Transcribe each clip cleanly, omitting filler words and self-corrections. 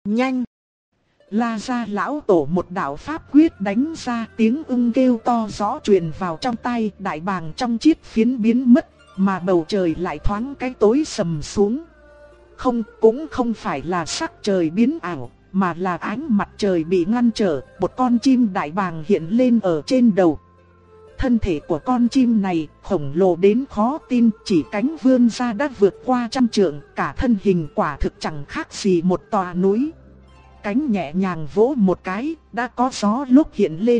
nhanh. La gia lão tổ một đạo pháp quyết đánh ra, tiếng ưng kêu to rõ truyền vào trong tai, đại bàng trong chiếc phiến biến mất, mà bầu trời lại thoáng cái tối sầm xuống. Không, cũng không phải là sắc trời biến ảo, mà là ánh mặt trời bị ngăn trở, một con chim đại bàng hiện lên ở trên đầu. Thân thể của con chim này khổng lồ đến khó tin, chỉ cánh vươn ra đã vượt qua 100 trượng, cả thân hình quả thực chẳng khác gì một tòa núi. Cánh nhẹ nhàng vỗ một cái, đã có gió lúc hiện lên.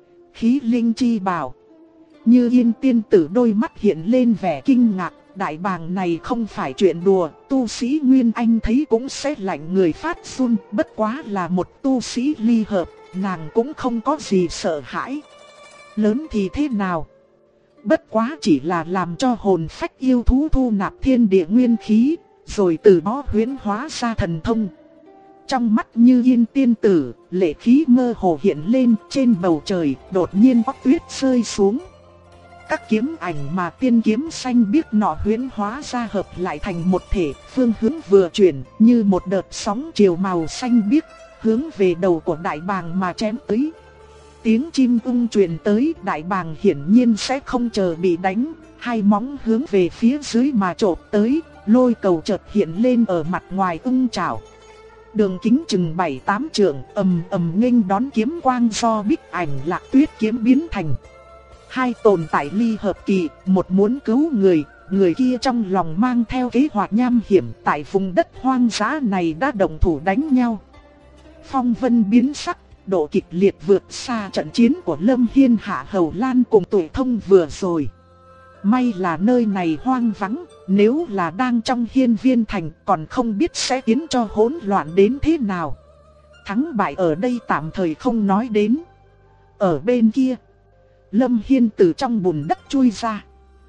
Khí linh chi bảo. Như Yên tiên tử đôi mắt hiện lên vẻ kinh ngạc, đại bàng này không phải chuyện đùa, tu sĩ Nguyên Anh thấy cũng sẽ lạnh người phát run, bất quá là một tu sĩ ly hợp, nàng cũng không có gì sợ hãi. Lớn thì thế nào? Bất quá chỉ là làm cho hồn phách yêu thú thu nạp thiên địa nguyên khí, rồi từ đó huyễn hóa ra thần thông. Trong mắt Như Yên tiên tử, lệ khí mơ hồ hiện lên, trên bầu trời đột nhiên có tuyết rơi xuống. Các kiếm ảnh mà tiên kiếm xanh biếc nọ huyễn hóa ra hợp lại thành một thể, phương hướng vừa chuyển như một đợt sóng chiều màu xanh biếc, hướng về đầu của đại bàng mà chém tới. Tiếng chim ưng truyền tới, đại bàng hiển nhiên sẽ không chờ bị đánh, hai móng hướng về phía dưới mà chộp tới, lôi cầu chợt hiện lên ở mặt ngoài ưng chảo. Đường kính chừng 7-8 trượng, ầm ầm nghênh đón kiếm quang do Bích Ảnh Lạc Tuyết kiếm biến thành. Hai tồn tại ly hợp kỳ, một muốn cứu người, người kia trong lòng mang theo kế hoạch nham hiểm, tại vùng đất hoang dã này đã động thủ đánh nhau. Phong vân biến sắc, độ kịch liệt vượt xa trận chiến của Lâm Hiên Hạ Hầu Lan cùng Tuổi Thông vừa rồi. May là nơi này hoang vắng, nếu là đang trong Hiên Viên Thành còn không biết sẽ khiến cho hỗn loạn đến thế nào. Thắng bại ở đây tạm thời không nói đến. Ở bên kia, Lâm Hiên từ trong bùn đất chui ra.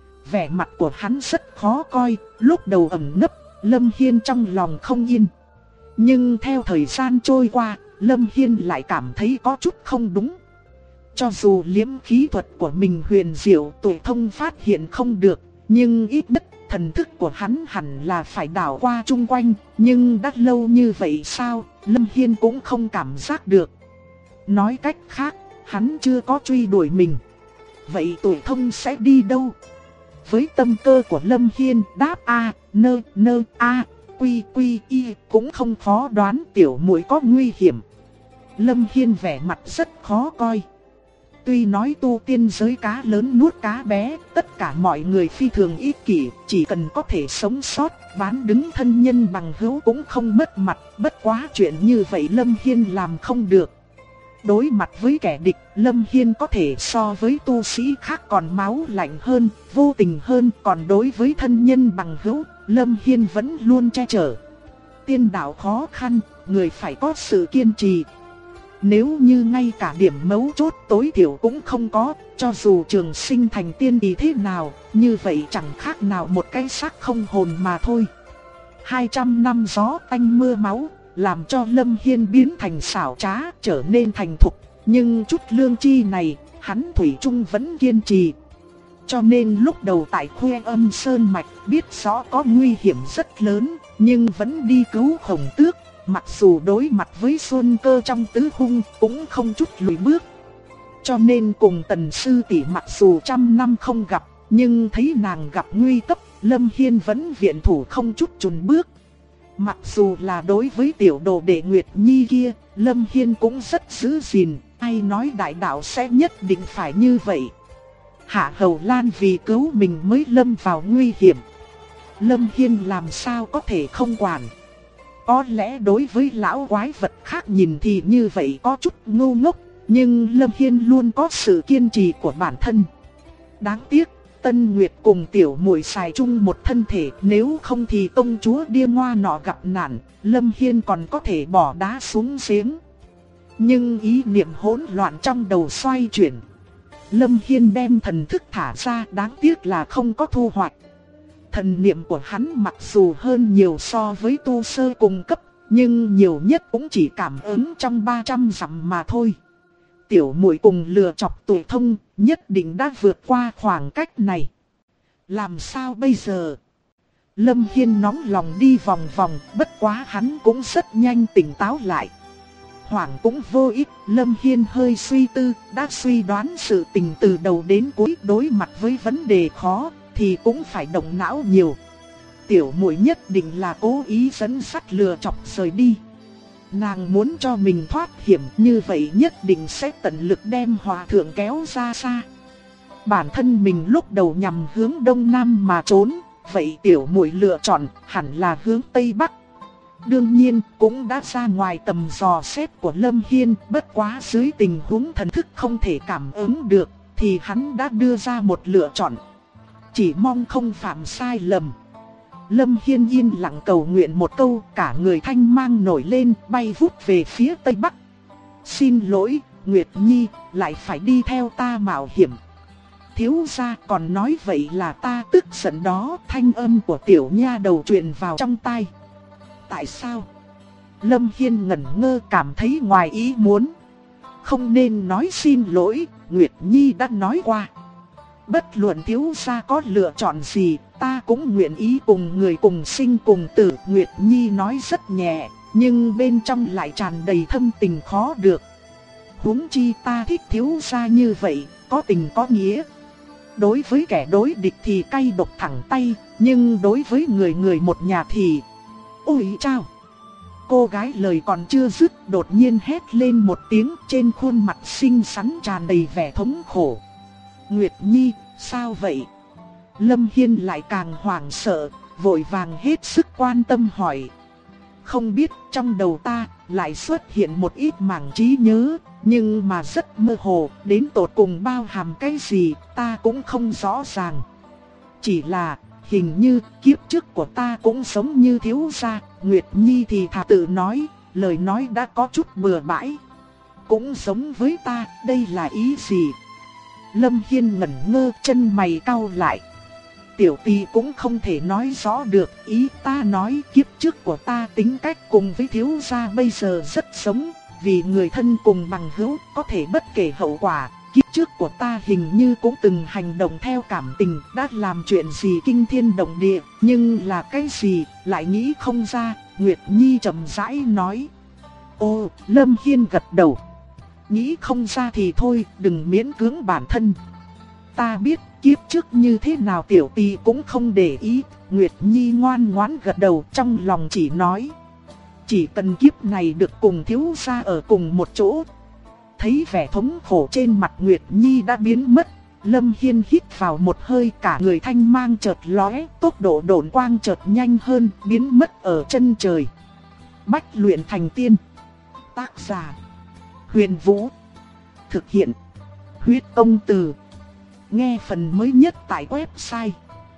Vẻ mặt của hắn rất khó coi, lúc đầu ẩn nấp, Lâm Hiên trong lòng không yên. Nhưng theo thời gian trôi qua, Lâm Hiên lại cảm thấy có chút không đúng. Cho dù liễm khí thuật của mình huyền diệu, Tuổi Thông phát hiện không được, nhưng ít nhất thần thức của hắn hẳn là phải đảo qua chung quanh. Nhưng đã lâu như vậy sao, Lâm Hiên cũng không cảm giác được. Nói cách khác, hắn chưa có truy đuổi mình. Vậy Tuổi Thông sẽ đi đâu? Với tâm cơ của Lâm Hiên, đáp A, nơ A, quy quy y cũng không khó đoán tiểu muội có nguy hiểm. Lâm Hiên vẻ mặt rất khó coi. Tuy nói tu tiên giới cá lớn nuốt cá bé, tất cả mọi người phi thường ích kỷ, chỉ cần có thể sống sót, bán đứng thân nhân bằng hữu cũng không mất mặt, bất quá chuyện như vậy Lâm Hiên làm không được. Đối mặt với kẻ địch, Lâm Hiên có thể so với tu sĩ khác còn máu lạnh hơn, vô tình hơn, còn đối với thân nhân bằng hữu, Lâm Hiên vẫn luôn che chở. Tiên đạo khó khăn, người phải có sự kiên trì. Nếu như ngay cả điểm mấu chốt tối thiểu cũng không có, cho dù trường sinh thành tiên thì thế nào, như vậy chẳng khác nào một cái xác không hồn mà thôi. 200 năm gió tanh mưa máu, làm cho Lâm Hiên biến thành xảo trá, trở nên thành thục. Nhưng chút lương chi này, hắn thủy chung vẫn kiên trì. Cho nên lúc đầu tại Khuê Âm Sơn Mạch biết rõ có nguy hiểm rất lớn, nhưng vẫn đi cứu Khổng Tước. Mặc dù đối mặt với Xuân Cơ trong tứ hung cũng không chút lùi bước. Cho nên cùng Tần sư tỷ mặc dù 100 năm không gặp, nhưng thấy nàng gặp nguy cấp, Lâm Hiên vẫn viện thủ không chút chùn bước. Mặc dù là đối với tiểu đồ đệ Nguyệt Nhi kia, Lâm Hiên cũng rất giữ gìn, ai nói đại đạo sẽ nhất định phải như vậy. Hạ Hầu Lan vì cứu mình mới lâm vào nguy hiểm, Lâm Hiên làm sao có thể không quản. Có lẽ đối với lão quái vật khác nhìn thì như vậy có chút ngu ngốc, nhưng Lâm Hiên luôn có sự kiên trì của bản thân. Đáng tiếc, Tân Nguyệt cùng tiểu muội xài chung một thân thể, nếu không thì công chúa điên hoa nọ gặp nạn, Lâm Hiên còn có thể bỏ đá xuống giếng. Nhưng ý niệm hỗn loạn trong đầu xoay chuyển. Lâm Hiên đem thần thức thả ra, đáng tiếc là không có thu hoạch. Thần niệm của hắn mặc dù hơn nhiều so với tu sơ cùng cấp, nhưng nhiều nhất cũng chỉ cảm ứng trong 300 dặm mà thôi. Tiểu muội cùng lừa chọc Tuổi Thông, nhất định đã vượt qua khoảng cách này. Làm sao bây giờ? Lâm Hiên nóng lòng đi vòng vòng, bất quá hắn cũng rất nhanh tỉnh táo lại. Hoảng cũng vô ích, Lâm Hiên hơi suy tư, đã suy đoán sự tình từ đầu đến cuối, đối mặt với vấn đề khó thì cũng phải động não nhiều. Tiểu muội nhất định là cố ý dẫn dắt lừa chọc rời đi. Nàng muốn cho mình thoát hiểm, như vậy nhất định sẽ tận lực đem hòa thượng kéo ra xa. Bản thân mình lúc đầu nhằm hướng đông nam mà trốn, vậy tiểu muội lựa chọn hẳn là hướng tây bắc. Đương nhiên cũng đã ra ngoài tầm dò xét của Lâm Hiên, bất quá dưới tình huống thần thức không thể cảm ứng được thì hắn đã đưa ra một lựa chọn. Chỉ mong không phạm sai lầm. Lâm Hiên yên lặng cầu nguyện một câu, cả người thanh mang nổi lên, bay vút về phía tây bắc. Xin lỗi, Nguyệt Nhi, lại phải đi theo ta mạo hiểm. Thiếu gia còn nói vậy là ta tức giận đó. Thanh âm của tiểu nha đầu truyền vào trong tai. Tại sao? Lâm Hiên ngẩn ngơ, cảm thấy ngoài ý muốn. Không nên nói xin lỗi, Nguyệt Nhi đã nói qua. Bất luận thiếu gia có lựa chọn gì, ta cũng nguyện ý cùng người cùng sinh cùng tử. Nguyệt Nhi nói rất nhẹ, nhưng bên trong lại tràn đầy thâm tình khó được. Huống chi ta thích thiếu gia như vậy, có tình có nghĩa. Đối với kẻ đối địch thì cay độc thẳng tay, nhưng đối với người một nhà thì... Ôi chao! Cô gái lời còn chưa dứt, đột nhiên hét lên một tiếng, trên khuôn mặt xinh xắn tràn đầy vẻ thống khổ. Nguyệt Nhi, sao vậy? Lâm Hiên lại càng hoảng sợ, vội vàng hết sức quan tâm hỏi. Không biết trong đầu ta lại xuất hiện một ít mảng trí nhớ, nhưng mà rất mơ hồ, đến tột cùng bao hàm cái gì ta cũng không rõ ràng. Chỉ là hình như kiếp trước của ta cũng giống như thiếu gia. Nguyệt Nhi thì thà tự nói, lời nói đã có chút bừa bãi. Cũng giống với ta, đây là ý gì? Lâm Hiên ngẩn ngơ, chân mày cau lại. Tiểu tỷ cũng không thể nói rõ được, ý ta nói kiếp trước của ta tính cách cùng với thiếu gia bây giờ rất giống, vì người thân cùng bằng hữu, có thể bất kể hậu quả. Kiếp trước của ta hình như cũng từng hành động theo cảm tình, đã làm chuyện gì kinh thiên động địa, nhưng là cái gì, lại nghĩ không ra. Nguyệt Nhi chậm rãi nói. Ô, Lâm Hiên gật đầu. Nghĩ không ra thì thôi, đừng miễn cưỡng bản thân. Ta biết kiếp trước như thế nào tiểu tỷ cũng không để ý. Nguyệt Nhi ngoan ngoãn gật đầu, trong lòng chỉ nói. Chỉ cần kiếp này được cùng thiếu gia ở cùng một chỗ. Thấy vẻ thống khổ trên mặt Nguyệt Nhi đã biến mất, Lâm Hiên hít vào một hơi, cả người thanh mang chợt lóe, tốc độ độn quang chợt nhanh hơn, biến mất ở chân trời. Bách luyện thành tiên. Tác giả: Huyền Vũ. Thực hiện: Huyết Tông Từ. Nghe phần mới nhất tại website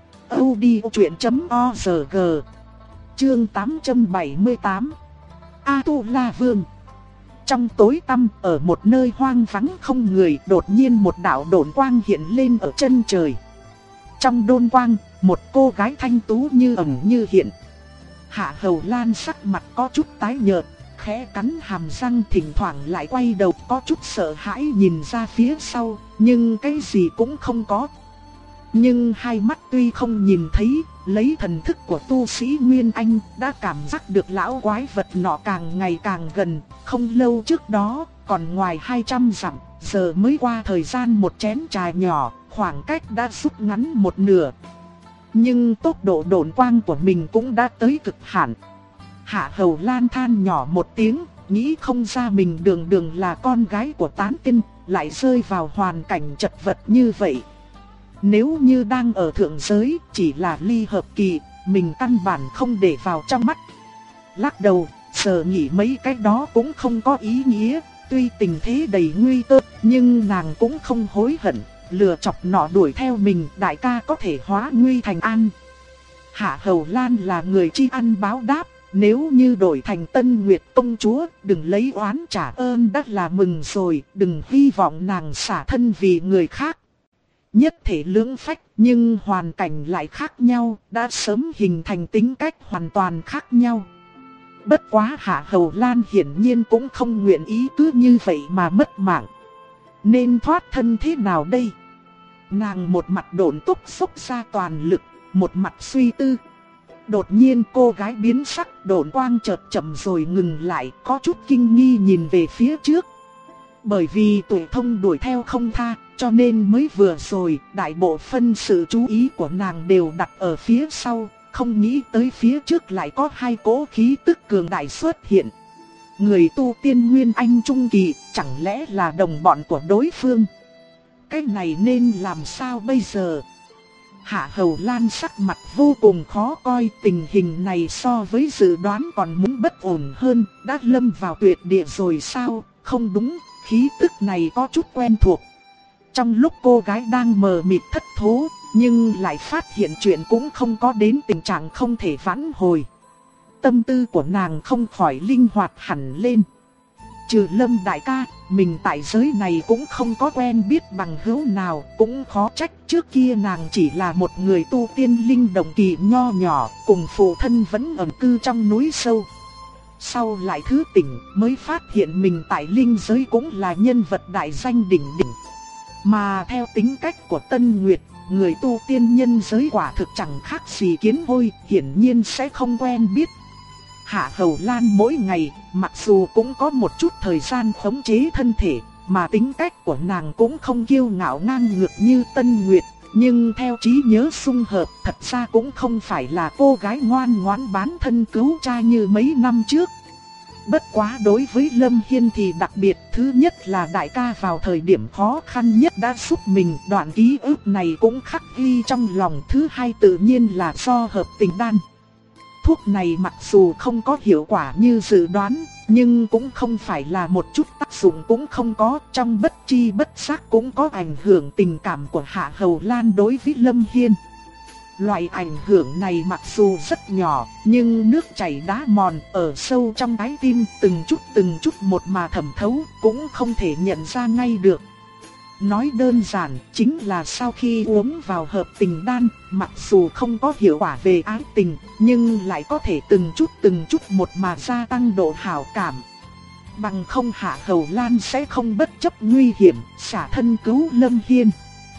audiochuyện.org. Chương 878. A Tu La Vương. Trong tối tăm, ở một nơi hoang vắng không người, đột nhiên một đạo độn quang hiện lên ở chân trời. Trong đôn quang, một cô gái thanh tú như ẩn như hiện. Hạ Hầu Lan sắc mặt có chút tái nhợt, khẽ cắn hàm răng, thỉnh thoảng lại quay đầu có chút sợ hãi nhìn ra phía sau, nhưng cái gì cũng không có. Nhưng hai mắt tuy không nhìn thấy, lấy thần thức của tu sĩ Nguyên Anh đã cảm giác được lão quái vật nọ càng ngày càng gần. Không lâu trước đó, còn ngoài 200 dặm, giờ mới qua thời gian một chén trà nhỏ, khoảng cách đã rút ngắn một nửa. Nhưng tốc độ độn quang của mình cũng đã tới cực hạn. Hạ Hầu Lan than nhỏ một tiếng, nghĩ không ra mình đường là con gái của tán tinh, lại rơi vào hoàn cảnh chật vật như vậy. Nếu như đang ở thượng giới, chỉ là ly hợp kỳ, mình căn bản không để vào trong mắt. Lắc đầu, giờ nghĩ mấy cái đó cũng không có ý nghĩa, tuy tình thế đầy nguy cơ, nhưng nàng cũng không hối hận, lừa chọc nọ đuổi theo mình, đại ca có thể hóa nguy thành an. Hạ Hầu Lan là người tri ăn báo đáp, nếu như đổi thành Tân Nguyệt công chúa, đừng lấy oán trả ơn đã là mừng rồi, đừng hy vọng nàng xả thân vì người khác. Nhất thể lưỡng phách, nhưng hoàn cảnh lại khác nhau, đã sớm hình thành tính cách hoàn toàn khác nhau. Bất quá Hạ Hầu Lan hiển nhiên cũng không nguyện ý cứ như vậy mà mất mạng. Nên thoát thân thế nào đây? Nàng một mặt độn túc xúc ra toàn lực, một mặt suy tư. Đột nhiên cô gái biến sắc, độn quang chợt chậm rồi ngừng lại, có chút kinh nghi nhìn về phía trước. Bởi vì Tuệ Thông đuổi theo không tha, cho nên mới vừa rồi, đại bộ phân sự chú ý của nàng đều đặt ở phía sau, không nghĩ tới phía trước lại có hai cỗ khí tức cường đại xuất hiện. Người tu tiên Nguyên Anh Trung Kỳ, chẳng lẽ là đồng bọn của đối phương? Cái này nên làm sao bây giờ? Hạ Hầu Lan sắc mặt vô cùng khó coi, tình hình này so với dự đoán còn muốn bất ổn hơn, đã lâm vào tuyệt địa rồi sao? Không đúng, khí tức này có chút quen thuộc. Trong lúc cô gái đang mờ mịt thất thố, nhưng lại phát hiện chuyện cũng không có đến tình trạng không thể vãn hồi. Tâm tư của nàng không khỏi linh hoạt hẳn lên. Trừ Lâm đại ca, mình tại giới này cũng không có quen biết bằng hữu nào, cũng khó trách trước kia nàng chỉ là một người tu tiên linh động kỳ nho nhỏ, cùng phụ thân vẫn ẩn cư trong núi sâu. Sau lại thứ tỉnh mới phát hiện mình tại linh giới cũng là nhân vật đại danh đỉnh đỉnh. Mà theo tính cách của Tân Nguyệt, người tu tiên nhân giới quả thực chẳng khác gì kiến hôi, hiển nhiên sẽ không quen biết. Hạ Hầu Lan mỗi ngày, mặc dù cũng có một chút thời gian khống chế thân thể, mà tính cách của nàng cũng không kiêu ngạo ngang ngược như Tân Nguyệt, nhưng theo trí nhớ xung hợp, thật ra cũng không phải là cô gái ngoan ngoãn bán thân cứu cha như mấy năm trước. Bất quá đối với Lâm Hiên thì đặc biệt, thứ nhất là đại ca vào thời điểm khó khăn nhất đã giúp mình, đoạn ký ức này cũng khắc ghi trong lòng. Thứ hai tự nhiên là do hợp tình đan. Thuốc này mặc dù không có hiệu quả như dự đoán, nhưng cũng không phải là một chút tác dụng cũng không có, trong bất chi bất giác cũng có ảnh hưởng tình cảm của Hạ Hầu Lan đối với Lâm Hiên. Loại ảnh hưởng này mặc dù rất nhỏ, nhưng nước chảy đá mòn ở sâu trong trái tim, từng chút một mà thẩm thấu, cũng không thể nhận ra ngay được. Nói đơn giản, chính là sau khi uống vào hợp tình đan, mặc dù không có hiệu quả về ái tình, nhưng lại có thể từng chút một mà gia tăng độ hảo cảm. Bằng không Hạ Hầu Lan sẽ không bất chấp nguy hiểm, xả thân cứu Lâm Hiên.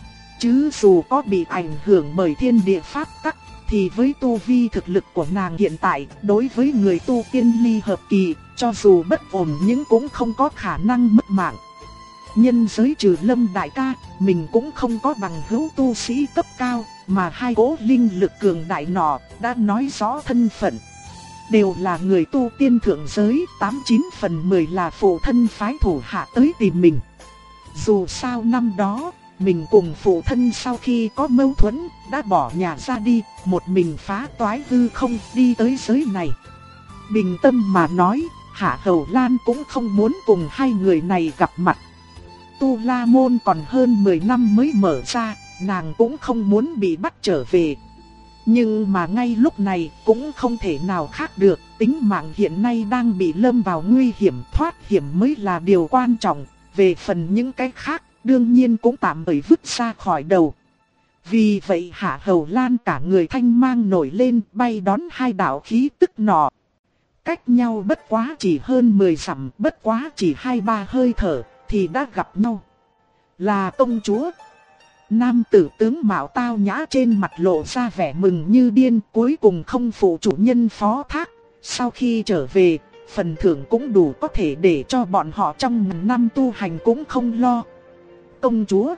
Chứ dù có bị ảnh hưởng bởi thiên địa pháp tắc, thì với tu vi thực lực của nàng hiện tại, đối với người tu tiên ly hợp kỳ, cho dù bất ổn nhưng cũng không có khả năng mất mạng. Nhân giới trừ Lâm đại ca, mình cũng không có bằng hữu tu sĩ cấp cao, mà hai cỗ linh lực cường đại nọ đã nói rõ thân phận. Đều là người tu tiên thượng giới, 89 phần 10 là phụ thân phái thủ hạ tới tìm mình. Dù sao năm đó, mình cùng phụ thân sau khi có mâu thuẫn, đã bỏ nhà ra đi, một mình phá toái hư không đi tới giới này. Bình tâm mà nói, Hạ Hầu Lan cũng không muốn cùng hai người này gặp mặt. Tu La Môn còn hơn 10 năm mới mở ra, nàng cũng không muốn bị bắt trở về. Nhưng mà ngay lúc này cũng không thể nào khác được, tính mạng hiện nay đang bị lâm vào nguy hiểm, thoát hiểm mới là điều quan trọng, về phần những cái khác đương nhiên cũng tạm thời vứt ra khỏi đầu. Vì vậy Hạ Hầu Lan cả người thanh mang nổi lên, bay đón hai đạo khí tức nọ. Cách nhau bất quá chỉ hơn 10 dặm, bất quá chỉ 2-3 hơi thở thì đã gặp nhau. Là công chúa. Nam tử tướng mạo tao nhã trên mặt lộ ra vẻ mừng như điên, cuối cùng không phụ chủ nhân phó thác. Sau khi trở về, phần thưởng cũng đủ có thể để cho bọn họ trong ngàn năm tu hành cũng không lo. Công chúa.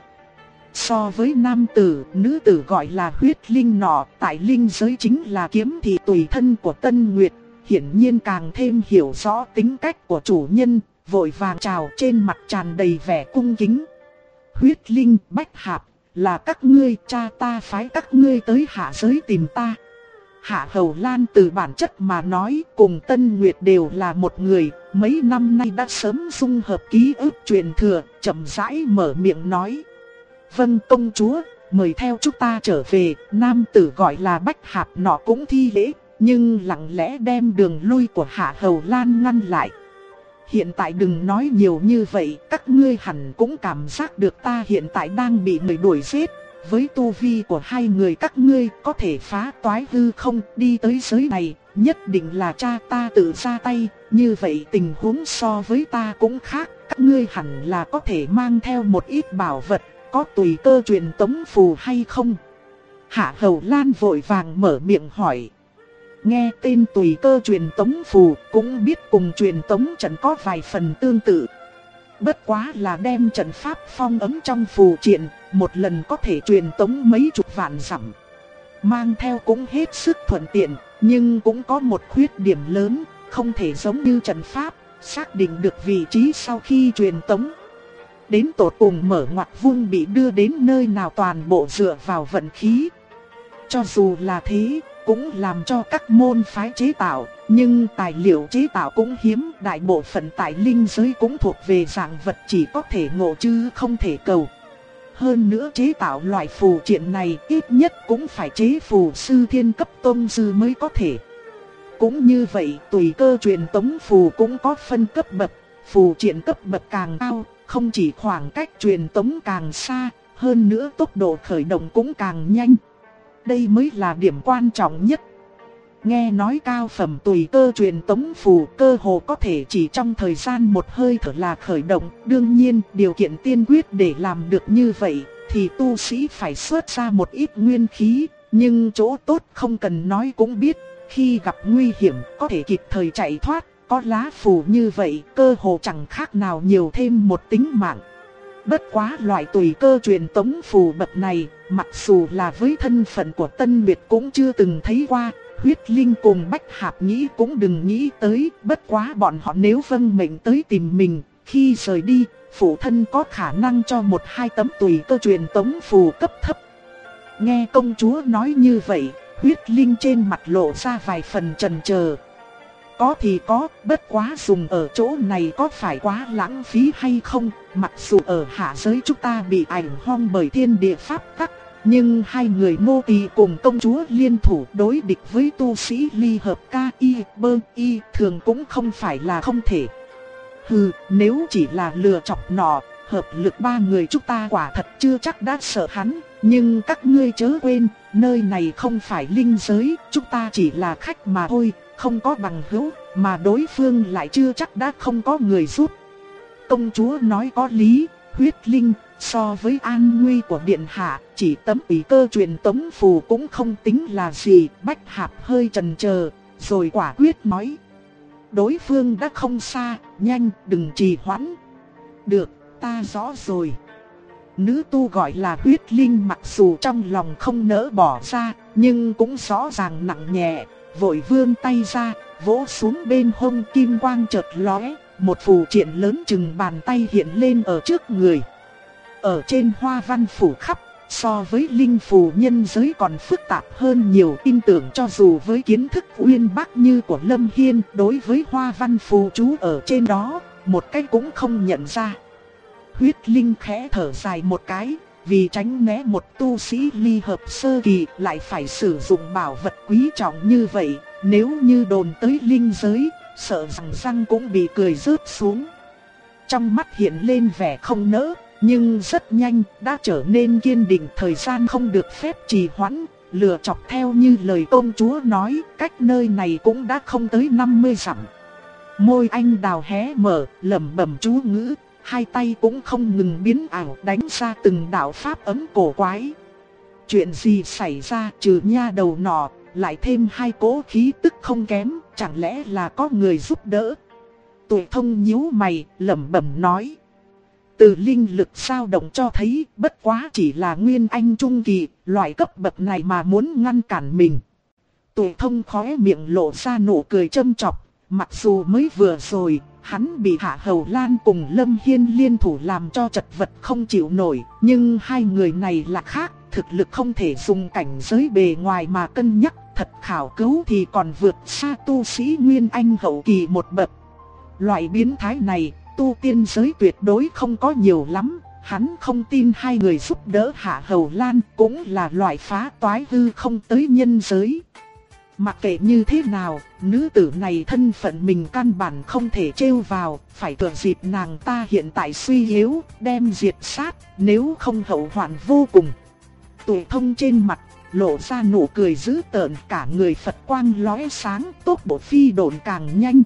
So với nam tử, nữ tử gọi là huyết linh nọ, tại linh giới chính là kiếm thị tùy thân của Tân Nguyệt, hiển nhiên càng thêm hiểu rõ tính cách của chủ nhân, vội vàng chào, trên mặt tràn đầy vẻ cung kính. Huyết linh, Bách Hạp, là các ngươi, cha ta phái các ngươi tới hạ giới tìm ta. Hạ Hầu Lan từ bản chất mà nói, cùng Tân Nguyệt đều là một người, mấy năm nay đã sớm dung hợp ký ức truyền thừa, chậm rãi mở miệng nói. Vâng công chúa, mời theo chúng ta trở về. Nam tử gọi là Bách Hạp nọ cũng thi lễ, nhưng lặng lẽ đem đường lui của Hạ Hầu Lan ngăn lại. Hiện tại đừng nói nhiều như vậy, các ngươi hẳn cũng cảm giác được ta hiện tại đang bị người đuổi giết. Với tu vi của hai người các ngươi có thể phá toái hư không đi tới giới này, nhất định là cha ta tự ra tay. Như vậy tình huống so với ta cũng khác, các ngươi hẳn là có thể mang theo một ít bảo vật, có tùy cơ truyền tống phù hay không? Hạ Hầu Lan vội vàng mở miệng hỏi. Nghe tên tùy cơ truyền tống phù cũng biết cùng truyền tống trận có vài phần tương tự. Bất quá là đem trận pháp phong ấn trong phù triện, một lần có thể truyền tống mấy chục vạn dặm. Mang theo cũng hết sức thuận tiện, nhưng cũng có một khuyết điểm lớn, không thể giống như trận pháp, xác định được vị trí sau khi truyền tống. Đến tột cùng mở ngoặt vuông bị đưa đến nơi nào toàn bộ dựa vào vận khí. Cho dù là thế, cũng làm cho các môn phái chế tạo, nhưng tài liệu chế tạo cũng hiếm, đại bộ phận tại linh giới cũng thuộc về dạng vật chỉ có thể ngộ chứ không thể cầu. Hơn nữa chế tạo loại phù triện này ít nhất cũng phải chế phù sư thiên cấp tông sư mới có thể. Cũng như vậy, tùy cơ truyền tống phù cũng có phân cấp bậc, phù triện cấp bậc càng cao, không chỉ khoảng cách truyền tống càng xa, hơn nữa tốc độ khởi động cũng càng nhanh. Đây mới là điểm quan trọng nhất. Nghe nói cao phẩm tùy cơ truyền tống phù cơ hồ có thể chỉ trong thời gian một hơi thở là khởi động. Đương nhiên, điều kiện tiên quyết để làm được như vậy thì tu sĩ phải xuất ra một ít nguyên khí. Nhưng chỗ tốt không cần nói cũng biết, khi gặp nguy hiểm có thể kịp thời chạy thoát. Có lá phù như vậy, cơ hồ chẳng khác nào nhiều thêm một tính mạng. Bất quá loại tùy cơ truyền tống phù bậc này, mặc dù là với thân phận của Tân Nguyệt cũng chưa từng thấy qua, Huyết Linh cùng Bách Hạp nghĩ cũng đừng nghĩ tới, bất quá bọn họ nếu vâng mệnh tới tìm mình, khi rời đi, phụ thân có khả năng cho 1-2 tấm tùy cơ truyền tống phù cấp thấp. Nghe công chúa nói như vậy, Huyết Linh trên mặt lộ ra vài phần chần chờ. Có thì có, bất quá dùng ở chỗ này có phải quá lãng phí hay không? Mặc dù ở hạ giới chúng ta bị ảnh hưởng bởi thiên địa pháp tắc, nhưng hai người nô tỳ cùng công chúa liên thủ đối địch với tu sĩ ly hợp ca y bơ y thường cũng không phải là không thể. Hừ, nếu chỉ là lừa chọc nọ, hợp lực ba người chúng ta quả thật chưa chắc đã sợ hắn. Nhưng các ngươi chớ quên, nơi này không phải linh giới, chúng ta chỉ là khách mà thôi. Không có bằng hữu, mà đối phương lại chưa chắc đã không có người giúp. Công chúa nói có lý, Huyết Linh, so với an nguy của điện hạ, chỉ tấm tùy cơ truyền tống phù cũng không tính là gì. Bách Hạp hơi chần chờ, rồi quả quyết nói. Đối phương đã không xa, nhanh, đừng trì hoãn. Được, ta rõ rồi. Nữ tu gọi là Huyết Linh mặc dù trong lòng không nỡ bỏ ra, nhưng cũng rõ ràng nặng nhẹ. Vội vươn tay ra, vỗ xuống bên hông, kim quang chợt lóe, một phù triện lớn chừng bàn tay hiện lên ở trước người. Ở trên hoa văn phủ khắp, so với linh phù nhân giới còn phức tạp hơn nhiều. Tin tưởng cho dù với kiến thức uyên bác như của Lâm Hiên, đối với hoa văn phù chú ở trên đó, một cái cũng không nhận ra. Huyết Linh khẽ thở dài một cái. Vì tránh né một tu sĩ ly hợp sơ kỳ lại phải sử dụng bảo vật quý trọng như vậy, nếu như đồn tới linh giới, sợ rằng răng cũng bị cười rớt xuống. Trong mắt hiện lên vẻ không nỡ, nhưng rất nhanh đã trở nên kiên định, thời gian không được phép trì hoãn, lừa chọc theo như lời công chúa nói, cách nơi này cũng đã không tới 50 dặm. Môi anh đào hé mở, lẩm bẩm chú ngữ. Hai tay cũng không ngừng biến ảo đánh ra từng đạo pháp ấm cổ quái. Chuyện gì xảy ra, trừ nha đầu nọ, lại thêm hai cỗ khí tức không kém, chẳng lẽ là có người giúp đỡ? Tụi Thông nhíu mày, lẩm bẩm nói. Từ linh lực dao động cho thấy, bất quá chỉ là nguyên anh trung kỳ, loại cấp bậc này mà muốn ngăn cản mình. Tụi Thông khóe miệng lộ ra nụ cười châm chọc, mặc dù mới vừa rồi hắn bị Hạ Hầu Lan cùng Lâm Hiên liên thủ làm cho chật vật không chịu nổi, nhưng hai người này là khác, thực lực không thể dùng cảnh giới bề ngoài mà cân nhắc, thật khảo cứu thì còn vượt xa tu sĩ Nguyên Anh hậu kỳ một bậc. Loại biến thái này, tu tiên giới tuyệt đối không có nhiều lắm, hắn không tin hai người giúp đỡ Hạ Hầu Lan cũng là loại phá toái hư không tới nhân giới. Mặc kệ như thế nào, nữ tử này thân phận mình căn bản không thể trêu vào, phải thừa dịp nàng ta hiện tại suy yếu, đem diệt sát, nếu không hậu hoạn vô cùng. Tụi Thông trên mặt lộ ra nụ cười dữ tợn, cả người Phật quang lóe sáng, tốc độ phi độn càng nhanh.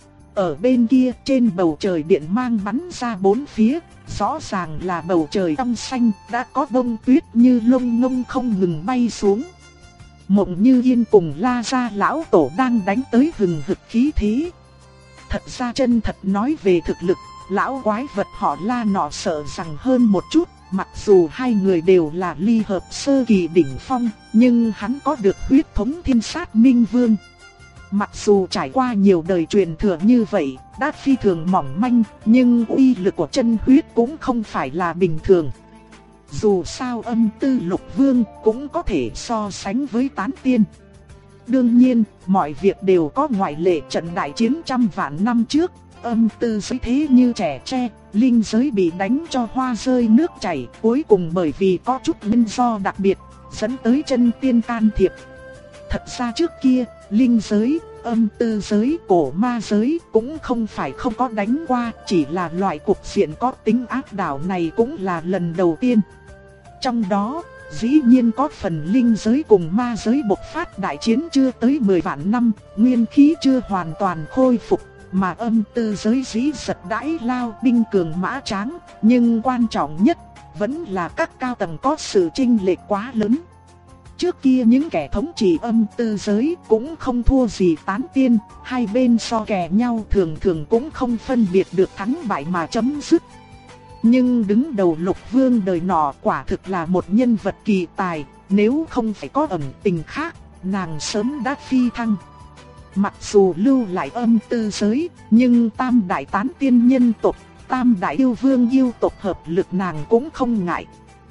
Ở bên kia, trên bầu trời điện mang bắn ra bốn phía, rõ ràng là bầu trời trong xanh, đã có bông tuyết như lông ngông không ngừng bay xuống. Mộng Như Yên cùng La Gia lão tổ đang đánh tới hừng hực khí thế. Thật ra chân thật nói về thực lực, lão quái vật họ La nọ sợ rằng hơn một chút. Mặc dù hai người đều là ly hợp sơ kỳ đỉnh phong, nhưng hắn có được huyết thống thiên sát minh vương. Mặc dù trải qua nhiều đời truyền thừa như vậy, đã phi thường mỏng manh, nhưng uy lực của chân huyết cũng không phải là bình thường. Dù sao Âm Tư Lục Vương cũng có thể so sánh với tán tiên. Đương nhiên, mọi việc đều có ngoại lệ. Trận đại chiến trăm vạn năm trước, Âm Tư giới thế như trẻ tre, linh giới bị đánh cho hoa rơi nước chảy. Cuối cùng bởi vì có chút nguyên do đặc biệt, dẫn tới chân tiên can thiệp. Thật ra trước kia, linh giới, Âm Tư giới, cổ ma giới cũng không phải không có đánh qua, chỉ là loại cục diện có tính áp đảo này cũng là lần đầu tiên. Trong đó, dĩ nhiên có phần linh giới cùng ma giới bộc phát đại chiến chưa tới 10 vạn năm, nguyên khí chưa hoàn toàn khôi phục, mà Âm Tư giới dĩ giật đãi lao binh cường mã tráng, nhưng quan trọng nhất vẫn là các cao tầng có sự chênh lệch quá lớn. Trước kia những kẻ thống trị Âm Tư giới cũng không thua gì tán tiên, hai bên so kè nhau thường thường cũng không phân biệt được thắng bại mà chấm dứt. Nhưng đứng đầu Lục Vương đời nọ quả thực là một nhân vật kỳ tài, nếu không phải có ẩn tình khác, nàng sớm đã phi thăng. Mặc dù lưu lại Âm Tư giới, nhưng tam đại tán tiên nhân tộc, tam đại yêu vương yêu tộc hợp lực nàng cũng không ngại.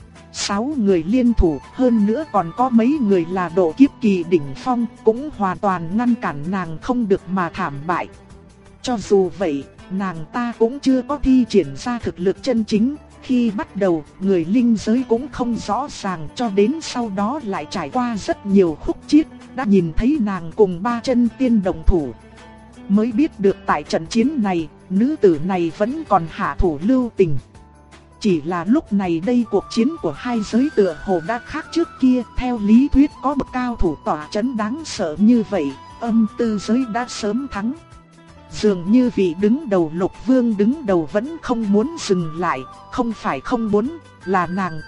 6 người liên thủ, hơn nữa còn có mấy người là độ kiếp kỳ đỉnh phong, cũng hoàn toàn ngăn cản nàng không được mà thảm bại. Cho dù vậy, nàng ta cũng chưa có thi triển ra thực lực chân chính. Khi bắt đầu, người linh giới cũng không rõ ràng, cho đến sau đó lại trải qua rất nhiều khúc chiết, đã nhìn thấy nàng cùng 3 chân tiên đồng thủ. Mới biết được tại trận chiến này, nữ tử này vẫn còn hạ thủ lưu tình. Chỉ là lúc này đây cuộc chiến của hai giới tựa hồ đã khác trước kia. Theo lý thuyết có một cao thủ tỏa chấn đáng sợ như vậy, Âm Tư giới đã sớm thắng. Dường như vị đứng đầu Lục Vương đứng đầu vẫn không muốn dừng lại. Không phải không muốn, là nàng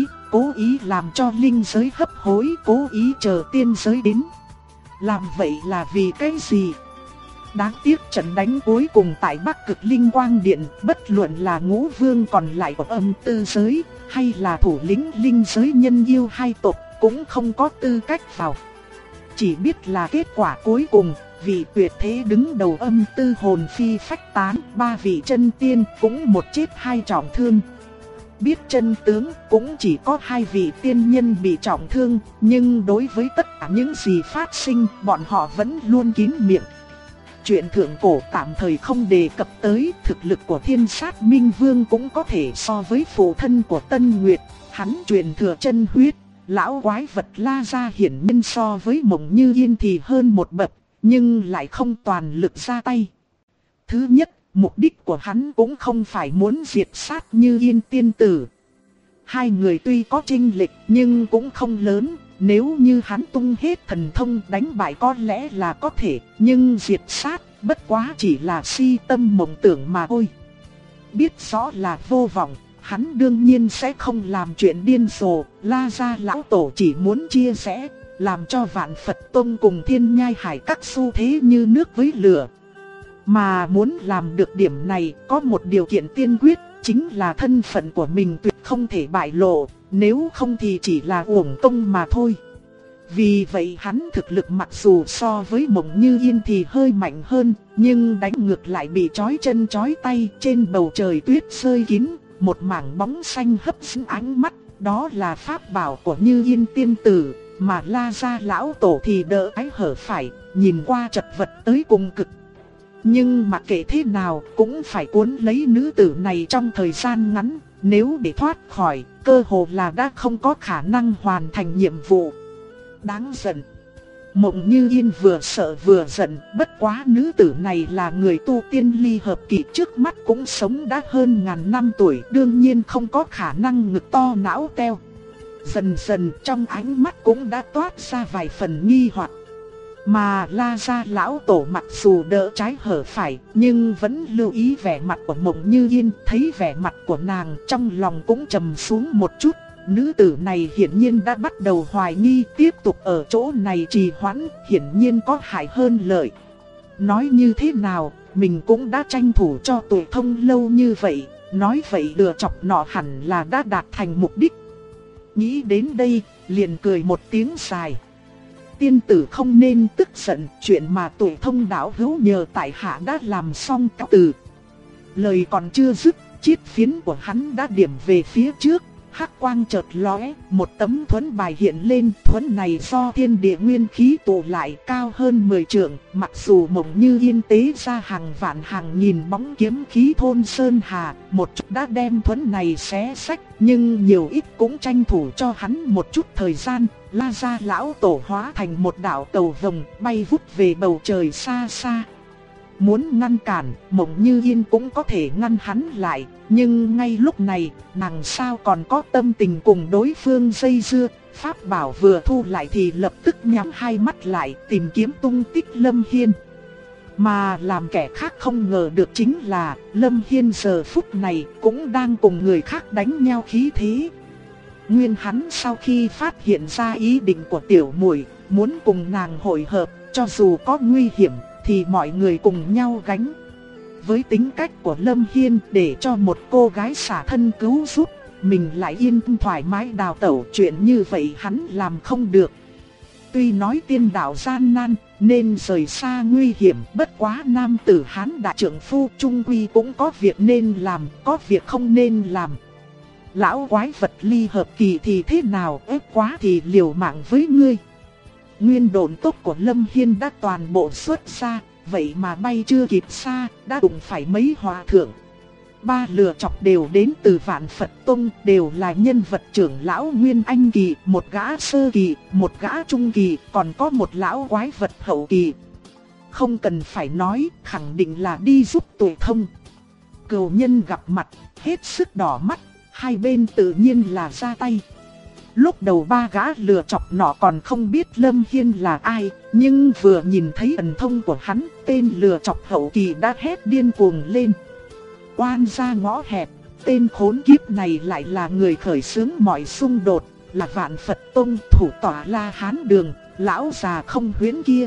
cố ý làm cho linh giới hấp hối, cố ý chờ tiên giới đến. Làm vậy là vì cái gì? Đáng tiếc trận đánh cuối cùng tại Bắc Cực Linh Quang Điện, bất luận là Ngũ Vương còn lại của Âm Tư giới, hay là thủ lĩnh linh giới nhân yêu hai tộc, cũng không có tư cách vào. Chỉ biết là kết quả cuối cùng, vị tuyệt thế đứng đầu Âm Tư hồn phi phách tán, 3 vị chân tiên cũng một chết 2 trọng thương. Biết chân tướng cũng chỉ có 2 vị tiên nhân bị trọng thương, nhưng đối với tất cả những gì phát sinh, bọn họ vẫn luôn kín miệng. Chuyện thượng cổ tạm thời không đề cập tới, thực lực của Thiên Sát Minh Vương cũng có thể so với phụ thân của Tân Nguyệt, hắn truyền thừa chân huyết. Lão quái vật La Gia hiển nhiên so với Mộng Như Yên thì hơn một bậc, nhưng lại không toàn lực ra tay. Thứ nhất, mục đích của hắn cũng không phải muốn diệt sát Như Yên tiên tử. Hai người tuy có chênh lệch nhưng cũng không lớn. Nếu như hắn tung hết thần thông đánh bại có lẽ là có thể, nhưng diệt sát bất quá chỉ là si tâm mộng tưởng mà thôi. Biết rõ là vô vọng, hắn đương nhiên sẽ không làm chuyện điên rồ. La Gia lão tổ chỉ muốn chia sẻ, làm cho Vạn Phật Tông cùng Thiên Nhai Hải các xu thế như nước với lửa. Mà muốn làm được điểm này, có một điều kiện tiên quyết, chính là thân phận của mình tuyệt không thể bại lộ. Nếu không thì chỉ là uổng công mà thôi. Vì vậy hắn thực lực mặc dù so với Mộng Như Yên thì hơi mạnh hơn, nhưng đánh ngược lại bị trói chân trói tay. Trên bầu trời tuyết rơi kín, một mảng bóng xanh hấp dẫn ánh mắt. Đó là pháp bảo của Như Yên tiên tử, mà La Gia lão tổ thì đỡ ái hở phải, nhìn qua chật vật tới cùng cực. Nhưng mà kể thế nào cũng phải cuốn lấy nữ tử này trong thời gian ngắn. Nếu để thoát khỏi, cơ hồ là đã không có khả năng hoàn thành nhiệm vụ. Đáng giận. Mộng Như Yên vừa sợ vừa giận, bất quá nữ tử này là người tu tiên ly hợp kỳ, trước mắt cũng sống đã hơn ngàn năm tuổi, đương nhiên không có khả năng ngực to não teo. Dần dần trong ánh mắt cũng đã toát ra vài phần nghi hoặc. Mà La Gia lão tổ mặc dù đỡ trái hở phải, nhưng vẫn lưu ý vẻ mặt của Mộng Như Yên. Thấy vẻ mặt của nàng, trong lòng cũng trầm xuống một chút, nữ tử này hiển nhiên đã bắt đầu hoài nghi, tiếp tục ở chỗ này trì hoãn, hiển nhiên có hại hơn lợi. Nói như thế nào, mình cũng đã tranh thủ cho Tuổi Thông lâu như vậy, nói vậy lừa chọc nọ hẳn là đã đạt thành mục đích. Nghĩ đến đây, liền cười một tiếng dài. Tiên tử không nên tức giận, chuyện mà Tuổi Thông đạo hữu nhờ tại hạ đã làm xong cáo từ. Lời còn chưa dứt, chiếc phiến của hắn đã điểm về phía trước, hắc quang chợt lóe, một tấm thuẫn bài hiện lên. Thuẫn này do thiên địa nguyên khí tụ lại, cao hơn 10 trượng, mặc dù Mộng Như Yên tế ra hàng vạn hàng nghìn bóng kiếm khí thôn sơn hà, một chút đã đem thuẫn này xé xách, nhưng nhiều ít cũng tranh thủ cho hắn một chút thời gian. La Gia lão tổ hóa thành một đạo cầu vồng bay vút về bầu trời xa xa. Muốn ngăn cản, Mộng Như Yên cũng có thể ngăn hắn lại, nhưng ngay lúc này, nàng sao còn có tâm tình cùng đối phương dây dưa. Pháp bảo vừa thu lại thì lập tức nhắm hai mắt lại tìm kiếm tung tích Lâm Hiên. Mà làm kẻ khác không ngờ được chính là Lâm Hiên giờ phút này cũng đang cùng người khác đánh nhau khí thế. Nguyên hắn sau khi phát hiện ra ý định của tiểu muội muốn cùng nàng hội hợp, cho dù có nguy hiểm thì mọi người cùng nhau gánh. Với tính cách của Lâm Hiên, để cho một cô gái xả thân cứu giúp, mình lại yên tâm thoải mái đào tẩu, chuyện như vậy hắn làm không được. Tuy nói tiên đạo gian nan nên rời xa nguy hiểm, bất quá nam tử Hán đại trưởng phu trung quy cũng có việc nên làm, có việc không nên làm. Lão quái vật ly hợp kỳ thì thế nào, ép quá thì liều mạng với ngươi. Nguyên độn tốc của Lâm Hiên đã toàn bộ xuất ra, vậy mà bay chưa kịp xa, đã đụng phải mấy hòa thượng. Ba lừa chọc đều đến từ Vạn Phật Tông, đều là nhân vật trưởng lão Nguyên Anh kỳ, một gã sơ kỳ, một gã trung kỳ, còn có một lão quái vật hậu kỳ. Không cần phải nói, khẳng định là đi giúp Tuổi Thông. Cừu nhân gặp mặt, hết sức đỏ mắt, hai bên tự nhiên là ra tay. Lúc đầu ba gã lừa chọc nọ còn không biết Lâm Hiên là ai, nhưng vừa nhìn thấy ẩn thông của hắn, tên lừa chọc hậu kỳ đã hét điên cuồng lên. Oan gia ngõ hẹp, tên khốn kiếp này lại là người khởi xướng mọi xung đột, là Vạn Phật Tông thủ tọa La Hán Đường, lão già không huyễn kia.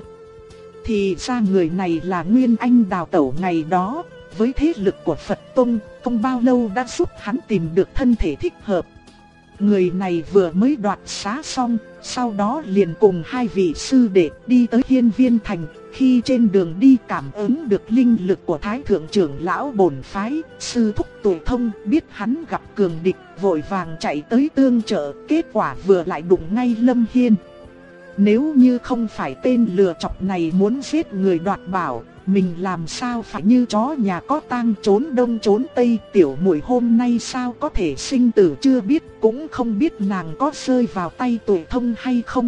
Thì ra người này là Nguyên Anh đào tẩu ngày đó, với thế lực của Phật Tông, không bao lâu đã giúp hắn tìm được thân thể thích hợp. Người này vừa mới đoạt xá xong, sau đó liền cùng hai vị sư đệ đi tới Hiên Viên Thành. Khi trên đường đi cảm ứng được linh lực của Thái Thượng trưởng lão bổn phái, sư thúc Tuổi Thông biết hắn gặp cường địch, vội vàng chạy tới tương trợ, kết quả vừa lại đụng ngay Lâm Hiên. Nếu như không phải tên lừa chọc này muốn giết người đoạt bảo, mình làm sao phải như chó nhà có tang trốn đông trốn tây. Tiểu muội hôm nay sao có thể sinh tử chưa biết, cũng không biết nàng có rơi vào tay Tuổi Thông hay không.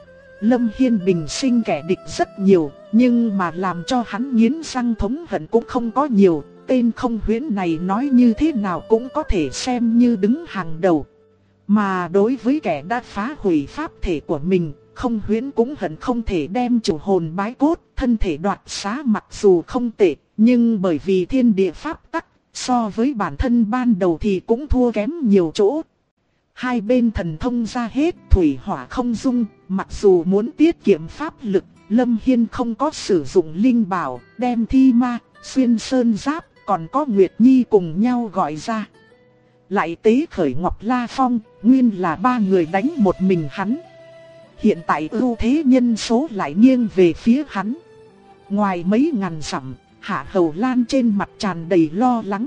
Lâm Hiên bình sinh kẻ địch rất nhiều, nhưng mà làm cho hắn nghiến răng thống hận cũng không có nhiều. Tên không huyễn này nói như thế nào cũng có thể xem như đứng hàng đầu. Mà đối với kẻ đã phá hủy pháp thể của mình, không huyễn cũng hận không thể đem chủ hồn bái cốt, thân thể đoạt xá. Mặc dù không tệ, nhưng bởi vì thiên địa pháp tắc, so với bản thân ban đầu thì cũng thua kém nhiều chỗ. Hai bên thần thông ra hết, thủy hỏa không dung, mặc dù muốn tiết kiệm pháp lực, Lâm Hiên không có sử dụng linh bảo, đem thi ma, xuyên sơn giáp, còn có Nguyệt Nhi cùng nhau gọi ra. Lại tế khởi Ngọc La Phong, nguyên là ba người đánh một mình hắn. Hiện tại ưu thế nhân số lại nghiêng về phía hắn. Ngoài mấy ngàn dặm, Hạ Hầu Lan trên mặt tràn đầy lo lắng.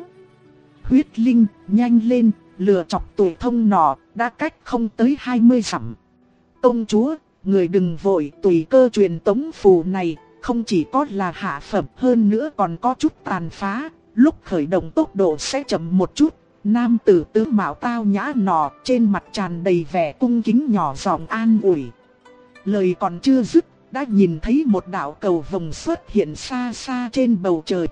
Huyết Linh, nhanh lên, lừa chọc Tuổi Thông nọ, đã cách không tới 20 dặm. Công chúa, người đừng vội, tùy cơ truyền tống phù này, không chỉ có là hạ phẩm, hơn nữa còn có chút tàn phá, lúc khởi động tốc độ sẽ chậm một chút. Nam tử tướng mạo tao nhã nọ, trên mặt tràn đầy vẻ cung kính nhỏ giọng an ủi. Lời còn chưa dứt, đã nhìn thấy một đạo cầu vồng xuất hiện xa xa trên bầu trời.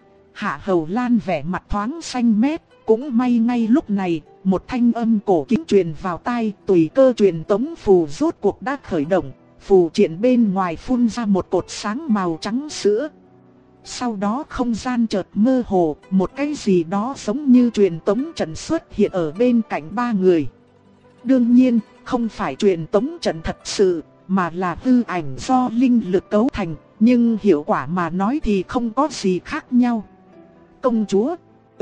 Hạ Hầu Lan vẻ mặt thoáng xanh mét, cũng may ngay lúc này, một thanh âm cổ kính truyền vào tai, tùy cơ truyền tống phù rốt cuộc đã khởi động, phù triện bên ngoài phun ra một cột sáng màu trắng sữa. Sau đó không gian chợt mơ hồ, một cái gì đó giống như truyền tống trận xuất hiện ở bên cạnh ba người. Đương nhiên, không phải truyền tống trận thật sự, mà là hư ảnh do linh lực cấu thành, nhưng hiệu quả mà nói thì không có gì khác nhau. Công chúa,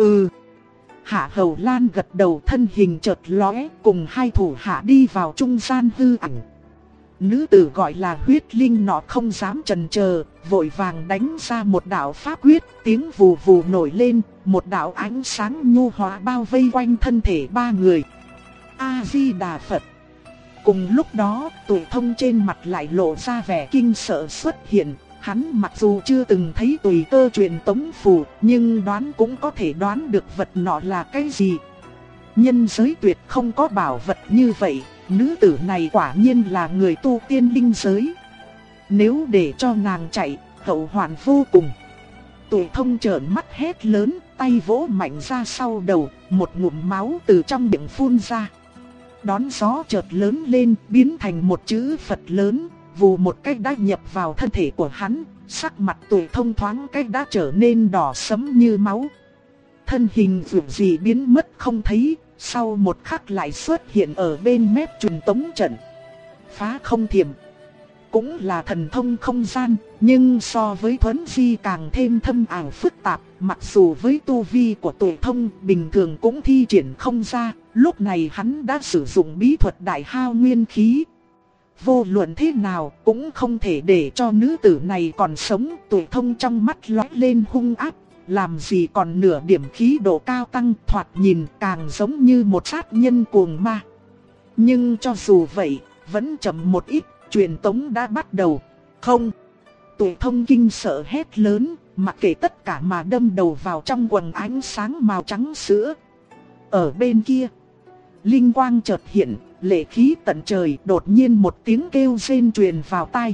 Hạ Hầu Lan gật đầu, thân hình chợt lóe, cùng hai thủ hạ đi vào trung gian hư ảnh. Nữ tử gọi là huyết linh nọ không dám chần chờ, vội vàng đánh ra một đạo pháp quyết, tiếng vù vù nổi lên, một đạo ánh sáng nhu hòa bao vây quanh thân thể ba người. A Di Đà Phật. Cùng lúc đó, Tùy Thông trên mặt lại lộ ra vẻ kinh sợ xuất hiện. Hắn mặc dù chưa từng thấy tùy cơ truyền tống phù, nhưng đoán cũng có thể đoán được vật nọ là cái gì. Nhân giới tuyệt không có bảo vật như vậy, nữ tử này quả nhiên là người tu tiên linh giới. Nếu để cho nàng chạy, hậu hoạn vô cùng. Tùy Thông trợn mắt hét lớn, tay vỗ mạnh ra sau đầu, một ngụm máu từ trong miệng phun ra. Đón gió chợt lớn lên, biến thành một chữ Phật lớn, vù một cách đã nhập vào thân thể của hắn, sắc mặt Tùy Thông thoáng cách đã trở nên đỏ sẫm như máu. Thân hình vụt gì biến mất không thấy, sau một khắc lại xuất hiện ở bên mép truyền tống trận. Phá không thiểm cũng là thần thông không gian, nhưng so với Thuấn Di càng thêm thâm ảo phức tạp, mặc dù với tu vi của Tùy Thông bình thường cũng thi triển không ra, lúc này hắn đã sử dụng bí thuật đại hao nguyên khí. Vô luận thế nào cũng không thể để cho nữ tử này còn sống. Tùy Thông trong mắt lóe lên hung ác, làm gì còn nửa điểm khí độ cao tăng, thoạt nhìn càng giống như một sát nhân cuồng ma. Nhưng cho dù vậy, vẫn chậm một ít, truyền tống đã bắt đầu. Không! Tùy Thông kinh sợ hét lớn, mặc kệ tất cả mà đâm đầu vào trong quầng ánh sáng màu trắng sữa. Ở bên kia, linh quang chợt hiện, lệ khí tận trời, đột nhiên một tiếng kêu rên truyền vào tai.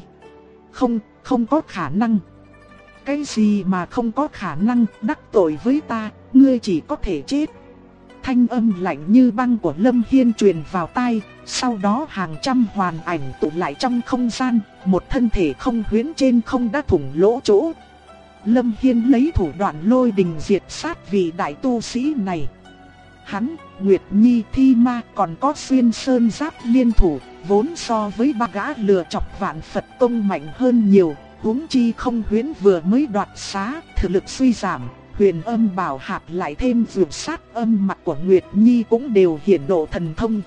Không có khả năng. Cái gì mà không có khả năng, đắc tội với ta, ngươi chỉ có thể chết. Thanh âm lạnh như băng của Lâm Hiên truyền vào tai, sau đó hàng trăm hoàn ảnh tụ lại trong không gian, một thân thể không huyễn trên không đã thủng lỗ chỗ. Lâm Hiên lấy thủ đoạn lôi đình diệt sát vị đại tu sĩ này. Hắn, Nguyệt Nhi, Thi Ma còn có Xuyên Sơn Giáp liên thủ, vốn so với ba gã lừa chọc Vạn Phật Tông mạnh hơn nhiều, huống chi không huyễn vừa mới đoạt xá, thực lực suy giảm. Huyền Âm Bảo Hạp lại thêm vượt sát âm mặt của Nguyệt Nhi cũng đều hiển lộ thần thông.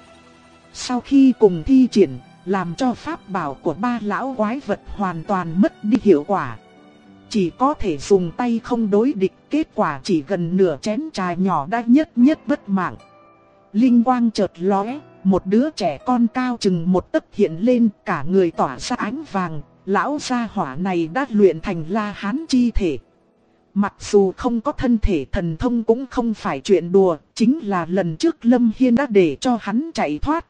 Sau khi cùng thi triển, làm cho pháp bảo của ba lão quái vật hoàn toàn mất đi hiệu quả. Chỉ có thể dùng tay không đối địch, kết quả chỉ gần nửa chén trà nhỏ đã nhất mất mạng. Linh quang chợt lóe, một đứa trẻ con cao chừng một tấc hiện lên, cả người tỏa ra ánh vàng. Lão gia hỏa này đã luyện thành La Hán chi thể. Mặc dù không có thân thể thần thông cũng không phải chuyện đùa, chính là lần trước Lâm Hiên đã để cho hắn chạy thoát.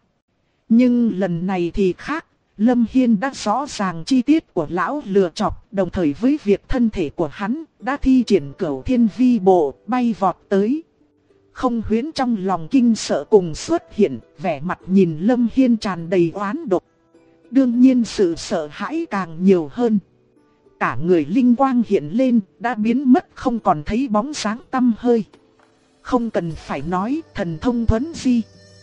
Nhưng lần này thì khác, Lâm Hiên đã rõ ràng chi tiết của lão lừa chọc, đồng thời với việc thân thể của hắn đã thi triển Cửu Thiên Vi Bộ bay vọt tới. Không huyễn trong lòng kinh sợ cùng xuất hiện, vẻ mặt nhìn Lâm Hiên tràn đầy oán độc. Đương nhiên sự sợ hãi càng nhiều hơn. Cả người linh quang hiện lên, đã biến mất không còn thấy bóng sáng tăm hơi. Không cần phải nói, thần thông Thuấn Di.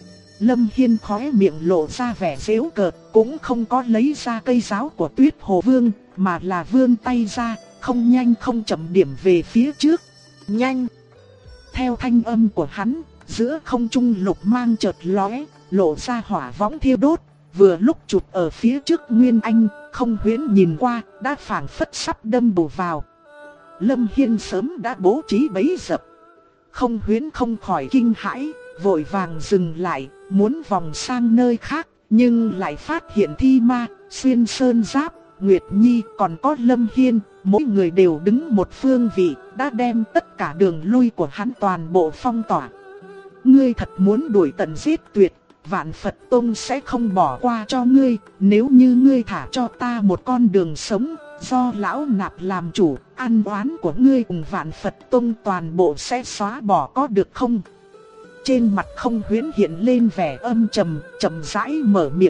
Lâm Hiên khóe miệng lộ ra vẻ giễu cợt, cũng không có lấy ra cây giáo của Tuyết Hồ Vương, mà là vươn tay ra, không nhanh không chậm điểm về phía trước. Nhanh! Theo thanh âm của hắn, giữa không trung lục mang chợt lóe, lộ ra hỏa võng thiêu đốt. Vừa lúc chụp ở phía trước Nguyên Anh, không huyễn nhìn qua, đã phảng phất sắp đâm bổ vào. Lâm Hiên sớm đã bố trí bẫy dập. Không huyễn không khỏi kinh hãi, vội vàng dừng lại, muốn vòng sang nơi khác, nhưng lại phát hiện Thi Ma, Xuyên Sơn Giáp, Nguyệt Nhi còn có Lâm Hiên, mỗi người đều đứng một phương vị, đã đem tất cả đường lui của hắn toàn bộ phong tỏa. Ngươi thật muốn đuổi tận giết tuyệt, Vạn Phật Tông sẽ không bỏ qua cho ngươi, nếu như ngươi thả cho ta một con đường sống, do lão nạp làm chủ, ăn oán của ngươi cùng Vạn Phật Tông toàn bộ sẽ xóa bỏ có được không? Trên mặt không huyễn hiện lên vẻ âm trầm, chậm rãi mở miệng.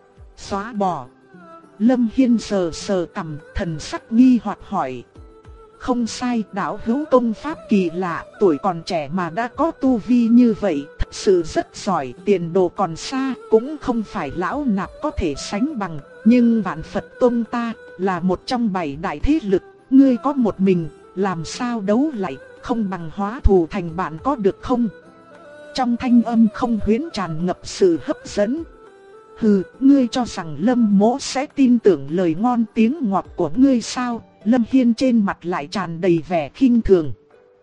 Xóa bỏ. Lâm Hiên sờ sờ cằm, thần sắc nghi hoặc hỏi. Không sai, đạo hữu công pháp kỳ lạ, tuổi còn trẻ mà đã có tu vi như vậy, thật sự rất giỏi, tiền đồ còn xa, cũng không phải lão nạp có thể sánh bằng. Nhưng Vạn Phật Tông ta là một trong 7 đại thế lực, ngươi có một mình, làm sao đấu lại, không bằng hóa thù thành bạn có được không? Trong thanh âm Không Huyễn tràn ngập sự hấp dẫn. Hừ, ngươi cho rằng Lâm Mỗ sẽ tin tưởng lời ngon tiếng ngọt của ngươi sao? Lâm Hiên trên mặt lại tràn đầy vẻ khinh thường.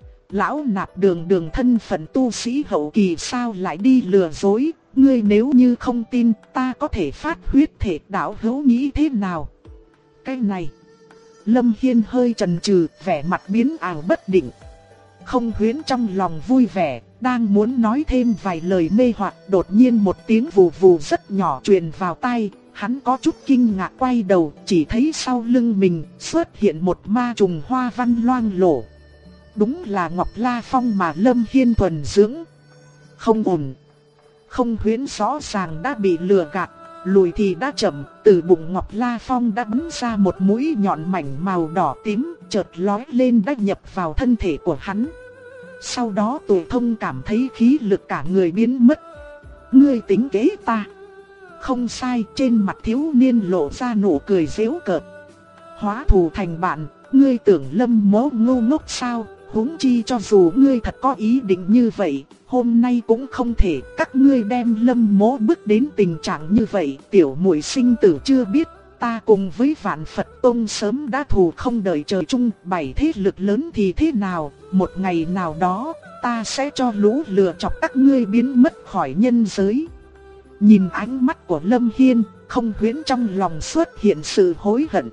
Lão nạp đường thân phận tu sĩ hậu kỳ sao lại đi lừa dối? Ngươi nếu như không tin, ta có thể phát huyết thể đạo hữu nghĩ thế nào? Cái này, Lâm Hiên hơi chần chừ, vẻ mặt biến ảo bất định. Không Huyễn trong lòng vui vẻ, đang muốn nói thêm vài lời mê hoặc, đột nhiên một tiếng vù vù rất nhỏ truyền vào tai. Hắn có chút kinh ngạc quay đầu, chỉ thấy sau lưng mình xuất hiện một ma trùng hoa văn loang lổ. Đúng là Ngọc La Phong mà Lâm Hiên thuần dưỡng. Không ổn. Không Huyễn rõ ràng đã bị lừa gạt, lùi thì đã chậm, từ bụng Ngọc La Phong đã bắn ra một mũi nhọn mảnh màu đỏ tím, chợt lói lên đã nhập vào thân thể của hắn. Sau đó Tụ Thông cảm thấy khí lực cả người biến mất. Ngươi tính kế ta? Không sai, trên mặt thiếu niên lộ ra nụ cười giễu cợt. Hóa thù thành bạn, ngươi tưởng Lâm Mỗ ngu ngốc sao? Huống chi cho dù ngươi thật có ý định như vậy, hôm nay cũng không thể. Các ngươi đem Lâm Mỗ bước đến tình trạng như vậy, tiểu muội sinh tử chưa biết. Ta cùng với Vạn Phật Tông sớm đã thù không đợi trời chung, 7 thế lực lớn thì thế nào? Một ngày nào đó, ta sẽ cho lũ lừa chọc các ngươi biến mất khỏi nhân giới. Nhìn ánh mắt của Lâm Hiên, Không Huyễn trong lòng xuất hiện sự hối hận.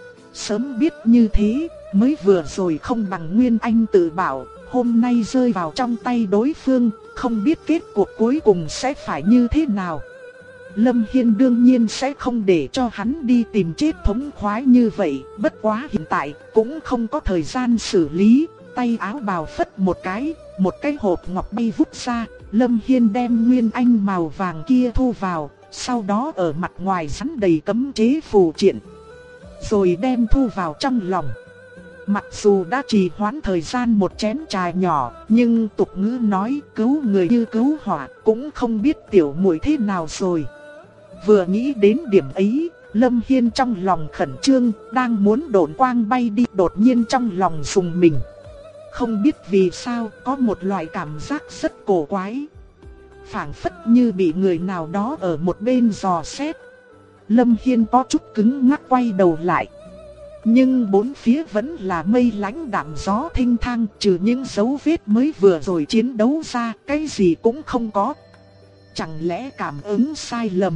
Sớm biết như thế, mới vừa rồi không bằng Nguyên Anh tự bảo, hôm nay rơi vào trong tay đối phương, không biết kết cuộc cuối cùng sẽ phải như thế nào. Lâm Hiên đương nhiên sẽ không để cho hắn đi tìm chết thống khoái như vậy, bất quá hiện tại cũng không có thời gian xử lý. Tay áo bào phất một cái hộp ngọc bay vút ra, Lâm Hiên đem Nguyên Anh màu vàng kia thu vào, sau đó ở mặt ngoài dán đầy cấm chế phù triện, rồi đem thu vào trong lòng. Mặc dù đã trì hoãn thời gian một chén trà nhỏ, nhưng tục ngữ nói cứu người như cứu hỏa, cũng không biết tiểu muội thế nào rồi. Vừa nghĩ đến điểm ấy, Lâm Hiên trong lòng khẩn trương, đang muốn độn quang bay đi, đột nhiên trong lòng rùng mình. Không biết vì sao, có một loại cảm giác rất cổ quái, phảng phất như bị người nào đó ở một bên dò xét. Lâm Hiên có chút cứng ngắc quay đầu lại. Nhưng bốn phía vẫn là mây lánh đạm gió thênh thang, trừ những dấu vết mới vừa rồi chiến đấu ra, cái gì cũng không có. Chẳng lẽ cảm ứng sai lầm?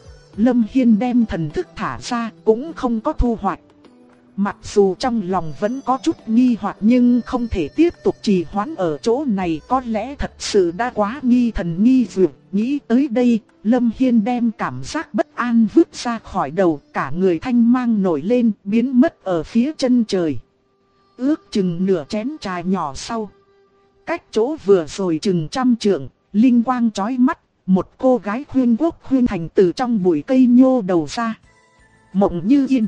Lâm Hiên đem thần thức thả ra, cũng không có thu hoạch. Mặc dù trong lòng vẫn có chút nghi hoặc nhưng không thể tiếp tục trì hoãn ở chỗ này, có lẽ thật sự đã quá nghi thần nghi dược. Nghĩ tới đây, Lâm Hiên đem cảm giác bất an vứt ra khỏi đầu, cả người thanh mang nổi lên, biến mất ở phía chân trời. Ước chừng nửa chén trà nhỏ sau, cách chỗ vừa rồi chừng 100 trượng, linh quang chói mắt, một cô gái khuyên quốc khuyên thành từ trong bụi cây nhô đầu ra. Mộng Như Yên.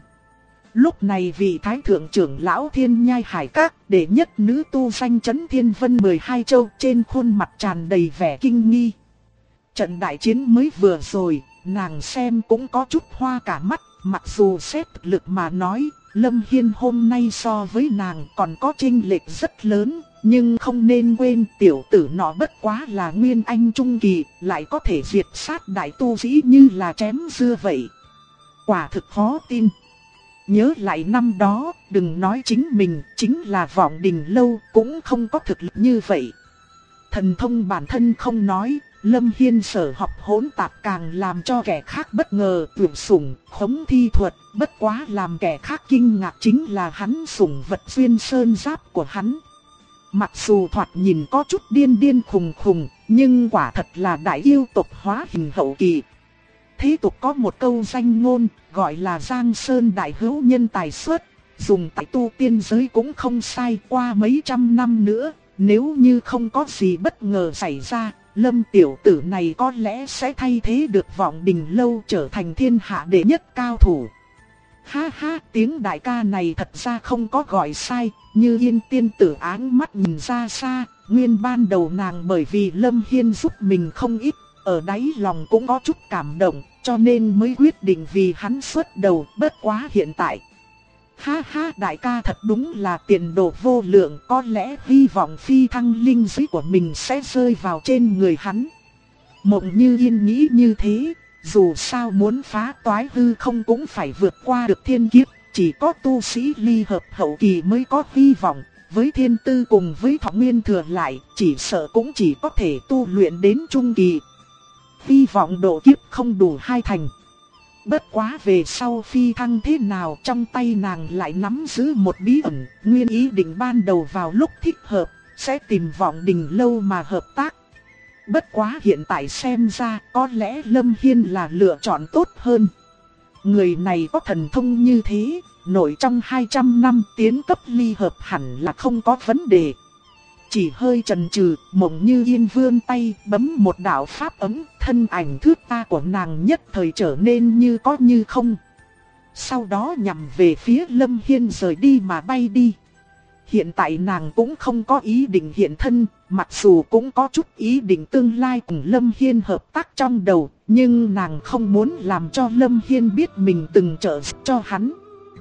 Lúc này vị thái thượng trưởng lão Thiên Nhai Hải Các, đệ nhất nữ tu danh chấn thiên vân 12 châu, trên khuôn mặt tràn đầy vẻ kinh nghi. Trận đại chiến mới vừa rồi, nàng xem cũng có chút hoa cả mắt, mặc dù xét thực lực mà nói, Lâm Hiên hôm nay so với nàng còn có chênh lệch rất lớn, nhưng không nên quên tiểu tử nọ bất quá là Nguyên Anh trung kỳ, lại có thể diệt sát đại tu sĩ như là chém dưa vậy. Quả thực khó tin. Nhớ lại năm đó, đừng nói chính mình, chính là Vọng Đình Lâu cũng không có thực lực như vậy. Thần thông bản thân không nói, Lâm Hiên sở học hỗn tạp càng làm cho kẻ khác bất ngờ, tuyển sủng, khống thi thuật, bất quá làm kẻ khác kinh ngạc chính là hắn sủng vật xuyên sơn giáp của hắn. Mặc dù thoạt nhìn có chút điên điên khùng khùng, nhưng quả thật là đại yêu tộc hóa hình hậu kỳ. Thế tục có một câu danh ngôn, gọi là Giang Sơn đại hữu nhân tài xuất, dùng tại tu tiên giới cũng không sai. Qua mấy trăm năm nữa, nếu như không có gì bất ngờ xảy ra, Lâm tiểu tử này có lẽ sẽ thay thế được Vọng Đình Lâu trở thành thiên hạ đệ nhất cao thủ. Ha ha, tiếng đại ca này thật ra không có gọi sai, Như Yên tiên tử áng mắt nhìn ra xa, nguyên ban đầu nàng bởi vì Lâm Hiên giúp mình không ít, ở đáy lòng cũng có chút cảm động, cho nên mới quyết định vì hắn xuất đầu. Bất quá hiện tại, ha ha, đại ca thật đúng là tiền đồ vô lượng, có lẽ hy vọng phi thăng linh giới của mình sẽ rơi vào trên người hắn. Mộng Như Yên nghĩ như thế, dù sao muốn phá toái hư không cũng phải vượt qua được thiên kiếp, chỉ có tu sĩ ly hợp hậu kỳ mới có hy vọng, với thiên tư cùng với thọ nguyên thừa lại, chỉ sợ cũng chỉ có thể tu luyện đến trung kỳ. Hy vọng độ kiếp không đủ 2 thành. Bất quá về sau phi thăng thế nào, trong tay nàng lại nắm giữ một bí ẩn, nguyên ý định ban đầu vào lúc thích hợp, sẽ tìm Vọng Đình Lâu mà hợp tác. Bất quá hiện tại xem ra, có lẽ Lâm Hiên là lựa chọn tốt hơn. Người này có thần thông như thế, nội trong 200 năm tiến cấp ly hợp hẳn là không có vấn đề. Chỉ hơi chần chừ, Mộng Như Yên vươn tay bấm một đạo pháp ấm, thân ảnh thướt tha của nàng nhất thời trở nên như có như không. Sau đó nhằm về phía Lâm Hiên rời đi mà bay đi. Hiện tại nàng cũng không có ý định hiện thân, mặc dù cũng có chút ý định tương lai cùng Lâm Hiên hợp tác trong đầu, nhưng nàng không muốn làm cho Lâm Hiên biết mình từng trợ giúp cho hắn.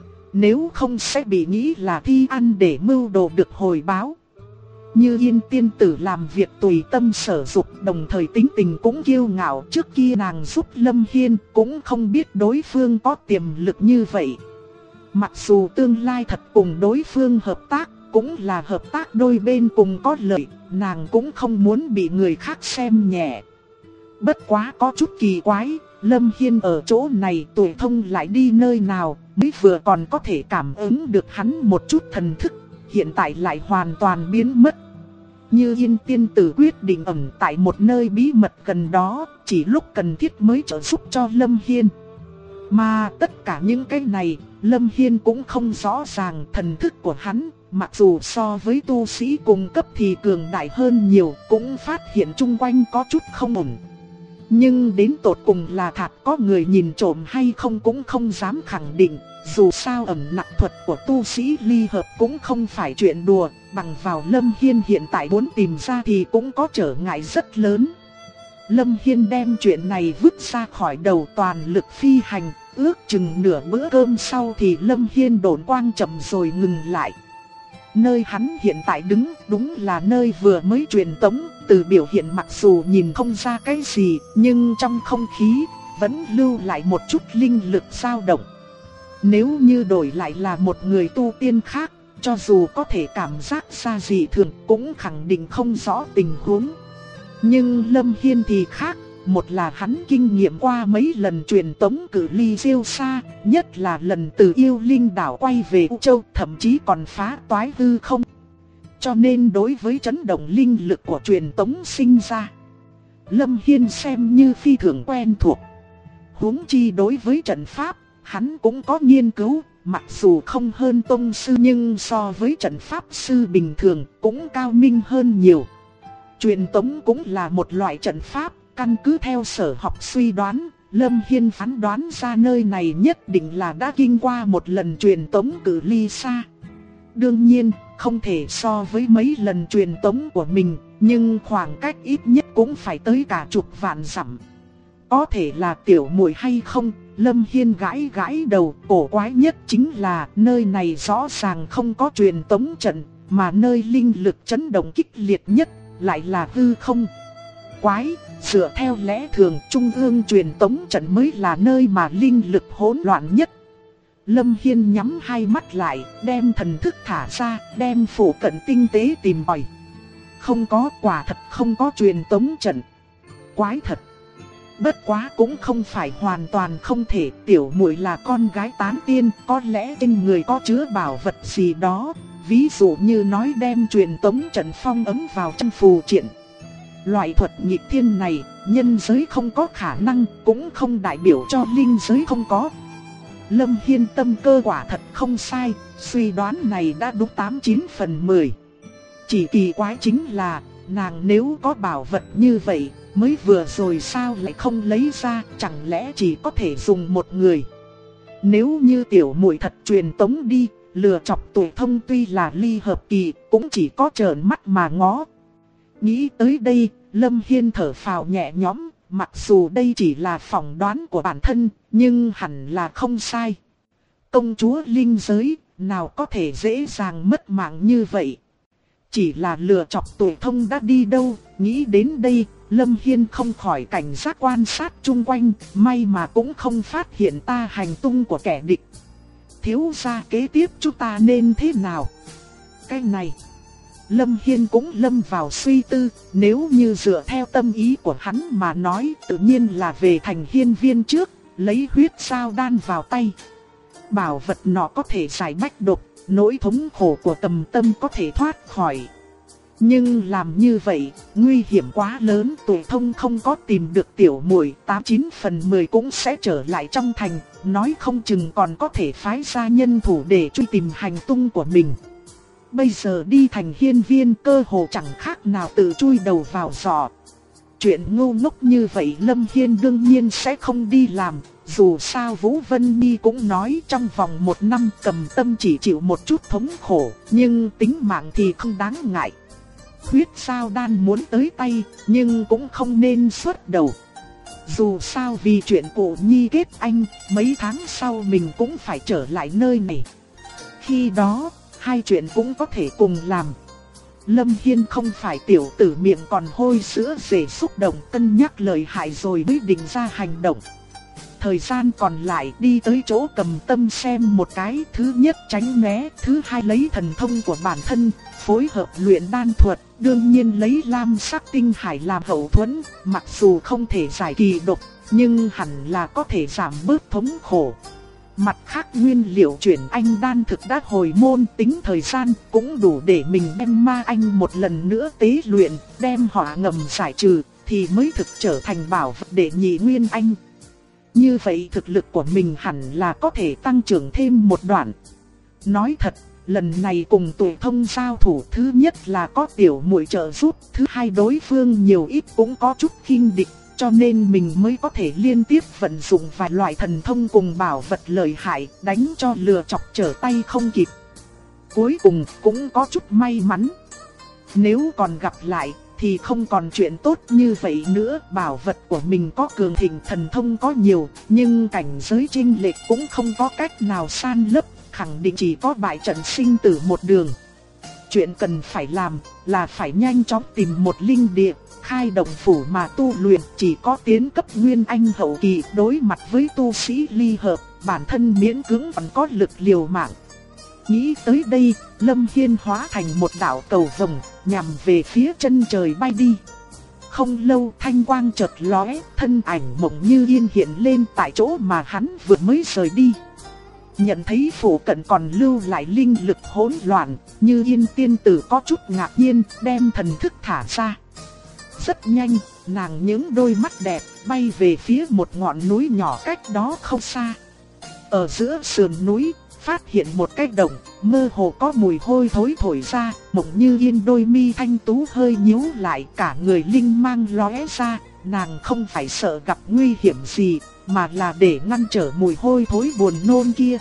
Nếu không sẽ bị nghĩ là thi ăn để mưu đồ được hồi báo. Như Yên tiên tử làm việc tùy tâm sở dục, đồng thời tính tình cũng kiêu ngạo. Trước kia nàng giúp Lâm Hiên cũng không biết đối phương có tiềm lực như vậy. Mặc dù tương lai thật cùng đối phương hợp tác, cũng là hợp tác đôi bên cùng có lợi, nàng cũng không muốn bị người khác xem nhẹ. Bất quá có chút kỳ quái, Lâm Hiên ở chỗ này tuổi thông lại đi nơi nào, mới vừa còn có thể cảm ứng được hắn một chút thần thức, hiện tại lại hoàn toàn biến mất. Như Yên tiên tử quyết định ẩn tại một nơi bí mật gần đó, chỉ lúc cần thiết mới trợ giúp cho Lâm Hiên. Mà tất cả những cái này, Lâm Hiên cũng không rõ ràng. Thần thức của hắn, mặc dù so với tu sĩ cùng cấp thì cường đại hơn nhiều, cũng phát hiện chung quanh có chút không ổn. Nhưng đến tột cùng là thật có người nhìn trộm hay không cũng không dám khẳng định. Dù sao ẩn nặc thuật của tu sĩ ly hợp cũng không phải chuyện đùa, bằng vào Lâm Hiên hiện tại muốn tìm ra thì cũng có trở ngại rất lớn. Lâm Hiên đem chuyện này vứt ra khỏi đầu, toàn lực phi hành, ước chừng nửa bữa cơm sau thì Lâm Hiên độn quang chậm rồi ngừng lại. Nơi hắn hiện tại đứng đúng là nơi vừa mới truyền tống, từ biểu hiện mặc dù nhìn không ra cái gì, nhưng trong không khí vẫn lưu lại một chút linh lực dao động. Nếu như đổi lại là một người tu tiên khác, cho dù có thể cảm giác ra dị thường cũng khẳng định không rõ tình huống. Nhưng Lâm Hiên thì khác, một là hắn kinh nghiệm qua mấy lần truyền tống cự ly siêu xa, nhất là lần từ Yêu Linh đảo quay về U Châu, thậm chí còn phá toái hư không. Cho nên đối với chấn động linh lực của truyền tống sinh ra, Lâm Hiên xem như phi thường quen thuộc. Huống chi đối với trận pháp, hắn cũng có nghiên cứu, mặc dù không hơn tông sư nhưng so với trận pháp sư bình thường cũng cao minh hơn nhiều. Truyền tống cũng là một loại trận pháp, căn cứ theo sở học suy đoán, Lâm Hiên phán đoán ra nơi này nhất định là đã kinh qua một lần truyền tống cự ly xa. Đương nhiên, không thể so với mấy lần truyền tống của mình, nhưng khoảng cách ít nhất cũng phải tới cả chục vạn dặm. Có thể là tiểu muội hay không? Lâm Hiên gãi gãi đầu, cổ quái nhất chính là nơi này rõ ràng không có truyền tống trận, mà nơi linh lực chấn động kịch liệt nhất lại là hư không. Quái, dựa theo lẽ thường trung ương truyền tống trận mới là nơi mà linh lực hỗn loạn nhất. Lâm Hiên nhắm hai mắt lại, đem thần thức thả ra, đem phủ cận tinh tế tìm tòi. Không có, quả thật không có truyền tống trận. Quái thật. Bất quá cũng không phải hoàn toàn không thể, tiểu muội là con gái tán tiên, có lẽ trên người có chứa bảo vật gì đó, ví dụ như nói đem truyền tống trận phong ấm vào trong phù triện. Loại thuật nghịch thiên này, nhân giới không có khả năng, cũng không đại biểu cho linh giới không có. Lâm Hiên tâm cơ quả thật không sai, suy đoán này đã đúng 89 phần 10. Chỉ kỳ quái chính là, nàng nếu có bảo vật như vậy, mới vừa rồi sao lại không lấy ra, chẳng lẽ chỉ có thể dùng một người. Nếu như tiểu muội thật truyền tống đi, lừa chọc tuổi thông tuy là ly hợp kỳ, cũng chỉ có trợn mắt mà ngó. Nghĩ tới đây, Lâm Hiên thở phào nhẹ nhõm, mặc dù đây chỉ là phỏng đoán của bản thân, nhưng hẳn là không sai. Công chúa linh giới, nào có thể dễ dàng mất mạng như vậy. Chỉ là lừa chọc Tuổi Thông đã đi đâu, nghĩ đến đây, Lâm Hiên không khỏi cảnh giác quan sát chung quanh, may mà cũng không phát hiện ta hành tung của kẻ địch. Thiếu gia kế tiếp chúng ta nên thế nào? Cái này, Lâm Hiên cũng lâm vào suy tư, nếu như dựa theo tâm ý của hắn mà nói, tự nhiên là về thành hiên viên trước, lấy huyết sao đan vào tay. Bảo vật nó có thể giải bách độc, nỗi thống khổ của Tầm Tâm có thể thoát khỏi. Nhưng làm như vậy, nguy hiểm quá lớn, Tuổi Thông không có tìm được tiểu muội, 89 phần 10 cũng sẽ trở lại trong thành, nói không chừng còn có thể phái ra nhân thủ để truy tìm hành tung của mình. Bây giờ đi thành hiên viên cơ hồ chẳng khác nào tự chui đầu vào giỏ. Chuyện ngu ngốc như vậy Lâm Hiên đương nhiên sẽ không đi làm. Dù sao Vũ Vân Nhi cũng nói trong vòng 1 năm Cầm Tâm chỉ chịu một chút thống khổ, nhưng tính mạng thì không đáng ngại. Huyết sao đan muốn tới tay, nhưng cũng không nên xuất đầu. Dù sao vì chuyện Cụ Nhi kết anh, mấy tháng sau mình cũng phải trở lại nơi này. Khi đó, hai chuyện cũng có thể cùng làm. Lâm Hiên không phải tiểu tử miệng còn hôi sữa dễ xúc động, cân nhắc lời hại rồi mới định ra hành động. Thời gian còn lại đi tới chỗ Cầm Tâm xem một cái, thứ nhất tránh né, thứ hai lấy thần thông của bản thân, phối hợp luyện đan thuật, đương nhiên lấy lam sắc tinh hải làm hậu thuẫn, mặc dù không thể giải kỳ độc, nhưng hẳn là có thể giảm bớt thống khổ. Mặt khác nguyên liệu chuyển anh đan thực đã hồi môn, tính thời gian cũng đủ để mình đem ma anh một lần nữa tế luyện, đem hỏa ngầm giải trừ, thì mới thực trở thành bảo vật để nhị nguyên anh. Như vậy thực lực của mình hẳn là có thể tăng trưởng thêm một đoạn. Nói thật, lần này cùng Tuổi Thông giao thủ, thứ nhất là có tiểu muội trợ giúp, thứ hai đối phương nhiều ít cũng có chút khinh địch, cho nên mình mới có thể liên tiếp vận dụng vài loại thần thông cùng bảo vật lợi hại, đánh cho lừa chọc trở tay không kịp. Cuối cùng cũng có chút may mắn. Nếu còn gặp lại thì không còn chuyện tốt như vậy nữa. Bảo vật của mình có cường thịnh, thần thông có nhiều, nhưng cảnh giới chênh lệch cũng không có cách nào san lấp, khẳng định chỉ có bại trận sinh tử một đường. Chuyện cần phải làm là phải nhanh chóng tìm một linh địa, khai động phủ mà tu luyện. Chỉ có tiến cấp nguyên anh hậu kỳ đối mặt với tu sĩ ly hợp, bản thân miễn cưỡng còn có lực liều mạng. Nghĩ tới đây, Lâm Hiên hóa thành một đạo cầu vồng, nhằm về phía chân trời bay đi. Không lâu thanh quang chợt lóe, thân ảnh Mộng Như Yên hiện lên tại chỗ mà hắn vừa mới rời đi. Nhận thấy phủ cận còn lưu lại linh lực hỗn loạn, Như Yên tiên tử có chút ngạc nhiên, đem thần thức thả ra. Rất nhanh, nàng những đôi mắt đẹp bay về phía một ngọn núi nhỏ cách đó không xa. Ở giữa sườn núi, phát hiện một cái động, mơ hồ có mùi hôi thối thổi ra. Mộng Như Yên đôi mi thanh tú hơi nhíu lại, cả người linh mang lóe ra. Nàng không phải sợ gặp nguy hiểm gì, mà là để ngăn trở mùi hôi thối buồn nôn kia.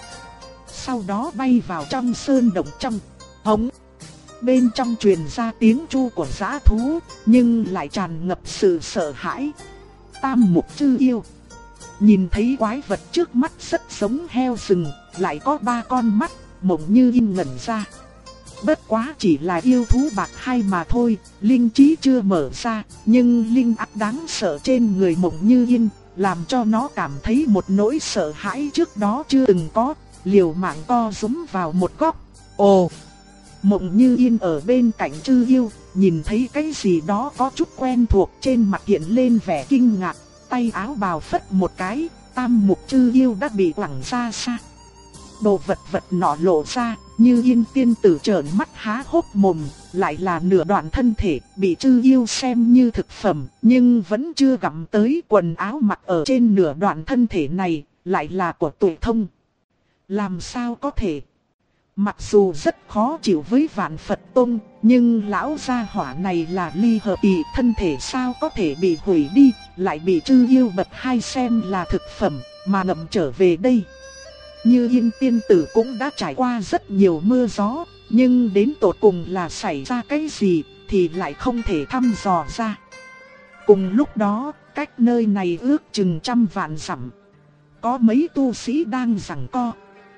Sau đó bay vào trong sơn động trong hống. Bên trong truyền ra tiếng chu của dã thú, nhưng lại tràn ngập sự sợ hãi. Tam mục chư yêu. Nhìn thấy quái vật trước mắt rất giống heo rừng, lại có 3 con mắt, Mộng Như Yên ngẩn ra. Bất quá chỉ là yêu thú bạc hai mà thôi, linh trí chưa mở ra, nhưng linh áp đáng sợ trên người Mộng Như Yên, làm cho nó cảm thấy một nỗi sợ hãi trước đó chưa từng có, liều mạng co rúm vào một góc. Ồ! Mộng Như Yên ở bên cạnh chư yêu, nhìn thấy cái gì đó có chút quen thuộc, trên mặt hiện lên vẻ kinh ngạc, tay áo bào phất một cái, tam mục chư yêu đã bị quẳng ra xa. Đồ vật nọ lộ ra, Như Yên tiên tử trợn mắt há hốc mồm, lại là nửa đoạn thân thể, bị chư yêu xem như thực phẩm, nhưng vẫn chưa gặm tới. Quần áo mặc ở trên nửa đoạn thân thể này, lại là của Tuổi Thông. Làm sao có thể? Mặc dù rất khó chịu với Vạn Phật Tông, nhưng lão gia hỏa này là ly hợp kỳ, thân thể sao có thể bị hủy đi, lại bị chư yêu bậc hai xem là thực phẩm, mà ngậm trở về đây. Như Yên tiên tử cũng đã trải qua rất nhiều mưa gió, nhưng đến tột cùng là xảy ra cái gì thì lại không thể thăm dò ra. Cùng lúc đó, cách nơi này ước chừng 100 vạn dặm, có mấy tu sĩ đang giằng co.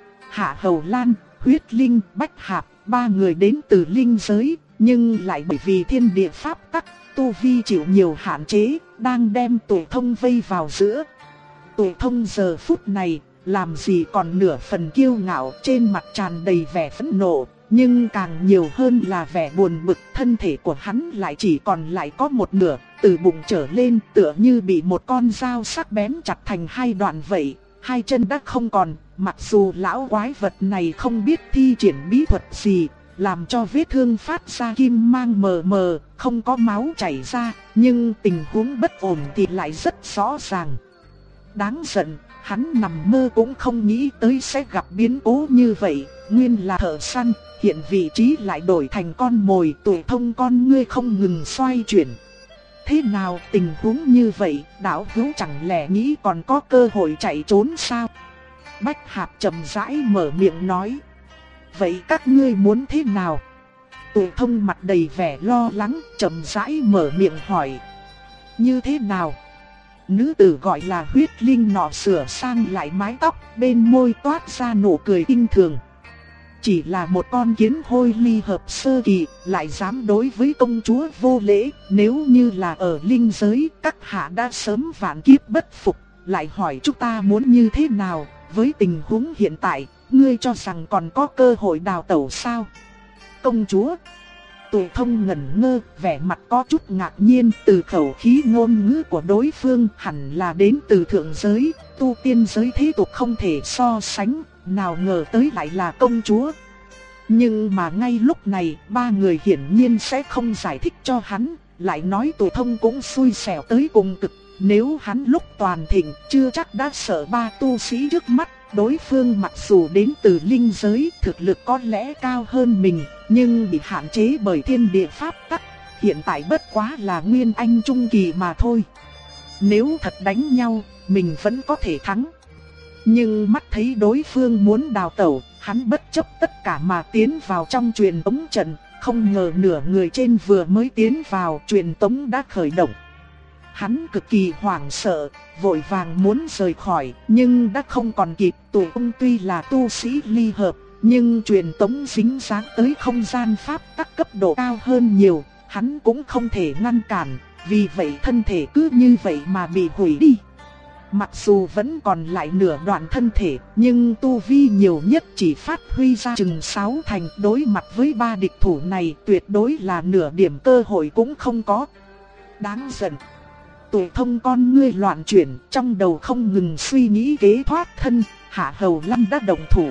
Hạ Hầu Lan, Huyết Linh, Bách Hạp, ba người đến từ linh giới, nhưng lại bởi vì thiên địa pháp tắc, tu vi chịu nhiều hạn chế, đang đem Tuệ Thông vây vào giữa. Tuệ Thông giờ phút này, làm gì còn nửa phần kiêu ngạo, trên mặt tràn đầy vẻ phẫn nộ, nhưng càng nhiều hơn là vẻ buồn bực. Thân thể của hắn lại chỉ còn lại có một nửa, từ bụng trở lên tựa như bị một con dao sắc bén chặt thành hai đoạn vậy. Hai chân đã không còn, mặc dù lão quái vật này không biết thi triển bí thuật gì, làm cho vết thương phát ra kim mang mờ mờ, không có máu chảy ra, nhưng tình huống bất ổn thì lại rất rõ ràng. Đáng giận, hắn nằm mơ cũng không nghĩ tới sẽ gặp biến cố như vậy, nguyên là thợ săn, hiện vị trí lại đổi thành con mồi. Tuệ Thông con ngươi không ngừng xoay chuyển. Thế nào, tình huống như vậy, đạo hữu chẳng lẽ nghĩ còn có cơ hội chạy trốn sao? Bách Hạp chậm rãi mở miệng nói. Vậy các ngươi muốn thế nào? Tuệ Thông mặt đầy vẻ lo lắng, chậm rãi mở miệng hỏi. Như thế nào? Nữ tử gọi là Huyết Linh nọ sửa sang lại mái tóc, bên môi toát ra nụ cười kinh thường. Chỉ là một con kiến hôi ly hợp sơ kỳ, lại dám đối với công chúa vô lễ. Nếu như là ở linh giới, các hạ đã sớm vạn kiếp bất phục. Lại hỏi chúng ta muốn như thế nào? Với tình huống hiện tại, ngươi cho rằng còn có cơ hội đào tẩu sao? Công chúa. Tuệ Thông ngẩn ngơ, vẻ mặt có chút ngạc nhiên. Từ khẩu khí ngôn ngữ của đối phương hẳn là đến từ thượng giới, tu tiên giới thế tục không thể so sánh. Nào ngờ tới lại là công chúa. Nhưng mà ngay lúc này, ba người hiển nhiên sẽ không giải thích cho hắn. Lại nói Tuệ Thông cũng xui xẻo tới cùng cực. Nếu hắn lúc toàn thịnh, chưa chắc đã sợ ba tu sĩ trước mắt. Đối phương mặc dù đến từ linh giới, thực lực có lẽ cao hơn mình, nhưng bị hạn chế bởi thiên địa pháp tắc. Hiện tại bất quá là nguyên anh trung kỳ mà thôi. Nếu thật đánh nhau, mình vẫn có thể thắng. Nhưng mắt thấy đối phương muốn đào tẩu, hắn bất chấp tất cả mà tiến vào trong truyền tống trận. Không ngờ nửa người trên vừa mới tiến vào, truyền tống đã khởi động. Hắn cực kỳ hoảng sợ, vội vàng muốn rời khỏi, nhưng đã không còn kịp. Tuệ Thông tuy là tu sĩ ly hợp, nhưng truyền tống dính dáng tới không gian pháp tắc cấp độ cao hơn nhiều, hắn cũng không thể ngăn cản. Vì vậy thân thể cứ như vậy mà bị hủy đi. Mặc dù vẫn còn lại nửa đoạn thân thể, nhưng tu vi nhiều nhất chỉ phát huy ra chừng 6 thành. Đối mặt với ba địch thủ này, tuyệt đối là nửa điểm cơ hội cũng không có. Đáng giận. Tuệ Thông con ngươi loạn chuyển, trong đầu không ngừng suy nghĩ kế thoát thân. Hạ Hầu Lan đã động thủ.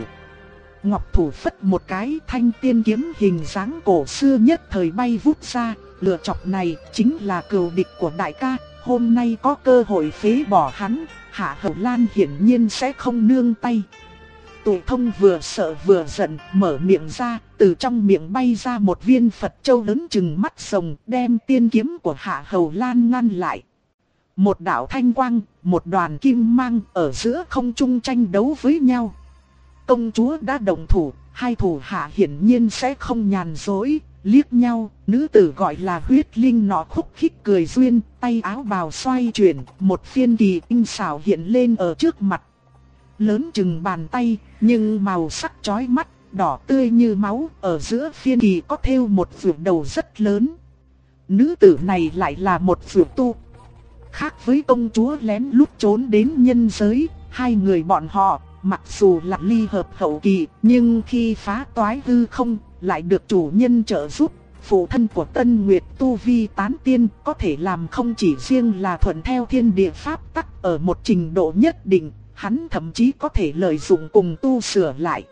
Ngọc thủ phất một cái, thanh tiên kiếm hình dáng cổ xưa nhất thời bay vút ra. Lựa chọc này chính là cừu địch của đại ca. Hôm nay có cơ hội phế bỏ hắn, Hạ Hầu Lan hiển nhiên sẽ không nương tay. Tuệ Thông vừa sợ vừa giận, mở miệng ra, từ trong miệng bay ra một viên Phật châu lớn chừng mắt rồng, đem tiên kiếm của Hạ Hầu Lan ngăn lại. Một đạo thanh quang, một đoàn kim mang ở giữa không trung tranh đấu với nhau. Công chúa đã động thủ, hai thủ hạ hiển nhiên sẽ không nhàn dối. Liếc nhau, nữ tử gọi là Huyết Linh nọ khúc khích cười duyên, tay áo bào xoay chuyển, một phiên kỳ tinh xảo hiện lên ở trước mặt. Lớn chừng bàn tay, nhưng màu sắc chói mắt, đỏ tươi như máu, ở giữa phiên kỳ có thêu một vượt đầu rất lớn. Nữ tử này lại là một vượt tu. Khác với công chúa lén lút trốn đến nhân giới, hai người bọn họ, mặc dù là ly hợp hậu kỳ, nhưng khi phá toái hư không, lại được chủ nhân trợ giúp. Phụ thân của Tân Nguyệt tu vi tán tiên, có thể làm không chỉ riêng là thuận theo thiên địa pháp tắc ở một trình độ nhất định, hắn thậm chí có thể lợi dụng cùng tu sửa lại.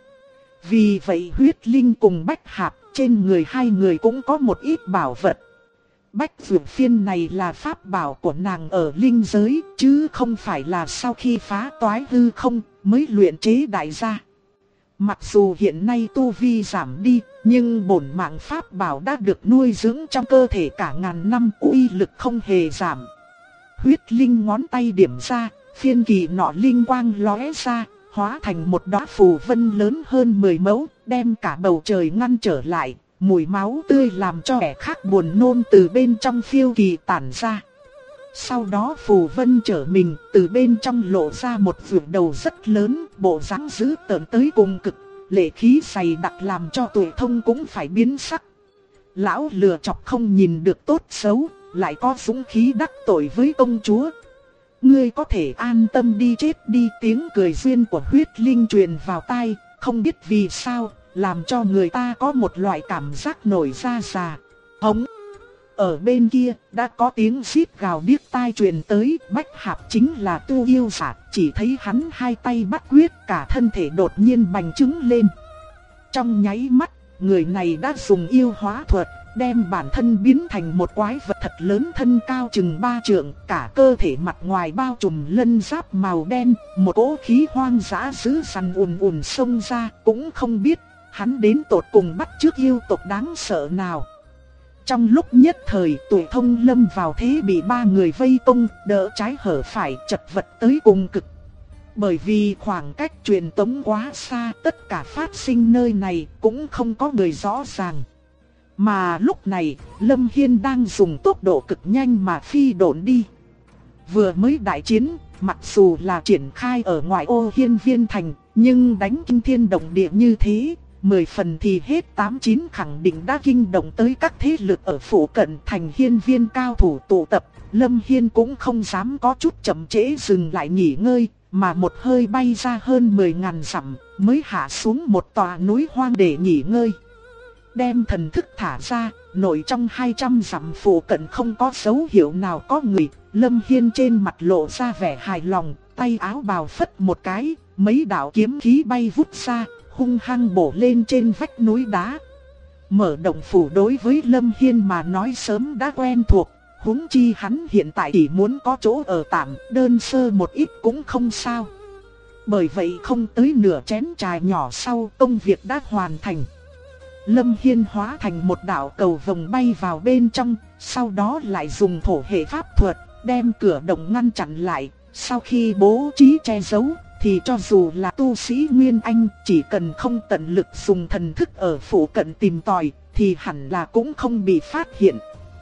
Vì vậy Huyết Linh cùng Bách Hạp, trên người hai người cũng có một ít bảo vật. Bách Dược Phiên này là pháp bảo của nàng ở linh giới, chứ không phải là sau khi phá toái hư không mới luyện chế đại gia. Mặc dù hiện nay tu vi giảm đi, nhưng bổn mạng pháp bảo đã được nuôi dưỡng trong cơ thể cả ngàn năm, uy lực không hề giảm. Huyết Linh ngón tay điểm ra, phiên kỳ nọ linh quang lóe ra, hóa thành một đóa phù vân lớn hơn 10 mẫu, đem cả bầu trời ngăn trở lại. mùi máu tươi làm cho kẻ khác buồn nôn từ bên trong phiêu kỳ tản ra. Sau đó Phù Vân trở mình, từ bên trong lộ ra một vượt đầu rất lớn, bộ dáng dữ tợn tới cùng cực, lệ khí dày đặc làm cho Tuệ Thông cũng phải biến sắc. Lão lừa chọc không nhìn được tốt xấu, lại có dũng khí đắc tội với công chúa. Ngươi có thể an tâm đi chết đi. Tiếng cười duyên của huyết linh truyền vào tai, không biết vì sao, làm cho người ta có một loại cảm giác nổi da gà. Hống! Ở bên kia, đã có tiếng rít gào điếc tai truyền tới. Bách Hạp chính là tu yêu giả, chỉ thấy hắn hai tay bắt quyết, cả thân thể đột nhiên bành trướng lên. Trong nháy mắt, người này đã dùng yêu hóa thuật, đem bản thân biến thành một quái vật thật lớn, thân cao chừng 3 trượng, cả cơ thể mặt ngoài bao trùm lân giáp màu đen, một cỗ khí hoang dã dữ dằn ùn ùn xông ra, cũng không biết hắn đến tột cùng bắt chước yêu tộc đáng sợ nào. Trong lúc nhất thời, Tuệ Thông lâm vào thế bị ba người vây công, đỡ trái hở phải, chật vật tới cùng cực. Bởi vì khoảng cách truyền tống quá xa, tất cả phát sinh nơi này cũng không có người rõ ràng. Mà lúc này, Lâm Hiên đang dùng tốc độ cực nhanh mà phi độn đi. Vừa mới đại chiến, mặc dù là triển khai ở ngoại ô Hiên Viên Thành, nhưng đánh kinh thiên động địa như thế, 10 phần thì hết 8-9 khẳng định đã kinh động tới các thế lực ở phủ cận thành Hiên Viên cao thủ tụ tập. Lâm Hiên cũng không dám có chút chậm trễ dừng lại nghỉ ngơi, mà một hơi bay ra hơn 10.000 dặm, mới hạ xuống một tòa núi hoang để nghỉ ngơi. Đem thần thức thả ra, nội trong 200 dặm phủ cận không có dấu hiệu nào có người. Lâm Hiên trên mặt lộ ra vẻ hài lòng, tay áo bào phất một cái, mấy đạo kiếm khí bay vút ra, hung hăng bổ lên trên vách núi đá. Mở động phủ đối với Lâm Hiên mà nói sớm đã quen thuộc, huống chi hắn hiện tại chỉ muốn có chỗ ở tạm, đơn sơ một ít cũng không sao. Bởi vậy không tới nửa chén trà nhỏ sau, công việc đã hoàn thành. Lâm Hiên hóa thành một đạo cầu vồng bay vào bên trong, sau đó lại dùng thổ hệ pháp thuật, đem cửa động ngăn chặn lại. Sau khi bố trí che giấu, thì cho dù là tu sĩ Nguyên Anh, chỉ cần không tận lực dùng thần thức ở phủ cận tìm tòi, thì hẳn là cũng không bị phát hiện.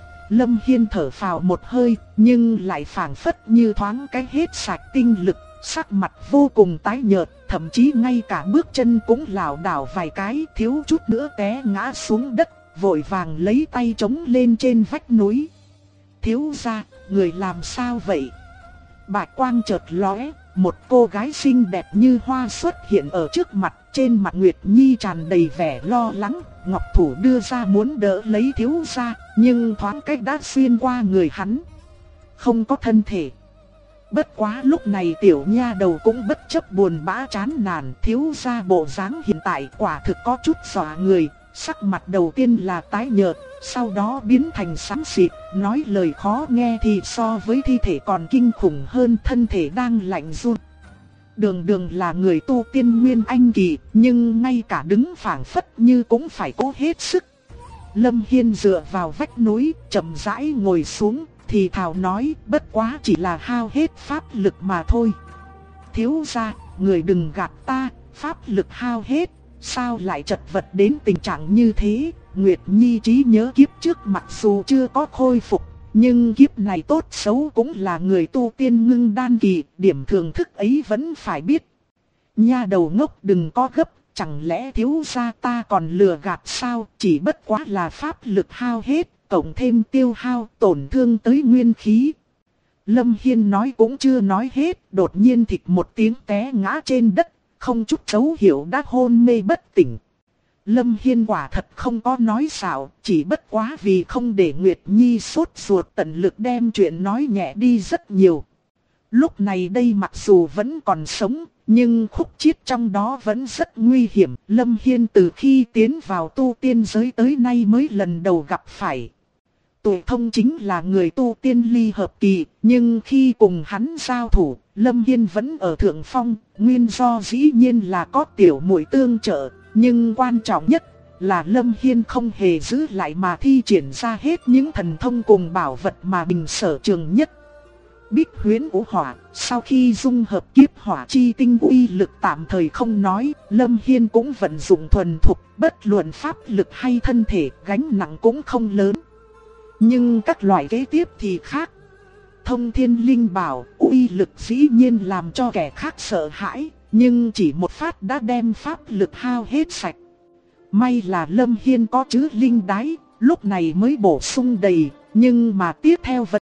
Lâm Hiên thở phào một hơi, nhưng lại phảng phất như thoáng cái hết sạch tinh lực, sắc mặt vô cùng tái nhợt, thậm chí ngay cả bước chân cũng lảo đảo vài cái, thiếu chút nữa té ngã xuống đất, vội vàng lấy tay chống lên trên vách núi. Thiếu gia, người làm sao vậy? Bạch quang chợt lóe, một cô gái xinh đẹp như hoa xuất hiện ở trước mặt, trên mặt Nguyệt Nhi tràn đầy vẻ lo lắng. Ngọc thủ đưa ra muốn đỡ lấy thiếu gia, nhưng thoáng cách đã xuyên qua người hắn, không có thân thể. Bất quá lúc này tiểu nha đầu cũng bất chấp buồn bã chán nản, thiếu gia bộ dáng hiện tại quả thực có chút dọa người. Sắc mặt đầu tiên là tái nhợt, sau đó biến thành xám xịt, nói lời khó nghe thì so với thi thể còn kinh khủng hơn, thân thể đang lạnh run. Đường đường là người tu tiên Nguyên Anh kỳ, nhưng ngay cả đứng phảng phất như cũng phải cố hết sức. Lâm Hiên dựa vào vách núi, chậm rãi ngồi xuống, thì thào nói, bất quá chỉ là hao hết pháp lực mà thôi. Thiếu gia, người đừng gạt ta, pháp lực hao hết, sao lại chật vật đến tình trạng như thế? Nguyệt Nhi trí nhớ kiếp trước mặc dù chưa có khôi phục, nhưng kiếp này tốt xấu cũng là người tu tiên ngưng đan kỳ, điểm thưởng thức ấy vẫn phải biết. Nha đầu ngốc đừng có gấp, chẳng lẽ thiếu gia ta còn lừa gạt sao? Chỉ bất quá là pháp lực hao hết, cộng thêm tiêu hao tổn thương tới nguyên khí. Lâm Hiên nói cũng chưa nói hết, đột nhiên thịch một tiếng té ngã trên đất, không chút dấu hiệu đã hôn mê bất tỉnh. Lâm Hiên quả thật không có nói xạo, chỉ bất quá vì không để Nguyệt Nhi sốt ruột tận lực đem chuyện nói nhẹ đi rất nhiều. Lúc này đây mặc dù vẫn còn sống, nhưng khúc chiết trong đó vẫn rất nguy hiểm. Lâm Hiên từ khi tiến vào tu tiên giới tới nay mới lần đầu gặp phải. Tuệ Thông chính là người tu tiên ly hợp kỳ, nhưng khi cùng hắn giao thủ, Lâm Hiên vẫn ở thượng phong. Nguyên do dĩ nhiên là có tiểu muội tương trợ, nhưng quan trọng nhất là Lâm Hiên không hề giữ lại mà thi triển ra hết những thần thông cùng bảo vật mà mình sở trường nhất. Bích Huyễn Vũ Hỏa, sau khi dung hợp kiếp hỏa chi tinh uy lực tạm thời không nói, Lâm Hiên cũng vận dụng thuần thục, Bất luận pháp lực hay thân thể gánh nặng cũng không lớn. Nhưng các loại kế tiếp thì khác. Thông thiên linh bảo, uy lực dĩ nhiên làm cho kẻ khác sợ hãi, nhưng chỉ một phát đã đem pháp lực hao hết sạch. May là Lâm Hiên có chữ linh đái, lúc này mới bổ sung đầy, nhưng mà tiếp theo vẫn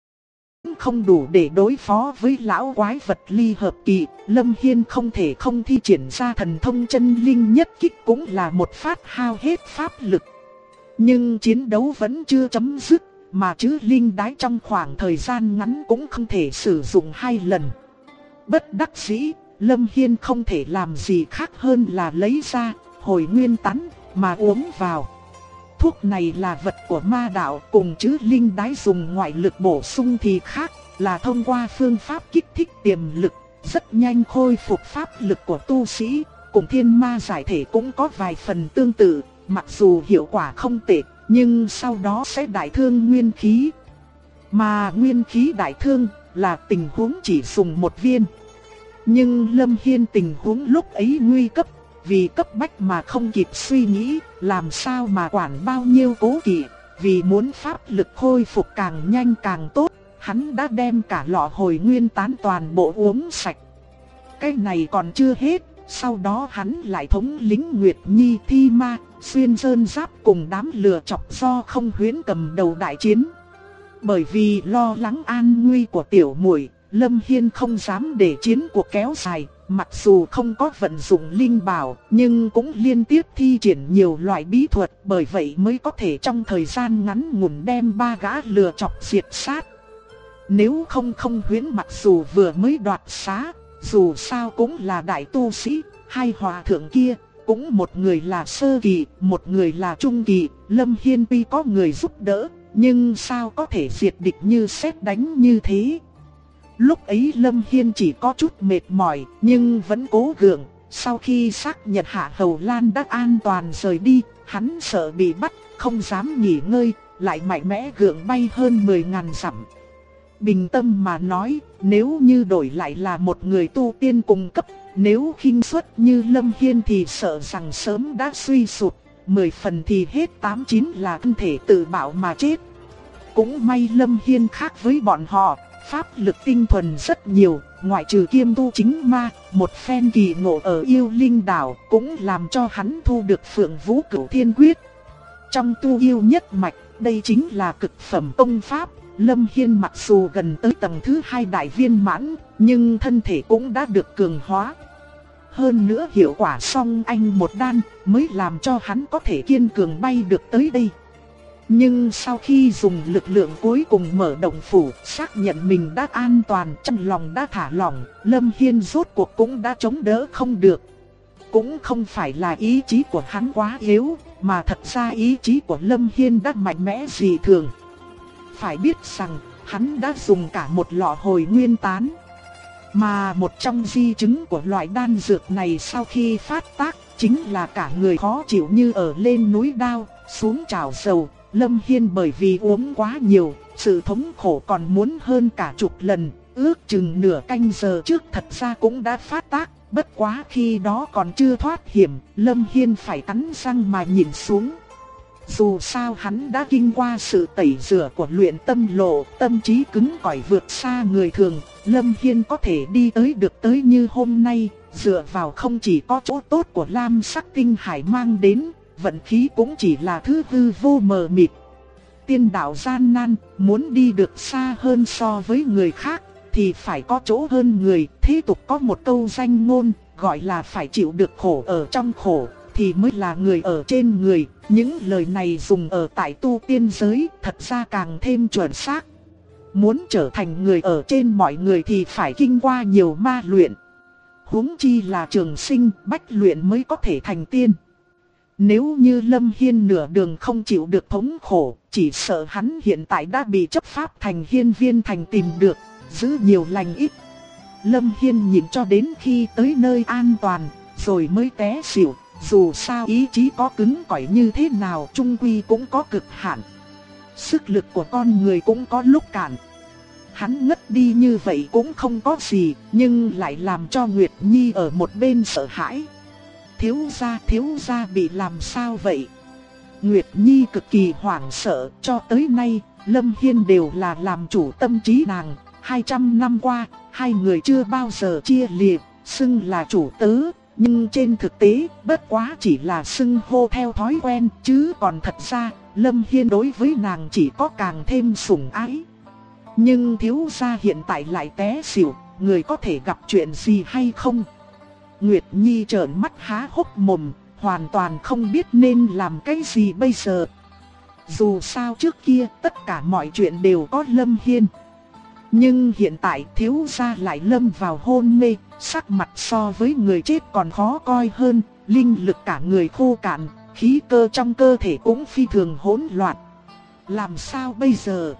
không đủ để đối phó với lão quái vật ly hợp kỳ. Lâm Hiên không thể không thi triển ra thần thông chân linh nhất kích, cũng là một phát hao hết pháp lực. Nhưng chiến đấu vẫn chưa chấm dứt, mà chữ linh đái trong khoảng thời gian ngắn cũng không thể sử dụng 2 lần. Bất đắc dĩ, Lâm Hiên không thể làm gì khác hơn là lấy ra hồi nguyên tán mà uống vào. Thuốc này là vật của ma đạo, cùng chữ linh đái dùng ngoại lực bổ sung thì khác, là thông qua phương pháp kích thích tiềm lực, rất nhanh khôi phục pháp lực của tu sĩ. Cùng thiên ma giải thể cũng có vài phần tương tự, mặc dù hiệu quả không tệ, nhưng sau đó sẽ đại thương nguyên khí. Mà nguyên khí đại thương là tình huống chỉ dùng 1 viên. Nhưng Lâm Hiên tình huống lúc ấy nguy cấp, vì cấp bách mà không kịp suy nghĩ, làm sao mà quản bao nhiêu cố kỵ. Vì muốn pháp lực khôi phục càng nhanh càng tốt, hắn đã đem cả lọ hồi nguyên tán toàn bộ uống sạch. Cái này còn chưa hết, sau đó hắn lại thống lĩnh Nguyệt Nhi Thi Ma, Xuyên Sơn Giáp cùng đám lừa chọc do Không Huyễn cầm đầu đại chiến. Bởi vì lo lắng an nguy của tiểu muội, Lâm Hiên không dám để chiến cuộc kéo dài. Mặc dù không có vận dụng linh bảo, nhưng cũng liên tiếp thi triển nhiều loại bí thuật, bởi vậy mới có thể trong thời gian ngắn ngủn đem 3 gã lừa chọc diệt sát. Nếu không Không Huyễn mặc dù vừa mới đoạt xá, dù sao cũng là đại tu sĩ, 2 hòa thượng kia, cũng một người là sơ kỳ, một người là trung kỳ. Lâm Hiên tuy có người giúp đỡ, nhưng sao có thể diệt địch như sét đánh như thế. Lúc ấy Lâm Hiên chỉ có chút mệt mỏi, nhưng vẫn cố gượng. Sau khi xác nhận Hạ Hầu Lan đã an toàn rời đi, hắn sợ bị bắt, không dám nghỉ ngơi, lại mạnh mẽ gượng bay hơn 10.000 dặm. Bình tâm mà nói, nếu như đổi lại là một người tu tiên cùng cấp, nếu khinh suất như Lâm Hiên thì sợ rằng sớm đã suy sụp, 10 phần thì hết 8-9 là thân thể tự bạo mà chết. Cũng may Lâm Hiên khác với bọn họ, pháp lực tinh thuần rất nhiều, ngoại trừ kiêm tu chính ma, một phen kỳ ngộ ở Yêu Linh đảo cũng làm cho hắn thu được Phượng Vũ Cửu Thiên Quyết. Trong tu yêu nhất mạch, đây chính là cực phẩm công pháp. Lâm Hiên mặc dù gần tới tầng thứ 2 đại viên mãn, nhưng thân thể cũng đã được cường hóa. Hơn nữa hiệu quả song anh một đan mới làm cho hắn có thể kiên cường bay được tới đây. Nhưng sau khi dùng lực lượng cuối cùng mở động phủ, xác nhận mình đã an toàn, trong lòng đã thả lỏng, Lâm Hiên rốt cuộc cũng đã chống đỡ không được. Cũng không phải là ý chí của hắn quá yếu, mà thật ra ý chí của Lâm Hiên đã mạnh mẽ dị thường. Phải biết rằng, hắn đã dùng cả một lọ hồi nguyên tán. Mà một trong di chứng của loại đan dược này sau khi phát tác, chính là cả người khó chịu như ở lên núi đao, xuống chảo dầu. Lâm Hiên bởi vì uống quá nhiều, sự thống khổ còn muốn hơn cả chục lần, ước chừng nửa canh giờ trước thật ra cũng đã phát tác. Bất quá khi đó còn chưa thoát hiểm, Lâm Hiên phải cắn răng mà nhìn xuống. Dù sao hắn đã kinh qua sự tẩy rửa của luyện tâm lộ, tâm trí cứng cỏi vượt xa người thường. Lâm Hiên có thể đi tới được tới như hôm nay, dựa vào không chỉ có chỗ tốt của lam sắc tinh hải mang đến, vận khí cũng chỉ là thứ hư vô mờ mịt. Tiên đạo gian nan, muốn đi được xa hơn so với người khác, thì phải có chỗ hơn người. Thế tục có một câu danh ngôn, gọi là phải chịu được khổ ở trong khổ, thì mới là người ở trên người. Những lời này dùng ở tại tu tiên giới, thật ra càng thêm chuẩn xác. Muốn trở thành người ở trên mọi người thì phải kinh qua nhiều ma luyện. Huống chi là trường sinh, bách luyện mới có thể thành tiên. Nếu như Lâm Hiên nửa đường không chịu được thống khổ, chỉ sợ hắn hiện tại đã bị chấp pháp thành hiên viên thành tìm được, giữ nhiều lành ít. Lâm Hiên nhìn cho đến khi tới nơi an toàn, rồi mới té xỉu. Dù sao ý chí có cứng cỏi như thế nào, chung quy cũng có cực hạn. Sức lực của con người cũng có lúc cạn. Hắn ngất đi như vậy cũng không có gì, nhưng lại làm cho Nguyệt Nhi ở một bên sợ hãi. thiếu gia bị làm sao vậy? Nguyệt Nhi cực kỳ hoảng sợ, cho tới nay, Lâm Hiên đều là làm chủ tâm trí nàng. 200 năm qua, hai người chưa bao giờ chia lìa, xưng là chủ tớ, nhưng trên thực tế, bất quá chỉ là xưng hô theo thói quen, chứ còn thật ra, Lâm Hiên đối với nàng chỉ có càng thêm sủng ái. Nhưng thiếu gia hiện tại lại té xỉu, người có thể gặp chuyện gì hay không? Nguyệt Nhi trợn mắt há hốc mồm, hoàn toàn không biết nên làm cái gì bây giờ. Dù sao trước kia tất cả mọi chuyện đều có Lâm Hiên. Nhưng hiện tại thiếu gia lại lâm vào hôn mê, sắc mặt so với người chết còn khó coi hơn, linh lực cả người khô cạn, khí cơ trong cơ thể cũng phi thường hỗn loạn. Làm sao bây giờ?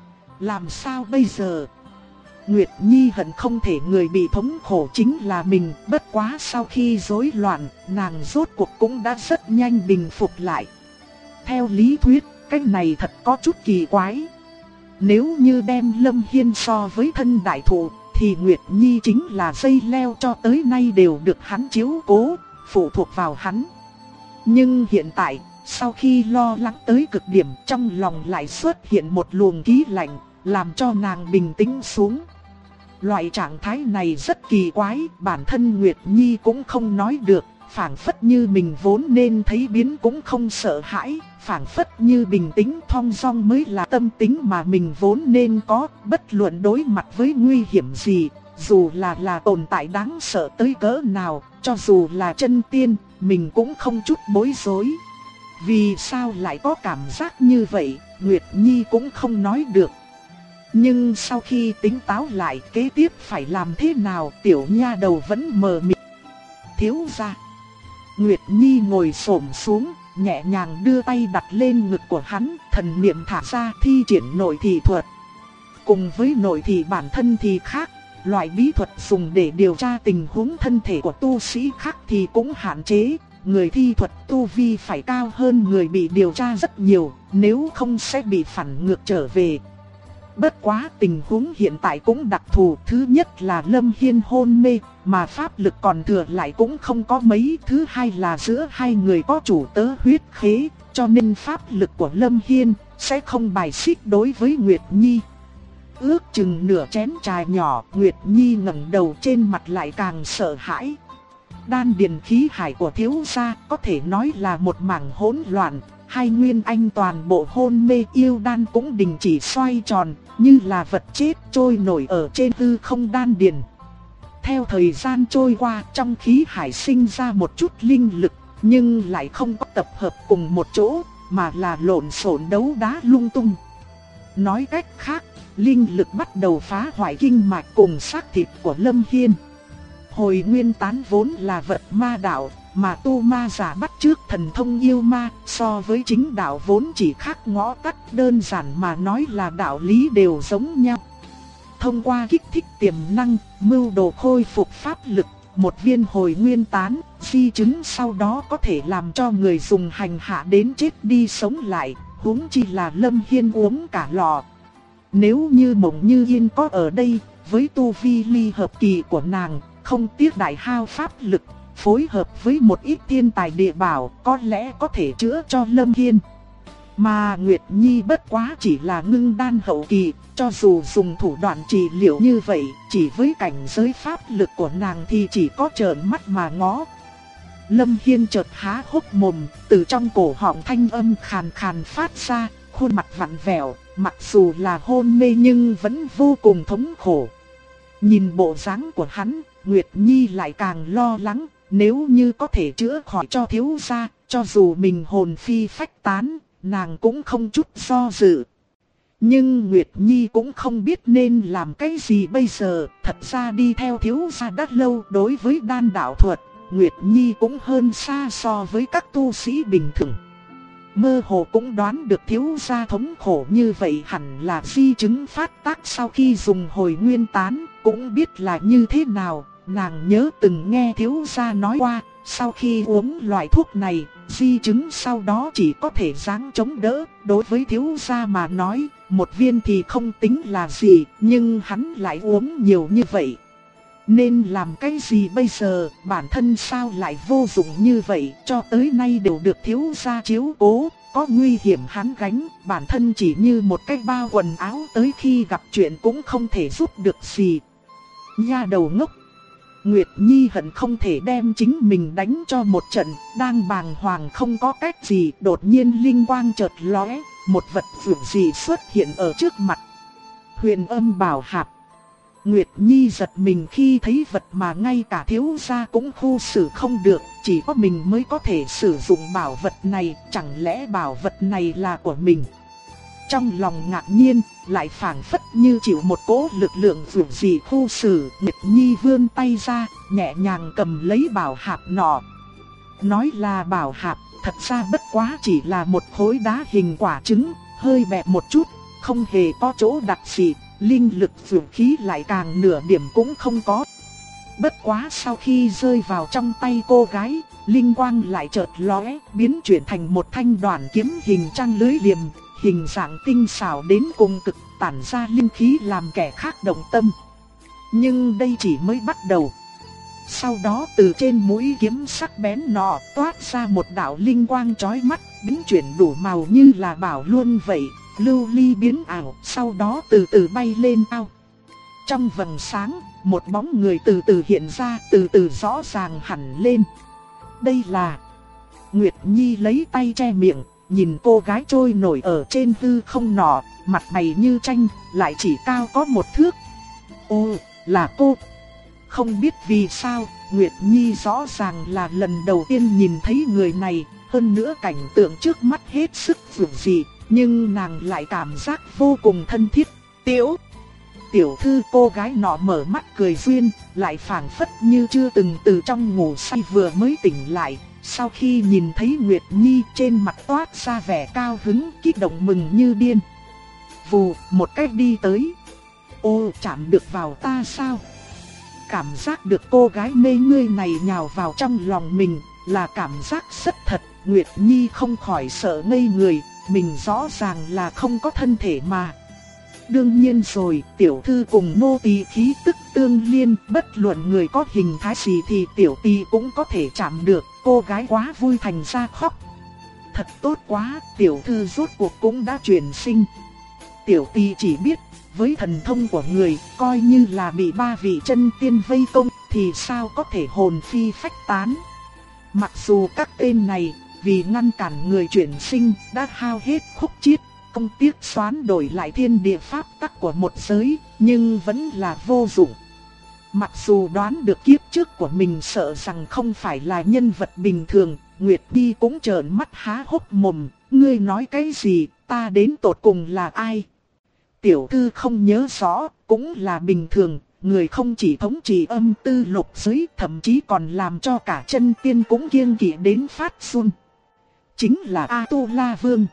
Làm sao bây giờ? Nguyệt Nhi hận không thể người bị thống khổ chính là mình, bất quá sau khi rối loạn, nàng rốt cuộc cũng đã rất nhanh bình phục lại. Theo lý thuyết, cái này thật có chút kỳ quái. Nếu như đem Lâm Hiên so với thân đại thụ, thì Nguyệt Nhi chính là dây leo cho tới nay đều được hắn chiếu cố, phụ thuộc vào hắn. Nhưng hiện tại, sau khi lo lắng tới cực điểm, trong lòng lại xuất hiện một luồng khí lạnh, làm cho nàng bình tĩnh xuống. Loại trạng thái này rất kỳ quái, bản thân Nguyệt Nhi cũng không nói được, phảng phất như mình vốn nên thấy biến cũng không sợ hãi, phảng phất như bình tĩnh thong dong mới là tâm tính mà mình vốn nên có, bất luận đối mặt với nguy hiểm gì, dù là tồn tại đáng sợ tới cỡ nào, cho dù là chân tiên, mình cũng không chút bối rối. Vì sao lại có cảm giác như vậy, Nguyệt Nhi cũng không nói được. Nhưng sau khi tỉnh táo lại, kế tiếp phải làm thế nào, tiểu nha đầu vẫn mờ mịt. Thiếu gia. Nguyệt Nhi ngồi xổm xuống, nhẹ nhàng đưa tay đặt lên ngực của hắn, thần niệm thả ra thi triển nội thị thuật. Cùng với nội thị bản thân thì khác, loại bí thuật dùng để điều tra tình huống thân thể của tu sĩ khác thì cũng hạn chế. Người thi thuật tu vi phải cao hơn người bị điều tra rất nhiều, nếu không sẽ bị phản ngược trở về. Bất quá tình huống hiện tại cũng đặc thù, thứ nhất là Lâm Hiên hôn mê, mà pháp lực còn thừa lại cũng không có mấy, thứ hai là giữa hai người có chủ tớ huyết khế, cho nên pháp lực của Lâm Hiên sẽ không bài xích đối với Nguyệt Nhi. Ước chừng nửa chén trà nhỏ, Nguyệt Nhi ngẩng đầu, trên mặt lại càng sợ hãi. Đan điền khí hải của thiếu gia có thể nói là một mảng hỗn loạn, hai nguyên anh toàn bộ hôn mê, yêu đan cũng đình chỉ xoay tròn, như là vật chết trôi nổi ở trên hư không đan điền. Theo thời gian trôi qua, trong khí hải sinh ra một chút linh lực, nhưng lại không có tập hợp cùng một chỗ, mà là lộn xộn đấu đá lung tung. Nói cách khác, linh lực bắt đầu phá hoại kinh mạch cùng xác thịt của Lâm Hiên. Hồi nguyên tán vốn là vật ma đạo, mà tu ma giả bắt chước thần thông yêu ma, so với chính đạo vốn chỉ khác ngõ tắt, đơn giản mà nói là đạo lý đều giống nhau. Thông qua kích thích tiềm năng, mưu đồ khôi phục pháp lực, một viên hồi nguyên tán, di chứng sau đó có thể làm cho người dùng hành hạ đến chết đi sống lại, huống chi là Lâm Hiên uống cả lọ. Nếu như Mộng Như Yên có ở đây, với tu vi ly hợp kỳ của nàng, không tiếc đại hao pháp lực, phối hợp với một ít thiên tài địa bảo, có lẽ có thể chữa cho Lâm Hiên. Mà Nguyệt Nhi bất quá chỉ là ngưng đan hậu kỳ, cho dù dùng thủ đoạn trị liệu như vậy, chỉ với cảnh giới pháp lực của nàng thì chỉ có trợn mắt mà ngó. Lâm Hiên chợt há hốc mồm, từ trong cổ họng thanh âm khàn khàn phát ra, khuôn mặt vặn vẹo, mặc dù là hôn mê nhưng vẫn vô cùng thống khổ. Nhìn bộ dáng của hắn, Nguyệt Nhi lại càng lo lắng, nếu như có thể chữa khỏi cho thiếu gia, cho dù mình hồn phi phách tán, nàng cũng không chút do dự. Nhưng Nguyệt Nhi cũng không biết nên làm cái gì bây giờ, thật ra đi theo thiếu gia đã lâu, đối với đan đạo thuật, Nguyệt Nhi cũng hơn xa so với các tu sĩ bình thường. Mơ hồ cũng đoán được thiếu gia thống khổ như vậy hẳn là di chứng phát tác sau khi dùng hồi nguyên tán, cũng biết là như thế nào. Nàng nhớ từng nghe thiếu gia nói qua, sau khi uống loại thuốc này, di chứng sau đó chỉ có thể giáng chống đỡ. Đối với thiếu gia mà nói, một viên thì không tính là gì, nhưng hắn lại uống nhiều như vậy. Nên làm cái gì bây giờ, bản thân sao lại vô dụng như vậy, cho tới nay đều được thiếu gia chiếu cố, có nguy hiểm hắn gánh, bản thân chỉ như một cái bao quần áo, tới khi gặp chuyện cũng không thể giúp được gì. Nha đầu ngốc. Nguyệt Nhi hận không thể đem chính mình đánh cho một trận, đang bàng hoàng không có cách gì, đột nhiên linh quang chợt lóe, một vật vượt gì xuất hiện ở trước mặt. Huyền Âm Bảo Hạp. Nguyệt Nhi giật mình khi thấy vật mà ngay cả thiếu gia cũng khu xử không được, chỉ có mình mới có thể sử dụng bảo vật này, chẳng lẽ bảo vật này là của mình? Trong lòng ngạc nhiên, lại phảng phất như chịu một cỗ lực lượng vượt gì khu xử, Nguyệt Nhi vươn tay ra, nhẹ nhàng cầm lấy bảo hạp nọ. Nói là bảo hạp, thật ra bất quá chỉ là một khối đá hình quả trứng, hơi bẹp một chút, không hề có chỗ đặc gì, linh lực vượt khí lại càng nửa điểm cũng không có. Bất quá sau khi rơi vào trong tay cô gái, linh quang lại chợt lóe, biến chuyển thành một thanh đoản kiếm hình trăng lưới liềm, hình dạng tinh xảo đến cùng cực, tản ra linh khí làm kẻ khác động tâm. Nhưng đây chỉ mới bắt đầu. Sau đó từ trên mũi kiếm sắc bén nọ toát ra một đạo linh quang chói mắt, biến chuyển đủ màu như là bảo luôn vậy, lưu ly biến ảo, sau đó từ từ bay lên cao. Trong vầng sáng, một bóng người từ từ hiện ra, từ từ rõ ràng hẳn lên. Đây là... Nguyệt Nhi lấy tay che miệng, nhìn cô gái trôi nổi ở trên hư không nọ, mặt mày như tranh, lại chỉ cao có một thước. Ô, là cô. Không biết vì sao, Nguyệt Nhi rõ ràng là lần đầu tiên nhìn thấy người này, hơn nữa cảnh tượng trước mắt hết sức vượt dị, nhưng nàng lại cảm giác vô cùng thân thiết. Tiểu thư, cô gái nọ mở mắt cười duyên, lại phảng phất như chưa từng từ trong ngủ say vừa mới tỉnh lại. Sau khi nhìn thấy Nguyệt Nhi, trên mặt toát ra vẻ cao hứng, kích động mừng như điên. Vù, một cách đi tới. Ô, chạm được vào ta sao? Cảm giác được cô gái mê ngươi này nhào vào trong lòng mình, là cảm giác rất thật. Nguyệt Nhi không khỏi sợ ngây người, mình rõ ràng là không có thân thể mà. Đương nhiên rồi, tiểu thư cùng nô tỳ khí tức tương liên, bất luận người có hình thái gì thì tiểu tỳ cũng có thể chạm được. Cô gái quá vui thành ra khóc. Thật tốt quá, tiểu thư rốt cuộc cũng đã chuyển sinh. Tiểu tỳ chỉ biết, với thần thông của người, coi như là bị ba vị chân tiên vây công, thì sao có thể hồn phi phách tán. Mặc dù các tên này, vì ngăn cản người chuyển sinh, đã hao hết khúc chiết, không tiếc xoán đổi lại thiên địa pháp tắc của một giới, nhưng vẫn là vô dụng. Mặc dù đoán được kiếp trước của mình sợ rằng không phải là nhân vật bình thường, Nguyệt Nhi cũng trợn mắt há hốc mồm, ngươi nói cái gì, ta đến tột cùng là ai? Tiểu thư không nhớ rõ, cũng là bình thường, người không chỉ thống trị âm tư lục giới, thậm chí còn làm cho cả chân tiên cũng kiêng kỵ đến phát run. Chính là A Tu La Vương.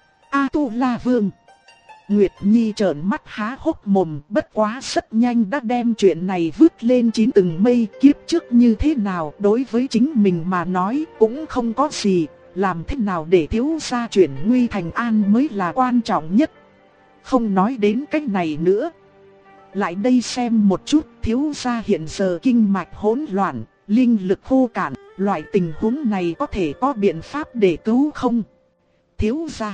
A Tu La Vương. Nguyệt Nhi trợn mắt há hốc mồm, bất quá rất nhanh đã đem chuyện này vứt lên chín tầng mây. Kiếp trước như thế nào đối với chính mình mà nói cũng không có gì, làm thế nào để thiếu gia chuyển nguy thành an mới là quan trọng nhất. Không nói đến cách này nữa. Lại đây xem một chút, thiếu gia hiện giờ kinh mạch hỗn loạn, linh lực khô cạn, loại tình huống này có thể có biện pháp để cứu không? Thiếu gia.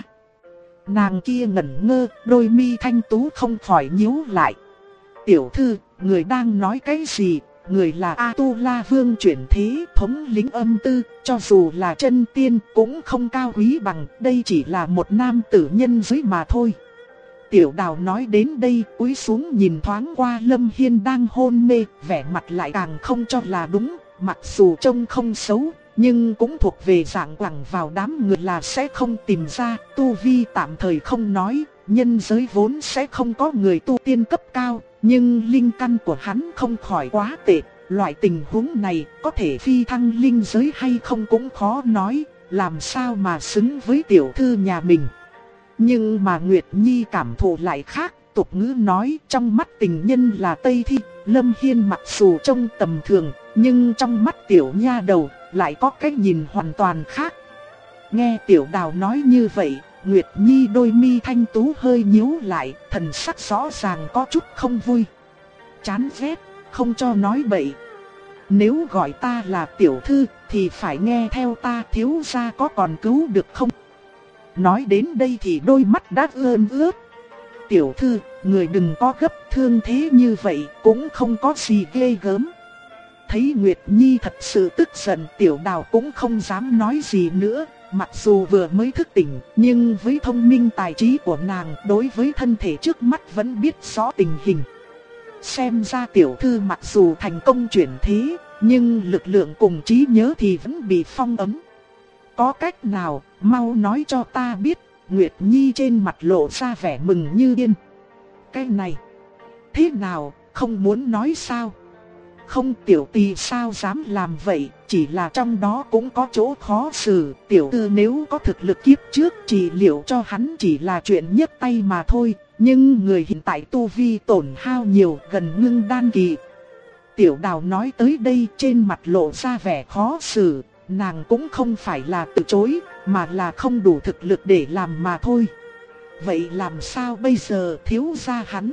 Nàng kia ngẩn ngơ, đôi mi thanh tú không khỏi nhíu lại. Tiểu thư, người đang nói cái gì? Người là A Tu La Vương chuyển thế, thống lĩnh âm tư, cho dù là chân tiên cũng không cao quý bằng, đây chỉ là một nam tử nhân giới mà thôi. Tiểu Đào nói đến đây, cúi xuống nhìn thoáng qua Lâm Hiên đang hôn mê, vẻ mặt lại càng không cho là đúng, mặc dù trông không xấu, nhưng cũng thuộc về dạng quẳng vào đám người là sẽ không tìm ra. Tu vi tạm thời không nói, nhân giới vốn sẽ không có người tu tiên cấp cao, nhưng linh căn của hắn không khỏi quá tệ. Loại tình huống này có thể phi thăng linh giới hay không cũng khó nói, làm sao mà xứng với tiểu thư nhà mình. Nhưng mà Nguyệt Nhi cảm thụ lại khác, tục ngữ nói trong mắt tình nhân là Tây Thi. Lâm Hiên mặc dù trông tầm thường, nhưng trong mắt tiểu nha đầu lại có cái nhìn hoàn toàn khác. Nghe Tiểu Đào nói như vậy, Nguyệt Nhi đôi mi thanh tú hơi nhíu lại, thần sắc rõ ràng có chút không vui. Chán ghét, không cho nói bậy. Nếu gọi ta là tiểu thư thì phải nghe theo ta, thiếu gia có còn cứu được không? Nói đến đây thì đôi mắt đã ươn ướt. Tiểu thư, người đừng có gấp, thương thế như vậy cũng không có gì ghê gớm. Thấy Nguyệt Nhi thật sự tức giận, Tiểu Đào cũng không dám nói gì nữa. Mặc dù vừa mới thức tỉnh, nhưng với thông minh tài trí của nàng, đối với thân thể trước mắt vẫn biết rõ tình hình. Xem ra tiểu thư mặc dù thành công chuyển thế, nhưng lực lượng cùng trí nhớ thì vẫn bị phong ấn. Có cách nào, mau nói cho ta biết. Nguyệt Nhi trên mặt lộ ra vẻ mừng như điên. Cái này, thế nào, không muốn nói sao? Không, tiểu tỳ sao dám làm vậy, chỉ là trong đó cũng có chỗ khó xử. Tiểu thư nếu có thực lực kiếp trước trị liệu cho hắn chỉ là chuyện nhấc tay mà thôi. Nhưng người hiện tại tu vi tổn hao nhiều, gần ngưng đan kỳ. Tiểu Đào nói tới đây trên mặt lộ ra vẻ khó xử. Nàng cũng không phải là từ chối, mà là không đủ thực lực để làm mà thôi. Vậy làm sao bây giờ, thiếu gia hắn?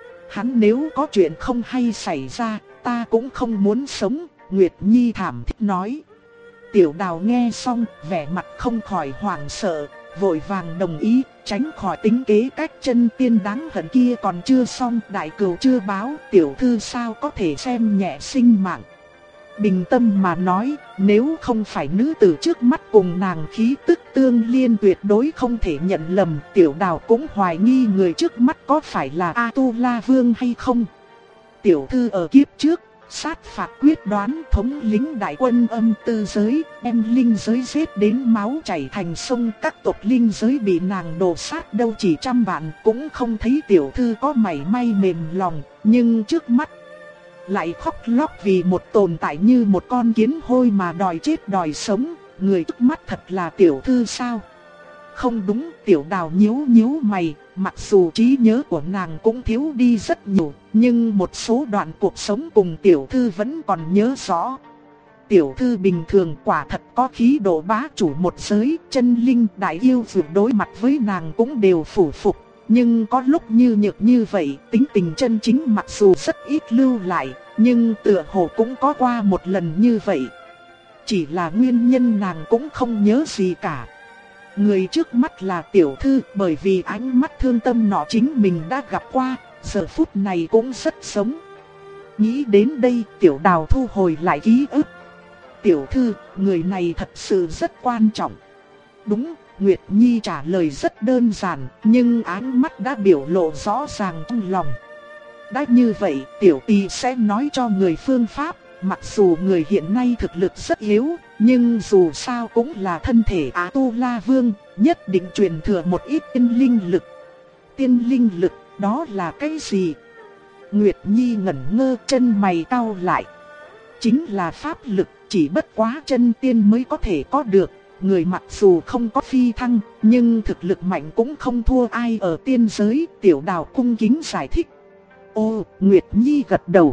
Hắn nếu có chuyện không hay xảy ra, ta cũng không muốn sống, Nguyệt Nhi thảm thiết nói. Tiểu Đào nghe xong, vẻ mặt không khỏi hoảng sợ, vội vàng đồng ý, tránh khỏi tính kế cách chân tiên đáng hận kia còn chưa xong, đại cừu chưa báo, tiểu thư sao có thể xem nhẹ sinh mạng. Bình tâm mà nói, nếu không phải nữ tử trước mắt cùng nàng khí tức tương liên tuyệt đối không thể nhận lầm. Tiểu Đào cũng hoài nghi người trước mắt có phải là A-tu-la Vương hay không. Tiểu thư ở kiếp trước, sát phạt quyết đoán, thống lĩnh đại quân âm tư giới, đem linh giới giết đến máu chảy thành sông. Các tộc linh giới bị nàng đổ sát đâu chỉ trăm vạn, cũng không thấy tiểu thư có mảy may mềm lòng. Nhưng trước mắt lại khóc lóc vì một tồn tại như một con kiến hôi mà đòi chết đòi sống. Người trước mắt thật là tiểu thư sao? Không đúng, Tiểu Đào nhíu mày. Mặc dù trí nhớ của nàng cũng thiếu đi rất nhiều, nhưng một số đoạn cuộc sống cùng tiểu thư vẫn còn nhớ rõ. Tiểu thư bình thường quả thật có khí độ bá chủ một giới, chân linh đại yêu vượt đối mặt với nàng cũng đều phủ phục. Nhưng có lúc như nhược như vậy, tính tình chân chính mặc dù rất ít lưu lại, nhưng tựa hồ cũng có qua một lần như vậy. Chỉ là nguyên nhân nàng cũng không nhớ gì cả. Người trước mắt là tiểu thư, bởi vì ánh mắt thương tâm nọ chính mình đã gặp qua, giờ phút này cũng rất sống. Nghĩ đến đây, Tiểu Đào thu hồi lại ký ức. Tiểu thư, người này thật sự rất quan trọng. Đúng, Nguyệt Nhi trả lời rất đơn giản, nhưng ánh mắt đã biểu lộ rõ ràng trong lòng. Đã như vậy, tiểu tỳ sẽ nói cho người phương pháp. Mặc dù người hiện nay thực lực rất yếu, nhưng dù sao cũng là thân thể A-tu-la Vương, nhất định truyền thừa một ít tiên linh lực. Tiên linh lực, đó là cái gì? Nguyệt Nhi ngẩn ngơ, chân mày cau lại. Chính là pháp lực, chỉ bất quá chân tiên mới có thể có được. Người mặc dù không có phi thăng, nhưng thực lực mạnh cũng không thua ai ở tiên giới. Tiểu Đào cung kính giải thích. Ô, Nguyệt Nhi gật đầu.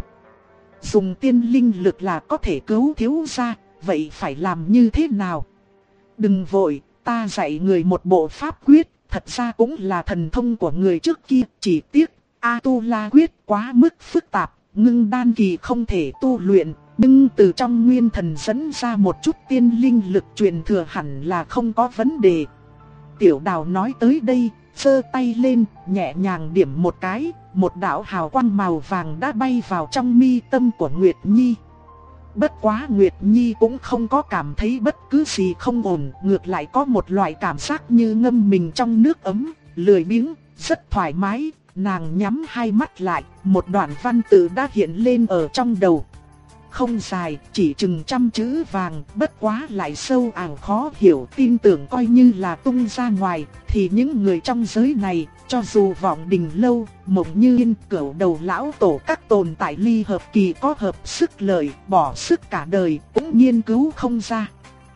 Dùng tiên linh lực là có thể cứu thiếu gia, vậy phải làm như thế nào? Đừng vội, ta dạy người một bộ pháp quyết, thật ra cũng là thần thông của người trước kia, chỉ tiếc A-tu-la quyết quá mức phức tạp, ngưng đan kỳ không thể tu luyện, nhưng từ trong nguyên thần dẫn ra một chút tiên linh lực truyền thừa hẳn là không có vấn đề. Tiểu Đào nói tới đây, giơ tay lên, nhẹ nhàng điểm một cái, một đạo hào quang màu vàng đã bay vào trong mi tâm của Nguyệt Nhi. Bất quá Nguyệt Nhi cũng không có cảm thấy bất cứ gì không ổn, ngược lại có một loại cảm giác như ngâm mình trong nước ấm, lười biếng, rất thoải mái. Nàng nhắm hai mắt lại, một đoạn văn tự đã hiện lên ở trong đầu. Không dài, chỉ chừng 100 chữ vàng, bất quá lại sâu ảo khó hiểu, tin tưởng coi như là tung ra ngoài, thì những người trong giới này, cho dù Vọng Đình Lâu, Mộng Như Yên, Cửu Đầu Lão Tổ các tồn tại ly hợp kỳ có hợp sức lợi, bỏ sức cả đời, cũng nghiên cứu không ra.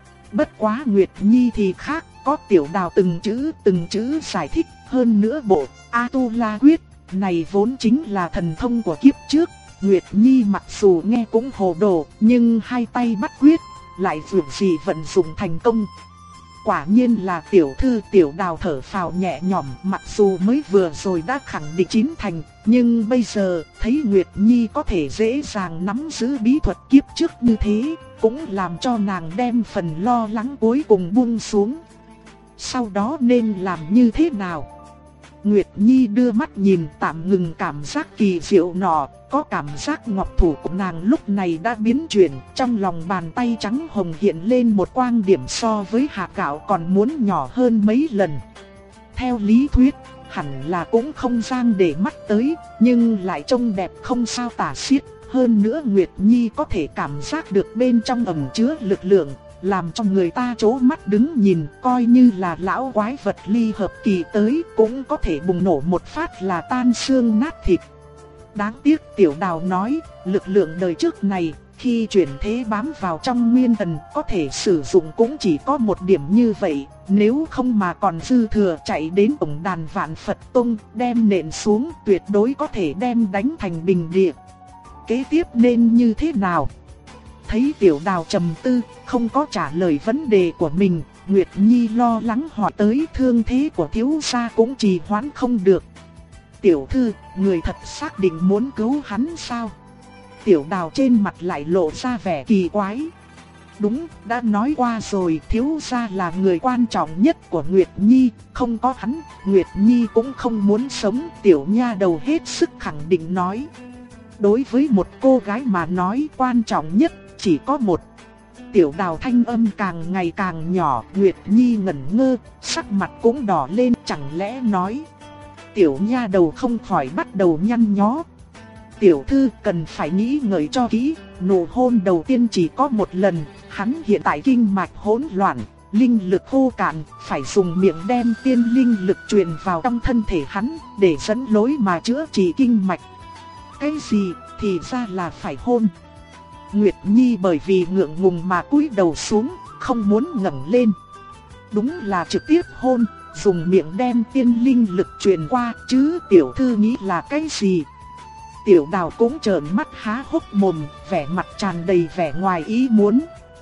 Bất quá Nguyệt Nhi thì khác, có Tiểu Đào từng chữ giải thích, hơn nữa bộ A-tu-la quyết này vốn chính là thần thông của kiếp trước. Nguyệt Nhi mặc dù nghe cũng hồ đồ, nhưng hai tay bắt quyết, lại dường gì vận dụng thành công. quả nhiên là tiểu thư. Tiểu Đào thở phào nhẹ nhõm, mặc dù mới vừa rồi đã khẳng định chín thành, nhưng bây giờ thấy Nguyệt Nhi có thể dễ dàng nắm giữ bí thuật kiếp trước như thế, cũng làm cho nàng đem phần lo lắng cuối cùng buông xuống. Sau đó nên làm như thế nào? Nguyệt Nhi đưa mắt nhìn, tạm ngừng cảm giác kỳ diệu nọ, có cảm giác ngọc thủ của nàng lúc này đã biến chuyển, trong lòng bàn tay trắng hồng hiện lên một quang điểm so với hạt gạo còn muốn nhỏ hơn mấy lần. Theo lý thuyết, hẳn là cũng không dang để mắt tới, nhưng lại trông đẹp không sao tả xiết. Hơn nữa Nguyệt Nhi có thể cảm giác được bên trong ẩn chứa lực lượng, làm cho người ta trố mắt đứng nhìn, coi như là lão quái vật ly hợp kỳ tới cũng có thể bùng nổ một phát là tan xương nát thịt. Đáng tiếc Tiểu Đào nói, lực lượng đời trước này, khi chuyển thế bám vào trong nguyên thần có thể sử dụng cũng chỉ có một điểm như vậy, nếu không mà còn dư thừa chạy đến tổng đàn Vạn Phật Tông đem nện xuống tuyệt đối có thể đem đánh thành bình địa. Kế tiếp nên như thế nào? Thấy Tiểu Đào trầm tư, không có trả lời vấn đề của mình, Nguyệt Nhi lo lắng hỏi tới thương thế của thiếu gia cũng trì hoãn không được. Tiểu thư, người thật xác định muốn cứu hắn sao? Tiểu Đào trên mặt lại lộ ra vẻ kỳ quái. Đúng, đã nói qua rồi, thiếu gia là người quan trọng nhất của Nguyệt Nhi, không có hắn, Nguyệt Nhi cũng không muốn sống. Tiểu nha đầu hết sức khẳng định nói. Đối với một cô gái mà nói quan trọng nhất chỉ có một. Tiểu Đào thanh âm càng ngày càng nhỏ, Nguyệt Nhi ngẩn ngơ, sắc mặt cũng đỏ lên, chẳng lẽ nói. Tiểu nha đầu không khỏi bắt đầu nhăn nhó. Tiểu thư cần phải nghĩ ngợi cho kỹ, nụ hôn đầu tiên chỉ có một lần, hắn hiện tại kinh mạch hỗn loạn, linh lực khô cạn, phải dùng miệng đem tiên linh lực truyền vào trong thân thể hắn, để dẫn lối mà chữa trị kinh mạch. Cái gì, thì ra là phải hôn. Nguyệt Nhi bởi vì ngượng ngùng mà cúi đầu xuống, không muốn ngẩng lên. Đúng là trực tiếp hôn, dùng miệng đem tiên linh lực truyền qua, chứ tiểu thư nghĩ là cái gì? Tiểu Đào cũng trợn mắt há hốc mồm, vẻ mặt tràn đầy vẻ ngoài ý muốn.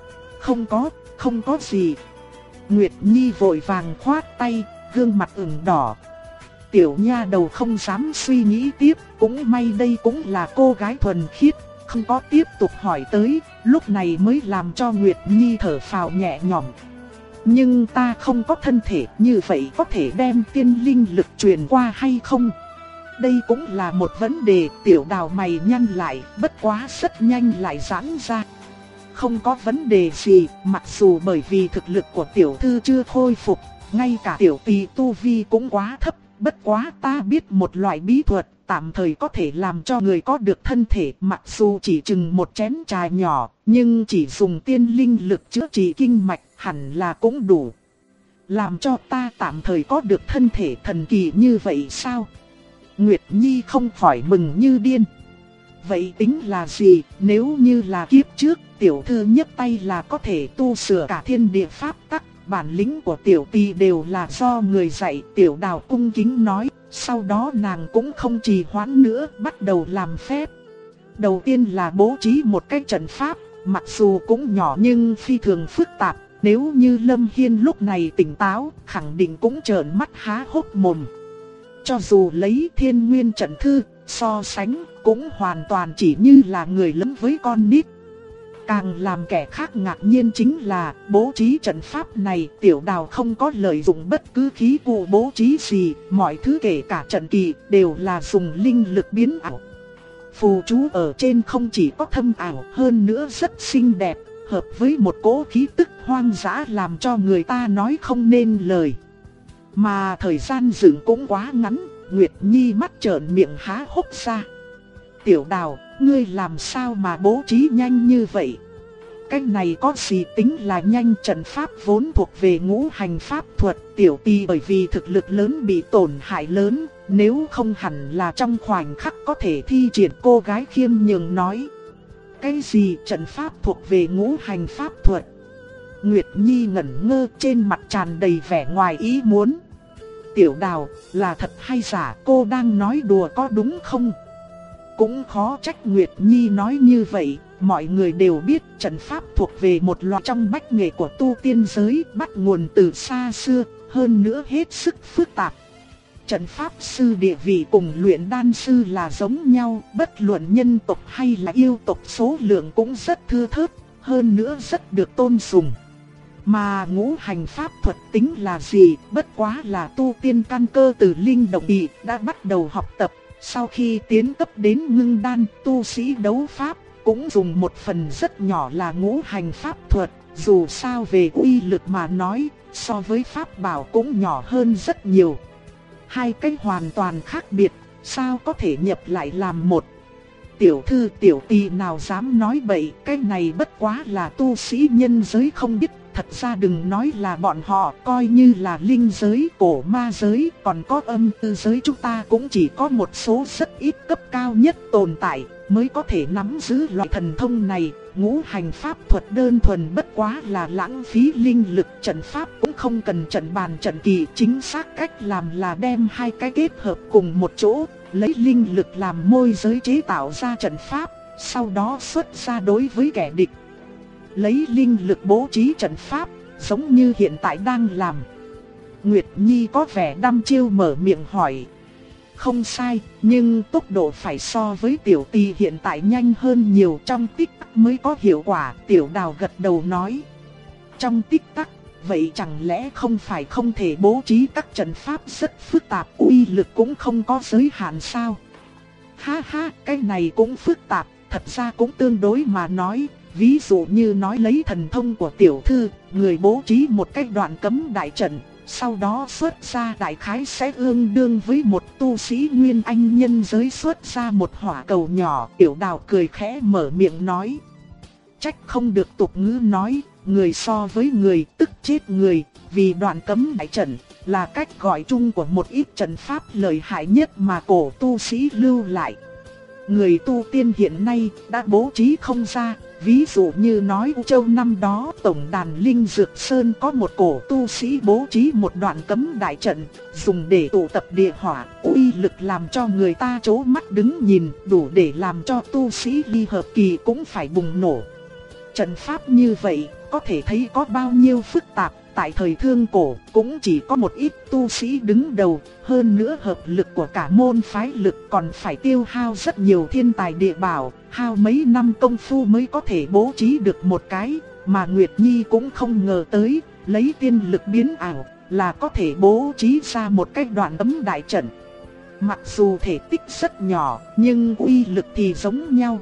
Không có gì. Nguyệt Nhi vội vàng khoát tay, gương mặt ửng đỏ. Tiểu nha đầu không dám suy nghĩ tiếp, cũng may đây cũng là cô gái thuần khiết, không có tiếp tục hỏi tới, lúc này mới làm cho Nguyệt Nhi thở phào nhẹ nhõm. Nhưng ta không có thân thể, như vậy có thể đem tiên linh lực truyền qua hay không? Đây cũng là một vấn đề. Tiểu Đào mày nhăn lại, bất quá rất nhanh lại giãn ra. Không có vấn đề gì, mặc dù bởi vì thực lực của tiểu thư chưa khôi phục, ngay cả tiểu tỳ tu vi cũng quá thấp, bất quá ta biết một loại bí thuật, tạm thời có thể làm cho người có được thân thể, mặc dù chỉ chừng một chén trà nhỏ, nhưng chỉ dùng tiên linh lực chữa trị kinh mạch, hẳn là cũng đủ. Làm cho ta tạm thời có được thân thể thần kỳ như vậy sao? Nguyệt Nhi không khỏi mừng như điên. Vậy tính là gì, nếu như là kiếp trước, tiểu thư nhấc tay là có thể tu sửa cả thiên địa pháp tắc, bản lĩnh của tiểu tỳ đều là do người dạy. Tiểu Đào cung kính nói, sau đó nàng cũng không trì hoãn nữa, bắt đầu làm phép. Đầu tiên là bố trí một cái trận pháp, mặc dù cũng nhỏ nhưng phi thường phức tạp, nếu như Lâm Hiên lúc này tỉnh táo, khẳng định cũng trợn mắt há hốc mồm. Cho dù lấy Thiên Nguyên trận thư so sánh, cũng hoàn toàn chỉ như là người lớn với con nít. Càng làm kẻ khác ngạc nhiên chính là bố trí trận pháp này, Tiểu Đào không có lợi dụng bất cứ khí cụ bố trí gì, mọi thứ kể cả trận kỳ đều là dùng linh lực biến ảo. Phù chú ở trên không chỉ có thâm ảo, hơn nữa rất xinh đẹp, hợp với một cỗ khí tức hoang dã làm cho người ta nói không nên lời. Mà thời gian dựng cũng quá ngắn, Nguyệt Nhi mắt trợn miệng há hốc ra. Tiểu Đào, ngươi làm sao mà bố trí nhanh như vậy? Cái này có gì tính là nhanh, trận pháp vốn thuộc về ngũ hành pháp thuật, tiểu tỳ bởi vì thực lực lớn bị tổn hại lớn, nếu không hẳn là trong khoảnh khắc có thể thi triển. Cô gái khiêm nhường nói. Cái gì trận pháp thuộc về ngũ hành pháp thuật? Nguyệt Nhi ngẩn ngơ, trên mặt tràn đầy vẻ ngoài ý muốn. Tiểu Đào, là thật hay giả, cô đang nói đùa có đúng không? Cũng khó trách Nguyệt Nhi nói như vậy, mọi người đều biết trận pháp thuộc về một loại trong bách nghệ của tu tiên giới, bắt nguồn từ xa xưa, hơn nữa hết sức phức tạp. Trận pháp sư địa vị cùng luyện đan sư là giống nhau, bất luận nhân tộc hay là yêu tộc số lượng cũng rất thưa thớt, hơn nữa rất được tôn sùng. Mà ngũ hành pháp thuật tính là gì, bất quá là tu tiên căn cơ từ linh động ý đã bắt đầu học tập, sau khi tiến cấp đến ngưng đan, tu sĩ đấu pháp cũng dùng một phần rất nhỏ là ngũ hành pháp thuật, dù sao về uy lực mà nói, so với pháp bảo cũng nhỏ hơn rất nhiều. Hai cái hoàn toàn khác biệt, sao có thể nhập lại làm một. Tiểu thư tiểu tỷ nào dám nói bậy, cái này bất quá là tu sĩ nhân giới không biết. Thật ra đừng nói là bọn họ, coi như là linh giới, cổ ma giới, còn có âm tư giới, chúng ta cũng chỉ có một số rất ít cấp cao nhất tồn tại mới có thể nắm giữ loại thần thông này. Ngũ hành pháp thuật đơn thuần bất quá là lãng phí linh lực, trận pháp cũng không cần trận bàn trận kỳ, chính xác cách làm là đem hai cái kết hợp cùng một chỗ, lấy linh lực làm môi giới chế tạo ra trận pháp, sau đó xuất ra đối với kẻ địch. Lấy linh lực bố trí trận pháp, giống như hiện tại đang làm. Nguyệt Nhi có vẻ đăm chiêu mở miệng hỏi. Không sai, nhưng tốc độ phải so với tiểu tỷ hiện tại nhanh hơn nhiều, trong tích tắc mới có hiệu quả. Tiểu Đào gật đầu nói. Trong tích tắc, vậy chẳng lẽ không phải không thể bố trí các trận pháp rất phức tạp, uy lực cũng không có giới hạn sao? Ha ha, cái này cũng phức tạp, thật ra cũng tương đối mà nói. Ví dụ như nói lấy thần thông của tiểu thư, người bố trí một cái đoạn cấm đại trận, sau đó xuất ra đại khái sẽ tương đương với một tu sĩ nguyên anh nhân giới xuất ra một hỏa cầu nhỏ. Tiểu Đào cười khẽ mở miệng nói. Trách không được tục ngữ nói, người so với người tức chết người, vì đoạn cấm đại trận là cách gọi chung của một ít trận pháp lợi hại nhất mà cổ tu sĩ lưu lại. Người tu tiên hiện nay đã bố trí không ra. Ví dụ như nói U Châu năm đó tổng đàn Linh Dược Sơn có một cổ tu sĩ bố trí một đoạn cấm đại trận, dùng để tụ tập địa hỏa, uy lực làm cho người ta trố mắt đứng nhìn, đủ để làm cho tu sĩ ly hợp kỳ cũng phải bùng nổ. Trận pháp như vậy, có thể thấy có bao nhiêu phức tạp, tại thời thương cổ cũng chỉ có một ít tu sĩ đứng đầu, hơn nữa hợp lực của cả môn phái lực còn phải tiêu hao rất nhiều thiên tài địa bảo, hao mấy năm công phu mới có thể bố trí được một cái, mà Nguyệt Nhi cũng không ngờ tới, lấy tiên lực biến ảo là có thể bố trí ra một cái đoạn cấm đại trận. Mặc dù thể tích rất nhỏ, nhưng uy lực thì giống nhau.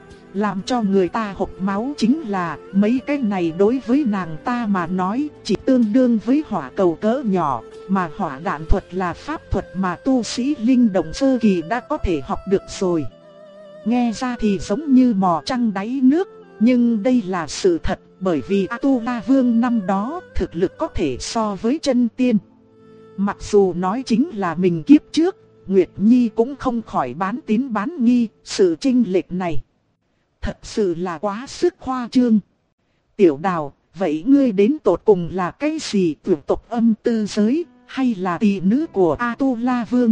Làm cho người ta hộc máu chính là mấy cái này đối với nàng ta mà nói chỉ tương đương với hỏa cầu cỡ nhỏ, mà hỏa đạn thuật là pháp thuật mà tu sĩ linh động sơ kỳ đã có thể học được rồi. Nghe ra thì giống như mò trăng đáy nước, nhưng đây là sự thật, bởi vì A-tu-la Vương năm đó thực lực có thể so với chân tiên. Mặc dù nói chính là mình kiếp trước, Nguyệt Nhi cũng không khỏi bán tín bán nghi sự chênh lệch này. Thật sự là quá sức khoa trương. Tiểu Đào, vậy ngươi đến tột cùng là cái gì, tuyệt tộc âm tư giới, hay là tỷ nữ của A-tu-la Vương?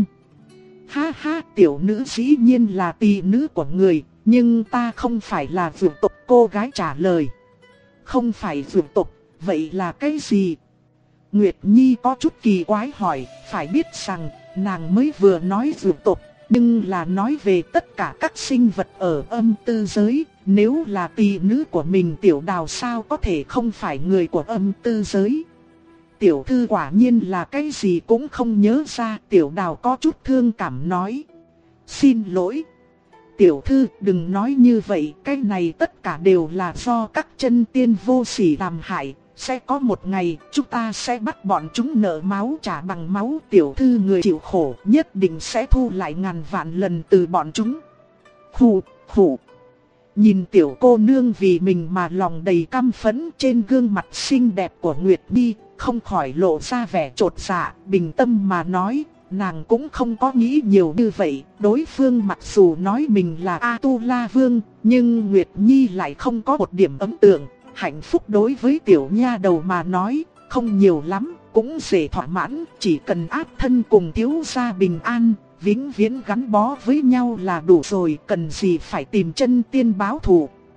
Ha ha, tiểu nữ dĩ nhiên là tỷ nữ của người, nhưng ta không phải là tuyệt tộc. Cô gái trả lời. Không phải tuyệt tộc, vậy là cái gì? Nguyệt Nhi có chút kỳ quái hỏi, phải biết rằng nàng mới vừa nói tuyệt tộc, nhưng là nói về tất cả các sinh vật ở âm tư giới. Nếu là tỷ nữ của mình, Tiểu Đào sao có thể không phải người của âm tư giới? Tiểu thư quả nhiên là cái gì cũng không nhớ ra. Tiểu Đào có chút thương cảm nói. Xin lỗi tiểu thư, đừng nói như vậy, cái này tất cả đều là do các chân tiên vô sỉ làm hại. Sẽ có một ngày, chúng ta sẽ bắt bọn chúng nợ máu trả bằng máu. Tiểu thư người chịu khổ, nhất định sẽ thu lại ngàn vạn lần từ bọn chúng. Khủ, khủ. Nhìn tiểu cô nương vì mình mà lòng đầy căm phẫn, trên gương mặt xinh đẹp của Nguyệt Nhi không khỏi lộ ra vẻ chột dạ. Bình tâm mà nói, nàng cũng không có nghĩ nhiều như vậy. Đối phương mặc dù nói mình là A-tu-la Vương, nhưng Nguyệt Nhi lại không có một điểm ấn tượng. Hạnh phúc đối với tiểu nha đầu mà nói, không nhiều lắm, cũng dễ thỏa mãn. Chỉ cần áp thân cùng thiếu gia bình an, vĩnh viễn gắn bó với nhau là đủ rồi. Cần gì phải tìm chân tiên báo thù.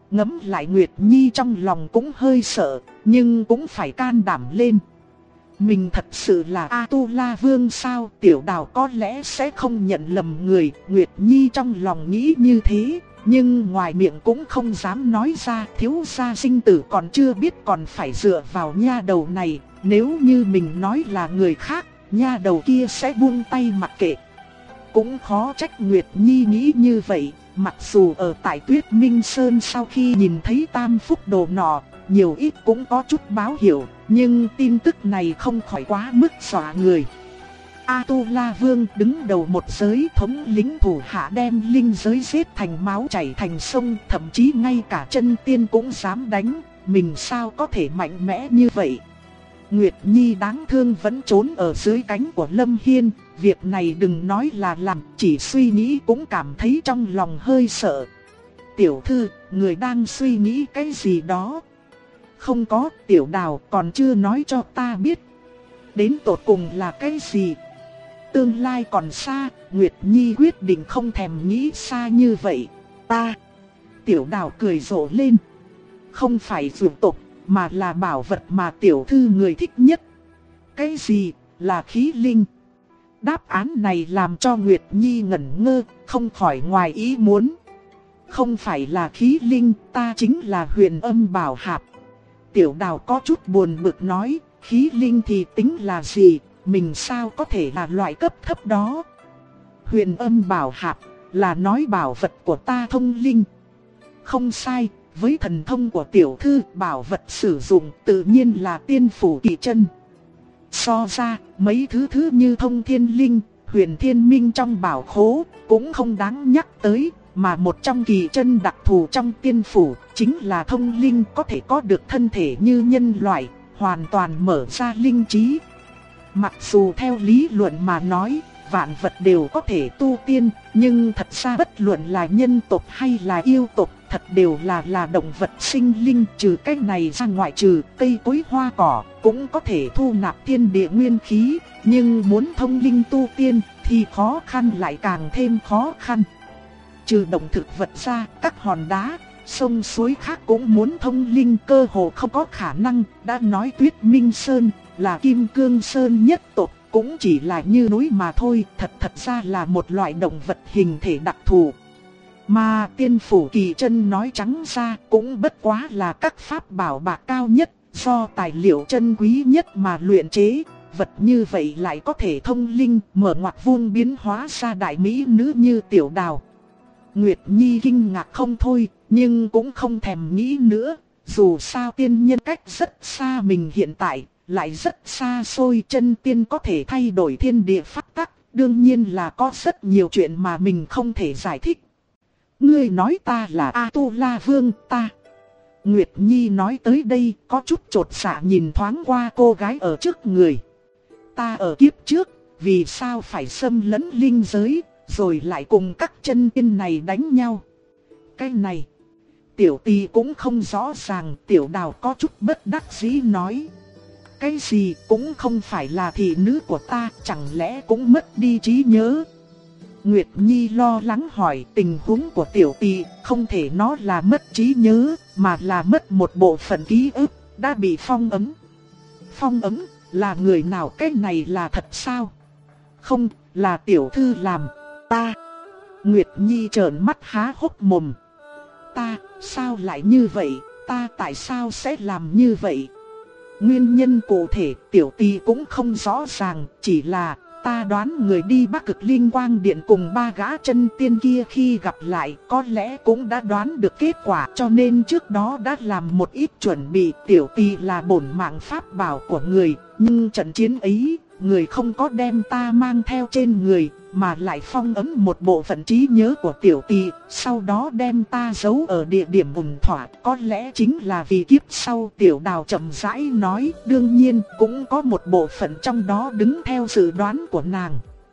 Ngẫm lại Nguyệt Nhi trong lòng cũng hơi sợ, nhưng cũng phải can đảm lên. Mình thật sự là A-tu-la vương sao? Tiểu Đào có lẽ sẽ không nhận lầm người. Nguyệt Nhi trong lòng nghĩ như thế, nhưng ngoài miệng cũng không dám nói ra. Thiếu gia sinh tử còn chưa biết, còn phải dựa vào nha đầu này. Nếu như mình nói là người khác, nha đầu kia sẽ buông tay mặc kệ. Cũng khó trách Nguyệt Nhi nghĩ như vậy. Mặc dù ở tại Tuyết Minh Sơn sau khi nhìn thấy tam phúc đồ nọ, nhiều ít cũng có chút báo hiểu, nhưng tin tức này không khỏi quá mức dọa người. A-tu-la vương đứng đầu một giới, thống lĩnh thủ hạ đem linh giới giết thành máu chảy thành sông, thậm chí ngay cả chân tiên cũng dám đánh, mình sao có thể mạnh mẽ như vậy. Nguyệt Nhi đáng thương vẫn trốn ở dưới cánh của Lâm Hiên, việc này đừng nói là làm, chỉ suy nghĩ cũng cảm thấy trong lòng hơi sợ. Tiểu thư, người đang suy nghĩ cái gì đó? Không có, Tiểu Đào còn chưa nói cho ta biết. Đến tột cùng là cái gì? Tương lai còn xa, Nguyệt Nhi quyết định không thèm nghĩ xa như vậy. Ta, Tiểu Đào cười rộ lên. Không phải dược tộc, mà là bảo vật mà tiểu thư người thích nhất. Cái gì là khí linh? Đáp án này làm cho Nguyệt Nhi ngẩn ngơ, không khỏi ngoài ý muốn. Không phải là khí linh, ta chính là Huyền Âm Bảo Hạp. Tiểu Đào có chút buồn bực nói, khí linh thì tính là gì, mình sao có thể là loại cấp thấp đó. Huyền Âm Bảo Hạp là nói bảo vật của ta thông linh. Không sai, với thần thông của tiểu thư, bảo vật sử dụng tự nhiên là tiên phủ kỳ chân. So ra, mấy thứ như thông thiên linh, huyền thiên minh trong bảo khố cũng không đáng nhắc tới. Mà một trong kỳ chân đặc thù trong tiên phủ chính là thông linh, có thể có được thân thể như nhân loại, hoàn toàn mở ra linh trí. Mặc dù theo lý luận mà nói, vạn vật đều có thể tu tiên, nhưng thật ra bất luận là nhân tộc hay là yêu tộc, thật đều là động vật sinh linh. Trừ cái này ra, ngoại trừ cây cối hoa cỏ, cũng có thể thu nạp thiên địa nguyên khí, nhưng muốn thông linh tu tiên thì khó khăn lại càng thêm khó khăn. Trừ động thực vật ra, các hòn đá, sông suối khác cũng muốn thông linh cơ hồ không có khả năng. Đã nói Tuyết Minh Sơn là Kim Cương Sơn nhất tộc, cũng chỉ là như núi mà thôi, thật ra là một loại động vật hình thể đặc thù. Mà tiên phủ kỳ chân nói trắng ra cũng bất quá là các pháp bảo bạc cao nhất, do tài liệu chân quý nhất mà luyện chế. Vật như vậy lại có thể thông linh, mở ngoặt vuông biến hóa ra đại mỹ nữ như Tiểu Đào. Nguyệt Nhi kinh ngạc không thôi, nhưng cũng không thèm nghĩ nữa. Dù sao tiên nhân cách rất xa mình hiện tại, lại rất xa xôi. Chân tiên có thể thay đổi thiên địa pháp tắc, đương nhiên là có rất nhiều chuyện mà mình không thể giải thích. Ngươi nói ta là A-tu-la vương, ta. Nguyệt Nhi nói tới đây có chút chột dạ nhìn thoáng qua cô gái ở trước người. Ta ở kiếp trước, vì sao phải xâm lấn linh giới, rồi lại cùng các chân tiên này đánh nhau? Cái này, tiểu tỳ cũng không rõ ràng. Tiểu Đào có chút bất đắc dĩ nói. Cái gì cũng không phải là thị nữ của ta, chẳng lẽ cũng mất đi trí nhớ? Nguyệt Nhi lo lắng hỏi. Tình huống của tiểu tỳ không thể nó là mất trí nhớ, mà là mất một bộ phận ký ức, đã bị phong ấn. Phong ấn là người nào? Cái này là thật sao? Không, là tiểu thư làm. Ta. Nguyệt Nhi trợn mắt há hốc mồm. Ta, sao lại như vậy? Ta tại sao sẽ làm như vậy? Nguyên nhân cụ thể tiểu tỳ cũng không rõ ràng, chỉ là ta đoán người đi Bắc Cực Linh Quang Điện cùng ba gã chân tiên kia khi gặp lại có lẽ cũng đã đoán được kết quả, cho nên trước đó đã làm một ít chuẩn bị. Tiểu tỳ là bổn mạng pháp bảo của người, nhưng trận chiến ấy, người không có đem ta mang theo trên người, mà lại phong ấn một bộ phận trí nhớ của tiểu tỳ, sau đó đem ta giấu ở địa điểm ổn thỏa. Có lẽ chính là vì kiếp sau. Tiểu Đào chậm rãi nói. Đương nhiên cũng có một bộ phận trong đó đứng theo dự đoán của nàng.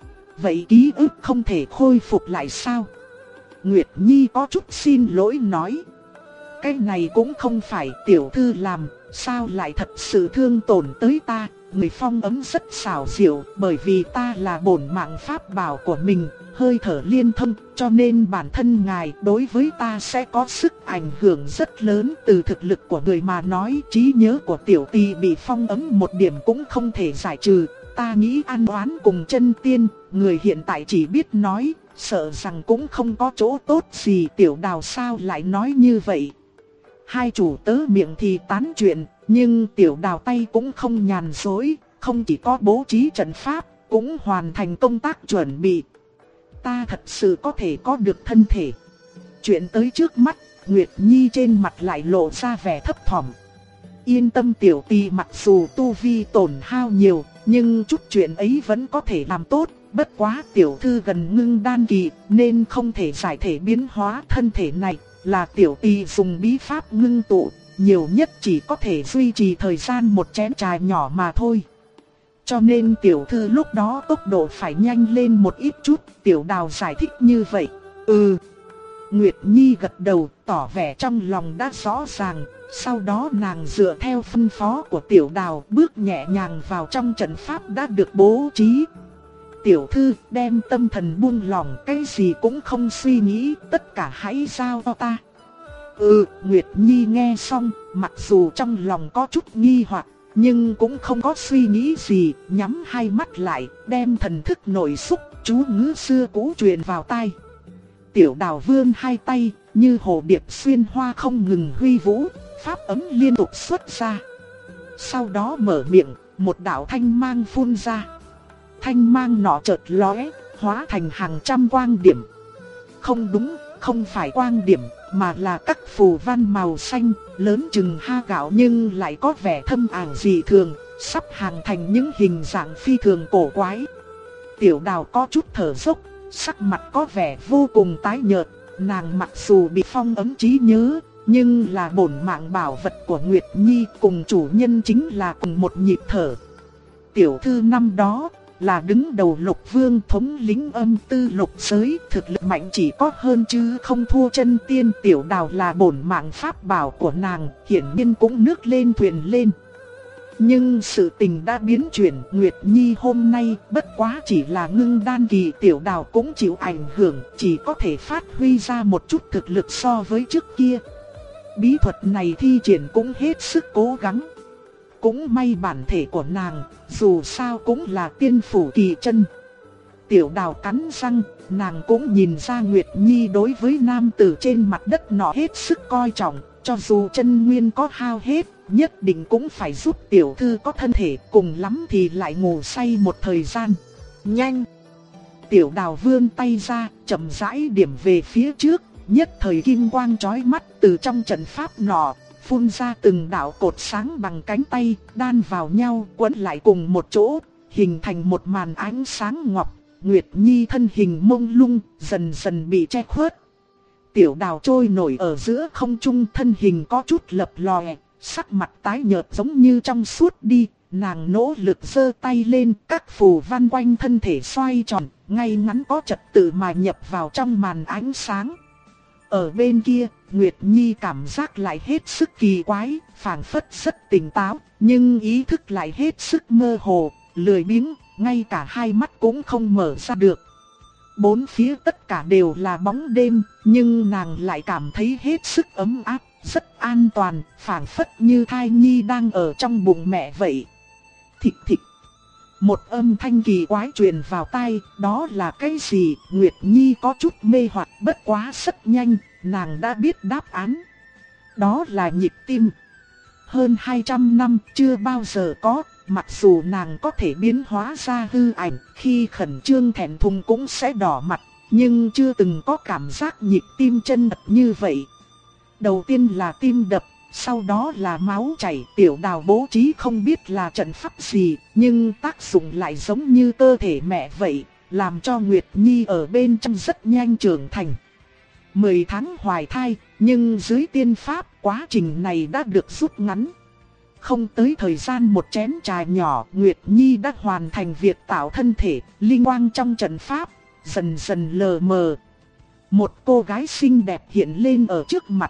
Vậy ký ức không thể khôi phục lại sao? Nguyệt Nhi có chút xin lỗi nói. Cái này cũng không phải tiểu thư làm, sao lại thật sự thương tổn tới ta? người phong ấn rất xảo diệu, bởi vì ta là bổn mạng pháp bảo của mình, hơi thở liên thông, cho nên bản thân ngài đối với ta sẽ có sức ảnh hưởng rất lớn. Từ thực lực của người mà nói, trí nhớ của tiểu tỳ bị phong ấn một điểm cũng không thể giải trừ. Ta nghĩ ăn oán cùng chân tiên, người hiện tại chỉ biết nói, sợ rằng cũng không có chỗ tốt gì. Tiểu Đào sao lại nói như vậy? Hai chủ tớ miệng thì tán chuyện, nhưng Tiểu Đào tay cũng không nhàn rỗi, không chỉ có bố trí trận pháp, cũng hoàn thành công tác chuẩn bị. Ta thật sự có thể có được thân thể. Chuyện tới trước mắt, Nguyệt Nhi trên mặt lại lộ ra vẻ thấp thỏm. Yên tâm tiểu tỳ, mặc dù tu vi tổn hao nhiều, nhưng chút chuyện ấy vẫn có thể làm tốt. Bất quá tiểu thư gần ngưng đan kỳ, nên không thể giải thể biến hóa thân thể này. Là tiểu tỳ dùng bí pháp ngưng tụ, nhiều nhất chỉ có thể duy trì thời gian một chén trà nhỏ mà thôi. Cho nên tiểu thư lúc đó tốc độ phải nhanh lên một ít chút. Tiểu Đào giải thích như vậy. Nguyệt Nhi gật đầu, tỏ vẻ trong lòng đã rõ ràng. Sau đó nàng dựa theo phân phó của Tiểu Đào, bước nhẹ nhàng vào trong trận pháp đã được bố trí. Tiểu thư đem tâm thần buông lỏng, cái gì cũng không suy nghĩ, tất cả hãy giao cho ta. Nguyệt Nhi nghe xong, mặc dù trong lòng có chút nghi hoặc, nhưng cũng không có suy nghĩ gì, nhắm hai mắt lại, đem thần thức nội xúc, chú ngữ xưa cũ truyền vào tai. Tiểu Đào vươn hai tay, như hồ điệp xuyên hoa không ngừng huy vũ, pháp ấm liên tục xuất ra. Sau đó mở miệng, một đạo thanh mang phun ra. Thanh mang nọ chợt lóe, hóa thành hàng trăm quang điểm. Không đúng, không phải quang điểm, mà là các phù văn màu xanh, lớn chừng ha gạo nhưng lại có vẻ thâm ảo dị thường, sắp hàng thành những hình dạng phi thường cổ quái. Tiểu Đào có chút thở dốc, sắc mặt có vẻ vô cùng tái nhợt. Nàng mặc dù bị phong ấn trí nhớ, nhưng là bổn mạng bảo vật của Nguyệt Nhi, cùng chủ nhân chính là cùng một nhịp thở. Tiểu thư năm đó là đứng đầu Lục Vương, thống lĩnh âm tư lục giới, thực lực mạnh chỉ có hơn chứ không thua chân tiên. Tiểu Đào là bổn mạng pháp bảo của nàng, hiển nhiên cũng nước lên thuyền lên. Nhưng sự tình đã biến chuyển, Nguyệt Nhi hôm nay bất quá chỉ là ngưng đan kỳ, Tiểu Đào cũng chịu ảnh hưởng, chỉ có thể phát huy ra một chút thực lực so với trước kia. Bí thuật này thi triển cũng hết sức cố gắng. Cũng may bản thể của nàng, dù sao cũng là tiên phủ kỳ chân. Tiểu Đào cắn răng, nàng cũng nhìn ra Nguyệt Nhi đối với nam tử trên mặt đất nọ hết sức coi trọng. Cho dù chân nguyên có hao hết, nhất định cũng phải giúp tiểu thư có thân thể, cùng lắm thì lại ngủ say một thời gian. Nhanh! Tiểu Đào vươn tay ra, chậm rãi điểm về phía trước, nhất thời kim quang chói mắt từ trong trận pháp nọ phun ra từng đạo cột sáng bằng cánh tay, đan vào nhau, quấn lại cùng một chỗ, hình thành một màn ánh sáng ngọc. Nguyệt Nhi thân hình mông lung, dần dần bị che khuất. Tiểu Đào trôi nổi ở giữa không trung, thân hình có chút lập lòe, sắc mặt tái nhợt giống như trong suốt đi. Nàng nỗ lực giơ tay lên, các phù văn quanh thân thể xoay tròn, ngay ngắn có trật tự mà nhập vào trong màn ánh sáng. Ở bên kia, Nguyệt Nhi cảm giác lại hết sức kỳ quái, phảng phất rất tỉnh táo, nhưng ý thức lại hết sức mơ hồ, lười biếng, ngay cả hai mắt cũng không mở ra được. Bốn phía tất cả đều là bóng đêm, nhưng nàng lại cảm thấy hết sức ấm áp, rất an toàn, phảng phất như thai nhi đang ở trong bụng mẹ vậy. Thịch thịch. Một âm thanh kỳ quái truyền vào tai, đó là cái gì? Nguyệt Nhi có chút mê hoặc, bất quá rất nhanh, nàng đã biết đáp án. Đó là nhịp tim. Hơn 200 năm chưa bao giờ có, mặc dù nàng có thể biến hóa ra hư ảnh, khi khẩn trương thẹn thùng cũng sẽ đỏ mặt, nhưng chưa từng có cảm giác nhịp tim chân thật như vậy. Đầu tiên là tim đập, sau đó là máu chảy. Tiểu Đào bố trí không biết là trận pháp gì, nhưng tác dụng lại giống như cơ thể mẹ vậy, làm cho Nguyệt Nhi ở bên trong rất nhanh trưởng thành. 10 tháng hoài thai, nhưng dưới tiên pháp quá trình này đã được rút ngắn. Không tới thời gian một chén trà nhỏ, Nguyệt Nhi đã hoàn thành việc tạo thân thể, linh quang trong trận pháp dần dần lờ mờ. Một cô gái xinh đẹp hiện lên ở trước mặt.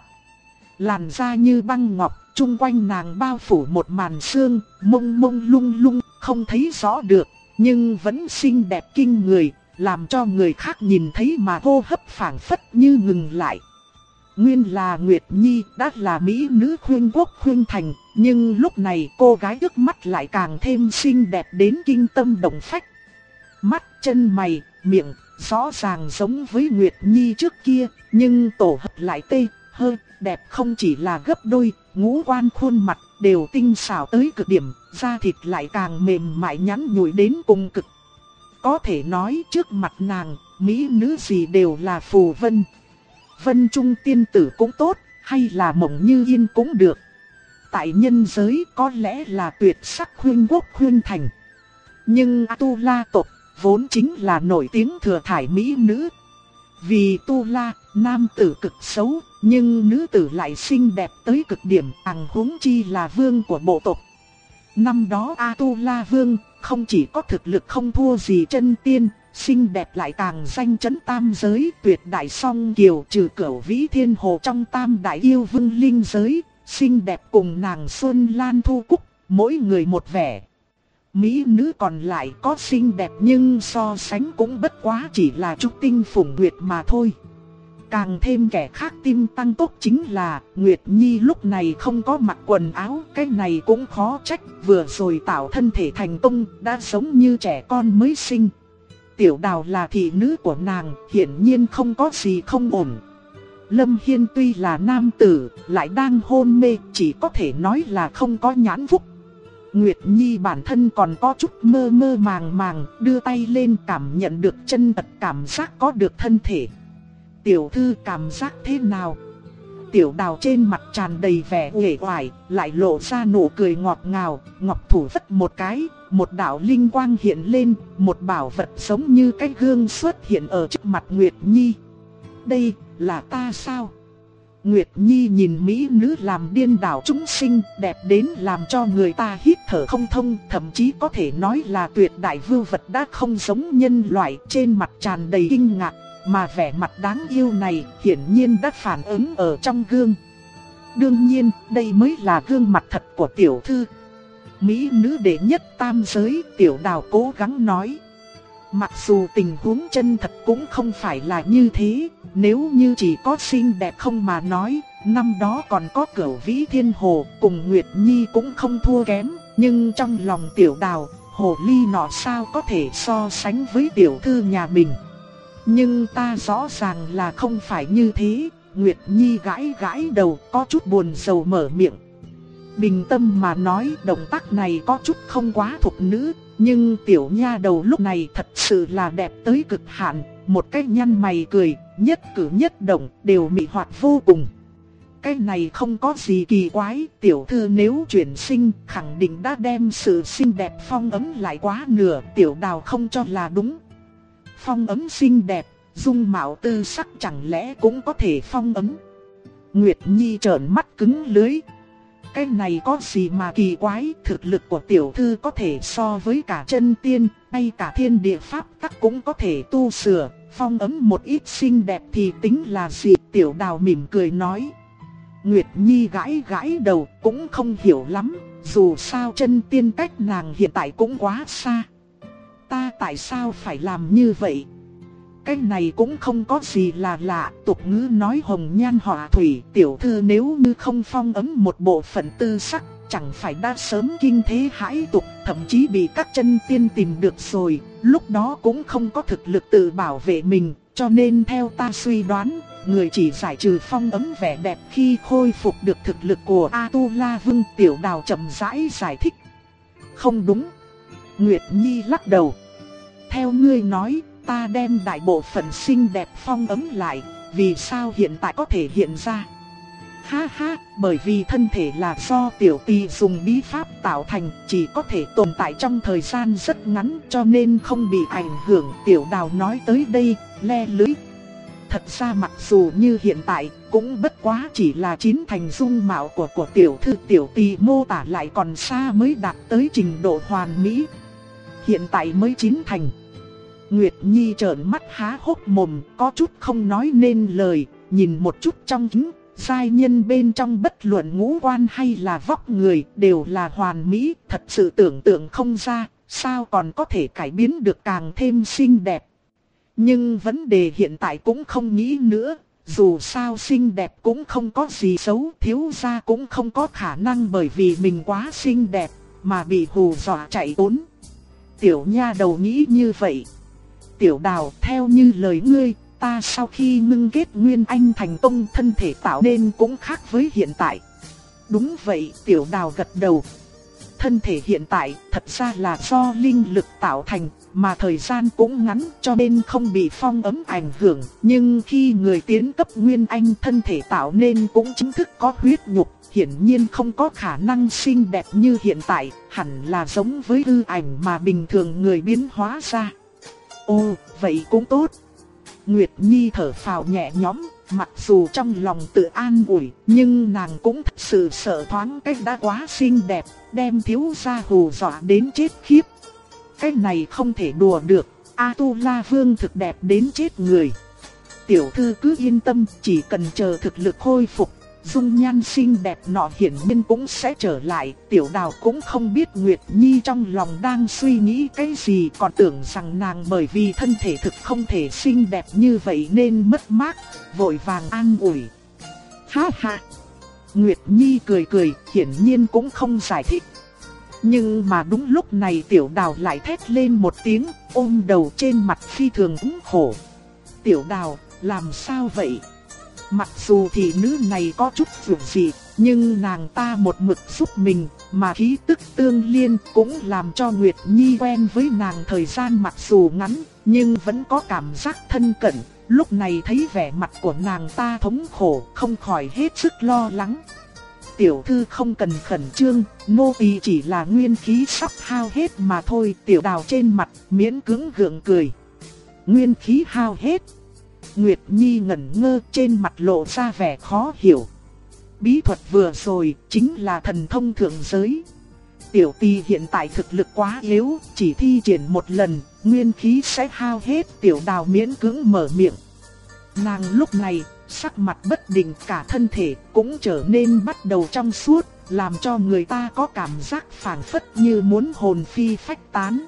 Làn da như băng ngọc, chung quanh nàng bao phủ một màn sương, mông mông lung lung, không thấy rõ được, nhưng vẫn xinh đẹp kinh người, làm cho người khác nhìn thấy mà hô hấp phảng phất như ngừng lại. Nguyên là Nguyệt Nhi đã là mỹ nữ khuyên quốc khuyên thành, nhưng lúc này cô gái trước mắt lại càng thêm xinh đẹp đến kinh tâm động phách. Mắt, chân mày, miệng rõ ràng giống với Nguyệt Nhi trước kia, nhưng tổ hợp lại đẹp không chỉ là gấp đôi, ngũ quan khuôn mặt đều tinh xảo tới cực điểm, da thịt lại càng mềm mại nhắn nhủi đến cùng cực. Có thể nói trước mặt nàng, mỹ nữ gì đều là phù vân. Vân Trung tiên tử cũng tốt, hay là Mộng Như Yên cũng được. Tại nhân giới có lẽ là tuyệt sắc khuyên quốc khuyên thành. Nhưng Tu La tộc vốn chính là nổi tiếng thừa thải mỹ nữ. Vì Tu La, nam tử cực xấu, nhưng nữ tử lại xinh đẹp tới cực điểm, huống chi là vương của bộ tộc. Năm đó A Tu La Vương không chỉ có thực lực không thua gì chân tiên, xinh đẹp lại càng danh chấn tam giới, tuyệt đại song kiều, trừ Cửu Vĩ Thiên Hồ trong tam đại yêu vương linh giới, xinh đẹp cùng nàng Xuân Lan Thu Cúc, mỗi người một vẻ. Mỹ nữ còn lại có xinh đẹp nhưng so sánh cũng bất quá chỉ là trúc tinh phủng nguyệt mà thôi. Càng thêm kẻ khác tim tăng tốc chính là Nguyệt Nhi lúc này không có mặc quần áo, cái này cũng khó trách, vừa rồi tạo thân thể thành công đã giống như trẻ con mới sinh. Tiểu Đào là thị nữ của nàng, hiển nhiên không có gì không ổn. Lâm Hiên tuy là nam tử, lại đang hôn mê, chỉ có thể nói là không có nhãn phúc. Nguyệt Nhi bản thân còn có chút mơ mơ màng màng, đưa tay lên cảm nhận được chân thật cảm giác có được thân thể. Tiểu thư cảm giác thế nào? Tiểu Đào trên mặt tràn đầy vẻ uể oải, lại lộ ra nụ cười ngọt ngào, ngọc thủ vất một cái, một đạo linh quang hiện lên, một bảo vật giống như cái gương xuất hiện ở trước mặt Nguyệt Nhi. Đây là ta sao? Nguyệt Nhi nhìn mỹ nữ làm điên đảo chúng sinh, đẹp đến làm cho người ta hít thở không thông, thậm chí có thể nói là tuyệt đại vưu vật đã không giống nhân loại, trên mặt tràn đầy kinh ngạc. Mà vẻ mặt đáng yêu này hiển nhiên đã phản ứng ở trong gương. Đương nhiên, đây mới là gương mặt thật của tiểu thư. Mỹ nữ đệ nhất tam giới, Tiểu Đào cố gắng nói. Mặc dù tình huống chân thật cũng không phải là như thế, nếu như chỉ có xinh đẹp không mà nói, năm đó còn có Cửu Vĩ Thiên Hồ cùng Nguyệt Nhi cũng không thua kém, nhưng trong lòng Tiểu Đào, hồ ly nọ sao có thể so sánh với tiểu thư nhà mình. Nhưng ta rõ ràng là không phải như thế. Nguyệt Nhi gãi gãi đầu, có chút buồn rầu mở miệng. Bình tâm mà nói, động tác này có chút không quá thục nữ, nhưng tiểu nha đầu lúc này thật sự là đẹp tới cực hạn. Một cái nhăn mày cười, nhất cử nhất động đều mị hoạt vô cùng. Cái này không có gì kỳ quái, tiểu thư nếu chuyển sinh khẳng định đã đem sự xinh đẹp phong ấm lại quá nửa, Tiểu Đào không cho là đúng. Phong ấm xinh đẹp, dung mạo tư sắc chẳng lẽ cũng có thể phong ấm? Nguyệt Nhi trợn mắt cứng lưỡi. Cái này có gì mà kỳ quái, thực lực của tiểu thư có thể so với cả chân tiên, hay cả thiên địa pháp tắc cũng có thể tu sửa, phong ấm một ít xinh đẹp thì tính là gì? Tiểu Đào mỉm cười nói. Nguyệt Nhi gãi gãi đầu, cũng không hiểu lắm, dù sao chân tiên cách nàng hiện tại cũng quá xa. Ta tại sao phải làm như vậy? Cái này cũng không có gì là lạ, tục ngữ nói hồng nhan họa thủy, tiểu thư nếu như không phong ấm một bộ phận tư sắc, chẳng phải đã sớm kinh thế hãi tục, thậm chí bị các chân tiên tìm được rồi, lúc đó cũng không có thực lực tự bảo vệ mình, cho nên theo ta suy đoán, người chỉ giải trừ phong ấm vẻ đẹp khi khôi phục được thực lực của A Tu La Vương. Tiểu Đào chậm rãi giải thích. Không đúng. Nguyệt Nhi lắc đầu. Theo ngươi nói, ta đem đại bộ phận xinh đẹp phong ấm lại, vì sao hiện tại có thể hiện ra? Ha ha, bởi vì thân thể là do tiểu tỳ dùng bí pháp tạo thành, chỉ có thể tồn tại trong thời gian rất ngắn cho nên không bị ảnh hưởng. Tiểu Đào nói tới đây, le lưỡi. Thật ra mặc dù như hiện tại, cũng bất quá chỉ là chín thành dung mạo của tiểu thư, tiểu tỳ mô tả lại còn xa mới đạt tới trình độ hoàn mỹ. Hiện tại mới chín thành. Nguyệt Nhi trợn mắt há hốc mồm, có chút không nói nên lời, nhìn một chút trong kính, giai nhân bên trong bất luận ngũ quan hay là vóc người đều là hoàn mỹ, thật sự tưởng tượng không ra, sao còn có thể cải biến được càng thêm xinh đẹp. Nhưng vấn đề hiện tại cũng không nghĩ nữa, dù sao xinh đẹp cũng không có gì xấu, thiếu gia cũng không có khả năng bởi vì mình quá xinh đẹp mà bị hù dọa chạy trốn. Tiểu nha đầu nghĩ như vậy. Tiểu Đào, theo như lời ngươi, ta sau khi ngưng kết Nguyên Anh thành công, thân thể tạo nên cũng khác với hiện tại. Đúng vậy, Tiểu Đào gật đầu. Thân thể hiện tại thật ra là do linh lực tạo thành, mà thời gian cũng ngắn cho nên không bị phong ấm ảnh hưởng. Nhưng khi người tiến cấp Nguyên Anh, thân thể tạo nên cũng chính thức có huyết nhục, hiển nhiên không có khả năng xinh đẹp như hiện tại, hẳn là giống với hư ảnh mà bình thường người biến hóa ra. Ồ, vậy cũng tốt. Nguyệt Nhi thở phào nhẹ nhõm, mặc dù trong lòng tự an ủi, nhưng nàng cũng thật sự sợ thoáng cách đã quá xinh đẹp, đem thiếu gia hù dọa đến chết khiếp. Cái này không thể đùa được, A Tu La Vương thực đẹp đến chết người. Tiểu thư cứ yên tâm, chỉ cần chờ thực lực khôi phục, dung nhan xinh đẹp nọ hiển nhiên cũng sẽ trở lại. Tiểu Đào cũng không biết Nguyệt Nhi trong lòng đang suy nghĩ cái gì, còn tưởng rằng nàng bởi vì thân thể thực không thể xinh đẹp như vậy nên mất mát, vội vàng an ủi. Ha ha! Nguyệt Nhi cười cười, hiển nhiên cũng không giải thích. Nhưng mà đúng lúc này Tiểu Đào lại thét lên một tiếng, ôm đầu trên mặt phi thường úng khổ. Tiểu Đào, làm sao vậy? Mặc dù thị nữ này có chút dường dị, nhưng nàng ta một mực giúp mình, mà khí tức tương liên cũng làm cho Nguyệt Nhi quen với nàng thời gian mặc dù ngắn, nhưng vẫn có cảm giác thân cận. Lúc này thấy vẻ mặt của nàng ta thống khổ, không khỏi hết sức lo lắng. Tiểu thư không cần khẩn trương, nô tỳ chỉ là nguyên khí sắp hao hết mà thôi. Tiểu Đào trên mặt miễn cưỡng gượng cười. Nguyên khí hao hết? Nguyệt Nhi ngẩn ngơ, trên mặt lộ ra vẻ khó hiểu. Bí thuật vừa rồi chính là thần thông thượng giới. Tiểu tỳ hiện tại thực lực quá yếu, chỉ thi triển một lần, nguyên khí sẽ hao hết. Tiểu Đào miễn cưỡng mở miệng. Nàng lúc này sắc mặt bất định, cả thân thể cũng trở nên bắt đầu trong suốt, làm cho người ta có cảm giác phảng phất như muốn hồn phi phách tán.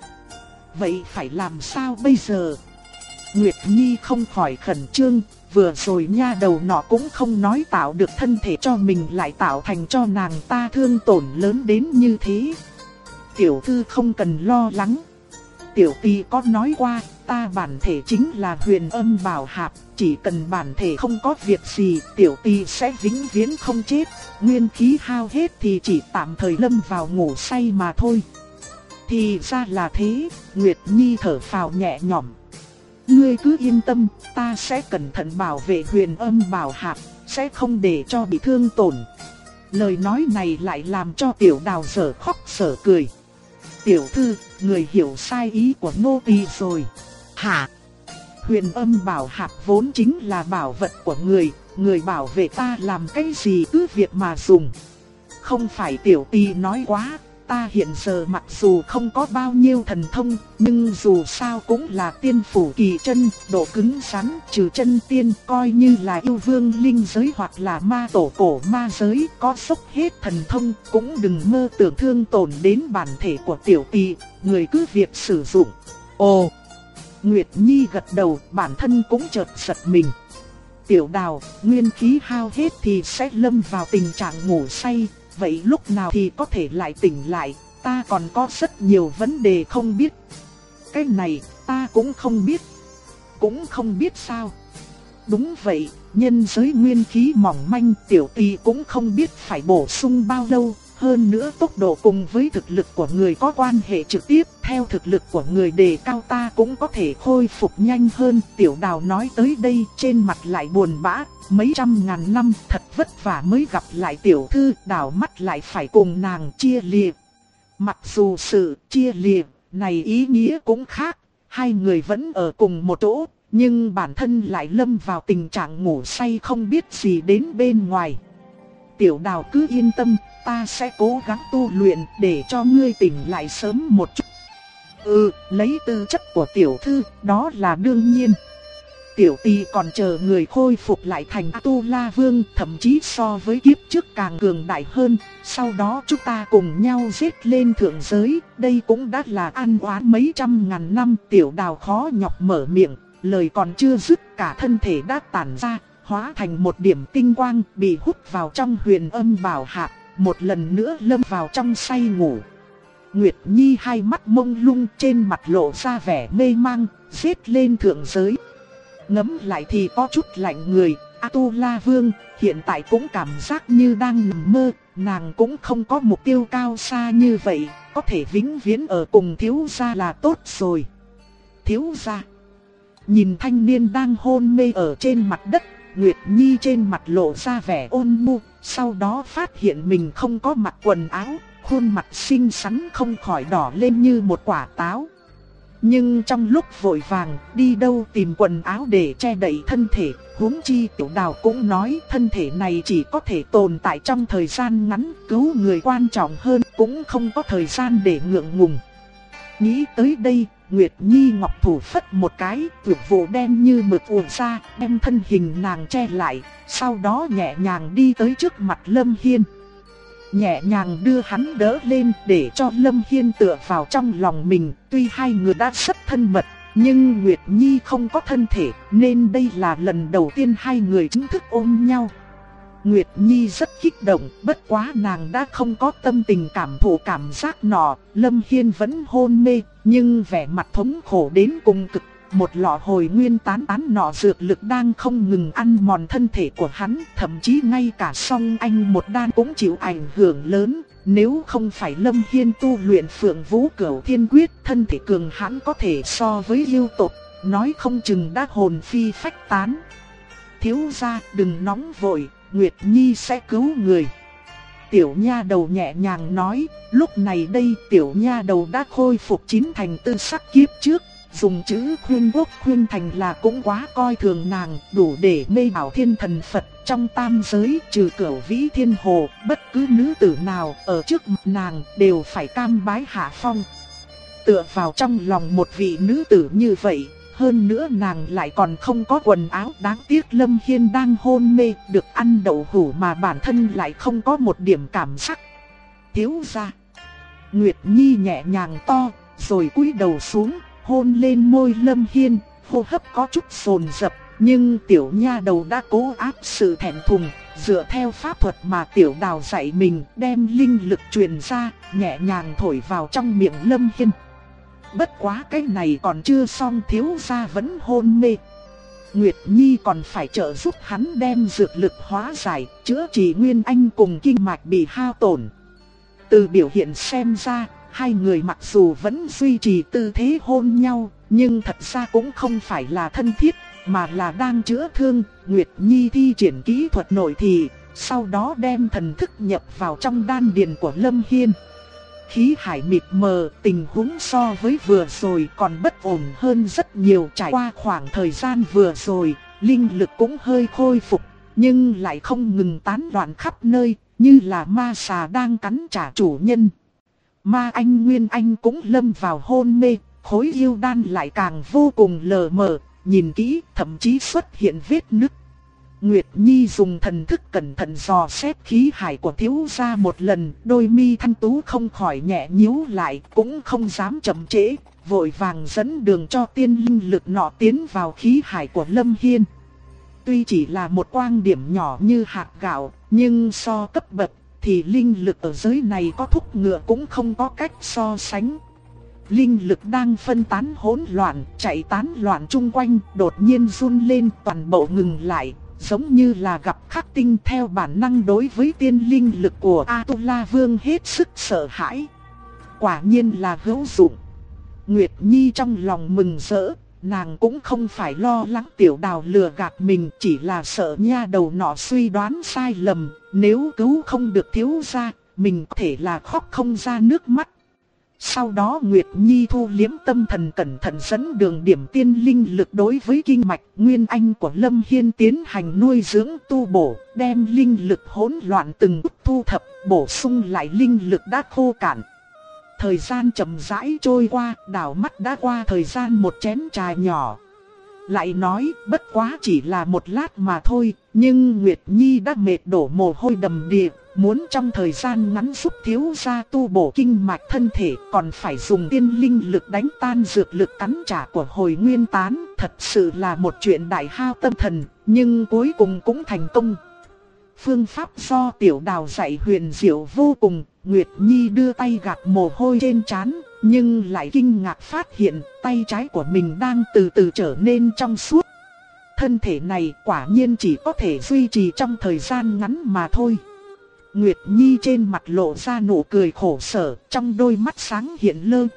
Vậy phải làm sao bây giờ? Nguyệt Nhi không khỏi khẩn trương, vừa rồi nha đầu nọ cũng không nói tạo được thân thể cho mình, lại tạo thành cho nàng ta thương tổn lớn đến như thế. Tiểu thư không cần lo lắng. Tiểu tỳ có nói qua, ta bản thể chính là Huyền Âm Bảo Hạp, chỉ cần bản thể không có việc gì, tiểu tỳ sẽ vĩnh viễn không chết. Nguyên khí hao hết thì chỉ tạm thời lâm vào ngủ say mà thôi. Thì ra là thế, Nguyệt Nhi thở phào nhẹ nhõm. Ngươi cứ yên tâm, ta sẽ cẩn thận bảo vệ Huyền Âm Bảo Hạp, sẽ không để cho bị thương tổn. Lời nói này lại làm cho Tiểu Đào dở khóc dở cười. Tiểu thư, người hiểu sai ý của nô tỳ rồi. Hả? Huyền Âm Bảo Hạp vốn chính là bảo vật của người, người bảo vệ ta làm cái gì cứ việc mà dùng. Không phải tiểu tỳ nói quá, ta hiện giờ mặc dù không có bao nhiêu thần thông, nhưng dù sao cũng là tiên phủ kỳ chân, độ cứng rắn, trừ chân tiên, coi như là yêu vương linh giới hoặc là ma tổ cổ ma giới, có sốc hết thần thông, cũng đừng mơ tưởng thương tổn đến bản thể của tiểu tỳ, người cứ việc sử dụng. Ồ! Nguyệt Nhi gật đầu, bản thân cũng chợt giật mình. Tiểu Đào, nguyên khí hao hết thì sẽ lâm vào tình trạng ngủ say, vậy lúc nào thì có thể lại tỉnh lại, ta còn có rất nhiều vấn đề không biết. Cái này, ta cũng không biết. Cũng không biết sao? Đúng vậy, nhân giới nguyên khí mỏng manh, tiểu tỳ cũng không biết phải bổ sung bao lâu. Hơn nữa tốc độ cùng với thực lực của người có quan hệ trực tiếp, theo thực lực của người đề cao ta cũng có thể khôi phục nhanh hơn. Tiểu Đào nói tới đây trên mặt lại buồn bã, mấy trăm ngàn năm thật vất vả mới gặp lại tiểu thư, đảo mắt lại phải cùng nàng chia lìa. Mặc dù sự chia lìa này ý nghĩa cũng khác, hai người vẫn ở cùng một chỗ, nhưng bản thân lại lâm vào tình trạng ngủ say không biết gì đến bên ngoài. Tiểu Đào cứ yên tâm, ta sẽ cố gắng tu luyện để cho ngươi tỉnh lại sớm một chút. Lấy tư chất của tiểu thư, đó là đương nhiên. tiểu tỷ còn chờ người khôi phục lại thành A-tu-la vương, thậm chí so với kiếp trước càng cường đại hơn. Sau đó chúng ta cùng nhau giết lên thượng giới, đây cũng đã là ăn oán mấy trăm ngàn năm. Tiểu Đào khó nhọc mở miệng, lời còn chưa dứt cả thân thể đã tản ra, hóa thành một điểm tinh quang bị hút vào trong huyền âm bảo hạp, một lần nữa lâm vào trong say ngủ. Nguyệt Nhi hai mắt mông lung, trên mặt lộ ra vẻ mê mang, giết lên thượng giới. Ngẫm lại thì có chút lạnh người, A-tu-la vương hiện tại cũng cảm giác như đang nằm mơ, nàng cũng không có mục tiêu cao xa như vậy, có thể vĩnh viễn ở cùng thiếu gia là tốt rồi. Thiếu gia. Nhìn thanh niên đang hôn mê ở trên mặt đất, Nguyệt Nhi trên mặt lộ ra vẻ ôn nhu, sau đó phát hiện mình không có mặc quần áo, khuôn mặt xinh xắn không khỏi đỏ lên như một quả táo. Nhưng trong lúc vội vàng, đi đâu tìm quần áo để che đậy thân thể, huống chi Tiểu Đào cũng nói thân thể này chỉ có thể tồn tại trong thời gian ngắn, cứu người quan trọng hơn, cũng không có thời gian để ngượng ngùng. Nghĩ tới đây, Nguyệt Nhi ngọc thủ phất một cái, tuyệt vụ đen như mực ùa ra, đem thân hình nàng che lại, sau đó nhẹ nhàng đi tới trước mặt Lâm Hiên. Nhẹ nhàng đưa hắn đỡ lên để cho Lâm Hiên tựa vào trong lòng mình. Tuy hai người đã rất thân mật, nhưng Nguyệt Nhi không có thân thể, nên đây là lần đầu tiên hai người chính thức ôm nhau. Nguyệt Nhi rất kích động, bất quá nàng đã không có tâm tình cảm thụ cảm giác nọ. Lâm Hiên vẫn hôn mê, nhưng vẻ mặt thống khổ đến cùng cực. Một lọ hồi nguyên tán nọ dược lực đang không ngừng ăn mòn thân thể của hắn, thậm chí ngay cả song anh một đan cũng chịu ảnh hưởng lớn. Nếu không phải Lâm Hiên tu luyện Phượng Vũ Cửu Thiên Quyết, thân thể cường hãn có thể so với yêu tộc, nói không chừng đã hồn phi phách tán. Thiếu gia đừng nóng vội, Nguyệt Nhi sẽ cứu người. Tiểu nha đầu nhẹ nhàng nói, lúc này đây tiểu nha đầu đã khôi phục chín thành tư sắc kiếp trước. Dùng chữ khuyên quốc khuyên thành là cũng quá coi thường nàng, đủ để mê bảo thiên thần Phật. Trong tam giới trừ Cửu Vĩ Thiên Hồ, bất cứ nữ tử nào ở trước mặt nàng đều phải cam bái hạ phong. Tựa vào trong lòng một vị nữ tử như vậy, hơn nữa nàng lại còn không có quần áo. Đáng tiếc Lâm Hiên đang hôn mê, được ăn đậu hũ mà bản thân lại không có một điểm cảm sắc. Thiếu gia. Nguyệt Nhi nhẹ nhàng to, rồi cúi đầu xuống, hôn lên môi Lâm Hiên, hô hấp có chút dồn dập, nhưng tiểu nha đầu đã cố áp sự thẹn thùng, dựa theo pháp thuật mà Tiểu Đào dạy mình, đem linh lực truyền ra, nhẹ nhàng thổi vào trong miệng Lâm Hiên. Bất quá cái này còn chưa xong, thiếu gia vẫn hôn mê. Nguyệt Nhi còn phải trợ giúp hắn đem dược lực hóa giải, chữa trị nguyên anh cùng kinh mạch bị hao tổn. Từ biểu hiện xem ra, hai người mặc dù vẫn duy trì tư thế hôn nhau, nhưng thật ra cũng không phải là thân thiết, mà là đang chữa thương. Nguyệt Nhi thi triển kỹ thuật nội thị, sau đó đem thần thức nhập vào trong đan điền của Lâm Hiên. Khí hải mịt mờ, tình huống so với vừa rồi còn bất ổn hơn rất nhiều. Trải qua khoảng thời gian vừa rồi, linh lực cũng hơi khôi phục, nhưng lại không ngừng tán loạn khắp nơi, như là ma xà đang cắn trả chủ nhân. Ma anh Nguyên Anh cũng lâm vào hôn mê, khối yêu đan lại càng vô cùng lờ mờ, nhìn kỹ thậm chí xuất hiện vết nứt. Nguyệt Nhi dùng thần thức cẩn thận dò xét khí hải của thiếu gia một lần, đôi mi thanh tú không khỏi nhẹ nhíu lại, cũng không dám chậm trễ, vội vàng dẫn đường cho tiên linh lực nọ tiến vào khí hải của Lâm Hiên. Tuy chỉ là một quang điểm nhỏ như hạt gạo, nhưng so cấp bậc thì linh lực ở giới này có thúc ngựa cũng không có cách so sánh. Linh lực đang phân tán hỗn loạn, chạy tán loạn chung quanh, đột nhiên run lên, toàn bộ ngừng lại, giống như là gặp khắc tinh. Theo bản năng đối với tiên linh lực của A-tu-la vương hết sức sợ hãi. Quả nhiên là hữu dụng. Nguyệt Nhi trong lòng mừng rỡ, nàng cũng không phải lo lắng Tiểu Đào lừa gạt mình, chỉ là sợ nha đầu nọ suy đoán sai lầm, nếu cứu không được thiếu gia, mình có thể là khóc không ra nước mắt. Sau đó Nguyệt Nhi thu liếm tâm thần, cẩn thận dẫn đường điểm tiên linh lực đối với kinh mạch nguyên anh của Lâm Hiên tiến hành nuôi dưỡng tu bổ, đem linh lực hỗn loạn từng bước thu thập, bổ sung lại linh lực đã khô cạn. Thời gian chậm rãi trôi qua, đảo mắt đã qua thời gian một chén trà nhỏ. Lại nói bất quá chỉ là một lát mà thôi, nhưng Nguyệt Nhi đã mệt đổ mồ hôi đầm đìa, muốn trong thời gian ngắn giúp thiếu gia tu bổ kinh mạch thân thể còn phải dùng tiên linh lực đánh tan dược lực cắn trả của Hồi Nguyên Tán. Thật sự là một chuyện đại hao tâm thần, nhưng cuối cùng cũng thành công. Phương pháp do Tiểu Đào dạy huyền diệu vô cùng, Nguyệt Nhi đưa tay gạt mồ hôi trên trán, nhưng lại kinh ngạc phát hiện tay trái của mình đang từ từ trở nên trong suốt. Thân thể này quả nhiên chỉ có thể duy trì trong thời gian ngắn mà thôi. Nguyệt Nhi trên mặt lộ ra nụ cười khổ sở, trong đôi mắt sáng hiện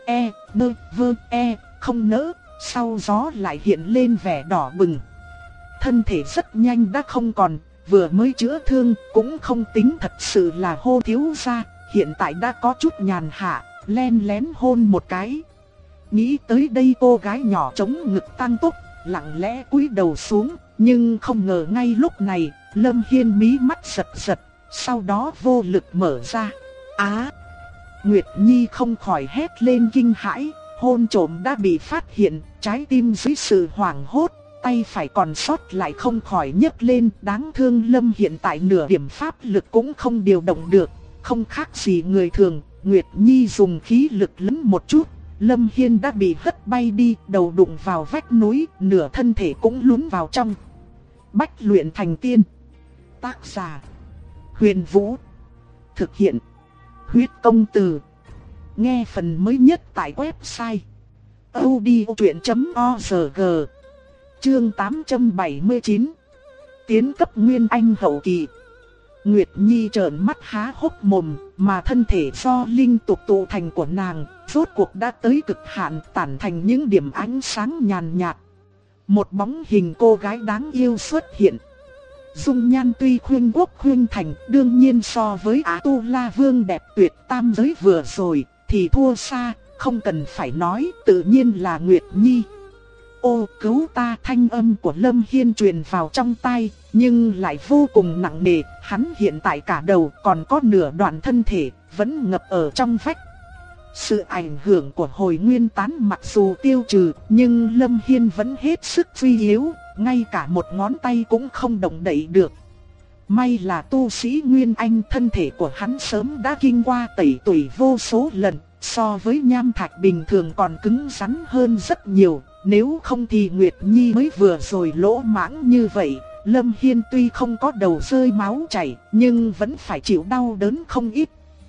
không nỡ, sau gió lại hiện lên vẻ đỏ bừng. Thân thể rất nhanh đã không còn, vừa mới chữa thương cũng không tính thật sự là hô thiếu gia, hiện tại đã có chút nhàn hạ, len lén hôn một cái. Nghĩ tới đây cô gái nhỏ chống ngực tăng tốc, lặng lẽ cúi đầu xuống, nhưng không ngờ ngay lúc này, Lâm Hiên mí mắt giật giật, sau đó vô lực mở ra. Nguyệt Nhi không khỏi hét lên kinh hãi, hôn trộm đã bị phát hiện, trái tim dưới sự hoảng hốt, tay phải còn sót lại không khỏi nhấc lên. Đáng thương Lâm hiện tại nửa điểm pháp lực cũng không điều động được, không khác gì người thường. Nguyệt Nhi dùng khí lực lấn một chút, Lâm Hiên đã bị hất bay đi, đầu đụng vào vách núi, nửa thân thể cũng lún vào trong. Bách luyện thành tiên. Tác giả: Huyền Vũ. Thực hiện: Huyết Công Từ. Nghe phần mới nhất tại website audiochuyện.org. Chương 879. Tiến cấp Nguyên Anh hậu kỳ. Nguyệt Nhi trợn mắt há hốc mồm, mà thân thể do linh tục tụ thành của nàng, rốt cuộc đã tới cực hạn, tản thành những điểm ánh sáng nhàn nhạt. Một bóng hình cô gái đáng yêu xuất hiện. Dung nhan tuy khuynh quốc khuynh thành, đương nhiên so với Á Tu La Vương đẹp tuyệt tam giới vừa rồi thì thua xa, không cần phải nói, tự nhiên là Nguyệt Nhi. Ô cứu ta, thanh âm của Lâm Hiên truyền vào trong tai, nhưng lại vô cùng nặng nề. Hắn hiện tại cả đầu còn có nửa đoạn thân thể vẫn ngập ở trong vách. Sự ảnh hưởng của Hồi Nguyên Tán mặc dù tiêu trừ, nhưng Lâm Hiên vẫn hết sức suy yếu, ngay cả một ngón tay cũng không động đậy được. May là tu sĩ Nguyên Anh, thân thể của hắn sớm đã kinh qua tẩy tủy vô số lần, so với nham thạch bình thường còn cứng rắn hơn rất nhiều. Nếu không thì Nguyệt Nhi mới vừa rồi lỗ mãng như vậy. Lâm Hiên tuy không có đầu rơi máu chảy, nhưng vẫn phải chịu đau đớn không ít.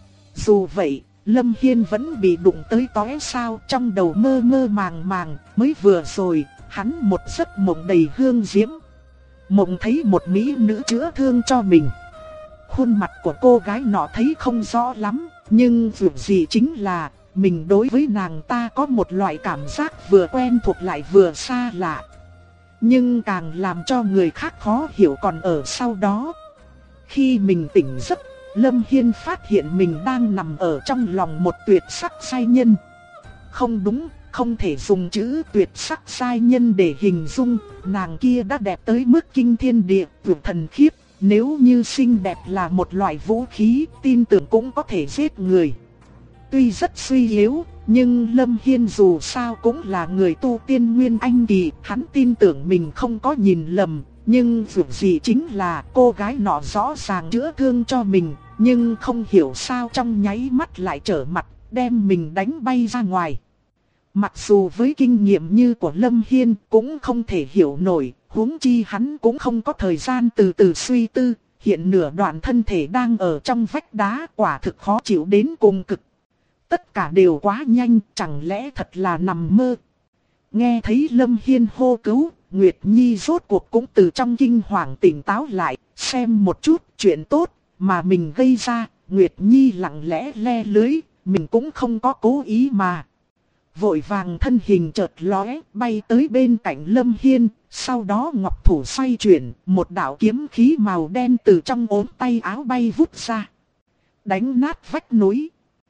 Dù vậy, Lâm Hiên vẫn bị đụng tới tóe sao, trong đầu mơ mơ màng màng. Mới vừa rồi, hắn một giấc mộng đầy hương diễm, mộng thấy một mỹ nữ chữa thương cho mình. Khuôn mặt của cô gái nọ thấy không rõ lắm, nhưng dù gì chính là mình đối với nàng ta có một loại cảm giác vừa quen thuộc lại vừa xa lạ. Nhưng càng làm cho người khác khó hiểu còn ở sau đó. Khi mình tỉnh giấc, Lâm Hiên phát hiện mình đang nằm ở trong lòng một tuyệt sắc giai nhân. Không đúng, không thể dùng chữ tuyệt sắc giai nhân để hình dung, nàng kia đã đẹp tới mức kinh thiên địa vượt thần khiếp. Nếu như xinh đẹp là một loại vũ khí, tin tưởng cũng có thể giết người. Tuy rất suy yếu, nhưng Lâm Hiên dù sao cũng là người tu tiên Nguyên Anh kỳ, hắn tin tưởng mình không có nhìn lầm. Nhưng dù gì chính là cô gái nọ rõ ràng chữa thương cho mình, nhưng không hiểu sao trong nháy mắt lại trở mặt, đem mình đánh bay ra ngoài. Mặc dù với kinh nghiệm như của Lâm Hiên cũng không thể hiểu nổi, huống chi hắn cũng không có thời gian từ từ suy tư, hiện nửa đoạn thân thể đang ở trong vách đá, quả thực khó chịu đến cùng cực. Tất cả đều quá nhanh, chẳng lẽ thật là nằm mơ. Nghe thấy Lâm Hiên hô cứu, Nguyệt Nhi rốt cuộc cũng từ trong kinh hoàng tỉnh táo lại, xem một chút chuyện tốt mà mình gây ra. Nguyệt Nhi lặng lẽ le lưới, mình cũng không có cố ý mà. Vội vàng thân hình chợt lóe, bay tới bên cạnh Lâm Hiên, sau đó ngọc thủ xoay chuyển, một đạo kiếm khí màu đen từ trong ốm tay áo bay vút ra, đánh nát vách núi.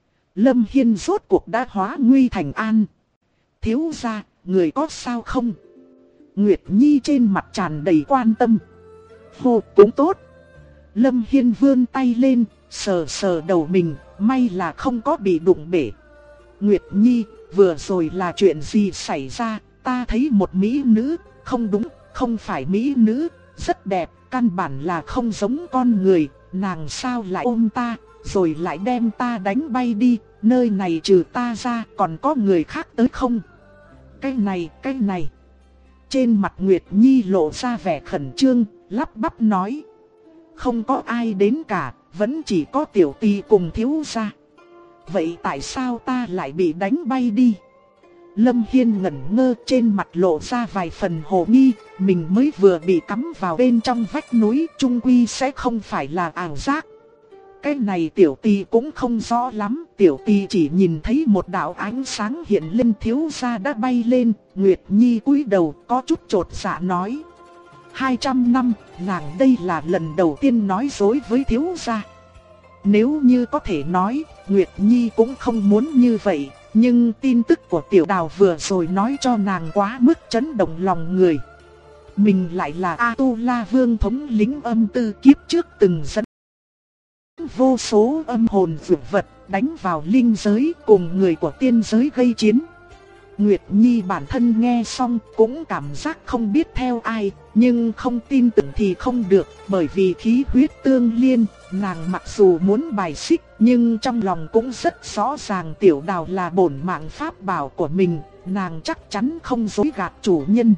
Lâm Hiên rốt cuộc đã hóa nguy thành an. Thiếu gia, người có sao không? Nguyệt Nhi trên mặt tràn đầy quan tâm. Hô, cũng tốt. Lâm Hiên vươn tay lên, sờ sờ đầu mình, may là không có bị đụng bể. Nguyệt Nhi, vừa rồi là chuyện gì xảy ra? Ta thấy một mỹ nữ, không đúng, không phải mỹ nữ, rất đẹp, căn bản là không giống con người, nàng sao lại ôm ta, rồi lại đem ta đánh bay đi, nơi này trừ ta ra còn có người khác tới không? Cái này. Trên mặt Nguyệt Nhi lộ ra vẻ khẩn trương, lắp bắp nói. Không có ai đến cả, vẫn chỉ có tiểu tỳ cùng thiếu gia. Vậy tại sao ta lại bị đánh bay đi? Lâm Hiên ngẩn ngơ, trên mặt lộ ra vài phần hồ nghi, mình mới vừa bị cắm vào bên trong vách núi, chung quy sẽ không phải là ảo giác. Cái này tiểu tỳ cũng không rõ lắm, tiểu tỳ chỉ nhìn thấy một đạo ánh sáng hiện lên, thiếu gia đã bay lên. Nguyệt Nhi cúi đầu có chút chột dạ nói. 200 năm, nàng đây là lần đầu tiên nói dối với thiếu gia. Nếu như có thể nói, Nguyệt Nhi cũng không muốn như vậy, nhưng tin tức của tiểu đào vừa rồi nói cho nàng quá mức chấn động lòng người. Mình lại là A-tu-la vương thống lĩnh âm tư, kiếp trước từng dẫn vô số âm hồn vượt vật đánh vào linh giới, cùng người của tiên giới gây chiến. Nguyệt Nhi bản thân nghe xong cũng cảm giác không biết theo ai, nhưng không tin tưởng thì không được, bởi vì khí huyết tương liên, nàng mặc dù muốn bài xích, nhưng trong lòng cũng rất rõ ràng tiểu đào là bổn mạng pháp bảo của mình, nàng chắc chắn không dối gạt chủ nhân.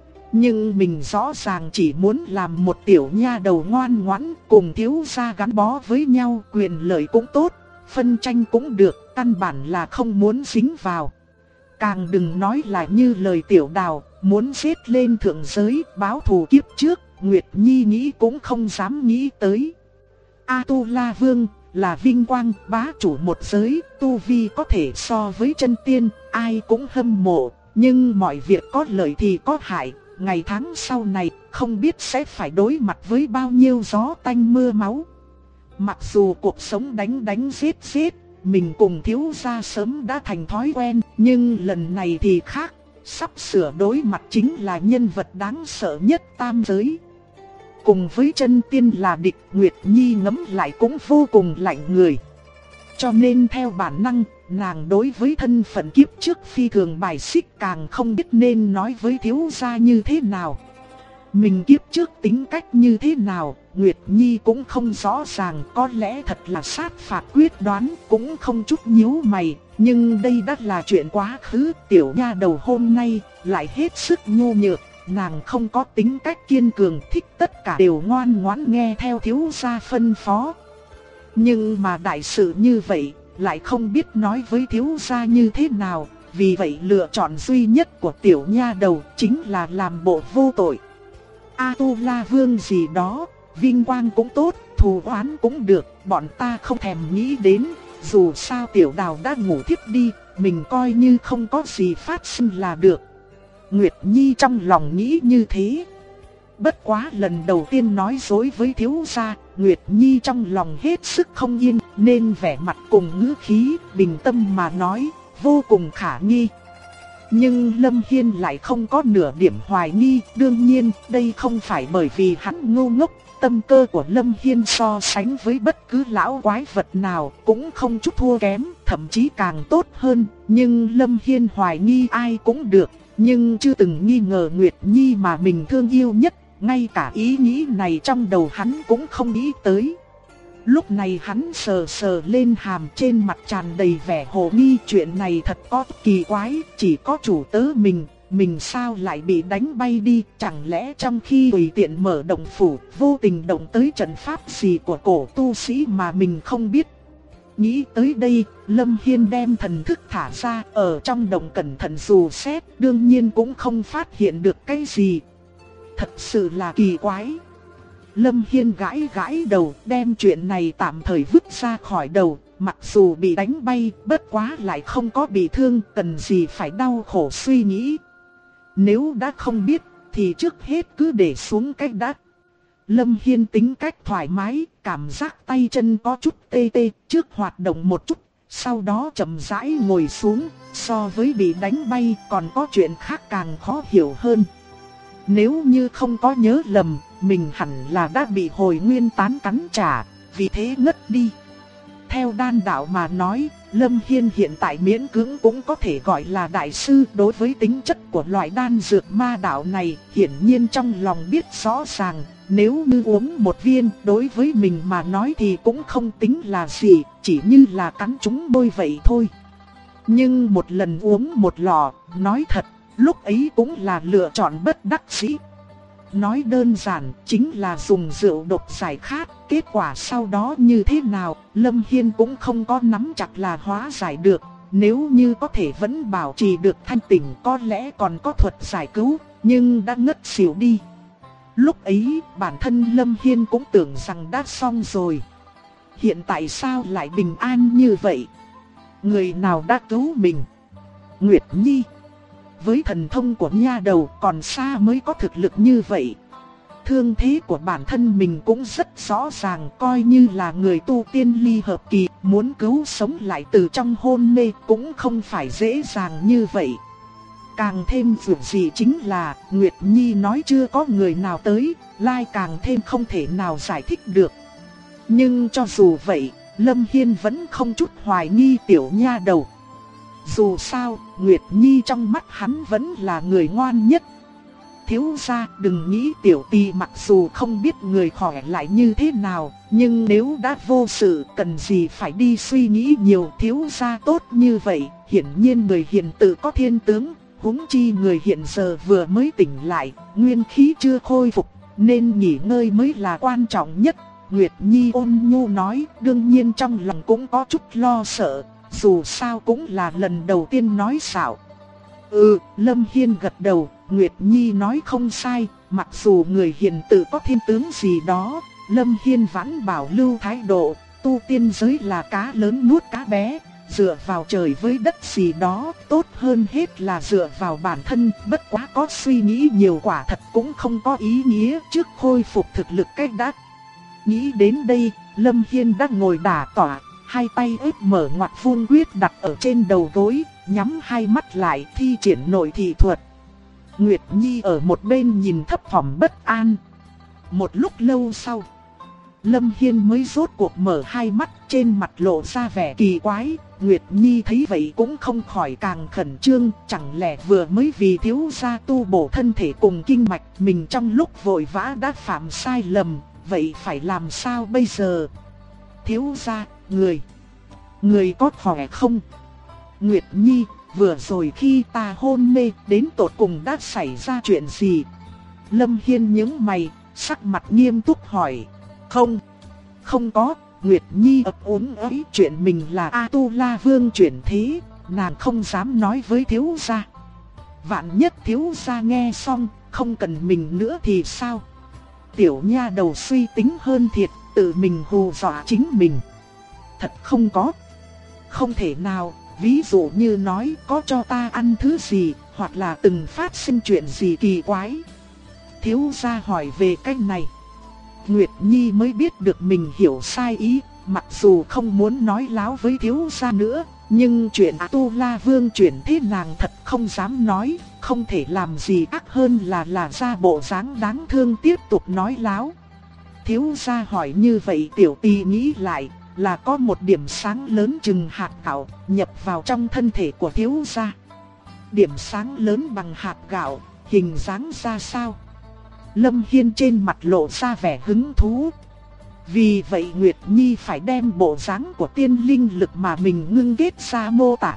Nhưng mình rõ ràng chỉ muốn làm một tiểu nha đầu ngoan ngoãn, cùng thiếu gia gắn bó với nhau, quyền lợi cũng tốt, phân tranh cũng được, căn bản là không muốn dính vào. Càng đừng nói là như lời tiểu đào, muốn giết lên thượng giới, báo thù kiếp trước, Nguyệt Nhi nghĩ cũng không dám nghĩ tới. A-tu-la vương là vinh quang, bá chủ một giới, tu vi có thể so với chân tiên, ai cũng hâm mộ, nhưng mọi việc có lợi thì có hại. Ngày tháng sau này, không biết sẽ phải đối mặt với bao nhiêu gió tanh mưa máu. Mặc dù cuộc sống đánh giết, mình cùng thiếu gia sớm đã thành thói quen, nhưng lần này thì khác, sắp sửa đối mặt chính là nhân vật đáng sợ nhất tam giới. Cùng với chân tiên là địch, Nguyệt Nhi ngẫm lại cũng vô cùng lạnh người. Cho nên theo bản năng, nàng đối với thân phận kiếp trước phi thường bài xích, càng không biết nên nói với thiếu gia như thế nào. Mình kiếp trước tính cách như thế nào, Nguyệt Nhi cũng không rõ ràng, có lẽ thật là sát phạt quyết đoán, cũng không chút nhíu mày. Nhưng đây đã là chuyện quá khứ, tiểu nha đầu hôm nay lại hết sức nhu nhược, nàng không có tính cách kiên cường, thích tất cả đều ngoan ngoãn nghe theo thiếu gia phân phó. Nhưng mà đại sự như vậy, lại không biết nói với thiếu gia như thế nào, vì vậy lựa chọn duy nhất của tiểu nha đầu chính là làm bộ vô tội. A-tu-la vương gì đó, vinh quang cũng tốt, thù oán cũng được, bọn ta không thèm nghĩ đến, dù sao tiểu đào đã ngủ thiếp đi, mình coi như không có gì phát sinh là được. Nguyệt Nhi trong lòng nghĩ như thế. Bất quá lần đầu tiên nói dối với thiếu gia, Nguyệt Nhi trong lòng hết sức không yên, nên vẻ mặt cùng ngữ khí bình tâm mà nói, vô cùng khả nghi. Nhưng Lâm Hiên lại không có nửa điểm hoài nghi, đương nhiên đây không phải bởi vì hắn ngu ngốc, tâm cơ của Lâm Hiên so sánh với bất cứ lão quái vật nào cũng không chút thua kém, thậm chí càng tốt hơn, nhưng Lâm Hiên hoài nghi ai cũng được, nhưng chưa từng nghi ngờ Nguyệt Nhi mà mình thương yêu nhất, ngay cả ý nghĩ này trong đầu hắn cũng không nghĩ tới. Lúc này hắn sờ sờ lên hàm, trên mặt tràn đầy vẻ hồ nghi, chuyện này thật có kỳ quái, chỉ có chủ tớ mình sao lại bị đánh bay đi, chẳng lẽ trong khi tùy tiện mở động phủ, vô tình động tới trận pháp gì của cổ tu sĩ mà mình không biết. Nghĩ tới đây, Lâm Hiên đem thần thức thả ra, ở trong động cẩn thận dò xét, đương nhiên cũng không phát hiện được cái gì. Thật sự là kỳ quái. Lâm Hiên gãi gãi đầu, đem chuyện này tạm thời vứt ra khỏi đầu, mặc dù bị đánh bay, bất quá lại không có bị thương, cần gì phải đau khổ suy nghĩ. Nếu đã không biết, thì trước hết cứ để xuống cách đã. Lâm Hiên tính cách thoải mái, cảm giác tay chân có chút tê tê, trước hoạt động một chút, sau đó chậm rãi ngồi xuống, so với bị đánh bay còn có chuyện khác càng khó hiểu hơn. Nếu như không có nhớ lầm, mình hẳn là đã bị hồi nguyên tán cắn trả, vì thế ngất đi. theo đan đạo mà nói, Lâm Hiên hiện tại miễn cưỡng cũng có thể gọi là đại sư. Đối với tính chất của loại đan dược ma đạo này, hiển nhiên trong lòng biết rõ ràng, nếu như uống một viên đối với mình mà nói thì cũng không tính là gì, chỉ như là cắn trúng môi vậy thôi. Nhưng một lần uống một lọ, nói thật, lúc ấy cũng là lựa chọn bất đắc dĩ. Nói đơn giản chính là dùng rượu độc giải khát, kết quả sau đó như thế nào, Lâm Hiên cũng không có nắm chặt là hóa giải được. Nếu như có thể vẫn bảo trì được thanh tỉnh có lẽ còn có thuật giải cứu, nhưng đã ngất xỉu đi. Lúc ấy bản thân Lâm Hiên cũng tưởng rằng đã xong rồi. Hiện tại sao lại bình an như vậy? Người nào đã cứu mình? Nguyệt Nhi. Với thần thông của nha đầu còn xa mới có thực lực như vậy. Thương thế của bản thân mình cũng rất rõ ràng, coi như là người tu tiên ly hợp kỳ, muốn cứu sống lại từ trong hôn mê cũng không phải dễ dàng như vậy. Càng thêm vượt gì chính là Nguyệt Nhi nói chưa có người nào tới, lại càng thêm không thể nào giải thích được. Nhưng cho dù vậy, Lâm Hiên vẫn không chút hoài nghi tiểu nha đầu. Dù sao, Nguyệt Nhi trong mắt hắn vẫn là người ngoan nhất. Thiếu gia đừng nghĩ tiểu tì mặc dù không biết người khỏe lại như thế nào, nhưng nếu đã vô sự cần gì phải đi suy nghĩ nhiều. Thiếu gia tốt như vậy, hiển nhiên người hiền tự có thiên tướng, huống chi người hiện giờ vừa mới tỉnh lại, nguyên khí chưa khôi phục, nên nghỉ ngơi mới là quan trọng nhất. Nguyệt Nhi ôn nhu nói, đương nhiên trong lòng cũng có chút lo sợ, dù sao cũng là lần đầu tiên nói xạo. Lâm Hiên gật đầu, Nguyệt Nhi nói không sai, mặc dù người hiền tự có thiên tướng gì đó, Lâm Hiên vẫn bảo lưu thái độ, tu tiên giới là cá lớn nuốt cá bé, dựa vào trời với đất gì đó, tốt hơn hết là dựa vào bản thân, bất quá có suy nghĩ nhiều quả thật cũng không có ý nghĩa, trước khôi phục thực lực cách đã. Nghĩ đến đây, Lâm Hiên đã ngồi đả tọa, hai tay ép mở ngoặt vuông quyết đặt ở trên đầu gối, nhắm hai mắt lại thi triển nội thị thuật. Nguyệt Nhi ở một bên nhìn thấp thỏm bất an. Một lúc lâu sau, Lâm Hiên mới rốt cuộc mở hai mắt, trên mặt lộ ra vẻ kỳ quái. Nguyệt Nhi thấy vậy cũng không khỏi càng khẩn trương, chẳng lẽ vừa mới vì thiếu gia tu bổ thân thể cùng kinh mạch, mình trong lúc vội vã đã phạm sai lầm, vậy phải làm sao bây giờ? Thiếu gia, người có khỏe không? Nguyệt Nhi, vừa rồi khi ta hôn mê, đến tột cùng đã xảy ra chuyện gì? Lâm Hiên nhướng mày, sắc mặt nghiêm túc hỏi. Không có. Nguyệt Nhi ấp úng ấy, chuyện mình là A-tu-la vương chuyển thế, nàng không dám nói với thiếu gia. Vạn nhất thiếu gia nghe xong, không cần mình nữa thì sao? Tiểu nha đầu suy tính hơn thiệt, tự mình hù dọa chính mình. Thật không có. Không thể nào, ví dụ như nói có cho ta ăn thứ gì, hoặc là từng phát sinh chuyện gì kỳ quái. Thiếu gia hỏi về cái này. Nguyệt Nhi mới biết được mình hiểu sai ý, mặc dù không muốn nói láo với thiếu gia nữa, nhưng chuyện A-tu-la vương chuyển thế nàng thật không dám nói, không thể làm gì ác hơn là ra bộ dáng đáng thương tiếp tục nói láo. Thiếu gia hỏi như vậy tiểu tì nghĩ lại, là có một điểm sáng lớn chừng hạt gạo nhập vào trong thân thể của thiếu gia. Điểm sáng lớn bằng hạt gạo, hình dáng ra sao? Lâm Hiên trên mặt lộ ra vẻ hứng thú. Vì vậy Nguyệt Nhi phải đem bộ dáng của tiên linh lực mà mình ngưng kết ra mô tả.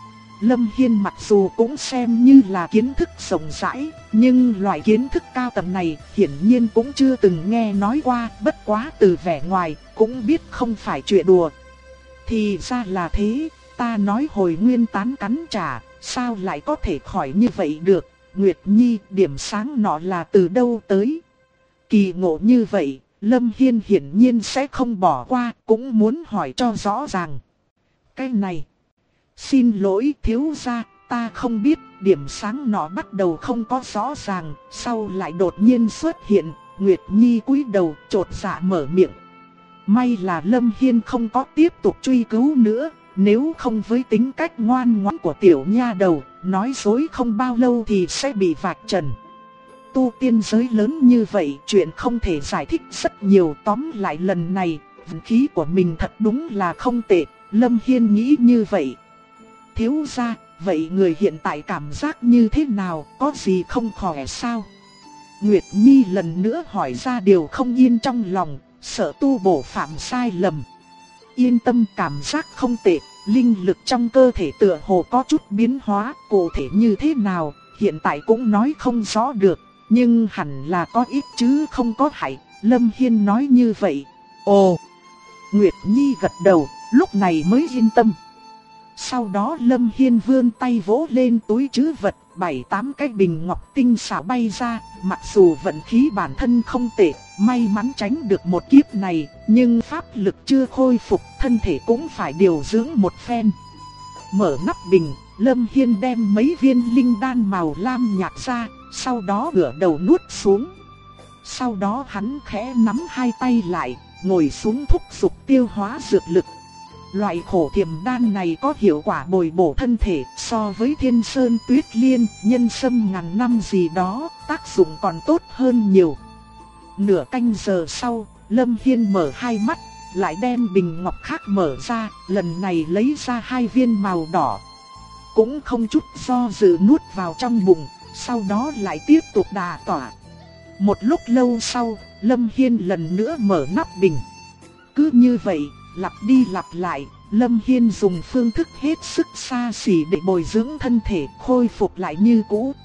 Lâm Hiên mặc dù cũng xem như là kiến thức rộng rãi, nhưng loại kiến thức cao tầng này hiển nhiên cũng chưa từng nghe nói qua, bất quá từ vẻ ngoài cũng biết không phải chuyện đùa. Thì ra là thế, ta nói hồi nguyên tán cắn trả, sao lại có thể khỏi như vậy được? Nguyệt Nhi, điểm sáng nọ là từ đâu tới? Kỳ ngộ như vậy, Lâm Hiên hiển nhiên sẽ không bỏ qua, cũng muốn hỏi cho rõ ràng. Cái này, xin lỗi thiếu gia, ta không biết, điểm sáng nọ bắt đầu không có rõ ràng, sau lại đột nhiên xuất hiện. Nguyệt Nhi cúi đầu chột dạ mở miệng. May là Lâm Hiên không có tiếp tục truy cứu nữa, nếu không với tính cách ngoan ngoãn của tiểu nha đầu, nói dối không bao lâu thì sẽ bị vạch trần. Tu tiên giới lớn như vậy, chuyện không thể giải thích rất nhiều, tóm lại lần này, vận khí của mình thật đúng là không tệ, Lâm Hiên nghĩ như vậy. Thiếu gia, vậy người hiện tại cảm giác như thế nào, có gì không khỏe sao? Nguyệt Nhi lần nữa hỏi ra điều không yên trong lòng, sợ tu bổ phạm sai lầm. Yên tâm, cảm giác không tệ, linh lực trong cơ thể tựa hồ có chút biến hóa, cụ thể như thế nào, hiện tại cũng nói không rõ được, nhưng hẳn là có ít chứ không có hại, Lâm Hiên nói như vậy. Ồ! Nguyệt Nhi gật đầu, lúc này mới yên tâm. Sau đó Lâm Hiên vươn tay vỗ lên túi trữ vật, 7-8 cái bình ngọc tinh xảo bay ra, mặc dù vận khí bản thân không tệ, may mắn tránh được một kiếp này, nhưng pháp lực chưa khôi phục, thân thể cũng phải điều dưỡng một phen. Mở nắp bình, Lâm Hiên đem mấy viên linh đan màu lam nhạt ra, sau đó ngửa đầu nuốt xuống. Sau đó hắn khẽ nắm hai tay lại, ngồi xuống thúc giục tiêu hóa dược lực. Loại khổ thiềm đan này có hiệu quả bồi bổ thân thể, so với thiên sơn tuyết liên, nhân sâm ngàn năm gì đó, tác dụng còn tốt hơn nhiều. Nửa canh giờ sau, Lâm Hiên mở hai mắt, lại đem bình ngọc khác mở ra, lần này lấy ra hai viên màu đỏ. Cũng không chút do dự nuốt vào trong bụng, sau đó lại tiếp tục đả tỏa. Một lúc lâu sau, Lâm Hiên lần nữa mở nắp bình. Cứ như vậy, lặp đi lặp lại, Lâm Hiên dùng phương thức hết sức xa xỉ để bồi dưỡng thân thể, khôi phục lại như cũ.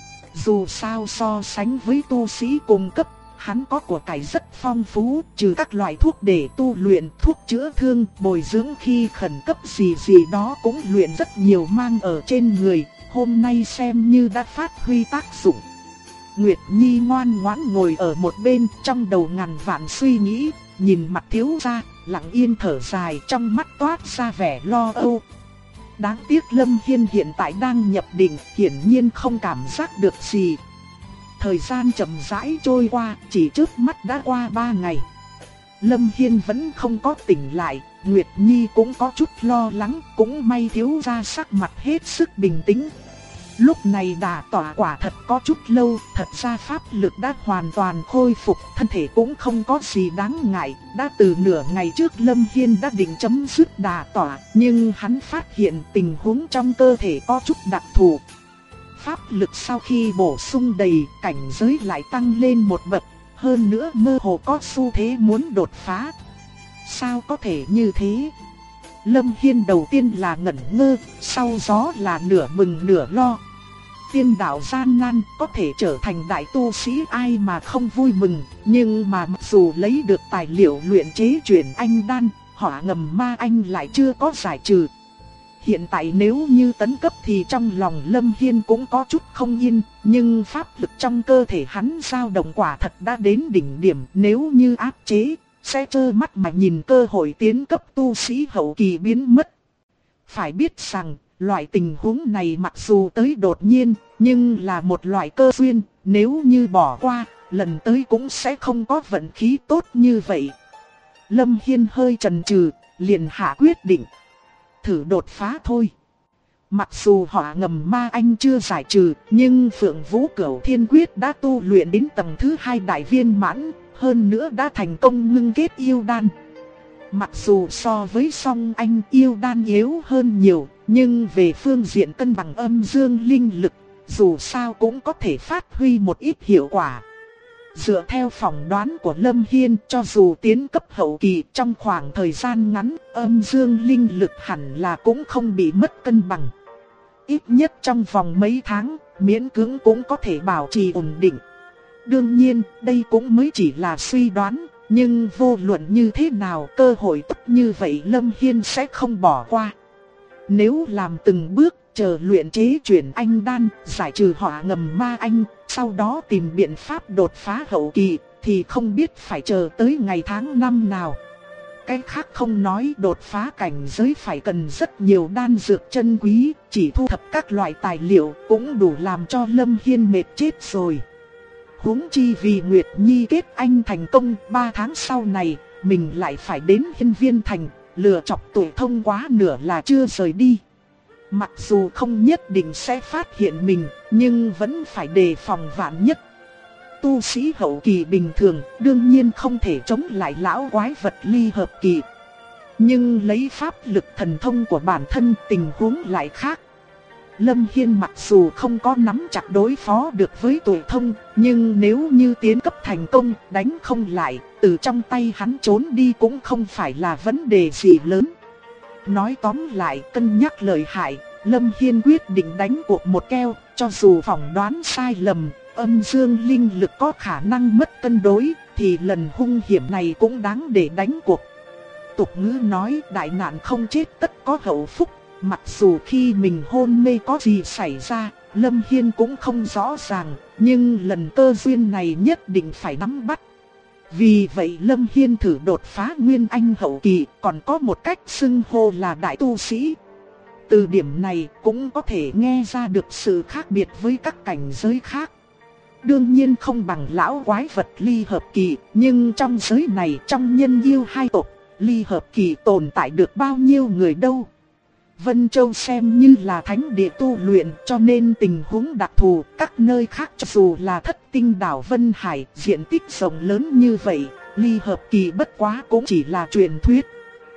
Dù sao so sánh với tu sĩ cùng cấp, hắn có của cải rất phong phú, trừ các loại thuốc để tu luyện, thuốc chữa thương, bồi dưỡng khi khẩn cấp gì đó cũng luyện rất nhiều mang ở trên người, hôm nay xem như đã phát huy tác dụng. Nguyệt Nhi ngoan ngoãn ngồi ở một bên, trong đầu ngàn vạn suy nghĩ, nhìn mặt thiếu gia, lặng yên thở dài, trong mắt toát ra vẻ lo âu. Đáng tiếc Lâm Hiên hiện tại đang nhập định, hiển nhiên không cảm giác được gì. Thời gian chậm rãi trôi qua, chỉ trước mắt đã qua 3 ngày. Lâm Hiên vẫn không có tỉnh lại, Nguyệt Nhi cũng có chút lo lắng, cũng may thiếu gia sắc mặt hết sức bình tĩnh. Lúc này đả tỏa quả thật có chút lâu, thật ra pháp lực đã hoàn toàn khôi phục, thân thể cũng không có gì đáng ngại. Đã từ nửa ngày trước Lâm Hiên đã định chấm dứt đả tỏa, nhưng hắn phát hiện tình huống trong cơ thể có chút đặc thù. Pháp lực sau khi bổ sung đầy, cảnh giới lại tăng lên một bậc, hơn nữa mơ hồ có xu thế muốn đột phá. Sao có thể như thế? Lâm Hiên đầu tiên là ngẩn ngơ, sau đó là nửa mừng nửa lo. Tiên đạo gian nan, có thể trở thành đại tu sĩ ai mà không vui mừng, nhưng mà mặc dù lấy được tài liệu luyện chế chuyển anh đan, hỏa ngầm ma anh lại chưa có giải trừ. Hiện tại nếu như tấn cấp thì trong lòng Lâm Hiên cũng có chút không yên, nhưng pháp lực trong cơ thể hắn dao động quả thật đã đến đỉnh điểm, nếu như áp chế, sẽ trơ mắt mà nhìn cơ hội tiến cấp tu sĩ hậu kỳ biến mất. Phải biết rằng, loại tình huống này mặc dù tới đột nhiên, nhưng là một loại cơ duyên, nếu như bỏ qua, lần tới cũng sẽ không có vận khí tốt như vậy. Lâm Hiên hơi chần chừ, liền hạ quyết định. Thử đột phá thôi. Mặc dù hỏa ngầm ma anh chưa giải trừ, nhưng Phượng Vũ Cửu Thiên Quyết đã tu luyện đến tầng thứ 2 đại viên mãn, hơn nữa đã thành công ngưng kết yêu đan. Mặc dù so với song anh yêu đan yếu hơn nhiều, nhưng về phương diện cân bằng âm dương linh lực, dù sao cũng có thể phát huy một ít hiệu quả. Dựa theo phỏng đoán của Lâm Hiên, cho dù tiến cấp hậu kỳ trong khoảng thời gian ngắn, âm dương linh lực hẳn là cũng không bị mất cân bằng. Ít nhất trong vòng mấy tháng, miễn cưỡng cũng có thể bảo trì ổn định. Đương nhiên, đây cũng mới chỉ là suy đoán, nhưng vô luận như thế nào, cơ hội tốt như vậy Lâm Hiên sẽ không bỏ qua. Nếu làm từng bước, chờ luyện chế chuyển anh đan, giải trừ hỏa ngầm ma anh, sau đó tìm biện pháp đột phá hậu kỳ, thì không biết phải chờ tới ngày tháng năm nào. Cái khác không nói, đột phá cảnh giới phải cần rất nhiều đan dược chân quý, chỉ thu thập các loại tài liệu cũng đủ làm cho Lâm Hiên mệt chết rồi. Huống chi vì Nguyệt Nhi kết anh thành công, 3 tháng sau này, mình lại phải đến Hiên Viên Thành, lừa chọc tuổi thông quá nửa là chưa rời đi. Mặc dù không nhất định sẽ phát hiện mình, nhưng vẫn phải đề phòng vạn nhất. tu sĩ hậu kỳ bình thường đương nhiên không thể chống lại lão quái vật ly hợp kỳ. Nhưng lấy pháp lực thần thông của bản thân tình huống lại khác. Lâm Hiên mặc dù không có nắm chặt đối phó được với tuổi thông, nhưng nếu như tiến cấp thành công đánh không lại, từ trong tay hắn trốn đi cũng không phải là vấn đề gì lớn. Nói tóm lại cân nhắc lợi hại, Lâm Hiên quyết định đánh cuộc một keo, cho dù phỏng đoán sai lầm, âm dương linh lực có khả năng mất cân đối, thì lần hung hiểm này cũng đáng để đánh cuộc. Tục ngữ nói đại nạn không chết tất có hậu phúc, mặc dù khi mình hôn mê có gì xảy ra, Lâm Hiên cũng không rõ ràng, nhưng lần cơ duyên này nhất định phải nắm bắt. Vì vậy Lâm Hiên thử đột phá Nguyên Anh hậu kỳ, còn có một cách xưng hô là đại tu sĩ. Từ điểm này cũng có thể nghe ra được sự khác biệt với các cảnh giới khác. Đương nhiên không bằng lão quái vật ly hợp kỳ, nhưng trong giới này trong nhân yêu hai tộc, ly hợp kỳ tồn tại được bao nhiêu người đâu. Vân Châu xem như là thánh địa tu luyện, cho nên tình huống đặc thù các nơi khác cho dù là Thất Tinh đảo Vân Hải diện tích rộng lớn như vậy, ly hợp kỳ bất quá cũng chỉ là truyền thuyết.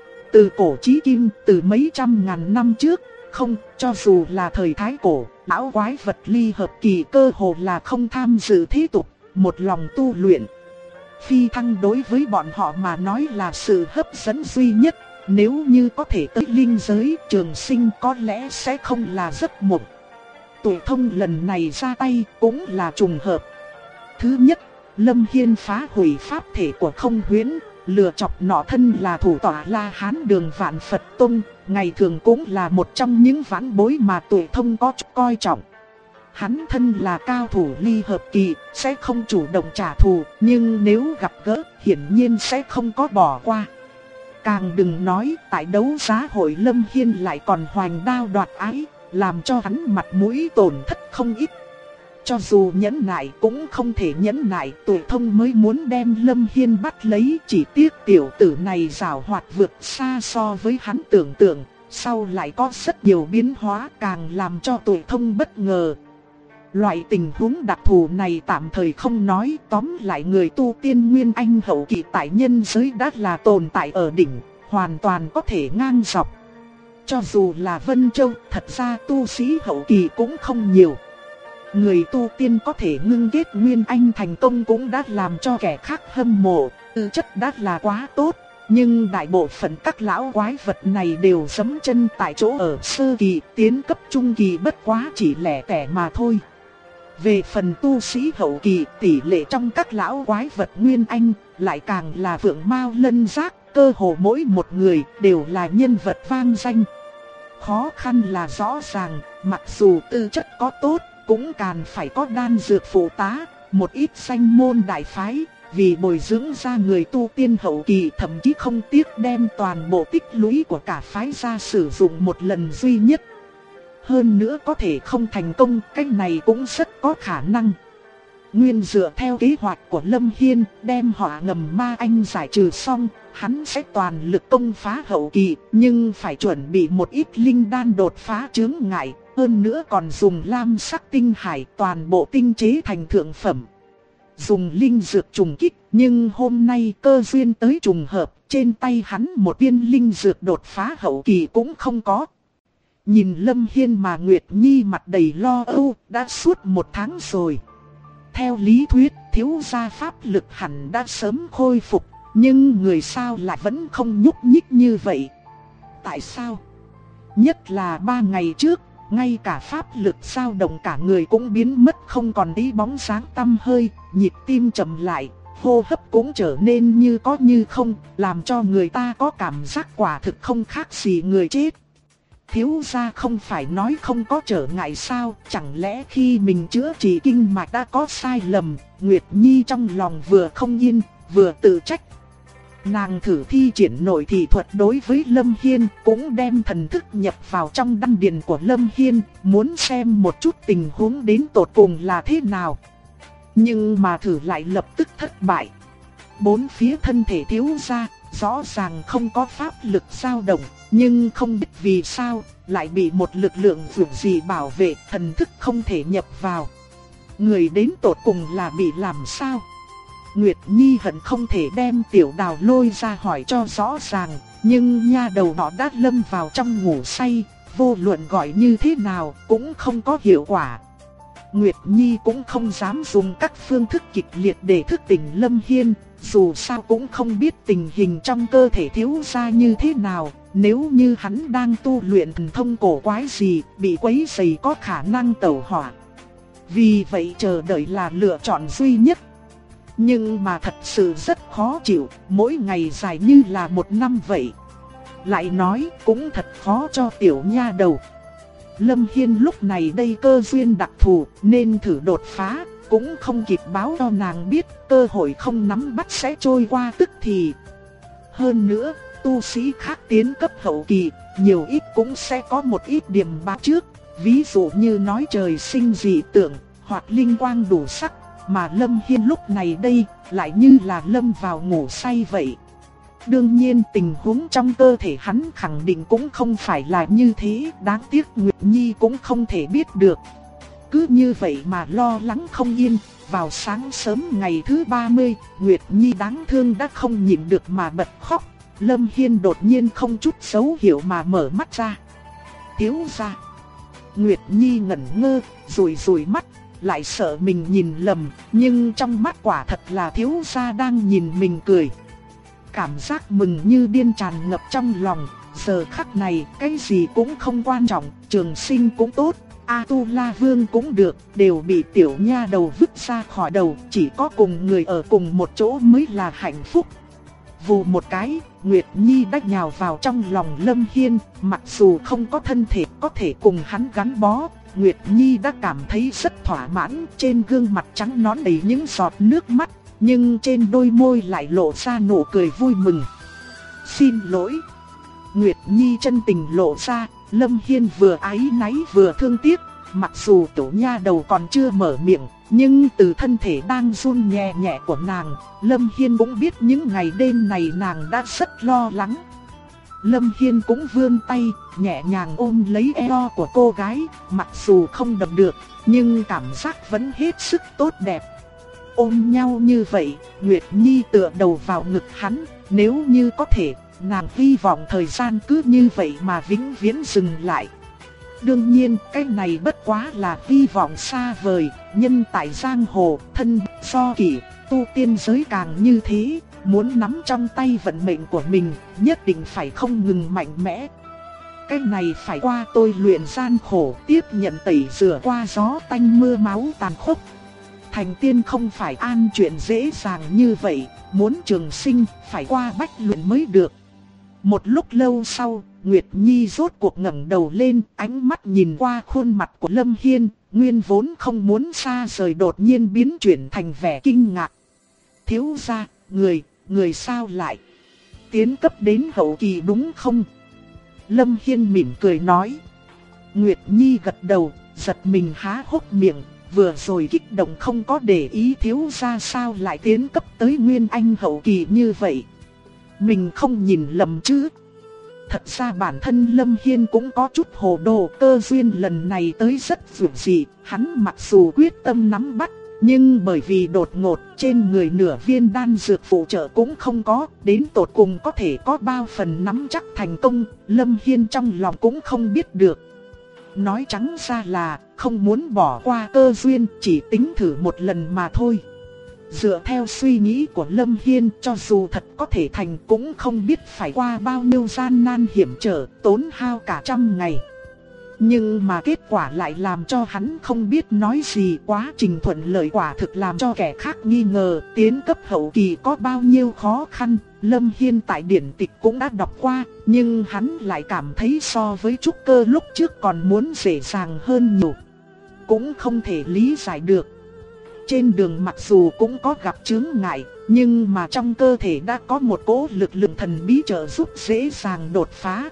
Từ cổ chí kim, từ mấy trăm ngàn năm trước, không, cho dù là thời Thái Cổ, lão quái vật ly hợp kỳ cơ hồ là không tham dự thế tục, một lòng tu luyện. Phi thăng đối với bọn họ mà nói là sự hấp dẫn duy nhất, nếu như có thể tới linh giới, trường sinh có lẽ sẽ không là giấc mộng. Tuổi thông lần này ra tay cũng là trùng hợp. Thứ nhất, Lâm Hiên phá hủy pháp thể của Không Huyễn, lừa chọc nọ thân là thủ tọa La Hán Đường Vạn Phật Tông, ngày thường cũng là một trong những vãn bối mà tuổi thông có coi trọng. Hắn thân là cao thủ ly hợp kỳ, sẽ không chủ động trả thù, nhưng nếu gặp gỡ, hiển nhiên sẽ không có bỏ qua. Càng đừng nói, tại đấu giá hội Lâm Hiên lại còn hoành đao đoạt ái, làm cho hắn mặt mũi tổn thất không ít. Cho dù nhẫn nại cũng không thể nhẫn nại, tuổi thông mới muốn đem Lâm Hiên bắt lấy, chỉ tiếc tiểu tử này giàu hoạt vượt xa so với hắn tưởng tượng, sau lại có rất nhiều biến hóa càng làm cho tuổi thông bất ngờ. Loại tình huống đặc thù này tạm thời không nói, tóm lại người tu tiên Nguyên Anh hậu kỳ tại nhân giới đã là tồn tại ở đỉnh, hoàn toàn có thể ngang dọc. Cho dù là Vân Châu, thật ra tu sĩ hậu kỳ cũng không nhiều. Người tu tiên có thể ngưng kết Nguyên Anh thành công cũng đã làm cho kẻ khác hâm mộ, tư chất đã là quá tốt. Nhưng đại bộ phận các lão quái vật này đều giẫm chân tại chỗ ở sơ kỳ, tiến cấp trung kỳ bất quá chỉ lẻ tẻ mà thôi. Về phần tu sĩ hậu kỳ, tỷ lệ trong các lão quái vật Nguyên Anh lại càng là vượng mao lân giác, cơ hồ mỗi một người đều là nhân vật vang danh. Khó khăn là rõ ràng, mặc dù tư chất có tốt, cũng càng phải có đan dược phụ tá, một ít danh môn đại phái, vì bồi dưỡng ra người tu tiên hậu kỳ thậm chí không tiếc đem toàn bộ tích lũy của cả phái ra sử dụng một lần duy nhất. Hơn nữa có thể không thành công, cái này cũng rất có khả năng. Nguyên dựa theo kế hoạch của Lâm Hiên, đem họa ngầm ma anh giải trừ xong, hắn sẽ toàn lực công phá hậu kỳ, nhưng phải chuẩn bị một ít linh đan đột phá chướng ngại, hơn nữa còn dùng lam sắc tinh hải toàn bộ tinh chế thành thượng phẩm. Dùng linh dược trùng kích, nhưng hôm nay cơ duyên tới trùng hợp, trên tay hắn một viên linh dược đột phá hậu kỳ cũng không có. Nhìn Lâm Hiên mà Nguyệt Nhi mặt đầy lo âu, đã suốt một tháng rồi. Theo lý thuyết, thiếu gia pháp lực hẳn đã sớm khôi phục, nhưng người sao lại vẫn không nhúc nhích như vậy? Tại sao? Nhất là 3 ngày trước, ngay cả pháp lực dao động cả người cũng biến mất không còn tí bóng dáng tăm hơi, nhịp tim chậm lại, hô hấp cũng trở nên như có như không, làm cho người ta có cảm giác quả thực không khác gì người chết. Thiếu gia không phải nói không có trở ngại sao, chẳng lẽ khi mình chữa trị kinh mạch đã có sai lầm? Nguyệt Nhi trong lòng vừa không yên, vừa tự trách. Nàng thử thi triển nội thị thuật đối với Lâm Hiên, cũng đem thần thức nhập vào trong đan điền của Lâm Hiên, muốn xem một chút tình huống đến tột cùng là thế nào. Nhưng mà thử lại lập tức thất bại. Bốn phía thân thể thiếu gia rõ ràng không có pháp lực dao động, nhưng không biết vì sao lại bị một lực lượng dường gì bảo vệ, thần thức không thể nhập vào. người đến tột cùng là bị làm sao? Nguyệt Nhi hận không thể đem Tiểu Đào lôi ra hỏi cho rõ ràng, nhưng nha đầu nó đã lâm vào trong ngủ say, vô luận gọi như thế nào cũng không có hiệu quả. Nguyệt Nhi cũng không dám dùng các phương thức kịch liệt để thức tỉnh Lâm Hiên, dù sao cũng không biết tình hình trong cơ thể thiếu gia như thế nào, nếu như hắn đang tu luyện thần thông cổ quái gì, bị quấy rầy có khả năng tẩu hỏa. Vì vậy chờ đợi là lựa chọn duy nhất. Nhưng mà thật sự rất khó chịu, mỗi ngày dài như là một năm vậy. Lại nói cũng thật khó cho tiểu nha đầu. Lâm Hiên lúc này đây cơ duyên đặc thù nên thử đột phá, cũng không kịp báo cho nàng biết, cơ hội không nắm bắt sẽ trôi qua tức thì. Hơn nữa, tu sĩ khác tiến cấp hậu kỳ, nhiều ít cũng sẽ có một ít điểm bá trước, ví dụ như nói trời sinh dị tượng, hoặc linh quang đủ sắc, mà Lâm Hiên lúc này đây lại như là lâm vào ngủ say vậy. Đương nhiên tình huống trong cơ thể hắn khẳng định cũng không phải là như thế, đáng tiếc Nguyệt Nhi cũng không thể biết được. Cứ như vậy mà lo lắng không yên, vào sáng sớm ngày thứ 30, Nguyệt Nhi đáng thương đã không nhịn được mà bật khóc. Lâm Hiên đột nhiên không chút dấu hiệu mà mở mắt ra. Thiếu gia. Nguyệt Nhi ngẩn ngơ, rủi mắt, lại sợ mình nhìn lầm, nhưng trong mắt quả thật là thiếu gia đang nhìn mình cười. Cảm giác mừng như điên tràn ngập trong lòng, giờ khắc này cái gì cũng không quan trọng, Trường Sinh cũng tốt, A Tu La Vương cũng được, đều bị tiểu nha đầu vứt ra khỏi đầu, chỉ có cùng người ở cùng một chỗ mới là hạnh phúc. Vù một cái, Nguyệt Nhi đã nhào vào trong lòng Lâm Hiên, mặc dù không có thân thể có thể cùng hắn gắn bó, Nguyệt Nhi đã cảm thấy rất thỏa mãn, trên gương mặt trắng nõn đầy những giọt nước mắt, nhưng trên đôi môi lại lộ ra nụ cười vui mừng. Xin lỗi. Nguyệt Nhi chân tình lộ ra, Lâm Hiên vừa áy náy vừa thương tiếc, mặc dù tiểu nha đầu còn chưa mở miệng, nhưng từ thân thể đang run nhẹ nhẹ của nàng, Lâm Hiên cũng biết những ngày đêm này nàng đã rất lo lắng. Lâm Hiên cũng vươn tay, nhẹ nhàng ôm lấy eo của cô gái, mặc dù không đập được, nhưng cảm giác vẫn hết sức tốt đẹp. Ôm nhau như vậy, Nguyệt Nhi tựa đầu vào ngực hắn, nếu như có thể, nàng hy vọng thời gian cứ như vậy mà vĩnh viễn dừng lại. Đương nhiên, cái này bất quá là hy vọng xa vời, nhân tại giang hồ, thân do kỷ, tu tiên giới càng như thế, muốn nắm trong tay vận mệnh của mình, nhất định phải không ngừng mạnh mẽ. Cái này phải qua tôi luyện gian khổ, tiếp nhận tẩy rửa qua gió tanh mưa máu tàn khốc. Thành tiên không phải an chuyện dễ dàng như vậy, muốn trường sinh phải qua bách luyện mới được. Một lúc lâu sau, Nguyệt Nhi rốt cuộc ngẩng đầu lên, ánh mắt nhìn qua khuôn mặt của Lâm Hiên, nguyên vốn không muốn xa rời đột nhiên biến chuyển thành vẻ kinh ngạc. Thiếu gia, người sao lại tiến cấp đến hậu kỳ đúng không? Lâm Hiên mỉm cười nói. Nguyệt Nhi gật đầu, giật mình há hốc miệng, vừa rồi kích động không có để ý thiếu gia sao lại tiến cấp tới nguyên anh hậu kỳ như vậy. Mình không nhìn lầm chứ? Thật ra bản thân Lâm Hiên cũng có chút hồ đồ, cơ duyên lần này tới rất vượt dị, hắn mặc dù quyết tâm nắm bắt, nhưng bởi vì đột ngột trên người nửa viên đan dược phụ trợ cũng không có, đến tột cùng có thể có bao phần nắm chắc thành công, Lâm Hiên trong lòng cũng không biết được. Nói trắng ra là không muốn bỏ qua cơ duyên, chỉ tính thử một lần mà thôi. Dựa theo suy nghĩ của Lâm Hiên, cho dù thật có thể thành cũng không biết phải qua bao nhiêu gian nan hiểm trở, tốn hao cả trăm ngày. Nhưng mà kết quả lại làm cho hắn không biết nói gì, quá trình thuận lợi quả thực làm cho kẻ khác nghi ngờ tiến cấp hậu kỳ có bao nhiêu khó khăn. Lâm Hiên tại điển tịch cũng đã đọc qua, nhưng hắn lại cảm thấy so với trúc cơ lúc trước còn muốn dễ dàng hơn nhiều. Cũng không thể lý giải được. Trên đường mặc dù cũng có gặp chướng ngại, nhưng mà trong cơ thể đã có một cỗ lực lượng thần bí trợ giúp dễ dàng đột phá.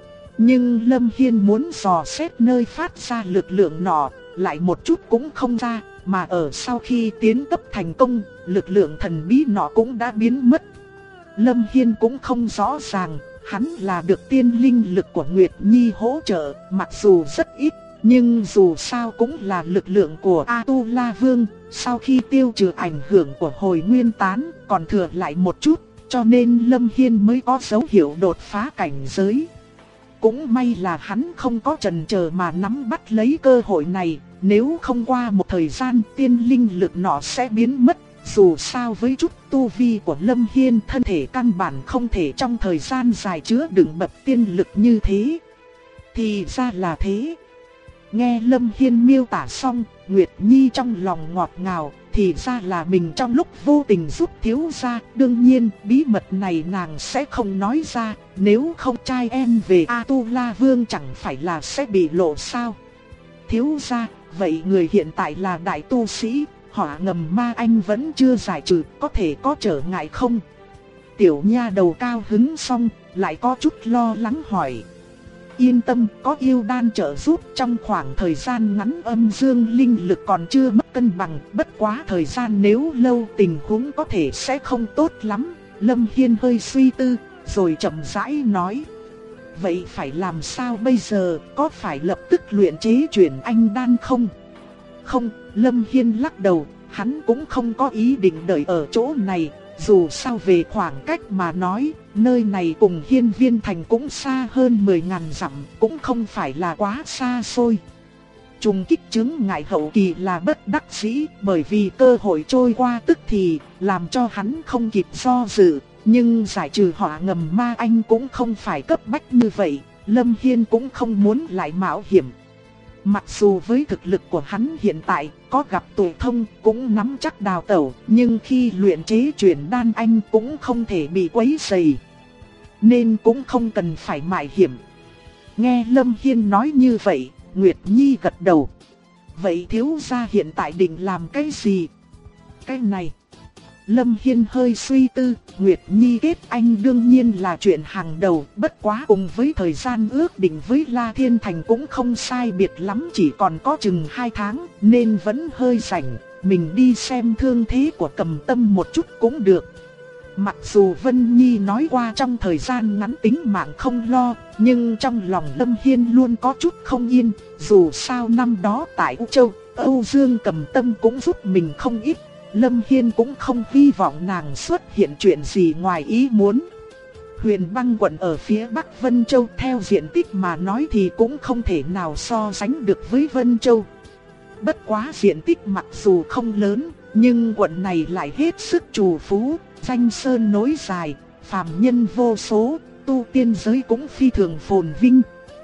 Nhưng Lâm Hiên muốn dò xét nơi phát ra lực lượng nọ, lại một chút cũng không ra, mà ở sau khi tiến cấp thành công, lực lượng thần bí nọ cũng đã biến mất. Lâm Hiên cũng không rõ ràng, hắn là được tiên linh lực của Nguyệt Nhi hỗ trợ, mặc dù rất ít, Nhưng dù sao cũng là lực lượng của A-tu-la Vương, sau khi tiêu trừ ảnh hưởng của hồi nguyên tán còn thừa lại một chút, cho nên Lâm Hiên mới có dấu hiệu đột phá cảnh giới. Cũng may là hắn không có chần chờ mà nắm bắt lấy cơ hội này, nếu không qua một thời gian tiên linh lực nọ sẽ biến mất. Dù sao với chút tu vi của Lâm Hiên, thân thể căn bản không thể trong thời gian dài chứa đựng bậc tiên lực như thế. Thì ra là thế. Nghe Lâm Hiên miêu tả xong, Nguyệt Nhi trong lòng ngọt ngào, thì ra là mình trong lúc vô tình giúp thiếu gia. Đương nhiên bí mật này nàng sẽ không nói ra, nếu không trai em về A-tu-la Vương chẳng phải là sẽ bị lộ sao. Thiếu gia, vậy người hiện tại là đại tu sĩ, hỏa ngầm ma anh vẫn chưa giải trừ, có thể có trở ngại không? Tiểu nha đầu cao hứng xong, lại có chút lo lắng hỏi. Yên tâm, có yêu đan trợ giúp, trong khoảng thời gian ngắn âm dương linh lực còn chưa mất cân bằng, bất quá thời gian nếu lâu tình huống có thể sẽ không tốt lắm. Lâm Hiên hơi suy tư, rồi chậm rãi nói. Vậy phải làm sao bây giờ, có phải lập tức luyện chế chuyển anh đan không? Không, Lâm Hiên lắc đầu, hắn cũng không có ý định đợi ở chỗ này. Dù sao về khoảng cách mà nói, nơi này cùng Hiên Viên Thành cũng xa hơn 10.000 dặm, cũng không phải là quá xa xôi. Trùng kích chứng ngại hậu kỳ là bất đắc dĩ, bởi vì cơ hội trôi qua tức thì, làm cho hắn không kịp do dự. Nhưng giải trừ hỏa ngầm ma anh cũng không phải cấp bách như vậy, Lâm Hiên cũng không muốn lại mạo hiểm. Mặc dù với thực lực của hắn hiện tại, có gặp tuổi thông cũng nắm chắc đào tẩu, nhưng khi luyện chế chuyển đan anh cũng không thể bị quấy rầy, nên cũng không cần phải mạo hiểm. Nghe Lâm Hiên nói như vậy, Nguyệt Nhi gật đầu. Vậy thiếu gia hiện tại định làm cái gì? Cái này. Lâm Hiên hơi suy tư, Nguyệt Nhi kết anh đương nhiên là chuyện hàng đầu, bất quá cùng với thời gian ước định với La Thiên Thành cũng không sai biệt lắm, chỉ còn có chừng 2 tháng, nên vẫn hơi rảnh, mình đi xem thương thế của Cầm Tâm một chút cũng được. Mặc dù Vân Nhi nói qua trong thời gian ngắn tính mạng không lo, nhưng trong lòng Lâm Hiên luôn có chút không yên, dù sao năm đó tại U Châu, Âu Dương Cầm Tâm cũng giúp mình không ít. Lâm Hiên cũng không hy vọng nàng xuất hiện chuyện gì ngoài ý muốn. Huyền Băng quận ở phía Bắc Vân Châu, theo diện tích mà nói thì cũng không thể nào so sánh được với Vân Châu. Bất quá diện tích mặc dù không lớn, nhưng quận này lại hết sức trù phú, danh sơn nối dài, phàm nhân vô số, tu tiên giới cũng phi thường phồn vinh.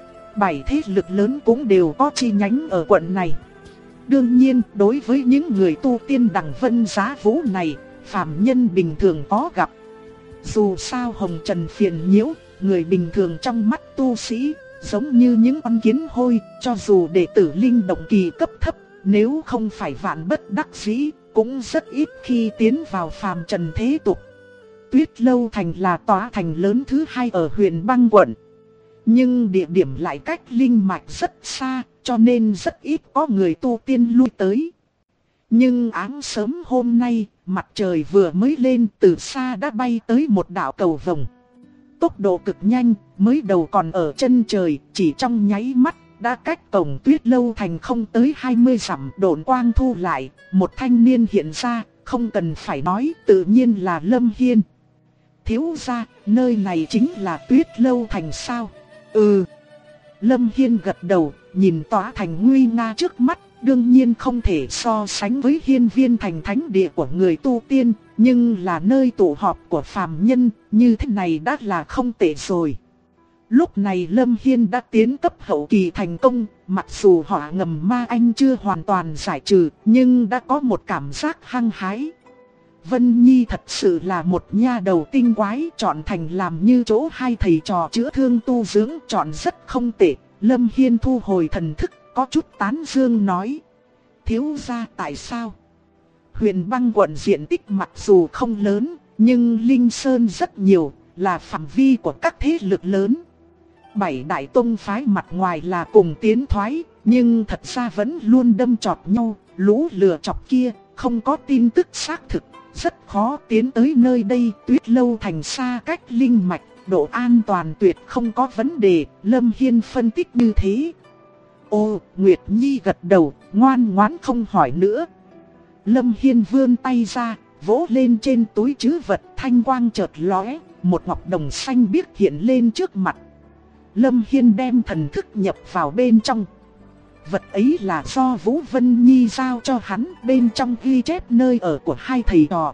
7 thế lực lớn cũng đều có chi nhánh ở quận này. Đương nhiên, đối với những người tu tiên đẳng vân giá vũ này, phàm nhân bình thường có gặp. Dù sao hồng trần phiền nhiễu, người bình thường trong mắt tu sĩ, giống như những con kiến hôi, cho dù đệ tử linh động kỳ cấp thấp, nếu không phải vạn bất đắc dĩ, cũng rất ít khi tiến vào phàm trần thế tục. Tuyết Lâu Thành là tòa thành lớn thứ 2 ở Huyền Băng quận. Nhưng địa điểm lại cách linh mạch rất xa, cho nên rất ít có người tu tiên lui tới. Nhưng áng sớm hôm nay, mặt trời vừa mới lên, từ xa đã bay tới một đạo cầu vồng. Tốc độ cực nhanh, mới đầu còn ở chân trời, chỉ trong nháy mắt, đã cách cổng Tuyết Lâu Thành không tới 20 dặm. Độn quang thu lại, một thanh niên hiện ra, không cần phải nói, tự nhiên là Lâm Hiên. Thiếu gia, nơi này chính là Tuyết Lâu Thành sao? Ừ. Lâm Hiên gật đầu, nhìn tòa thành nguy nga trước mắt, đương nhiên không thể so sánh với Hiên Viên Thành thánh địa của người tu tiên, nhưng là nơi tụ họp của phàm nhân, như thế này đã là không tệ rồi. Lúc này Lâm Hiên đã tiến cấp hậu kỳ thành công, mặc dù hỏa ngầm ma anh chưa hoàn toàn giải trừ, nhưng đã có một cảm giác hăng hái. Vân Nhi thật sự là một nha đầu tinh quái, chọn thành làm như chỗ hai thầy trò chữa thương tu dưỡng, chọn rất không tệ. Lâm Hiên thu hồi thần thức, có chút tán dương nói. Thiếu gia tại sao? Huyền Băng quận diện tích mặc dù không lớn, nhưng linh sơn rất nhiều, là phạm vi của các thế lực lớn. 7 đại tông phái mặt ngoài là cùng tiến thoái, nhưng thật ra vẫn luôn đâm chọt nhau. Lũ lừa chọc kia không có tin tức xác thực, rất khó tiến tới nơi đây. Tuyết Lâu Thành xa cách linh mạch, độ an toàn tuyệt không có vấn đề. Lâm Hiên phân tích như thế. Ô, Nguyệt Nhi gật đầu, ngoan ngoãn không hỏi nữa. Lâm Hiên vươn tay ra, vỗ lên trên túi trữ vật, thanh quang chợt lóe, một ngọc đồng xanh biếc hiện lên trước mặt. Lâm Hiên đem thần thức nhập vào bên trong. Vật ấy là do Vũ Vân Nhi giao cho hắn, bên trong ghi chép nơi ở của hai thầy trò.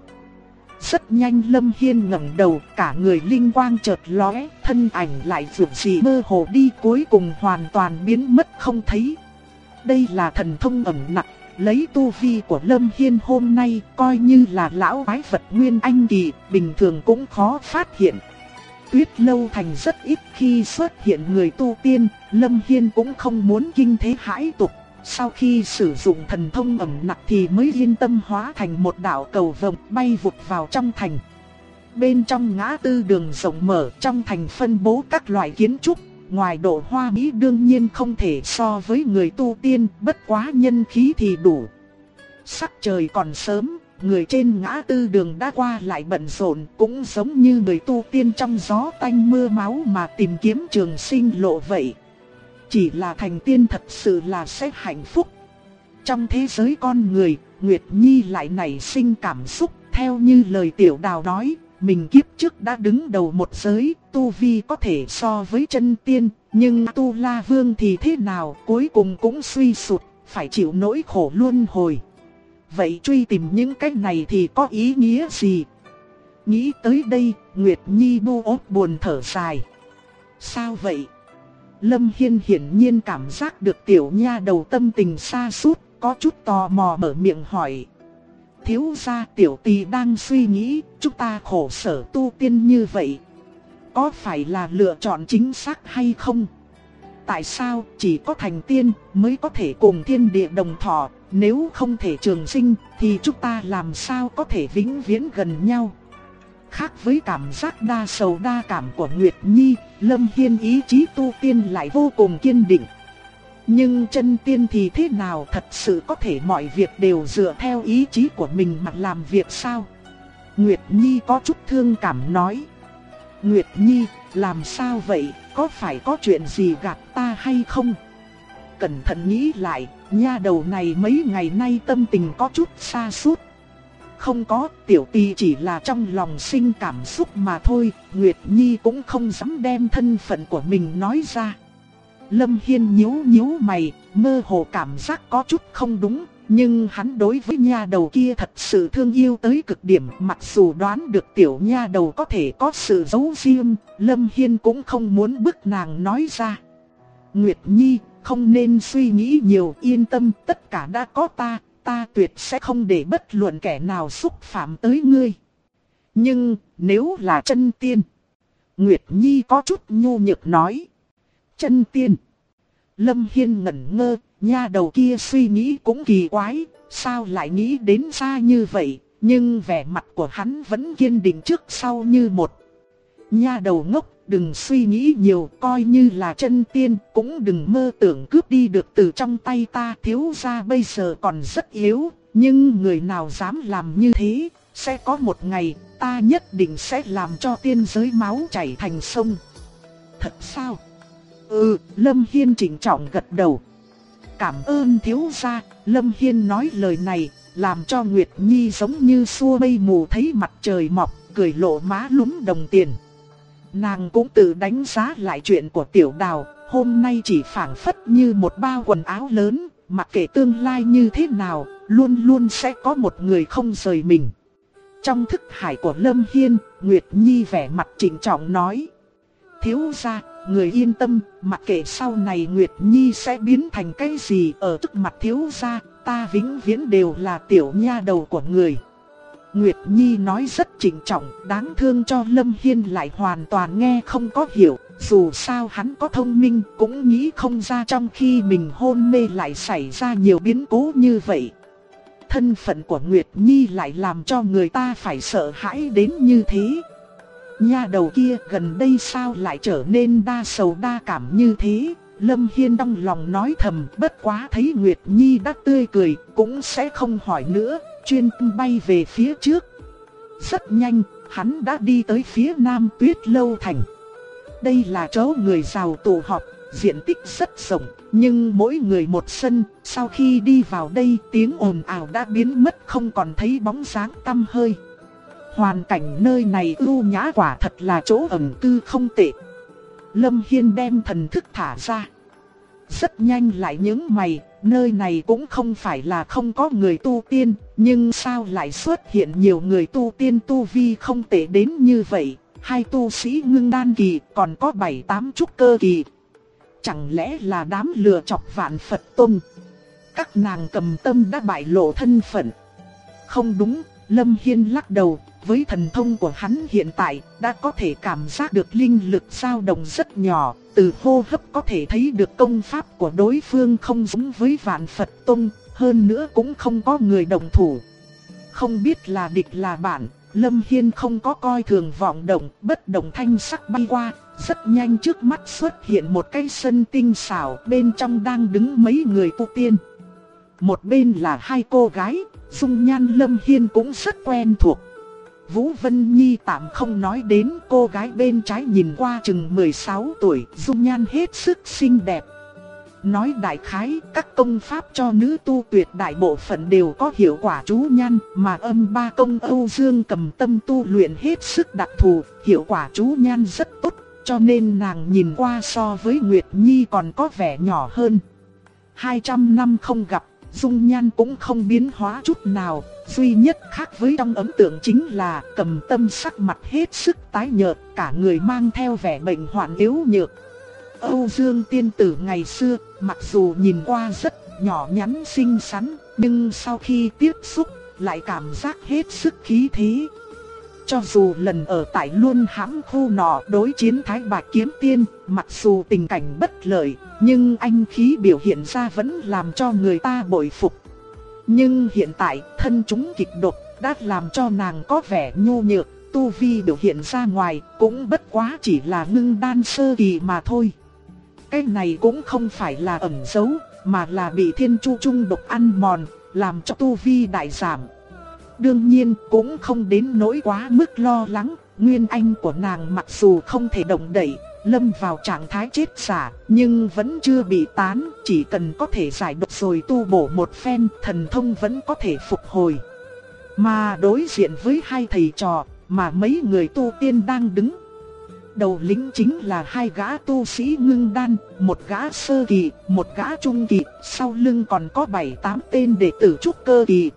Rất nhanh Lâm Hiên ngẩng đầu, cả người linh quang chợt lóe, thân ảnh lại vượt dị mơ hồ đi, cuối cùng hoàn toàn biến mất không thấy. Đây là thần thông ẩn nặc, lấy tu vi của Lâm Hiên hôm nay, coi như là lão quái vật nguyên anh kỳ, bình thường cũng khó phát hiện. Tuyết Lâu Thành rất ít khi xuất hiện người tu tiên, Lâm Hiên cũng không muốn kinh thế hãi tục. Sau khi sử dụng thần thông ẩn nặc thì mới yên tâm hóa thành một đạo cầu vồng bay vụt vào trong thành. Bên trong ngã tư đường rộng mở, trong thành phân bố các loại kiến trúc, ngoài độ hoa mỹ đương nhiên không thể so với người tu tiên, bất quá nhân khí thì đủ. Sắc trời còn sớm, người trên ngã tư đường đã qua lại bận rộn, cũng giống như người tu tiên trong gió tanh mưa máu mà tìm kiếm trường sinh lộ vậy. Chỉ là thành tiên thật sự là sẽ hạnh phúc. Trong thế giới con người, Nguyệt Nhi lại nảy sinh cảm xúc, theo như lời Tiểu Đào nói, mình kiếp trước đã đứng đầu một giới, tu vi có thể so với chân tiên, nhưng Tu La Vương thì thế nào, cuối cùng cũng suy sụt, phải chịu nỗi khổ luân hồi. Vậy truy tìm những cái này thì có ý nghĩa gì? Nghĩ tới đây, Nguyệt Nhi bu ốp buồn thở dài. Sao vậy? Lâm Hiên hiển nhiên cảm giác được tiểu nha đầu tâm tình sa sút, có chút tò mò mở miệng hỏi. Thiếu gia, tiểu tỳ đang suy nghĩ, chúng ta khổ sở tu tiên như vậy, có phải là lựa chọn chính xác hay không? Tại sao chỉ có thành tiên mới có thể cùng thiên địa đồng thọ, nếu không thể trường sinh thì chúng ta làm sao có thể vĩnh viễn gần nhau? Khác với cảm giác đa sầu đa cảm của Nguyệt Nhi, Lâm Hiên ý chí tu tiên lại vô cùng kiên định. Nhưng chân tiên thì thế nào, thật sự có thể mọi việc đều dựa theo ý chí của mình mà làm việc sao? Nguyệt Nhi có chút thương cảm nói. Nguyệt Nhi, làm sao vậy, có phải có chuyện gì gạt ta hay không? Cẩn thận nghĩ lại, nha đầu này mấy ngày nay tâm tình có chút sa sút. Không có, tiểu tỳ chỉ là trong lòng sinh cảm xúc mà thôi, Nguyệt Nhi cũng không dám đem thân phận của mình nói ra. Lâm Hiên nhíu nhíu mày, mơ hồ cảm giác có chút không đúng, nhưng hắn đối với nha đầu kia thật sự thương yêu tới cực điểm. Mặc dù đoán được tiểu nha đầu có thể có sự giấu riêng, Lâm Hiên cũng không muốn bức nàng nói ra. Nguyệt Nhi, không nên suy nghĩ nhiều, yên tâm, tất cả đã có ta tuyệt sẽ không để bất luận kẻ nào xúc phạm tới ngươi. Nhưng, nếu là chân tiên? Nguyệt Nhi có chút nhu nhược nói. Chân tiên? Lâm Hiên ngẩn ngơ, nha đầu kia suy nghĩ cũng kỳ quái, sao lại nghĩ đến xa như vậy, nhưng vẻ mặt của hắn vẫn kiên định trước sau như một. Nha đầu ngốc, đừng suy nghĩ nhiều, coi như là chân tiên, cũng đừng mơ tưởng cướp đi được từ trong tay ta. Thiếu gia bây giờ còn rất yếu, nhưng người nào dám làm như thế, sẽ có một ngày, ta nhất định sẽ làm cho tiên giới máu chảy thành sông. Thật sao? Lâm Hiên trịnh trọng gật đầu. Cảm ơn thiếu gia. Lâm Hiên nói lời này, làm cho Nguyệt Nhi giống như xua mây mù thấy mặt trời mọc, cười lộ má lúm đồng tiền. Nàng cũng tự đánh giá lại chuyện của Tiểu Đào, hôm nay chỉ phảng phất như một bao quần áo lớn, mặc kệ tương lai như thế nào, luôn luôn sẽ có một người không rời mình. Trong thức hải của Lâm Hiên, Nguyệt Nhi vẻ mặt trịnh trọng nói. Thiếu gia, người yên tâm, mặc kệ sau này Nguyệt Nhi sẽ biến thành cái gì, ở trước mặt thiếu gia, ta vĩnh viễn đều là tiểu nha đầu của người. Nguyệt Nhi nói rất trịnh trọng, đáng thương cho Lâm Hiên lại hoàn toàn nghe không có hiểu. Dù sao hắn có thông minh cũng nghĩ không ra trong khi mình hôn mê lại xảy ra nhiều biến cố như vậy. Thân phận của Nguyệt Nhi lại làm cho người ta phải sợ hãi đến như thế. Nha đầu kia gần đây sao lại trở nên đa sầu đa cảm như thế? Lâm Hiên trong lòng nói thầm, bất quá thấy Nguyệt Nhi đã tươi cười, cũng sẽ không hỏi nữa, chuyên tâm bay về phía trước. Rất nhanh, hắn đã đi tới phía nam Tuyết Lâu Thành. Đây là chỗ người giàu tụ họp, diện tích rất rộng, nhưng mỗi người một sân. Sau khi đi vào đây, tiếng ồn ào đã biến mất, không còn thấy bóng dáng tăm hơi. Hoàn cảnh nơi này ưu nhã, quả thật là chỗ ẩn cư không tệ. Lâm Hiên đem thần thức thả ra. Rất nhanh lại nhướng mày, nơi này cũng không phải là không có người tu tiên, nhưng sao lại xuất hiện nhiều người tu tiên tu vi không tệ đến như vậy. 2 tu sĩ ngưng đan kỳ, còn có 7-8 trúc cơ kỳ. Chẳng lẽ là đám lừa chọc Vạn Phật Tông? Các nàng Cầm Tâm đã bại lộ thân phận. Không đúng, Lâm Hiên lắc đầu. Với thần thông của hắn hiện tại, đã có thể cảm giác được linh lực dao động rất nhỏ. Từ hô hấp có thể thấy được công pháp của đối phương không giống với Vạn Phật Tông. Hơn nữa cũng không có người đồng thủ. Không biết là địch là bạn, Lâm Hiên không có coi thường vọng động, bất động thanh sắc bay qua. Rất nhanh trước mắt xuất hiện một cái sân tinh xảo, bên trong đang đứng mấy người tu tiên. Một bên là 2 cô gái, dung nhan Lâm Hiên cũng rất quen thuộc. Vũ Vân Nhi tạm không nói đến, cô gái bên trái nhìn qua chừng 16 tuổi, dung nhan hết sức xinh đẹp. Nói đại khái, các công pháp cho nữ tu tuyệt đại bộ phận đều có hiệu quả chú nhan, mà âm ba công Âu Dương Cầm Tâm tu luyện hết sức đặc thù, hiệu quả chú nhan rất tốt, cho nên nàng nhìn qua so với Nguyệt Nhi còn có vẻ nhỏ hơn. 200 năm không gặp, dung nhan cũng không biến hóa chút nào, duy nhất khác với trong ấn tượng chính là Cầm Tâm sắc mặt hết sức tái nhợt, cả người mang theo vẻ bệnh hoạn yếu nhược. Âu Dương tiên tử ngày xưa, mặc dù nhìn qua rất nhỏ nhắn xinh xắn, nhưng sau khi tiếp xúc, lại cảm giác hết sức khí thế. Cho dù lần ở tại Luân Hãm khu nọ đối chiến Thái Bạch Kiếm Tiên, mặc dù tình cảnh bất lợi, nhưng anh khí biểu hiện ra vẫn làm cho người ta bội phục. Nhưng hiện tại, thân chúng kịch độc đã làm cho nàng có vẻ nhu nhược, tu vi biểu hiện ra ngoài cũng bất quá chỉ là ngưng đan sơ kỳ mà thôi. Cái này cũng không phải là ẩn giấu, mà là bị thiên chu trung độc ăn mòn, làm cho tu vi đại giảm. Đương nhiên cũng không đến nỗi quá mức lo lắng, nguyên anh của nàng mặc dù không thể động đậy, lâm vào trạng thái chết giả, nhưng vẫn chưa bị tán, chỉ cần có thể giải độc rồi tu bổ một phen, thần thông vẫn có thể phục hồi. Mà đối diện với 2 thầy trò, mà mấy người tu tiên đang đứng. Đầu lĩnh chính là 2 gã tu sĩ ngưng đan, một gã sơ kỳ, một gã trung kỳ, sau lưng còn có 7-8 tên đệ tử trúc cơ kỳ.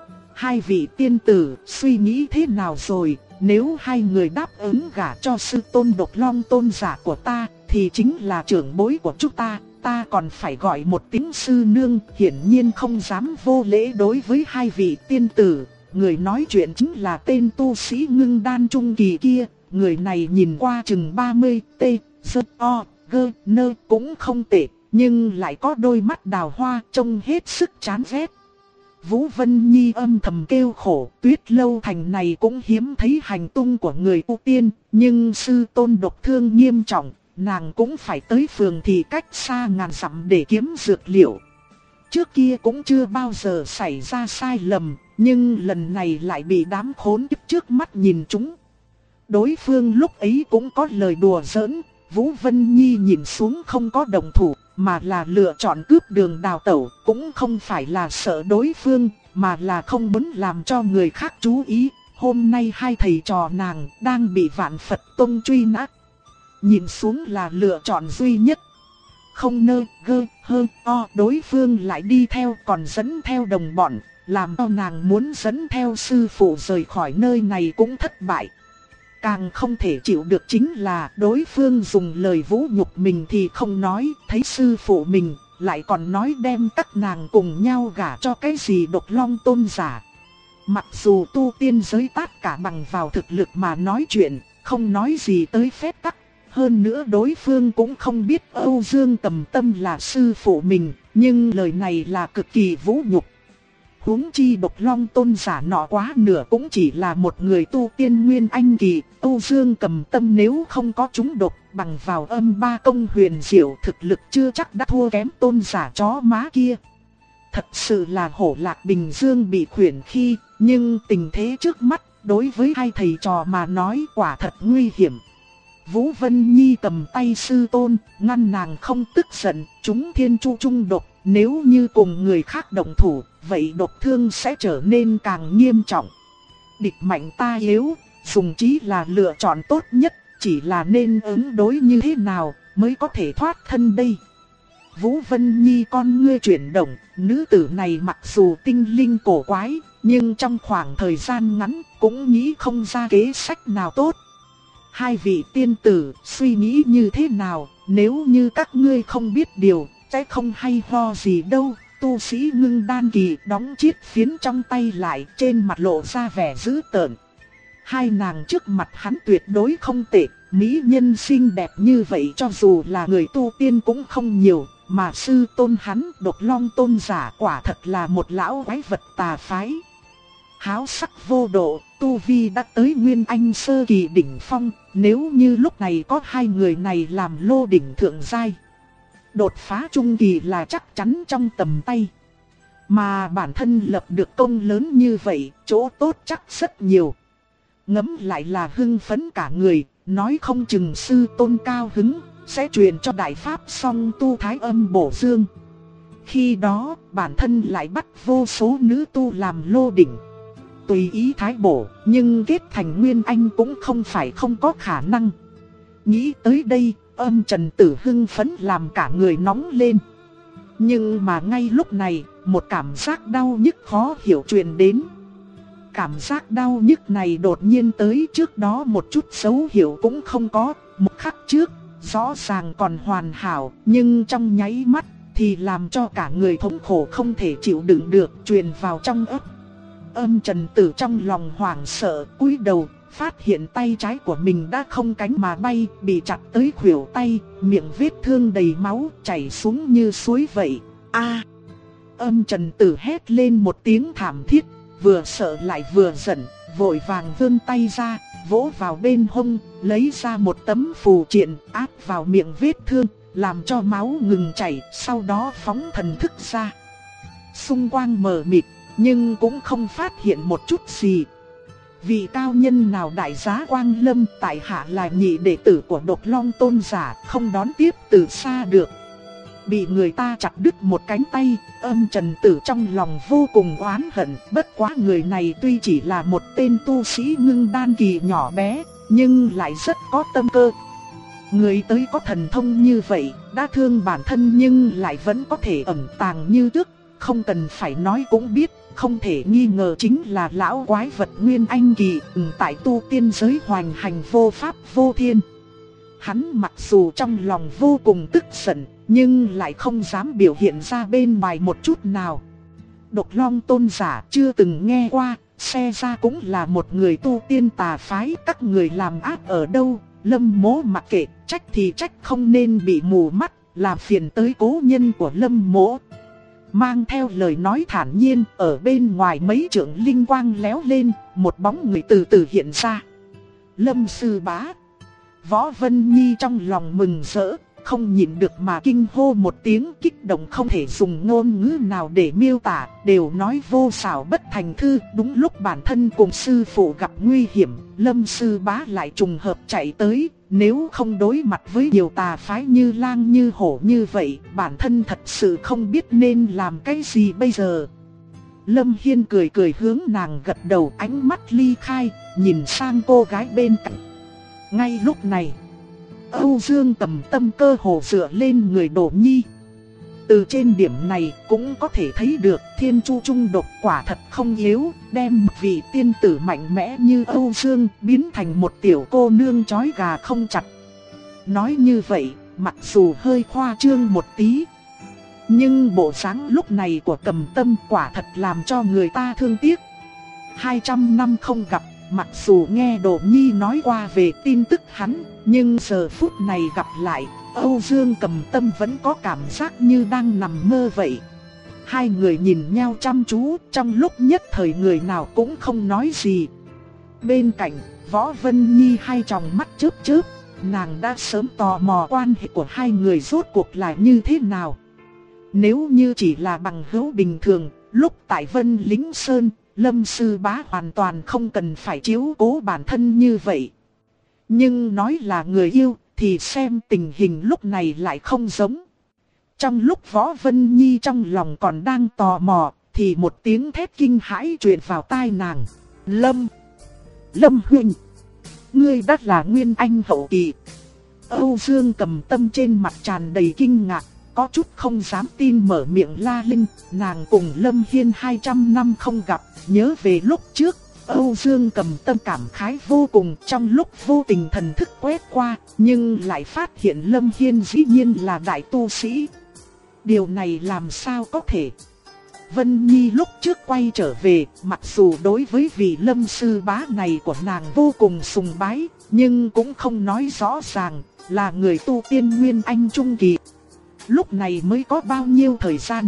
2 vị tiên tử suy nghĩ thế nào rồi? Nếu 2 người đáp ứng gả cho sư tôn Độc Long tôn giả của ta, thì chính là trưởng bối của chúng ta. Ta còn phải gọi một tiếng sư nương, hiển nhiên không dám vô lễ đối với 2 vị tiên tử. Người nói chuyện chính là tên tu sĩ ngưng đan trung kỳ kia. Người này nhìn qua chừng 30, t, sơ, o, gơ, nơ cũng không tệ, nhưng lại có đôi mắt đào hoa trông hết sức chán ghét. Vũ Vân Nhi âm thầm kêu khổ, Tuyết Lâu thành này cũng hiếm thấy hành tung của người tu tiên, nhưng sư tôn độc thương nghiêm trọng, nàng cũng phải tới phường thị cách xa ngàn dặm để kiếm dược liệu. Trước kia cũng chưa bao giờ xảy ra sai lầm, nhưng lần này lại bị đám khốn kiếp trước mắt nhìn trúng. Đối phương lúc ấy cũng có lời đùa giỡn, Vũ Vân Nhi nhìn xuống không có đồng thủ, mà là lựa chọn cướp đường đào tẩu, cũng không phải là sợ đối phương, mà là không muốn làm cho người khác chú ý. Hôm nay 2 thầy trò nàng đang bị Vạn Phật Tông truy nã. Nhìn xuống là lựa chọn duy nhất. Không nơ, gơ, hơ, o, đối phương lại đi theo còn dẫn theo đồng bọn, làm cho nàng muốn dẫn theo sư phụ rời khỏi nơi này cũng thất bại. Càng không thể chịu được chính là đối phương dùng lời vũ nhục mình thì không nói, thấy sư phụ mình, lại còn nói đem các nàng cùng nhau gả cho cái gì Độc Long tôn giả. Mặc dù tu tiên giới tất cả bằng vào thực lực mà nói chuyện, không nói gì tới phép tắc. Hơn nữa đối phương cũng không biết Âu Dương Cầm Tâm là sư phụ mình, nhưng lời này là cực kỳ vũ nhục. Huống chi Độc Long tôn giả nọ quá nửa cũng chỉ là một người tu tiên nguyên anh kỳ, Âu Dương Cầm Tâm nếu không có trúng độc bằng vào âm ba công huyền diệu thực lực chưa chắc đã thua kém tôn giả chó má kia. Thật sự là hổ lạc Bình Dương bị khuyển khi, nhưng tình thế trước mắt đối với 2 thầy trò mà nói quả thật nguy hiểm. Vũ Vân Nhi cầm tay sư tôn, ngăn nàng không tức giận, chúng thiên chu trung độc, nếu như cùng người khác động thủ, vậy độc thương sẽ trở nên càng nghiêm trọng. Địch mạnh ta yếu, dùng trí là lựa chọn tốt nhất, chỉ là nên ứng đối như thế nào mới có thể thoát thân đây. Vũ Vân Nhi con ngươi chuyển động, nữ tử này mặc dù tinh linh cổ quái, nhưng trong khoảng thời gian ngắn cũng nghĩ không ra kế sách nào tốt. Hai vị tiên tử suy nghĩ như thế nào, nếu như các ngươi không biết điều, sẽ không hay ho gì đâu. Tu sĩ Ngưng Đan kỳ đóng chiếc phiến trong tay lại, trên mặt lộ ra vẻ dữ tợn. Hai nàng trước mặt hắn tuyệt đối không tệ, mỹ nhân xinh đẹp như vậy cho dù là người tu tiên cũng không nhiều, mà sư tôn hắn Độc Long Tôn giả quả thật là một lão quái vật tà phái. Háo sắc vô độ, tu vi đã tới Nguyên Anh sơ kỳ đỉnh phong, nếu như lúc này có hai người này làm lô đỉnh thượng giai, đột phá trung kỳ là chắc chắn trong tầm tay. Mà bản thân lập được công lớn như vậy, chỗ tốt chắc rất nhiều. Ngẫm lại là hưng phấn cả người, nói không chừng sư tôn cao hứng, sẽ truyền cho đại pháp song tu thái âm bổ dương. Khi đó, bản thân lại bắt vô số nữ tu làm lô đỉnh. Tùy ý thái bổ, nhưng kết thành Nguyên Anh cũng không phải không có khả năng. Nghĩ tới đây, Âm Trần Tử hưng phấn làm cả người nóng lên. Nhưng mà ngay lúc này, một cảm giác đau nhức khó hiểu truyền đến. Cảm giác đau nhức này đột nhiên tới, trước đó một chút dấu hiệu cũng không có. Một khắc trước, rõ ràng còn hoàn hảo, nhưng trong nháy mắt thì làm cho cả người thống khổ không thể chịu đựng được, truyền vào trong óc. Âm Trần Tử trong lòng hoảng sợ, cúi đầu, phát hiện tay trái của mình đã không cánh mà bay, bị chặt tới khuỷu tay, miệng vết thương đầy máu, chảy xuống như suối vậy. A! Âm Trần Tử hét lên một tiếng thảm thiết, vừa sợ lại vừa giận, vội vàng vươn tay ra, vỗ vào bên hông, lấy ra một tấm phù triện áp vào miệng vết thương, làm cho máu ngừng chảy, sau đó phóng thần thức ra. Xung quanh mờ mịt, nhưng cũng không phát hiện một chút gì. Vị cao nhân nào đại giá Quang Lâm, tại hạ là nhị đệ tử của Độc Long Tôn giả, không đón tiếp từ xa được. Bị người ta chặt đứt một cánh tay, Âm Trần Tử trong lòng vô cùng oán hận. Bất quá người này tuy chỉ là một tên tu sĩ Ngưng Đan kỳ nhỏ bé, nhưng lại rất có tâm cơ. Người tới có thần thông như vậy, đã thương bản thân nhưng lại vẫn có thể ẩn tàng như trước, không cần phải nói cũng biết. Không thể nghi ngờ chính là lão quái vật Nguyên Anh kỳ, tại tu tiên giới hoành hành vô pháp vô thiên. Hắn mặc dù trong lòng vô cùng tức giận, nhưng lại không dám biểu hiện ra bên ngoài một chút nào. Độc Long Tôn giả chưa từng nghe qua, xe ra cũng là một người tu tiên tà phái, các người làm ác ở đâu. Lâm Mỗ mặc kệ, trách thì trách không nên bị mù mắt, làm phiền tới cố nhân của Lâm Mỗ. Mang theo lời nói thản nhiên, ở bên ngoài mấy trượng linh quang léo lên, một bóng người từ từ hiện ra. Lâm sư bá. Võ Vân Nhi trong lòng mừng rỡ, không nhịn được mà kinh hô một tiếng, kích động không thể dùng ngôn ngữ nào để miêu tả, đều nói vô xảo bất thành thư. Đúng lúc bản thân cùng sư phụ gặp nguy hiểm, Lâm sư bá lại trùng hợp chạy tới. Nếu không đối mặt với nhiều tà phái như lang như hổ như vậy, bản thân thật sự không biết nên làm cái gì bây giờ. Lâm Hiên cười cười hướng nàng gật đầu, ánh mắt ly khai, nhìn sang cô gái bên cạnh. Ngay lúc này, Âu Dương Tầm Tâm cơ hồ dựa lên người Đỗ Nhi. Từ trên điểm này cũng có thể thấy được thiên chu trung độc quả thật không yếu, đem vị tiên tử mạnh mẽ như Âu Dương biến thành một tiểu cô nương chói gà không chặt. Nói như vậy, mặc dù hơi khoa trương một tí, nhưng bộ dáng lúc này của Tầm Tâm quả thật làm cho người ta thương tiếc. 200 năm không gặp, mặc dù nghe Đỗ Nhi nói qua về tin tức hắn, nhưng giờ phút này gặp lại, Âu Dương Cầm Tâm vẫn có cảm giác như đang nằm mơ vậy. Hai người nhìn nhau chăm chú, trong lúc nhất thời người nào cũng không nói gì. Bên cạnh, Võ Vân Nhi hai tròng mắt chớp chớp, nàng đã sớm tò mò quan hệ của hai người rốt cuộc là như thế nào. Nếu như chỉ là bằng hữu bình thường, lúc tại Vân Lính Sơn, Lâm sư bá hoàn toàn không cần phải chiếu cố bản thân như vậy. Nhưng nói là người yêu thì xem tình hình lúc này lại không giống. Trong lúc Võ Vân Nhi trong lòng còn đang tò mò thì một tiếng thét kinh hãi truyền vào tai nàng. Lâm huynh, ngươi đã là Nguyên Anh hậu kỳ. Âu Dương Cầm Tâm trên mặt tràn đầy kinh ngạc, có chút không dám tin mở miệng la lên. Nàng cùng Lâm Hiên 200 năm không gặp, nhớ về lúc trước. Âu Dương Cầm Tâm cảm khái vô cùng, trong lúc vô tình thần thức quét qua, nhưng lại phát hiện Lâm Hiên dĩ nhiên là đại tu sĩ. Điều này làm sao có thể? Vân Nhi lúc trước quay trở về, mặc dù đối với vị Lâm sư bá này của nàng vô cùng sùng bái, nhưng cũng không nói rõ ràng là người tu tiên Nguyên Anh trung kỳ. Lúc này mới có bao nhiêu thời gian?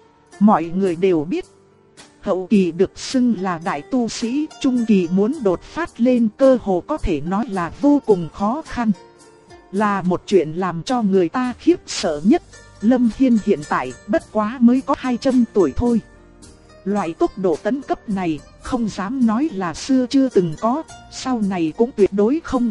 Mọi người đều biết, hậu kỳ được xưng là đại tu sĩ, trung kỳ muốn đột phát lên cơ hồ có thể nói là vô cùng khó khăn. Là một chuyện làm cho người ta khiếp sợ nhất. Lâm Hiên hiện tại bất quá mới có 200 tuổi thôi. Loại tốc độ tấn cấp này không dám nói là xưa chưa từng có, sau này cũng tuyệt đối không.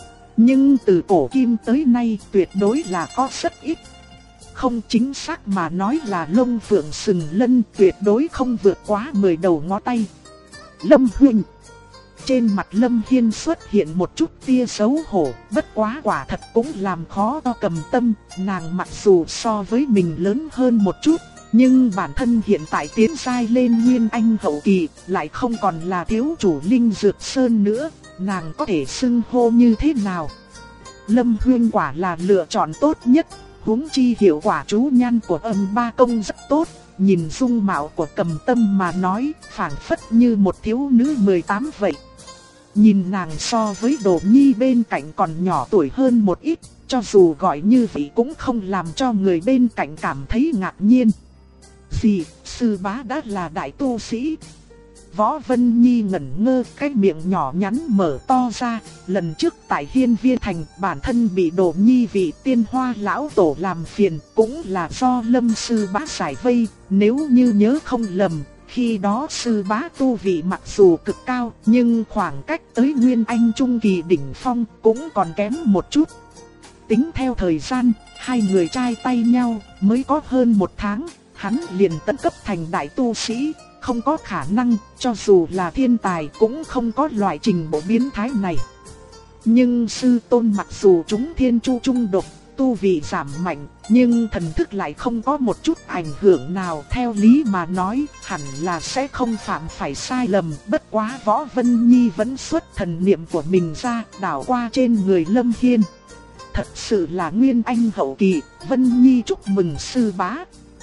Nhưng từ cổ kim tới nay tuyệt đối là có rất ít. Không chính xác mà nói là lông phượng sừng lân, tuyệt đối không vượt quá 10 đầu ngón tay. Lâm huynh. Trên mặt Lâm Hiên xuất hiện một chút tia xấu hổ, bất quá quả thật cũng làm khó cho Cầm Tâm. Nàng mặc dù so với mình lớn hơn một chút, nhưng bản thân hiện tại tiến giai lên Nguyên Anh hậu kỳ, lại không còn là thiếu chủ Linh Dược Sơn nữa, nàng có thể xưng hô như thế nào? Lâm huynh quả là lựa chọn tốt nhất, huống chi hiệu quả chú nhan của Âm Ba Công rất tốt. Nhìn dung mạo của Cầm Tâm mà nói, phảng phất như một thiếu nữ 18 vậy. Nhìn nàng so với Đồ Nhi bên cạnh còn nhỏ tuổi hơn một ít, cho dù gọi như vậy cũng không làm cho người bên cạnh cảm thấy ngạc nhiên. Gì, sư bá đã là đại tu sĩ? Võ Vân Nhi ngẩn ngơ, cái miệng nhỏ nhắn mở to ra. Lần trước tại Hiên Viên Thành, bản thân bị Đồ Nhi vị Tiên Hoa lão tổ làm phiền, cũng là do Lâm sư bá giải vây. Nếu như nhớ không lầm, khi đó sư bá tu vị mặc dù cực cao, nhưng khoảng cách tới Nguyên Anh trung kỳ đỉnh phong cũng còn kém một chút. Tính theo thời gian, hai người trai tay nhau mới có hơn 1 tháng, hắn liền tấn cấp thành đại tu sĩ. Không có khả năng, cho dù là thiên tài cũng không có loại trình bộ biến thái này. Nhưng sư tôn mặc dù chúng thiên chu trung độc, tu vị giảm mạnh, nhưng thần thức lại không có một chút ảnh hưởng nào. Theo lý mà nói, hẳn là sẽ không phạm phải sai lầm. Bất quá Võ Vân Nhi vẫn xuất thần niệm của mình ra, đảo qua trên người Lâm Hiên. Thật sự là Nguyên Anh hậu kỳ, Vân Nhi chúc mừng sư bá.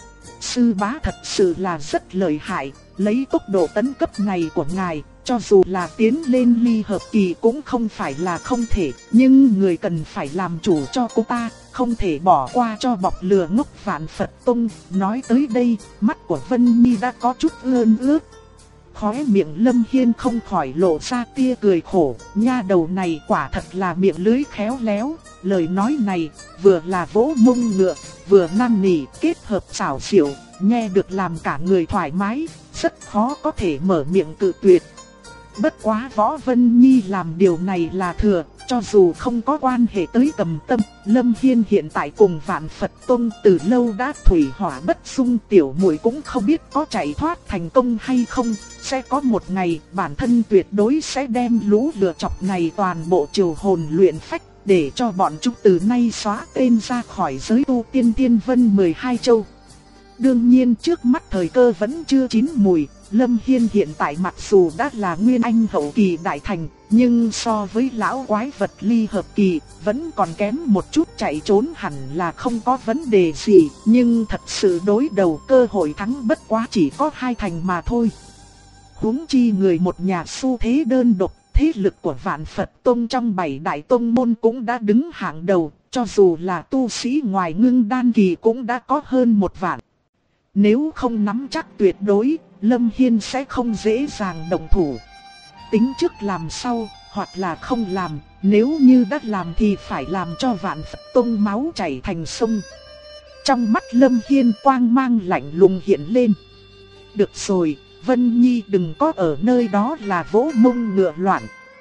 Sư bá thật sự là rất lợi hại, lấy tốc độ tấn cấp này của ngài, cho dù là tiến lên ly hợp kỳ cũng không phải là không thể, nhưng người cần phải làm chủ cho cô ta, không thể bỏ qua cho bọc lừa ngốc Vạn Phật Tông. Nói tới đây, mắt của Vân Nhi đã có chút ươn ướt. Khóe miệng Lâm Hiên không khỏi lộ ra tia cười khổ, nha đầu này quả thật là miệng lưới khéo léo. Lời nói này vừa là vỗ mông ngựa, vừa năn nỉ, kết hợp xảo xỉu, nghe được làm cả người thoải mái, rất khó có thể mở miệng cự tuyệt. Bất quá Võ Vân Nhi làm điều này là thừa, cho dù không có quan hệ tới Cầm Tâm, Lâm Hiên hiện tại cùng Vạn Phật Tông từ lâu đã thủy hỏa bất xung, tiểu muội cũng không biết có chạy thoát thành công hay không. Sẽ có một ngày bản thân tuyệt đối sẽ đem lũ lừa chọc này toàn bộ triều hồn luyện phách, để cho bọn chúng từ nay xóa tên ra khỏi giới tu tiên Tiên Vân 12 châu. Đương nhiên trước mắt thời cơ vẫn chưa chín mùi, Lâm Hiên hiện tại mặc dù đã là Nguyên Anh hậu kỳ đại thành, nhưng so với lão quái vật ly hợp kỳ, vẫn còn kém một chút, chạy trốn hẳn là không có vấn đề gì, nhưng thật sự đối đầu cơ hội thắng bất quá chỉ có 2 thành mà thôi. Huống chi người một nhà xu thế đơn độc, thế lực của Vạn Phật Tông trong 7 đại tông môn cũng đã đứng hạng đầu, cho dù là tu sĩ ngoài Ngưng Đan kỳ cũng đã có hơn 1 vạn. Nếu không nắm chắc tuyệt đối, Lâm Hiên sẽ không dễ dàng động thủ. Tính trước làm sau, hoặc là không làm, nếu như đã làm thì phải làm cho Vạn Phật Tông máu chảy thành sông. Trong mắt Lâm Hiên quang mang lạnh lùng hiện lên. Được rồi, Vân Nhi đừng có ở nơi đó là vỗ mông ngựa loạn.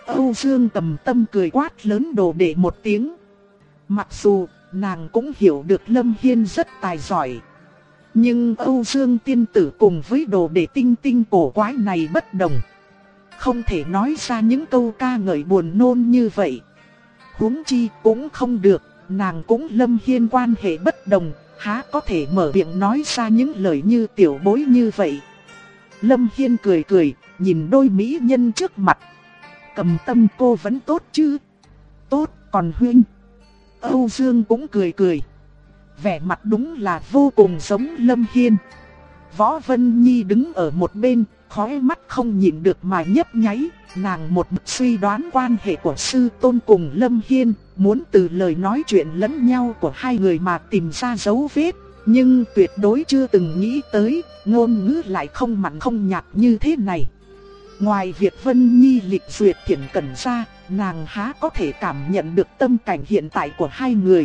Âu Dương Cầm Tâm cười quát lớn đồ đệ một tiếng. Mặc dù nàng cũng hiểu được Lâm Hiên rất tài giỏi, nhưng Âu Dương tiên tử cùng với đồ đệ tinh tinh cổ quái này bất đồng, không thể nói ra những câu ca ngợi buồn nôn như vậy. Huống chi cũng không được, nàng cũng Lâm Hiên quan hệ bất đồng, há có thể mở miệng nói ra những lời như tiểu bối như vậy. Lâm Hiên cười cười, nhìn đôi mỹ nhân trước mặt. Cầm Tâm cô vẫn tốt chứ? Tốt, còn huynh? Âu Dương cũng cười cười. Vẻ mặt đúng là vô cùng giống Lâm Hiên. Võ Vân Nhi đứng ở một bên, khóe mắt không nhịn được mà nhấp nháy. Nàng một mực suy đoán quan hệ của sư tôn cùng Lâm Hiên, muốn từ lời nói chuyện lẫn nhau của hai người mà tìm ra dấu vết. Nhưng tuyệt đối chưa từng nghĩ tới, ngôn ngữ lại không mặn không nhạt như thế này. Ngoài việc Vân Nhi lịch duyệt thiện cẩn ra, nàng há có thể cảm nhận được tâm cảnh hiện tại của hai người.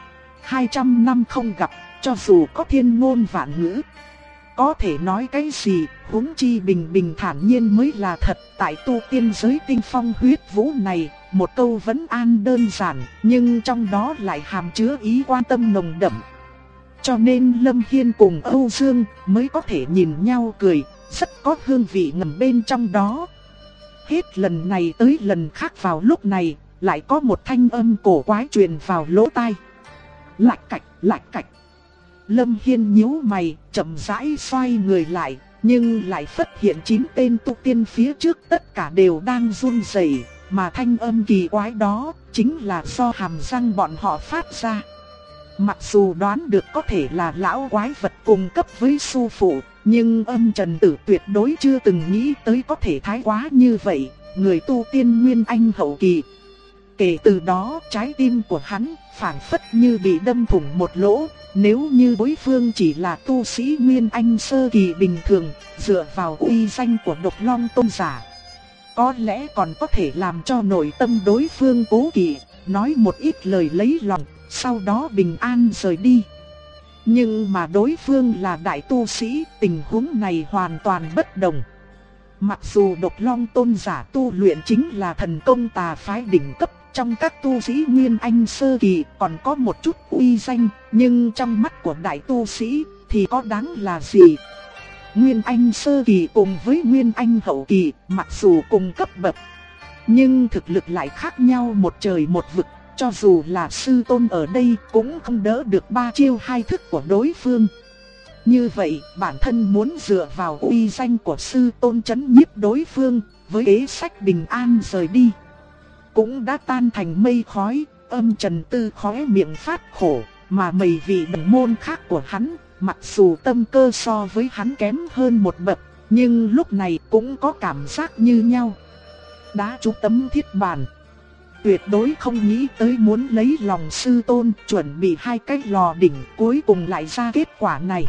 200 năm không gặp, cho dù có thiên ngôn vạn ngữ, có thể nói cái gì, huống chi bình bình thản nhiên mới là thật. Tại tu tiên giới tinh phong huyết vũ này, một câu vấn an đơn giản, nhưng trong đó lại hàm chứa ý quan tâm nồng đậm. Cho nên Lâm Hiên cùng Âu Dương mới có thể nhìn nhau cười, rất có hương vị ngầm bên trong đó. Hết lần này tới lần khác vào lúc này, lại có một thanh âm cổ quái truyền vào lỗ tai. Lạch cạch, lạch cạch. Lâm Hiên nhíu mày, chậm rãi xoay người lại, nhưng lại phát hiện 9 tên tu tiên phía trước tất cả đều đang run rẩy, mà thanh âm kỳ quái đó chính là do hàm răng bọn họ phát ra. Mặc dù đoán được có thể là lão quái vật cùng cấp với sư phụ, nhưng âm Trần Tử tuyệt đối chưa từng nghĩ tới có thể thái quá như vậy, người tu tiên Nguyên Anh hậu kỳ. Kể từ đó, trái tim của hắn phảng phất như bị đâm thủng một lỗ. Nếu như đối phương chỉ là tu sĩ Nguyên Anh sơ kỳ bình thường, dựa vào uy danh của Độc Long tôn giả, có lẽ còn có thể làm cho nội tâm đối phương cố kỵ, nói một ít lời lấy lòng, sau đó bình an rời đi. Nhưng mà đối phương là đại tu sĩ, tình huống này hoàn toàn bất đồng. Mặc dù Độc Long tôn giả tu luyện chính là thần công tà phái đỉnh cấp, trong các tu sĩ Nguyên Anh sơ kỳ còn có một chút uy danh, nhưng trong mắt của đại tu sĩ thì có đáng là gì? Nguyên Anh sơ kỳ cùng với Nguyên Anh hậu kỳ, mặc dù cùng cấp bậc, nhưng thực lực lại khác nhau một trời một vực. Cho dù là sư tôn ở đây cũng không đỡ được 3 chiêu 2 thức của đối phương. Như vậy, bản thân muốn dựa vào uy danh của sư tôn trấn nhiếp đối phương, với kế sách bình an rời đi, cũng đã tan thành mây khói. Âm Trần Tư khóe miệng phát khổ, mà mấy vị đồng môn khác của hắn, mặc dù tâm cơ so với hắn kém hơn một bậc, nhưng lúc này cũng có cảm giác như nhau. Đá trúng tấm thiết bàn, tuyệt đối không nghĩ tới muốn lấy lòng sư tôn, chuẩn bị 2 cái lò đỉnh, cuối cùng lại ra kết quả này.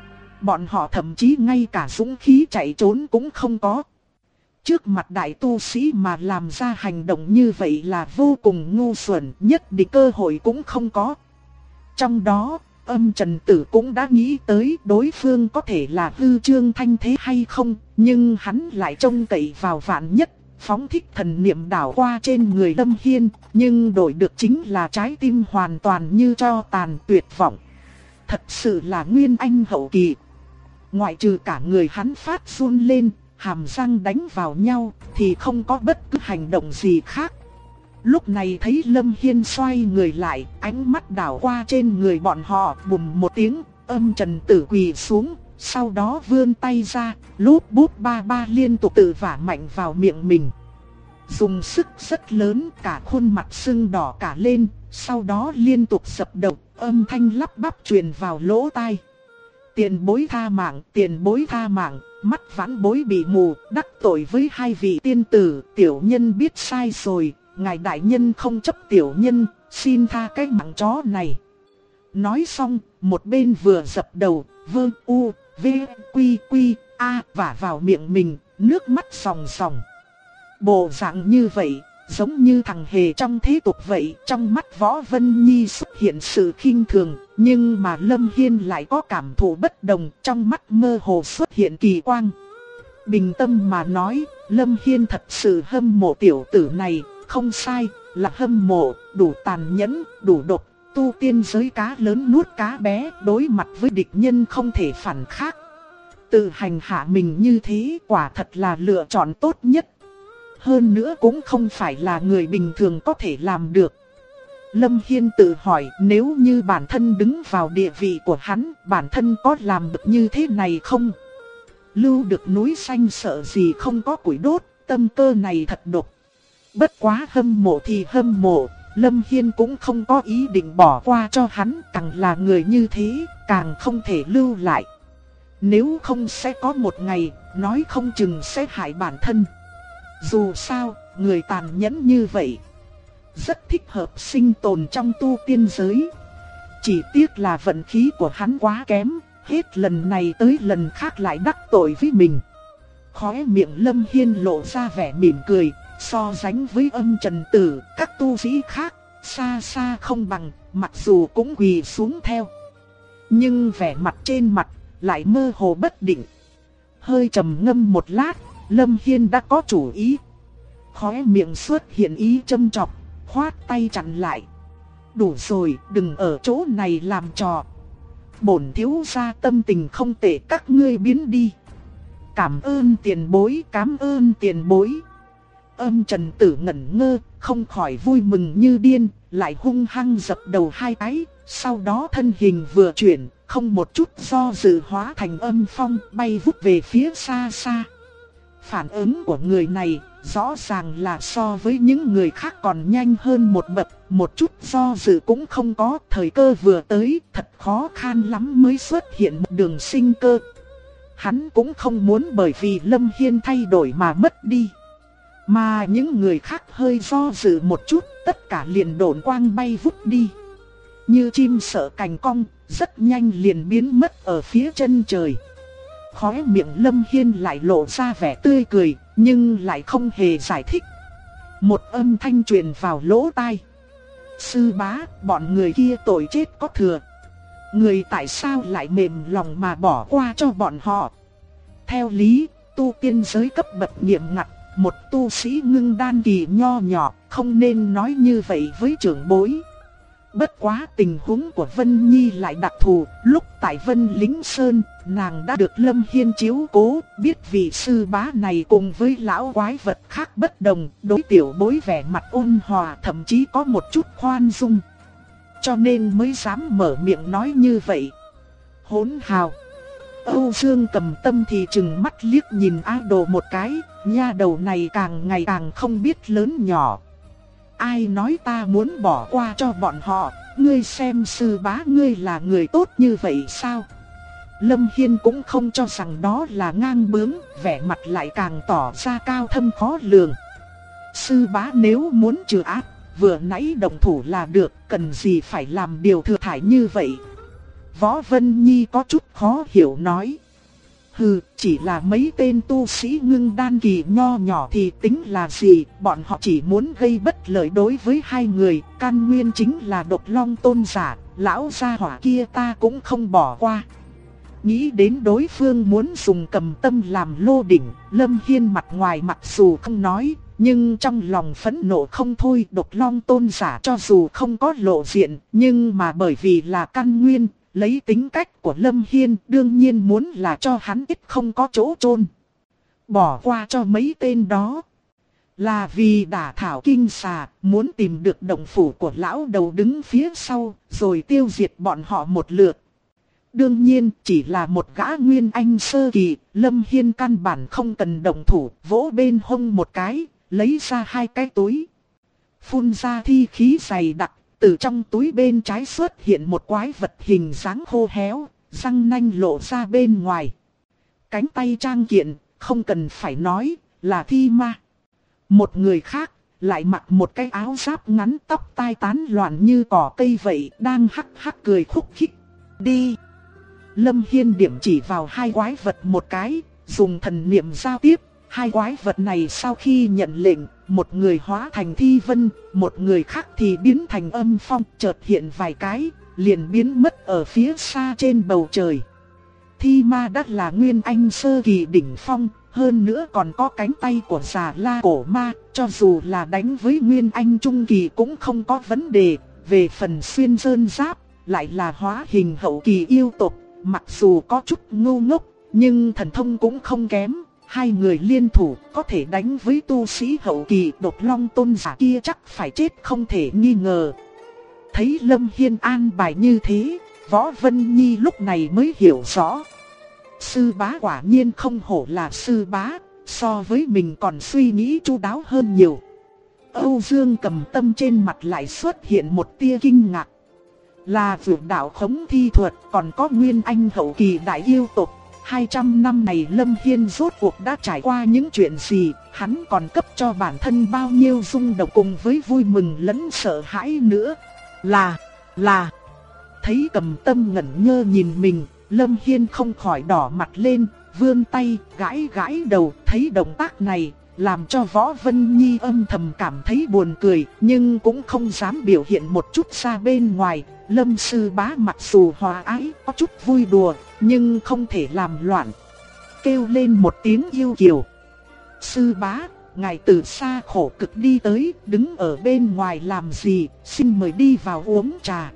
Bọn họ thậm chí ngay cả dũng khí chạy trốn cũng không có. Trước mặt đại tu sĩ mà làm ra hành động như vậy là vô cùng ngu xuẩn, nhất định cơ hội cũng không có. Trong đó, Âm Trần Tử cũng đã nghĩ tới đối phương có thể là hư trương thanh thế hay không, nhưng hắn lại trông cậy vào vạn nhất, phóng thích thần niệm đảo qua trên người Lâm Hiên, nhưng đổi được chính là trái tim hoàn toàn như tro tàn, tuyệt vọng. Thật sự là Nguyên Anh hậu kỳ. Ngoại trừ cả người hắn phát run lên, hàm răng đánh vào nhau, thì không có bất cứ hành động gì khác. Lúc này thấy Lâm Hiên xoay người lại, ánh mắt đảo qua trên người bọn họ, bùm một tiếng, Âm Trần Tử quỳ xuống, sau đó vươn tay ra, lúp búp ba ba liên tục tự vả mạnh vào miệng mình. Dùng sức rất lớn, cả khuôn mặt sưng đỏ cả lên, sau đó liên tục dập đầu, âm thanh lắp bắp truyền vào lỗ tai. Tiền bối tha mạng, tiền bối tha mạng, mắt vãn bối bị mù, đắc tội với 2 vị tiên tử, tiểu nhân biết sai rồi, ngài đại nhân không chấp tiểu nhân, xin tha cái mạng chó này. Nói xong, một bên vừa dập đầu, vơ u, v, quy quy, a vả vào miệng mình, nước mắt sòng sòng. Bộ dạng như vậy, giống như thằng hề trong thế tục vậy. Trong mắt Võ Vân Nhi xuất hiện sự khinh thường, nhưng mà Lâm Hiên lại có cảm thụ bất đồng, trong mắt mơ hồ xuất hiện kỳ quang. Bình tâm mà nói, Lâm Hiên thật sự hâm mộ tiểu tử này, không sai, là hâm mộ, đủ tàn nhẫn, đủ độc, tu tiên giới cá lớn nuốt cá bé, đối mặt với địch nhân không thể phản kháng. Tự hành hạ mình như thế quả thật là lựa chọn tốt nhất. Hơn nữa cũng không phải là người bình thường có thể làm được. Lâm Hiên tự hỏi nếu như bản thân đứng vào địa vị của hắn, bản thân có làm được như thế này không? Lưu được núi xanh sợ gì không có củi đốt, tâm cơ này thật độc. Bất quá hâm mộ thì hâm mộ, Lâm Hiên cũng không có ý định bỏ qua cho hắn, càng là người như thế, càng không thể lưu lại. Nếu không sẽ có một ngày, nói không chừng sẽ hại bản thân. Dù sao, người tàn nhẫn như vậy rất thích hợp sinh tồn trong tu tiên giới. Chỉ tiếc là vận khí của hắn quá kém, hết lần này tới lần khác lại đắc tội với mình. Khóe miệng Lâm Hiên lộ ra vẻ mỉm cười, so sánh với Âm Trần Tử, các tu sĩ khác, xa xa không bằng, mặc dù cũng quỳ xuống theo. Nhưng vẻ mặt trên mặt lại mơ hồ bất định. Hơi trầm ngâm một lát, Lâm Hiên đã có chủ ý. Khóe miệng xuất hiện ý châm chọc, khoát tay chặn lại. Đủ rồi, đừng ở chỗ này làm trò. Bổn thiếu gia tâm tình không tệ, các ngươi biến đi. Cảm ơn tiền bối, cảm ơn tiền bối. Âm Trần Tử ngẩn ngơ, không khỏi vui mừng như điên, lại hung hăng dập đầu hai cái. Sau đó thân hình vừa chuyển, không một chút do dự hóa thành âm phong bay vút về phía xa xa. Phản ứng của người này rõ ràng là so với những người khác còn nhanh hơn một bậc, một chút do dự cũng không có, thời cơ vừa tới, thật khó khăn lắm mới xuất hiện một đường sinh cơ. Hắn cũng không muốn bởi vì Lâm Hiên thay đổi mà mất đi. Mà những người khác hơi do dự một chút, tất cả liền độn quang bay vút đi. Như chim sợ cành cong, rất nhanh liền biến mất ở phía chân trời. Khóe miệng Lâm Hiên lại lộ ra vẻ tươi cười, nhưng lại không hề giải thích. Một âm thanh truyền vào lỗ tai. Sư bá, bọn người kia tội chết có thừa. Người tại sao lại mềm lòng mà bỏ qua cho bọn họ? Theo lý, tu tiên giới cấp bậc nghiêm ngặt, một tu sĩ ngưng đan kỳ nho nhỏ, không nên nói như vậy với trưởng bối. Bất quá tình huống của Vân Nhi lại đặc thù, lúc tại Vân Lính Sơn, nàng đã được Lâm Hiên chiếu cố, biết vị sư bá này cùng với lão quái vật khác bất đồng, đối tiểu bối vẻ mặt ôn hòa, thậm chí có một chút khoan dung. Cho nên mới dám mở miệng nói như vậy. Hỗn hào. Âu Dương Cầm Tâm thì trừng mắt liếc nhìn A Đồ một cái, nha đầu này càng ngày càng không biết lớn nhỏ. Ai nói ta muốn bỏ qua cho bọn họ, ngươi xem sư bá ngươi là người tốt như vậy sao? Lâm Hiên cũng không cho rằng đó là ngang bướng, vẻ mặt lại càng tỏ ra cao thâm khó lường. Sư bá nếu muốn trừ ác, vừa nãy động thủ là được, cần gì phải làm điều thừa thải như vậy? Võ Vân Nhi có chút khó hiểu nói. Hừ, chỉ là mấy tên tu sĩ ngưng đan kỳ nho nhỏ thì tính là gì, bọn họ chỉ muốn gây bất lợi đối với hai người, căn nguyên chính là Độc Long tôn giả, lão gia hỏa kia ta cũng không bỏ qua. Nghĩ đến đối phương muốn dùng Cầm Tâm làm lô đỉnh, Lâm Hiên mặt ngoài mặc dù không nói, nhưng trong lòng phẫn nộ không thôi. Độc Long tôn giả cho dù không có lộ diện, nhưng mà bởi vì là căn nguyên, lấy tính cách của Lâm Hiên đương nhiên muốn là cho hắn ít không có chỗ chôn. Bỏ qua cho mấy tên đó là vì đả thảo kinh xà, muốn tìm được động phủ của lão đầu đứng phía sau, rồi tiêu diệt bọn họ một lượt. Đương nhiên chỉ là một gã nguyên anh sơ kỳ, Lâm Hiên căn bản không cần động thủ, vỗ bên hông một cái, lấy ra hai cái túi. Phun ra thi khí dày đặc, từ trong túi bên trái xuất hiện một quái vật hình dáng khô héo, răng nanh lộ ra bên ngoài. Cánh tay trang kiện, không cần phải nói, là thi ma. Một người khác, lại mặc một cái áo giáp ngắn, tóc tai tán loạn như cỏ cây vậy, đang hắc hắc cười khúc khích. Đi! Lâm Hiên điểm chỉ vào hai quái vật một cái, dùng thần niệm giao tiếp. Hai quái vật này sau khi nhận lệnh, một người hóa thành thi vân, một người khác thì biến thành âm phong, chợt hiện vài cái, liền biến mất ở phía xa trên bầu trời. Thi ma đã là nguyên anh sơ kỳ đỉnh phong, hơn nữa còn có cánh tay của Già La cổ ma, cho dù là đánh với Nguyên Anh trung kỳ cũng không có vấn đề. Về phần xuyên sơn giáp, lại là hóa hình hậu kỳ yêu tộc, mặc dù có chút ngu ngốc, nhưng thần thông cũng không kém. Hai người liên thủ có thể đánh với tu sĩ hậu kỳ Độc Long tôn giả kia chắc phải chết không thể nghi ngờ. Thấy Lâm Hiên an bài như thế, Võ Vân Nhi lúc này mới hiểu rõ. Sư bá quả nhiên không hổ là sư bá, so với mình còn suy nghĩ chu đáo hơn nhiều. Âu Dương Cầm Tâm trên mặt lại xuất hiện một tia kinh ngạc. Là vượt đạo khống thi thuật, còn có Nguyên Anh hậu kỳ đại yêu tộc. 200 năm này Lâm Hiên rốt cuộc đã trải qua những chuyện gì, hắn còn cấp cho bản thân bao nhiêu rung động cùng với vui mừng lẫn sợ hãi nữa. Là thấy Cầm Tâm ngẩn ngơ nhìn mình, Lâm Hiên không khỏi đỏ mặt lên, vươn tay gãi gãi đầu. Thấy động tác này làm cho Võ Vân Nhi âm thầm cảm thấy buồn cười, nhưng cũng không dám biểu hiện một chút ra bên ngoài. Lâm sư bá mặc dù hòa ái có chút vui đùa, nhưng không thể làm loạn. Kêu lên một tiếng yêu kiều. Sư bá, ngài từ xa khổ cực đi tới, đứng ở bên ngoài làm gì, xin mời đi vào uống trà.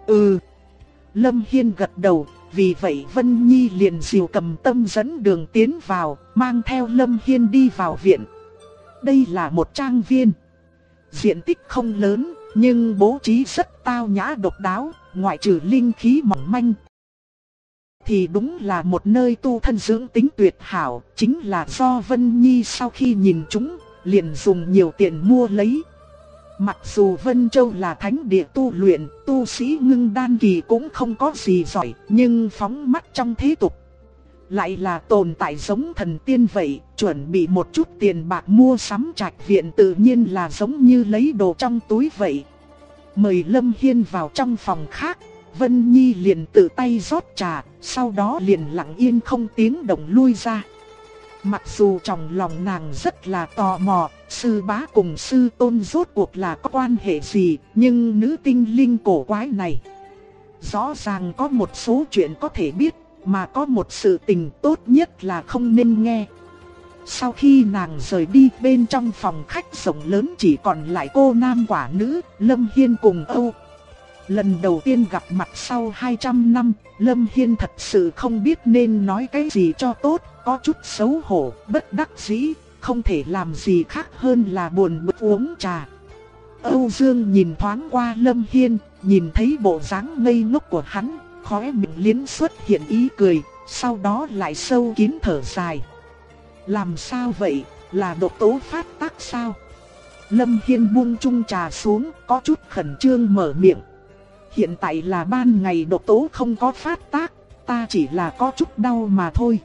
Lâm Hiên gật đầu, vì vậy Vân Nhi liền dìu Cầm Tâm dẫn đường tiến vào, mang theo Lâm Hiên đi vào viện. Đây là một trang viên. Diện tích không lớn, nhưng bố trí rất tao nhã độc đáo, ngoại trừ linh khí mỏng manh thì đúng là một nơi tu thân dưỡng tính tuyệt hảo. Chính là do Vân Nhi sau khi nhìn chúng, liền dùng nhiều tiền mua lấy. Mặc dù Vân Châu là thánh địa tu luyện, tu sĩ ngưng đan kỳ cũng không có gì giỏi, nhưng phóng mắt trong thế tục lại là tồn tại giống thần tiên vậy. Chuẩn bị một chút tiền bạc mua sắm trạch viện tự nhiên là giống như lấy đồ trong túi vậy. Mời Lâm Hiên vào trong phòng khác, Vân Nhi liền tự tay rót trà, sau đó liền lặng yên không tiếng động lui ra. Mặc dù trong lòng nàng rất là tò mò, sư bá cùng sư tôn rốt cuộc là có quan hệ gì, nhưng nữ tinh linh cổ quái này rõ ràng có một số chuyện có thể biết, mà có một sự tình tốt nhất là không nên nghe. Sau khi nàng rời đi, bên trong phòng khách rộng lớn chỉ còn lại cô nam quả nữ, Lâm Hiên cùng Âu. Lần đầu tiên gặp mặt sau 200 năm, Lâm Hiên thật sự không biết nên nói cái gì cho tốt, có chút xấu hổ, bất đắc dĩ, không thể làm gì khác hơn là buồn bực uống trà. Âu Dương nhìn thoáng qua Lâm Hiên, nhìn thấy bộ dáng ngây ngốc của hắn, khóe miệng liến xuất hiện ý cười, sau đó lại sâu kín thở dài. Làm sao vậy, là độc tố phát tác sao? Lâm Hiên buông chung trà xuống, có chút khẩn trương mở miệng. Hiện tại là ban ngày, độc tố không có phát tác, ta chỉ là có chút đau mà thôi.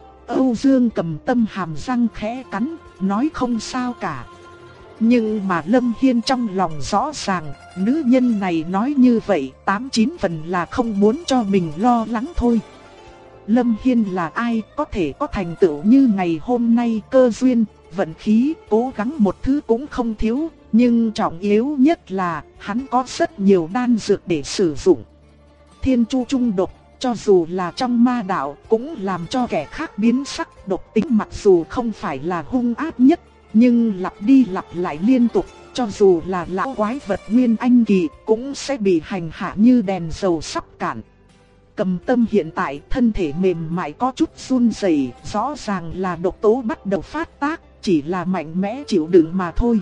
Âu Dương Cầm Tâm hàm răng khẽ cắn, nói không sao cả. Nhưng mà Lâm Hiên trong lòng rõ ràng, nữ nhân này nói như vậy 89 phần là không muốn cho mình lo lắng thôi. Lâm Hiên là ai có thể có thành tựu như ngày hôm nay? Cơ duyên, vận khí, cố gắng một thứ cũng không thiếu. Nhưng trọng yếu nhất là hắn có rất nhiều đan dược để sử dụng. Thiên chu trung độc, cho dù là trong ma đạo cũng làm cho kẻ khác biến sắc. Độc tính mặc dù không phải là hung ác nhất, nhưng lặp đi lặp lại liên tục, cho dù là lão quái vật Nguyên Anh kỳ cũng sẽ bị hành hạ như đèn dầu sắp cạn. Cầm Tâm hiện tại thân thể mềm mại có chút run rẩy, rõ ràng là độc tố bắt đầu phát tác, chỉ là mạnh mẽ chịu đựng mà thôi.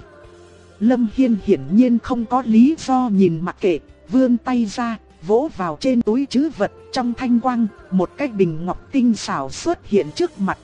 Lâm Hiên hiển nhiên không có lý do nhìn mặc kệ, vươn tay ra, vỗ vào trên túi trữ vật. Trong thanh quang, một cái bình ngọc tinh xảo xuất hiện trước mặt.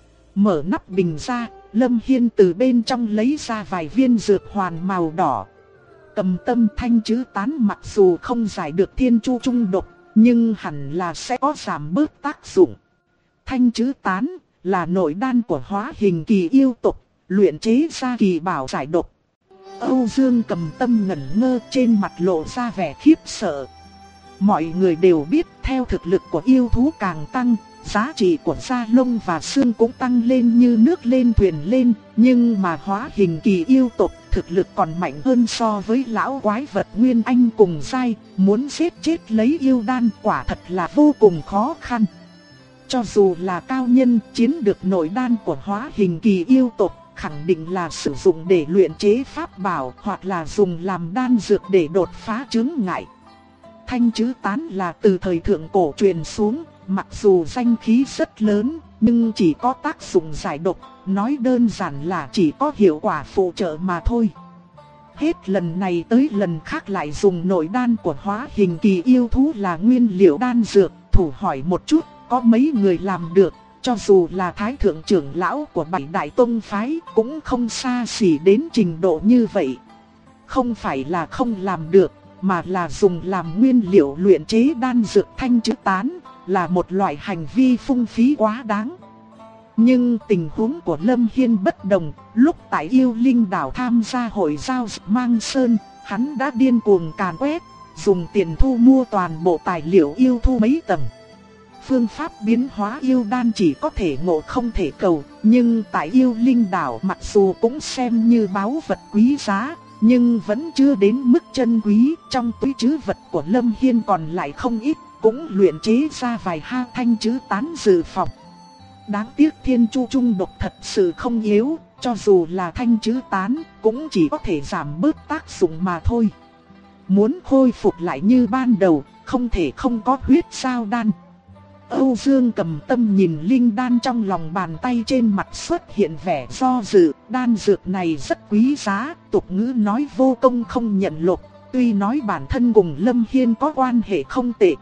Mở nắp bình ra, Lâm Hiên từ bên trong lấy ra vài viên dược hoàn màu đỏ. Cầm Tâm, thanh trữ tán mặc dù không giải được thiên chu trung độc, nhưng hẳn là sẽ có giảm bớt tác dụng. Thanh trữ tán là nội đan của hóa hình kỳ yêu tộc, luyện chế ra kỳ bảo giải độc. Âu Dương Cầm Tâm ngẩn ngơ, trên mặt lộ ra vẻ khiếp sợ. Mọi người đều biết theo thực lực của yêu thú càng tăng, giá trị của da lông và xương cũng tăng lên như nước lên thuyền lên. Nhưng mà hóa hình kỳ yêu tộc thực lực còn mạnh hơn so với lão quái vật Nguyên Anh cùng giai. Muốn giết chết lấy yêu đan quả thật là vô cùng khó khăn. Cho dù là cao nhân chiến được nội đan của hóa hình kỳ yêu tộc, khẳng định là sử dụng để luyện chế pháp bảo hoặc là dùng làm đan dược để đột phá chướng ngại. Thanh chữ tán là từ thời thượng cổ truyền xuống, mặc dù danh khí rất lớn, nhưng chỉ có tác dụng giải độc, nói đơn giản là chỉ có hiệu quả phụ trợ mà thôi. Hết lần này tới lần khác lại dùng nội đan của hóa hình kỳ yêu thú là nguyên liệu đan dược, thử hỏi một chút, có mấy người làm được, cho dù là thái thượng trưởng lão của 7 đại tông phái cũng không xa xỉ đến trình độ như vậy. Không phải là không làm được, mà là dùng làm nguyên liệu luyện chế đan dược thanh chữ tán, là một loại hành vi phung phí quá đáng. Nhưng tình huống của Lâm Hiên bất đồng, lúc tại Yêu Linh đảo tham gia hội giao dịch Mang Sơn, hắn đã điên cuồng càn quét, dùng tiền thu mua toàn bộ tài liệu yêu thu mấy tầng. Phương pháp biến hóa yêu đan chỉ có thể ngộ không thể cầu, nhưng tại Yêu Linh đảo mặc dù cũng xem như báu vật quý giá, nhưng vẫn chưa đến mức chân quý. Trong túi trữ vật của Lâm Hiên còn lại không ít, cũng luyện chế ra vài ha thanh chữ tán dự phòng. Đáng tiếc thiên chu trung độc thật sự không yếu, cho dù là thanh chữ tán cũng chỉ có thể giảm bớt tác dụng mà thôi. Muốn khôi phục lại như ban đầu, không thể không có huyết sao đan. Âu Dương Cầm Tâm nhìn linh đan trong lòng bàn tay, trên mặt xuất hiện vẻ do dự. Đan dược này rất quý giá, tục ngữ nói vô công không nhận lộc. Tuy nói bản thân cùng Lâm Hiên có quan hệ không tệ,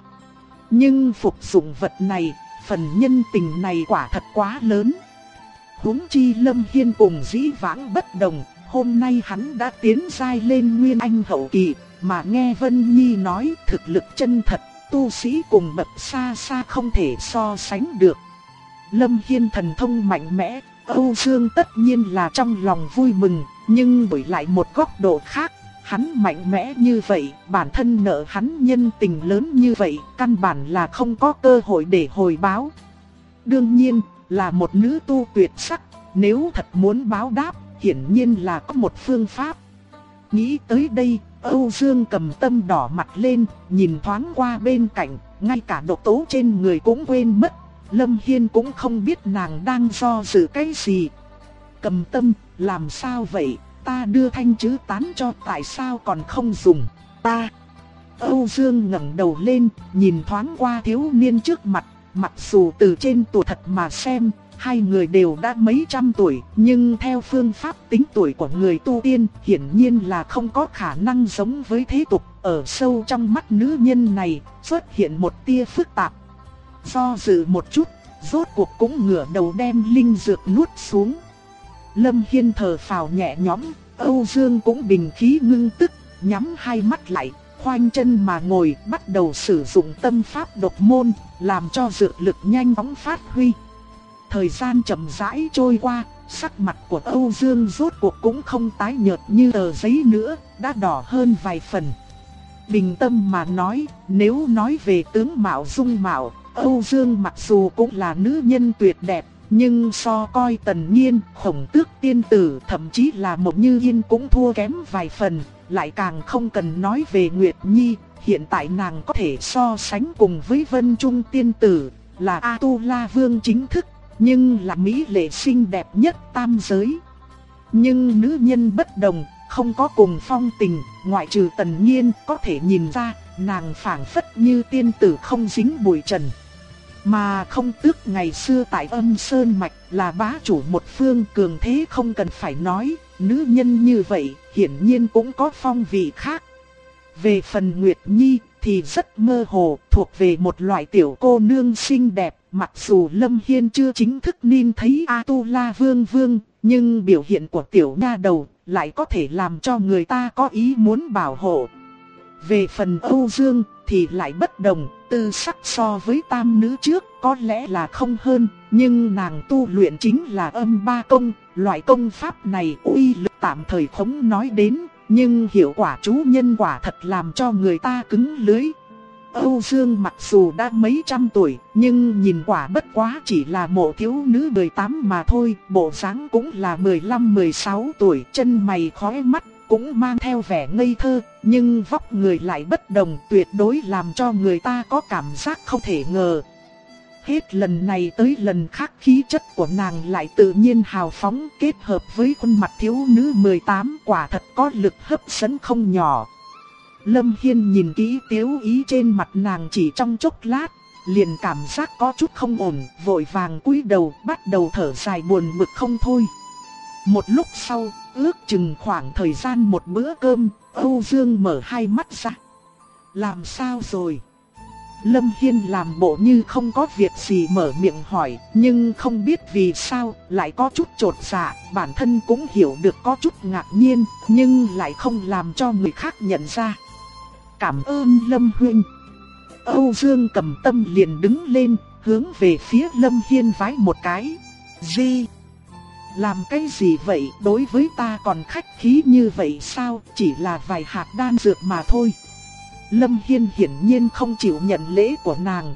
nhưng phục dụng vật này, phần nhân tình này quả thật quá lớn. Huống chi Lâm Hiên cùng dĩ vãng bất đồng, hôm nay hắn đã tiến giai lên Nguyên Anh hậu kỳ, mà nghe Vân Nhi nói thực lực chân thật, tu sĩ cùng bậc xa xa không thể so sánh được. Lâm Hiên thần thông mạnh mẽ, Âu Dương tất nhiên là trong lòng vui mừng, nhưng đổi lại một góc độ khác, hắn mạnh mẽ như vậy, bản thân nợ hắn nhân tình lớn như vậy, căn bản là không có cơ hội để hồi báo. Đương nhiên, là một nữ tu tuyệt sắc, nếu thật muốn báo đáp, hiển nhiên là có một phương pháp. Nghĩ tới đây, Âu Dương Cầm Tâm đỏ mặt lên, nhìn thoáng qua bên cạnh, ngay cả độc tố trên người cũng quên mất. Lâm Hiên cũng không biết nàng đang do dự cái gì. Cầm Tâm, làm sao vậy? Ta đưa thanh chữ tán cho, tại sao còn không dùng? Ta. Âu Dương ngẩng đầu lên, nhìn thoáng qua thiếu niên trước mặt, mặc dù từ trên tuổi thật mà xem, hai người đều đã mấy trăm tuổi, nhưng theo phương pháp tính tuổi của người tu tiên, hiển nhiên là không có khả năng giống với thế tục. Ở sâu trong mắt nữ nhân này, xuất hiện một tia phức tạp. Do dự một chút, rốt cuộc cũng ngửa đầu đem linh dược nuốt xuống. Lâm Hiên thở phào nhẹ nhõm, Âu Dương cũng bình khí ngưng tức, nhắm hai mắt lại, khoanh chân mà ngồi, bắt đầu sử dụng tâm pháp độc môn, làm cho dược lực nhanh chóng phát huy. Thời gian chậm rãi trôi qua, sắc mặt của Âu Dương rốt cuộc cũng không tái nhợt như tờ giấy nữa, đã đỏ hơn vài phần. Bình tâm mà nói, nếu nói về tướng mạo dung mạo, Âu Dương mặc dù cũng là nữ nhân tuyệt đẹp, nhưng so coi Tần Nhiên, Khổng Tước tiên tử, thậm chí là Mộc Như Yên cũng thua kém vài phần, lại càng không cần nói về Nguyệt Nhi. Hiện tại nàng có thể so sánh cùng với Vân Trung tiên tử, là A-tu-la vương chính thức, nhưng là mỹ lệ xinh đẹp nhất tam giới. Nhưng nữ nhân bất đồng, không có cùng phong tình, ngoại trừ Tần Nhiên có thể nhìn ra, nàng phảng phất như tiên tử không dính bụi trần. Mà Không Tước ngày xưa tại Âm Sơn Mạch là bá chủ một phương cường thế không cần phải nói, nữ nhân như vậy hiển nhiên cũng có phong vị khác. Về phần Nguyệt Nhi thì rất mơ hồ, thuộc về một loại tiểu cô nương xinh đẹp, mặc dù Lâm Hiên chưa chính thức nhìn thấy A-tu-la vương vương, nhưng biểu hiện của tiểu nha đầu lại có thể làm cho người ta có ý muốn bảo hộ. Về phần Âu Dương thì lại bất đồng, tư sắc so với tam nữ trước có lẽ là không hơn, nhưng nàng tu luyện chính là âm ba công, loại công pháp này uy lực tạm thời không nói đến, nhưng hiệu quả chú nhân quả thật làm cho người ta cứng lưỡi. Âu Dương mặc dù đã mấy trăm tuổi, nhưng nhìn quả bất quá chỉ là một thiếu nữ 18 mà thôi, bộ dáng cũng là 15-16 tuổi, chân mày khóe mắt cũng mang theo vẻ ngây thơ, nhưng vóc người lại bất đồng, tuyệt đối làm cho người ta có cảm giác không thể ngờ. Hết lần này tới lần khác khí chất của nàng lại tự nhiên hào phóng, kết hợp với khuôn mặt thiếu nữ 18 quả thật có lực hấp dẫn không nhỏ. Lâm Hiên nhìn kỹ Tiếu Ý trên mặt nàng chỉ trong chốc lát, liền cảm giác có chút không ổn, vội vàng cúi đầu bắt đầu thở dài buồn bực không thôi. Một lúc sau, ước chừng khoảng thời gian một bữa cơm, Âu Dương mở hai mắt ra. Làm sao rồi? Lâm Hiên làm bộ như không có việc gì mở miệng hỏi, nhưng không biết vì sao lại có chút chột dạ, bản thân cũng hiểu được có chút ngạc nhiên, nhưng lại không làm cho người khác nhận ra. Cảm ơn Lâm huynh. Âu Dương Cầm Tâm liền đứng lên, hướng về phía Lâm Hiên vái một cái. Gì? Làm cái gì vậy, đối với ta còn khách khí như vậy sao, chỉ là vài hạt đan dược mà thôi. Lâm Hiên hiển nhiên không chịu nhận lễ của nàng,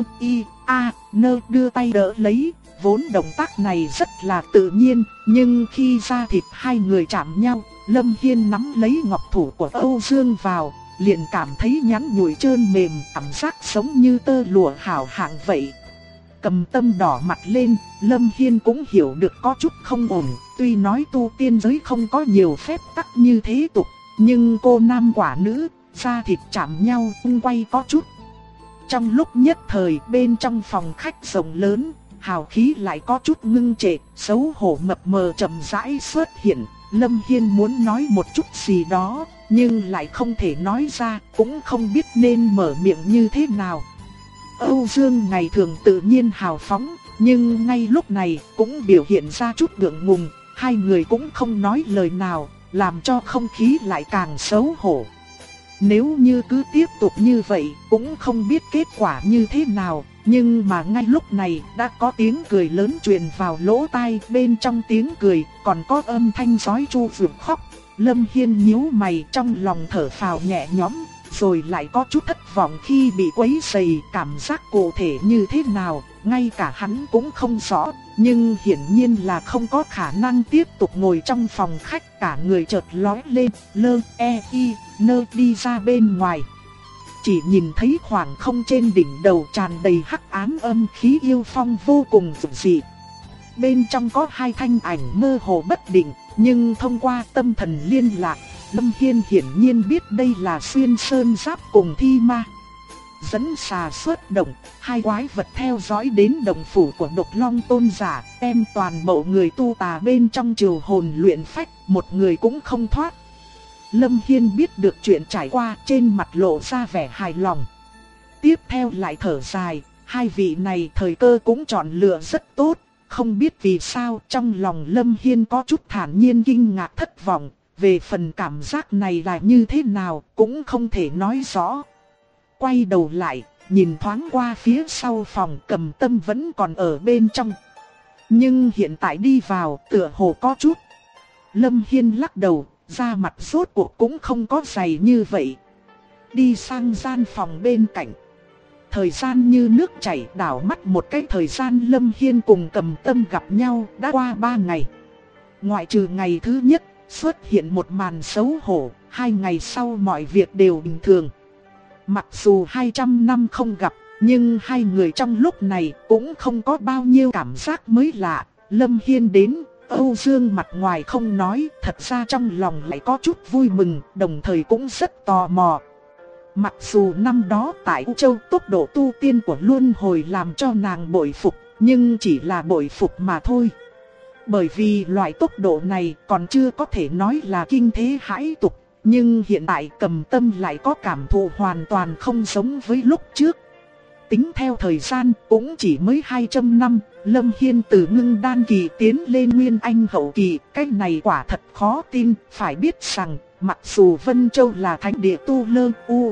đưa tay đỡ lấy, vốn động tác này rất là tự nhiên, nhưng khi da thịt hai người chạm nhau, Lâm Hiên nắm lấy ngọc thủ của Âu Dương vào, liền cảm thấy nhắn nhủi trơn mềm, cảm giác giống như tơ lụa hảo hạng vậy. Cầm Tâm đỏ mặt lên, Lâm Hiên cũng hiểu được có chút không ổn, tuy nói tu tiên giới không có nhiều phép tắc như thế tục, nhưng cô nam quả nữ, da thịt chạm nhau tung quay có chút. Trong lúc nhất thời bên trong phòng khách rộng lớn, hào khí lại có chút ngưng trệ, xấu hổ mập mờ chậm rãi xuất hiện. Lâm Hiên muốn nói một chút gì đó, nhưng lại không thể nói ra, cũng không biết nên mở miệng như thế nào. Âu Dương ngày thường tự nhiên hào phóng, nhưng ngay lúc này cũng biểu hiện ra chút ngượng ngùng, hai người cũng không nói lời nào, làm cho không khí lại càng xấu hổ. Nếu như cứ tiếp tục như vậy, cũng không biết kết quả như thế nào, nhưng mà ngay lúc này đã có tiếng cười lớn truyền vào lỗ tai, bên trong tiếng cười còn có âm thanh sói chu vượt khóc. Lâm Hiên nhíu mày trong lòng thở phào nhẹ nhõm, rồi lại có chút thất vọng khi bị quấy rầy, cảm giác cụ thể như thế nào, ngay cả hắn cũng không rõ, nhưng hiển nhiên là không có khả năng tiếp tục ngồi trong phòng khách, cả người chợt lóe lên, đi ra bên ngoài. Chỉ nhìn thấy khoảng không trên đỉnh đầu tràn đầy hắc ám âm khí yêu phong vô cùng dữ dị. Bên trong có hai thanh ảnh mơ hồ bất định, nhưng thông qua tâm thần liên lạc, Lâm Hiên hiển nhiên biết đây là Xuyên Sơn Giáp cùng Thi Ma. Dẫn xà xuất động, hai quái vật theo dõi đến động phủ của Độc Long Tôn giả, đem toàn bộ người tu tà bên trong triều hồn luyện phách, một người cũng không thoát. Lâm Hiên biết được chuyện trải qua, trên mặt lộ ra vẻ hài lòng. Tiếp theo lại thở dài, hai vị này thời cơ cũng chọn lựa rất tốt, không biết vì sao trong lòng Lâm Hiên có chút thản nhiên kinh ngạc thất vọng, về phần cảm giác này là như thế nào cũng không thể nói rõ. Quay đầu lại, nhìn thoáng qua phía sau phòng, Cầm Tâm vẫn còn ở bên trong. Nhưng hiện tại đi vào tựa hồ có chút. Lâm Hiên lắc đầu, da mặt rốt cuộc cũng không có dày như vậy. Đi sang gian phòng bên cạnh. Thời gian như nước chảy, đảo mắt một cái thời gian Lâm Hiên cùng Cầm Tâm gặp nhau đã qua 3 ngày. Ngoại trừ ngày thứ nhất xuất hiện một màn xấu hổ, 2 ngày sau mọi việc đều bình thường. Mặc dù 200 năm không gặp, nhưng hai người trong lúc này cũng không có bao nhiêu cảm giác mới lạ. Lâm Hiên đến, Âu Dương mặt ngoài không nói, thật ra trong lòng lại có chút vui mừng, đồng thời cũng rất tò mò. Mặc dù năm đó tại U Châu tốc độ tu tiên của Luân Hồi làm cho nàng bội phục, nhưng chỉ là bội phục mà thôi. Bởi vì loại tốc độ này còn chưa có thể nói là kinh thế hãi tục, nhưng hiện tại Cầm Tâm lại có cảm thụ hoàn toàn không giống với lúc trước. Tính theo thời gian cũng chỉ mới 200 năm, Lâm Hiên từ ngưng đan kỳ tiến lên nguyên anh hậu kỳ, cái này quả thật khó tin. Phải biết rằng, mặc dù Vân Châu là thánh địa tu lơ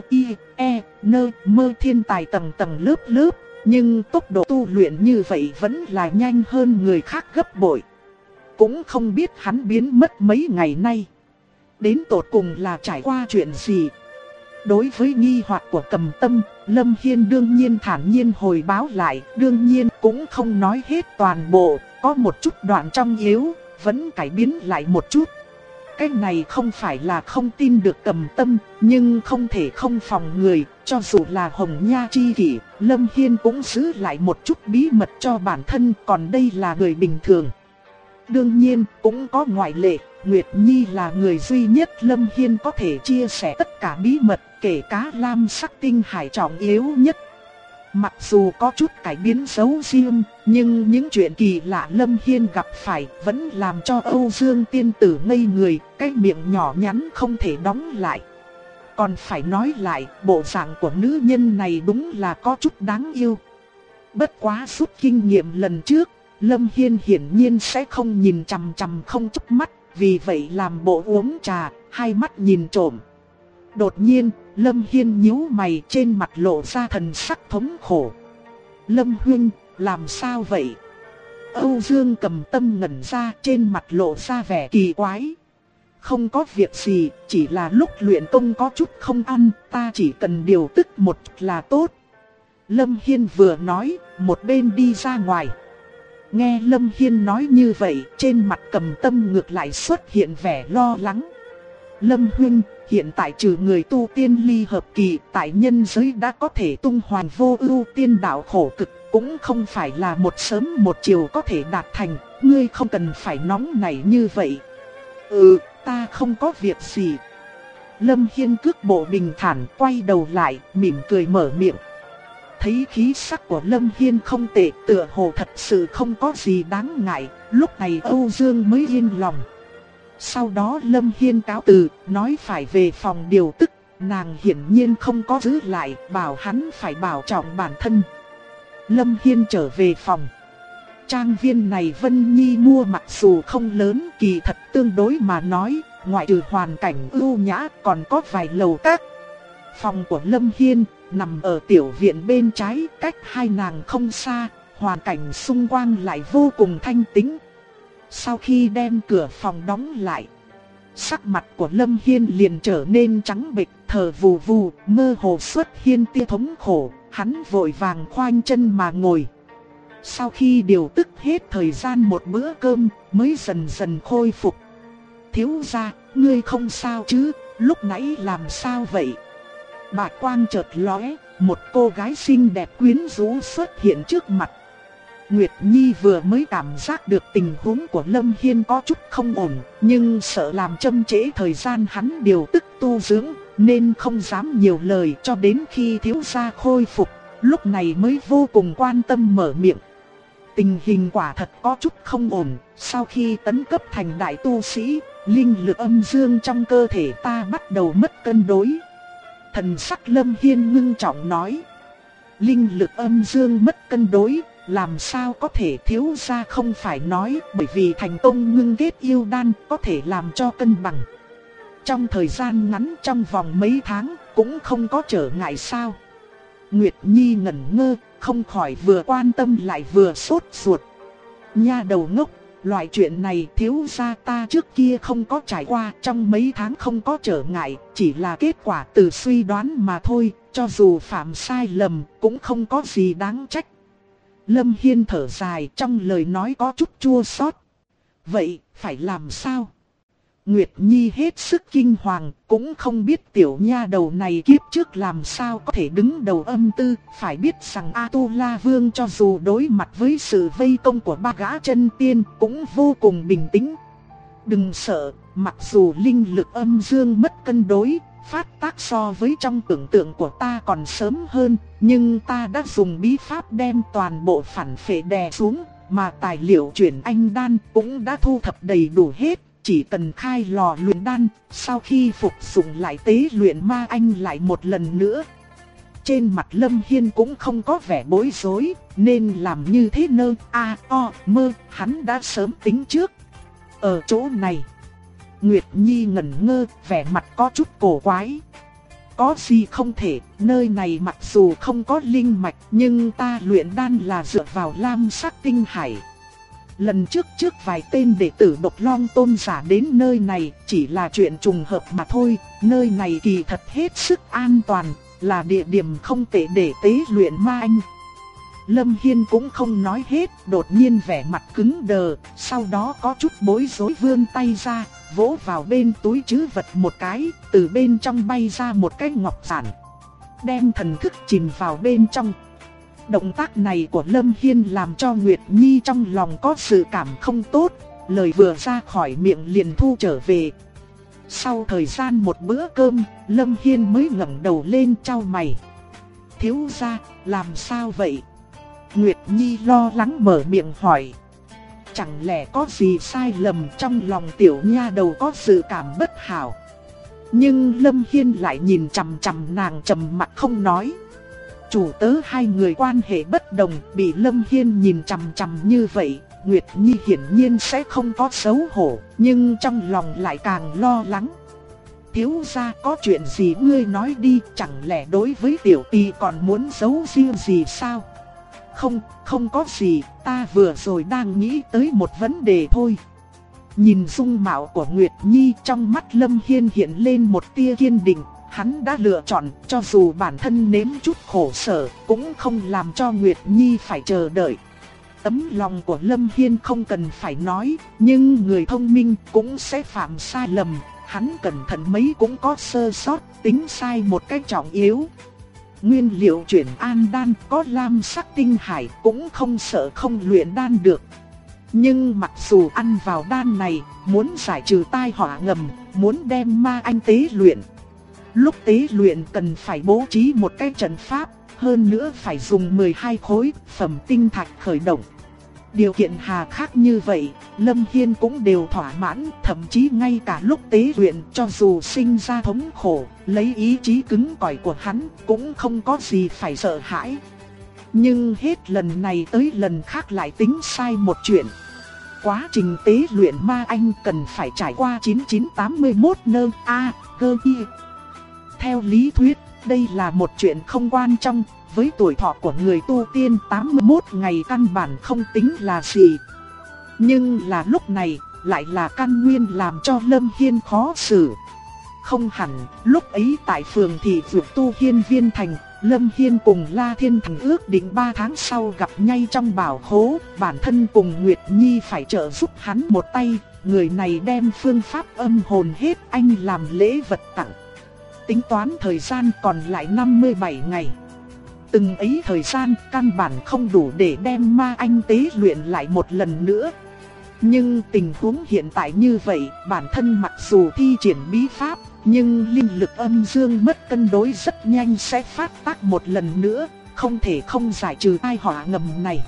mơ thiên tài tầng tầng lớp lớp, nhưng tốc độ tu luyện như vậy vẫn là nhanh hơn người khác gấp bội. Cũng không biết hắn biến mất mấy ngày nay, đến tột cùng là trải qua chuyện gì. Đối với nghi hoặc của Cầm Tâm, Lâm Hiên đương nhiên thản nhiên hồi báo lại, đương nhiên cũng không nói hết toàn bộ, có một chút đoạn trong yếu, vẫn cải biến lại một chút. Cái này không phải là không tin được Cầm Tâm, nhưng không thể không phòng người, cho dù là Hồng Nha chi kỷ, Lâm Hiên cũng giữ lại một chút bí mật cho bản thân, còn đây là người bình thường. Đương nhiên, cũng có ngoại lệ, Nguyệt Nhi là người duy nhất Lâm Hiên có thể chia sẻ tất cả bí mật, kể cả lam sắc tinh hải trọng yếu nhất. Mặc dù có chút cải biến xấu riêng, nhưng những chuyện kỳ lạ Lâm Hiên gặp phải vẫn làm cho Âu Dương tiên tử ngây người, cái miệng nhỏ nhắn không thể đóng lại. Còn phải nói lại, bộ dạng của nữ nhân này đúng là có chút đáng yêu. Bất quá rút kinh nghiệm lần trước, Lâm Hiên hiển nhiên sẽ không nhìn chằm chằm không chớp mắt, vì vậy làm bộ uống trà, hai mắt nhìn trộm. Đột nhiên, Lâm Hiên nhíu mày, trên mặt lộ ra thần sắc thống khổ. Lâm huynh, làm sao vậy? Âu Dương Cầm Tâm ngẩn ra, trên mặt lộ ra vẻ kỳ quái. Không có việc gì, chỉ là lúc luyện công có chút không ăn, ta chỉ cần điều tức một chút là tốt. Lâm Hiên vừa nói, một bên đi ra ngoài. Nghe Lâm Hiên nói như vậy, trên mặt Cầm Tâm ngược lại xuất hiện vẻ lo lắng. Lâm huynh, hiện tại trừ người tu tiên ly hợp kỳ, tại nhân giới đã có thể tung hoành vô ưu tiên đạo khổ cực, cũng không phải là một sớm một chiều có thể đạt thành, ngươi không cần phải nóng nảy như vậy. Ta không có việc gì. Lâm Hiên cước bộ bình thản, quay đầu lại, mỉm cười mở miệng. Thấy khí sắc của Lâm Hiên không tệ, tựa hồ thật sự không có gì đáng ngại, lúc này Âu Dương mới yên lòng. Sau đó Lâm Hiên cáo từ, nói phải về phòng điều tức, nàng hiển nhiên không có giữ lại, bảo hắn phải bảo trọng bản thân. Lâm Hiên trở về phòng. Trang viên này Vân Nhi mua mặc dù không lớn, kỳ thật tương đối mà nói, ngoại trừ hoàn cảnh ưu nhã còn có vài lầu các. Phòng của Lâm Hiên nằm ở tiểu viện bên trái, cách hai nàng không xa, hoàn cảnh xung quanh lại vô cùng thanh tĩnh. Sau khi đem cửa phòng đóng lại, sắc mặt của Lâm Hiên liền trở nên trắng bệch, thở vù vù, mơ hồ xuất hiện tia thống khổ, hắn vội vàng khoanh chân mà ngồi. Sau khi điều tức hết thời gian một bữa cơm, mới dần dần khôi phục. Thiếu gia, ngươi không sao chứ, lúc nãy làm sao vậy? Bạch quang chợt lóe, một cô gái xinh đẹp quyến rũ xuất hiện trước mặt. Nguyệt Nhi vừa mới cảm giác được tình huống của Lâm Hiên có chút không ổn, nhưng sợ làm chậm trễ thời gian hắn điều tức tu dưỡng, nên không dám nhiều lời, cho đến khi thiếu gia khôi phục, lúc này mới vô cùng quan tâm mở miệng. Tình hình quả thật có chút không ổn, sau khi tấn cấp thành đại tu sĩ, linh lực âm dương trong cơ thể ta bắt đầu mất cân đối. Thần sắc Lâm Hiên ngưng trọng nói. Linh lực âm dương mất cân đối, làm sao có thể? Thiếu gia không phải nói bởi vì thành công ngưng kết yêu đan có thể làm cho cân bằng. Trong thời gian ngắn, trong vòng mấy tháng cũng không có trở ngại sao? Nguyệt Nhi ngẩn ngơ, không khỏi vừa quan tâm lại vừa sốt ruột. Nha đầu ngốc, loại chuyện này thiếu gia ta trước kia không có trải qua, trong mấy tháng không có trở ngại, chỉ là kết quả từ suy đoán mà thôi, cho dù phạm sai lầm cũng không có gì đáng trách. Lâm Hiên thở dài, trong lời nói có chút chua xót. Vậy, phải làm sao? Nguyệt Nhi hết sức kinh hoàng, cũng không biết tiểu nha đầu này kiếp trước làm sao có thể đứng đầu âm tư. Phải biết rằng A Tu La Vương cho dù đối mặt với sự vây công của ba gã chân tiên cũng vô cùng bình tĩnh. Đừng sợ, mặc dù linh lực âm dương mất cân đối, phát tác so với trong tưởng tượng của ta còn sớm hơn, nhưng ta đã dùng bí pháp đem toàn bộ phản phệ đè xuống, mà tài liệu chuyển anh đan cũng đã thu thập đầy đủ hết. Chỉ cần khai lò luyện đan, sau khi phục dụng lại tế luyện ma anh lại một lần nữa. Trên mặt Lâm Hiên cũng không có vẻ bối rối, nên làm như thế mơ, hắn đã sớm tính trước. Ở chỗ này, Nguyệt Nhi ngẩn ngơ, vẻ mặt có chút cổ quái. Có gì không thể, nơi này mặc dù không có linh mạch, nhưng ta luyện đan là dựa vào lam sắc tinh hải. Lần trước vài tên đệ tử Độc Long Tôn giả đến nơi này chỉ là chuyện trùng hợp mà thôi, nơi này kỳ thật hết sức an toàn, là địa điểm không tệ để tế luyện ma anh. Lâm Hiên cũng không nói hết, đột nhiên vẻ mặt cứng đờ, sau đó có chút bối rối vươn tay ra, vỗ vào bên túi trữ vật một cái, từ bên trong bay ra một cái ngọc giản. Đem thần thức chìm vào bên trong. Động tác này của Lâm Hiên làm cho Nguyệt Nhi trong lòng có sự cảm không tốt, lời vừa ra khỏi miệng liền thu trở về. Sau thời gian một bữa cơm, Lâm Hiên mới ngẩng đầu lên chau mày. Thiếu gia, làm sao vậy? Nguyệt Nhi lo lắng mở miệng hỏi. Chẳng lẽ có gì sai lầm trong lòng tiểu nha đầu có sự cảm bất hảo? Nhưng Lâm Hiên lại nhìn chằm chằm nàng trầm mặc không nói. Chủ tớ hai người quan hệ bất đồng, bị Lâm Hiên nhìn chằm chằm như vậy, Nguyệt Nhi hiển nhiên sẽ không có xấu hổ, nhưng trong lòng lại càng lo lắng. Thiếu gia, có chuyện gì ngươi nói đi, chẳng lẽ đối với tiểu tỳ còn muốn giấu riêng gì sao? Không có gì, ta vừa rồi đang nghĩ tới một vấn đề thôi. Nhìn dung mạo của Nguyệt Nhi, trong mắt Lâm Hiên hiện lên một tia kiên định. Hắn đã lựa chọn, cho dù bản thân nếm chút khổ sở, cũng không làm cho Nguyệt Nhi phải chờ đợi. Tấm lòng của Lâm Hiên không cần phải nói, nhưng người thông minh cũng sẽ phạm sai lầm. Hắn cẩn thận mấy cũng có sơ sót, tính sai một cách trọng yếu. Nguyên liệu chuyển an đan có lam sắc tinh hải cũng không sợ không luyện đan được. Nhưng mặc dù ăn vào đan này, muốn giải trừ tai họa ngầm, muốn đem ma anh tế luyện. Lúc tế luyện cần phải bố trí một cái trận pháp, hơn nữa phải dùng 12 khối phẩm tinh thạch khởi động. Điều kiện hà khắc như vậy, Lâm Hiên cũng đều thỏa mãn, thậm chí ngay cả lúc tế luyện cho dù sinh ra thống khổ, lấy ý chí cứng cỏi của hắn cũng không có gì phải sợ hãi. Nhưng hết lần này tới lần khác lại tính sai một chuyện. Quá trình tế luyện ma anh cần phải trải qua 9981 nơ a cơ y. Theo lý thuyết, đây là một chuyện không quan trọng, với tuổi thọ của người tu tiên 81 ngày căn bản không tính là gì. Nhưng là lúc này, lại là căn nguyên làm cho Lâm Hiên khó xử. Không hẳn, lúc ấy tại phường thị Dược Tu Hiên Viên Thành, Lâm Hiên cùng La Thiên Thành ước định 3 tháng sau gặp nhau trong bảo khố, bản thân cùng Nguyệt Nhi phải trợ giúp hắn một tay, người này đem phương pháp âm hồn hết anh làm lễ vật tặng. Tính toán thời gian còn lại 57 ngày. Từng ấy thời gian căn bản không đủ để đem ma anh tế luyện lại một lần nữa. Nhưng tình huống hiện tại như vậy, bản thân mặc dù thi triển bí pháp, nhưng linh lực âm dương mất cân đối rất nhanh sẽ phát tác một lần nữa, không thể không giải trừ tai họa ngầm này.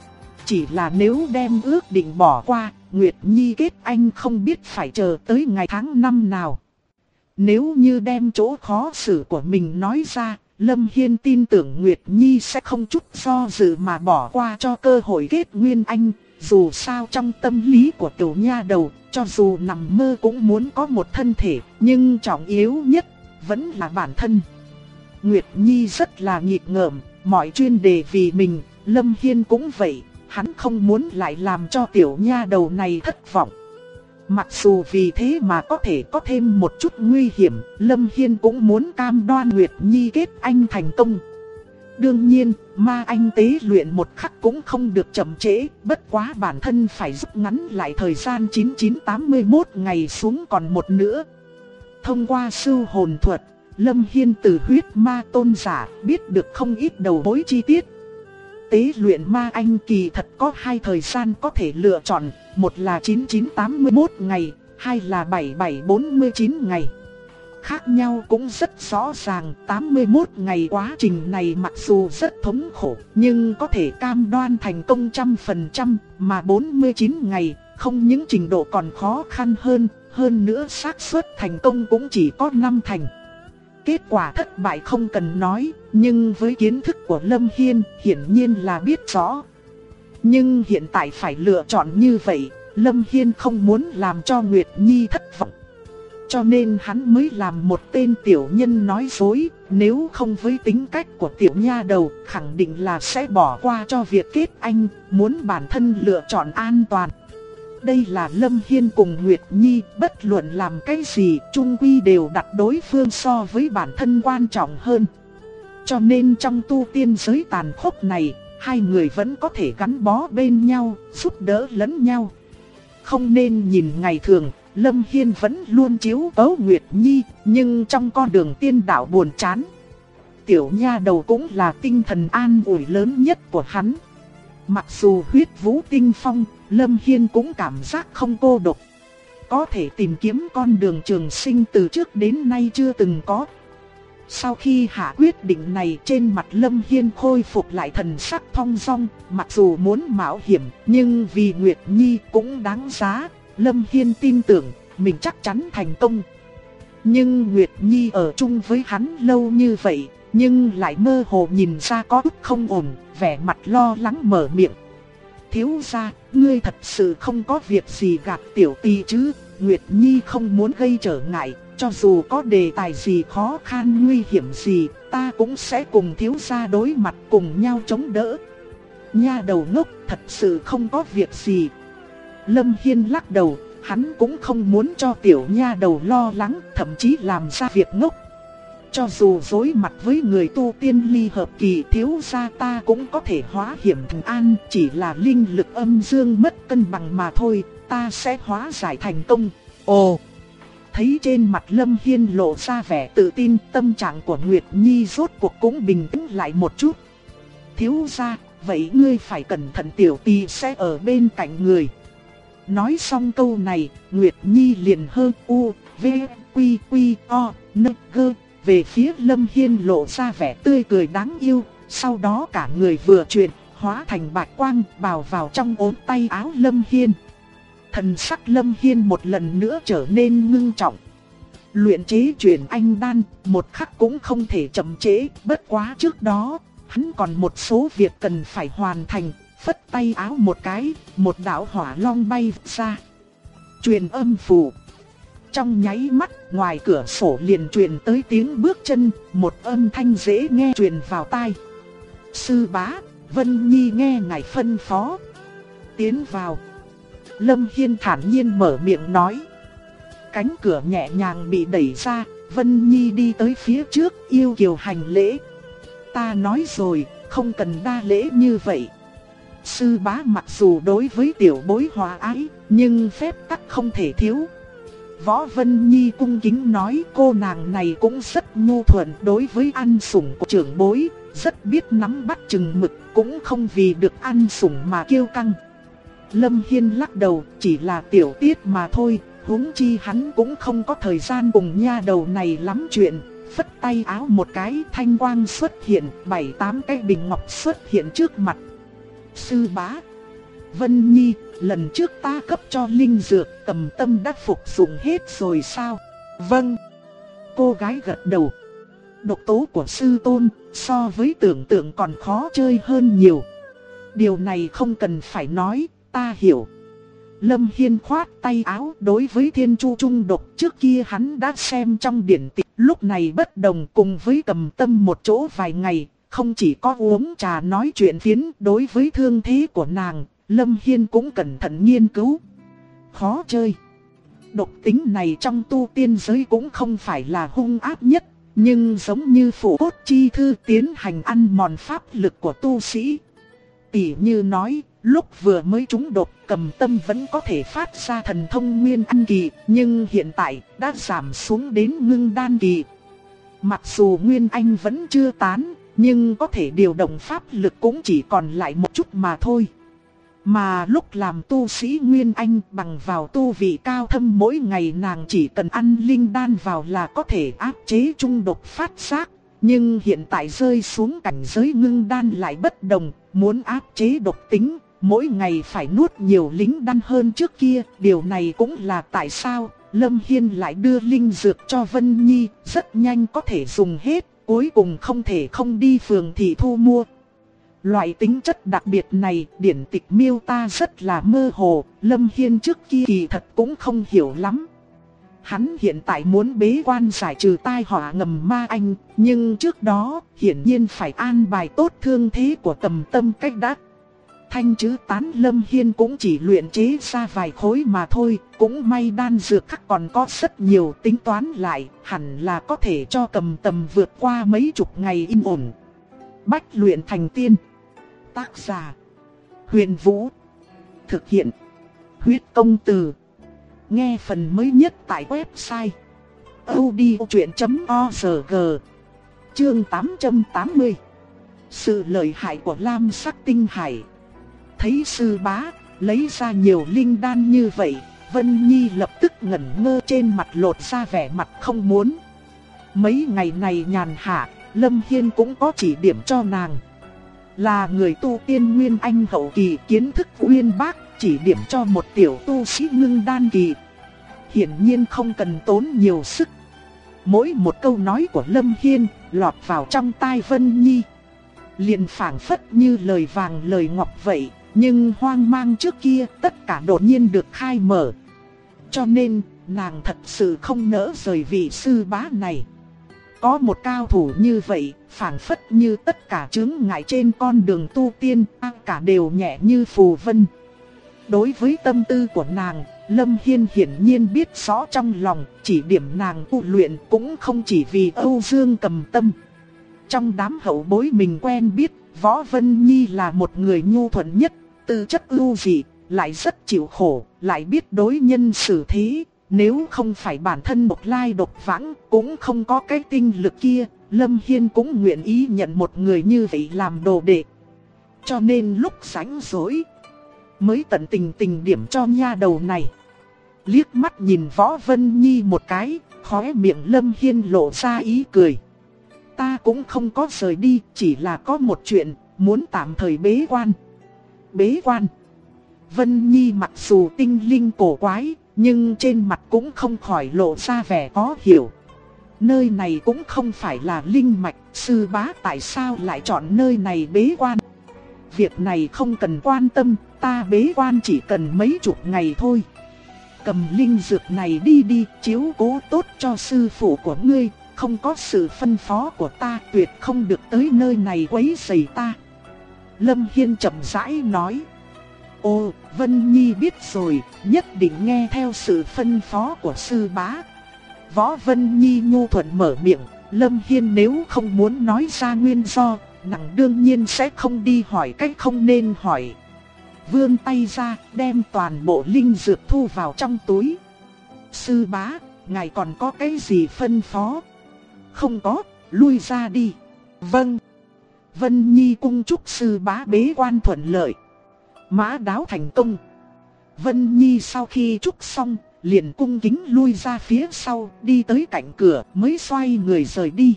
Chỉ là nếu đem ước định bỏ qua, Nguyệt Nhi kết anh không biết phải chờ tới ngày tháng năm nào. Nếu như đem chỗ khó xử của mình nói ra, Lâm Hiên tin tưởng Nguyệt Nhi sẽ không chút do dự mà bỏ qua cho cơ hội kết nguyên anh. Dù sao trong tâm lý của tiểu nha đầu, cho dù nằm mơ cũng muốn có một thân thể, nhưng trọng yếu nhất vẫn là bản thân. Nguyệt Nhi rất là nghịch ngợm, mọi chuyên đề vì mình, Lâm Hiên cũng vậy, hắn không muốn lại làm cho tiểu nha đầu này thất vọng. Mặc dù vì thế mà có thể có thêm một chút nguy hiểm, Lâm Hiên cũng muốn cam đoan Nguyệt Nhi kết anh thành công. Đương nhiên, ma anh tế luyện một khắc cũng không được chậm trễ, bất quá bản thân phải rút ngắn lại thời gian 9981 ngày xuống còn một nữa. Thông qua sưu hồn thuật, Lâm Hiên từ huyết ma tôn giả biết được không ít đầu mối chi tiết. Tế luyện ma anh kỳ thật có hai thời gian có thể lựa chọn, một là 9981 ngày, hai là 7749 ngày. Khác nhau cũng rất rõ ràng, 81 ngày quá trình này mặc dù rất thống khổ, nhưng có thể cam đoan thành công 100%, mà 49 ngày, không những trình độ còn khó khăn hơn nữa xác suất thành công cũng chỉ có 5 thành. Kết quả thất bại không cần nói, nhưng với kiến thức của Lâm Hiên, hiển nhiên là biết rõ. Nhưng hiện tại phải lựa chọn như vậy, Lâm Hiên không muốn làm cho Nguyệt Nhi thất vọng. Cho nên hắn mới làm một tên tiểu nhân nói dối, nếu không với tính cách của tiểu nha đầu, khẳng định là sẽ bỏ qua cho việc kết anh, muốn bản thân lựa chọn an toàn. Đây là Lâm Hiên cùng Nguyệt Nhi, bất luận làm cái gì, chung quy đều đặt đối phương so với bản thân quan trọng hơn. Cho nên trong tu tiên giới tàn khốc này, hai người vẫn có thể gắn bó bên nhau, giúp đỡ lẫn nhau. Không nên nhìn ngày thường, Lâm Hiên vẫn luôn chiếu cố Nguyệt Nhi, nhưng trong con đường tiên đạo buồn chán. Tiểu nha đầu cũng là tinh thần an ủi lớn nhất của hắn. Mặc dù huyết vũ tinh phong, Lâm Hiên cũng cảm giác không cô độc. Có thể tìm kiếm con đường trường sinh từ trước đến nay chưa từng có. Sau khi hạ quyết định này, trên mặt Lâm Hiên khôi phục lại thần sắc thong dong. Mặc dù muốn mạo hiểm, nhưng vì Nguyệt Nhi cũng đáng giá. Lâm Hiên tin tưởng mình chắc chắn thành công. Nhưng Nguyệt Nhi ở chung với hắn lâu như vậy, nhưng lại mơ hồ nhìn ra có chút không ổn, vẻ mặt lo lắng mở miệng. Thiếu gia, ngươi thật sự không có việc gì gạt tiểu tỳ chứ? Nguyệt Nhi không muốn gây trở ngại, cho dù có đề tài gì khó khăn nguy hiểm gì, ta cũng sẽ cùng thiếu gia đối mặt cùng nhau chống đỡ. Nha đầu ngốc, thật sự không có việc gì. Lâm Hiên lắc đầu, hắn cũng không muốn cho tiểu nha đầu lo lắng, thậm chí làm ra việc ngốc. Cho dù đối mặt với người tu tiên ly hợp kỳ, thiếu gia ta cũng có thể hóa hiểm thành an, chỉ là linh lực âm dương mất cân bằng mà thôi, ta sẽ hóa giải thành công. Ồ, thấy trên mặt Lâm Hiên lộ ra vẻ tự tin, tâm trạng của Nguyệt Nhi rốt cuộc cũng bình tĩnh lại một chút. Thiếu gia, vậy ngươi phải cẩn thận, tiểu tỳ sẽ ở bên cạnh người. Nói xong câu này, Nguyệt Nhi liền hơ u, v, quy quy, o, nơ, gơ, về phía Lâm Hiên lộ ra vẻ tươi cười đáng yêu. Sau đó cả người vừa chuyển, hóa thành bạch quang, bào vào trong ốm tay áo Lâm Hiên. Thần sắc Lâm Hiên một lần nữa trở nên ngưng trọng. Luyện chế chuyển anh đan, một khắc cũng không thể chậm trễ. Bất quá trước đó, hắn còn một số việc cần phải hoàn thành. Phất tay áo một cái, một đạo hỏa long bay ra. Truyền âm phù. Trong nháy mắt, ngoài cửa sổ liền truyền tới tiếng bước chân, một âm thanh dễ nghe truyền vào tai. Sư bá, Vân Nhi nghe ngài phân phó. Tiến vào. Lâm Hiên thản nhiên mở miệng nói. Cánh cửa nhẹ nhàng bị đẩy ra, Vân Nhi đi tới phía trước, yêu kiều hành lễ. Ta nói rồi, không cần đa lễ như vậy. Sư bá mặc dù đối với tiểu bối hòa ái, nhưng phép tắc không thể thiếu. Võ Vân Nhi cung kính nói, cô nàng này cũng rất nhu thuận đối với ăn sủng của trưởng bối, rất biết nắm bắt chừng mực, cũng không vì được ăn sủng mà kiêu căng. Lâm Hiên lắc đầu, chỉ là tiểu tiết mà thôi, huống chi hắn cũng không có thời gian cùng nha đầu này lắm chuyện. Phất tay áo một cái, thanh quang xuất hiện, 7-8 cái bình ngọc xuất hiện trước mặt. Sư bá, Vân Nhi, lần trước ta cấp cho linh dược, Tầm Tâm đã phục dụng hết rồi sao? Vâng. Cô gái gật đầu. Độc tố của sư tôn, so với tưởng tượng còn khó chơi hơn nhiều. Điều này không cần phải nói, ta hiểu. Lâm Hiên khoát tay áo, đối với thiên chu trung độc trước kia hắn đã xem trong điển tịch, lúc này bất đồng, cùng với Tầm Tâm một chỗ vài ngày, không chỉ có uống trà nói chuyện phiếm. Đối với thương thế của nàng, Lâm Hiên cũng cẩn thận nghiên cứu. Khó chơi. Độc tính này trong tu tiên giới cũng không phải là hung ác nhất, nhưng giống như phụ cốt chi thư tiến hành ăn mòn pháp lực của tu sĩ. Tỉ như nói, lúc vừa mới trúng độc, Cầm Tâm vẫn có thể phát ra thần thông nguyên anh kỳ, nhưng hiện tại đã giảm xuống đến ngưng đan kỳ. Mặc dù nguyên anh vẫn chưa tán, nhưng có thể điều động pháp lực cũng chỉ còn lại một chút mà thôi. Mà lúc làm tu sĩ Nguyên Anh bằng vào tu vị cao thâm, mỗi ngày nàng chỉ cần ăn linh đan vào là có thể áp chế trung độc phát giác. Nhưng hiện tại rơi xuống cảnh giới ngưng đan lại bất đồng, muốn áp chế độc tính, mỗi ngày phải nuốt nhiều linh đan hơn trước kia. Điều này cũng là tại sao Lâm Hiên lại đưa linh dược cho Vân Nhi, rất nhanh có thể dùng hết, cuối cùng không thể không đi phường thị thu mua. Loại tính chất đặc biệt này, điển tịch miêu tả rất là mơ hồ, Lâm Hiên trước kia kỳ thật cũng không hiểu lắm. Hắn hiện tại muốn bế quan giải trừ tai họa ngầm ma anh, nhưng trước đó, hiển nhiên phải an bài tốt thương thế của Tầm Tâm cách đã. Thanh chữ tán Lâm Hiên cũng chỉ luyện chế ra vài khối mà thôi, cũng may đan dược khác còn có rất nhiều, tính toán lại, hẳn là có thể cho Cầm Tâm vượt qua mấy chục ngày yên ổn. Bách luyện thành tiên. Tác giả: Huyền Vũ. Thực hiện: Huyết Công Từ. Nghe phần mới nhất tại website audiochuyện.org. Chương 880. Sự lợi hại của Lam Sắc Tinh Hải. Thấy sư bá lấy ra nhiều linh đan như vậy, Vân Nhi lập tức ngẩn ngơ, trên mặt lột ra vẻ mặt không muốn. Mấy ngày này nhàn hạ, Lâm Hiên cũng có chỉ điểm cho nàng. Là người tu tiên nguyên anh hậu kỳ, kiến thức uyên bác, chỉ điểm cho một tiểu tu sĩ ngưng đan kỳ. Hiển nhiên không cần tốn nhiều sức. Mỗi một câu nói của Lâm Hiên lọt vào trong tai Vân Nhi, liền phảng phất như lời vàng lời ngọc vậy. Nhưng hoang mang trước kia tất cả đột nhiên được khai mở. Cho nên nàng thật sự không nỡ rời vị sư bá này. Có một cao thủ như vậy, phảng phất như tất cả chướng ngại trên con đường tu tiên, cả đều nhẹ như phù vân. Đối với tâm tư của nàng, Lâm Hiên hiển nhiên biết rõ trong lòng, chỉ điểm nàng tu luyện cũng không chỉ vì Âu Dương Cầm Tâm. Trong đám hậu bối mình quen biết, Võ Vân Nhi là một người nhu thuận nhất, tư chất ưu dị, lại rất chịu khổ, lại biết đối nhân xử thế. Nếu không phải bản thân độc lai độc vãng, cũng không có cái tinh lực kia, Lâm Hiên cũng nguyện ý nhận một người như vậy làm đồ đệ. Cho nên lúc rảnh rỗi, mới tận tình điểm cho nha đầu này. Liếc mắt nhìn Võ Vân Nhi một cái, khóe miệng Lâm Hiên lộ ra ý cười. Ta cũng không có rời đi, chỉ là có một chuyện, muốn tạm thời bế quan. Bế quan? Vân Nhi mặc dù tinh linh cổ quái, nhưng trên mặt cũng không khỏi lộ ra vẻ khó hiểu. Nơi này cũng không phải là linh mạch, sư bá tại sao lại chọn nơi này bế quan? Việc này không cần quan tâm, ta bế quan chỉ cần mấy chục ngày thôi. Cầm linh dược này đi, chiếu cố tốt cho sư phụ của ngươi. Không có sự phân phó của ta, tuyệt không được tới nơi này quấy rầy ta. Lâm Hiên chậm rãi nói. Ồ, Vân Nhi biết rồi, nhất định nghe theo sự phân phó của sư bá. Võ Vân Nhi nhu thuận mở miệng. Lâm Hiên nếu không muốn nói ra nguyên do, nàng đương nhiên sẽ không đi hỏi cách không nên hỏi. Vươn tay ra, đem toàn bộ linh dược thu vào trong túi. Sư bá, ngài còn có cái gì phân phó? Không có, lui ra đi. Vâng. Vân Nhi cung chúc sư bá bế quan thuận lợi, mã đáo thành công. Vân Nhi sau khi chúc xong, liền cung kính lui ra phía sau, đi tới cạnh cửa mới xoay người rời đi.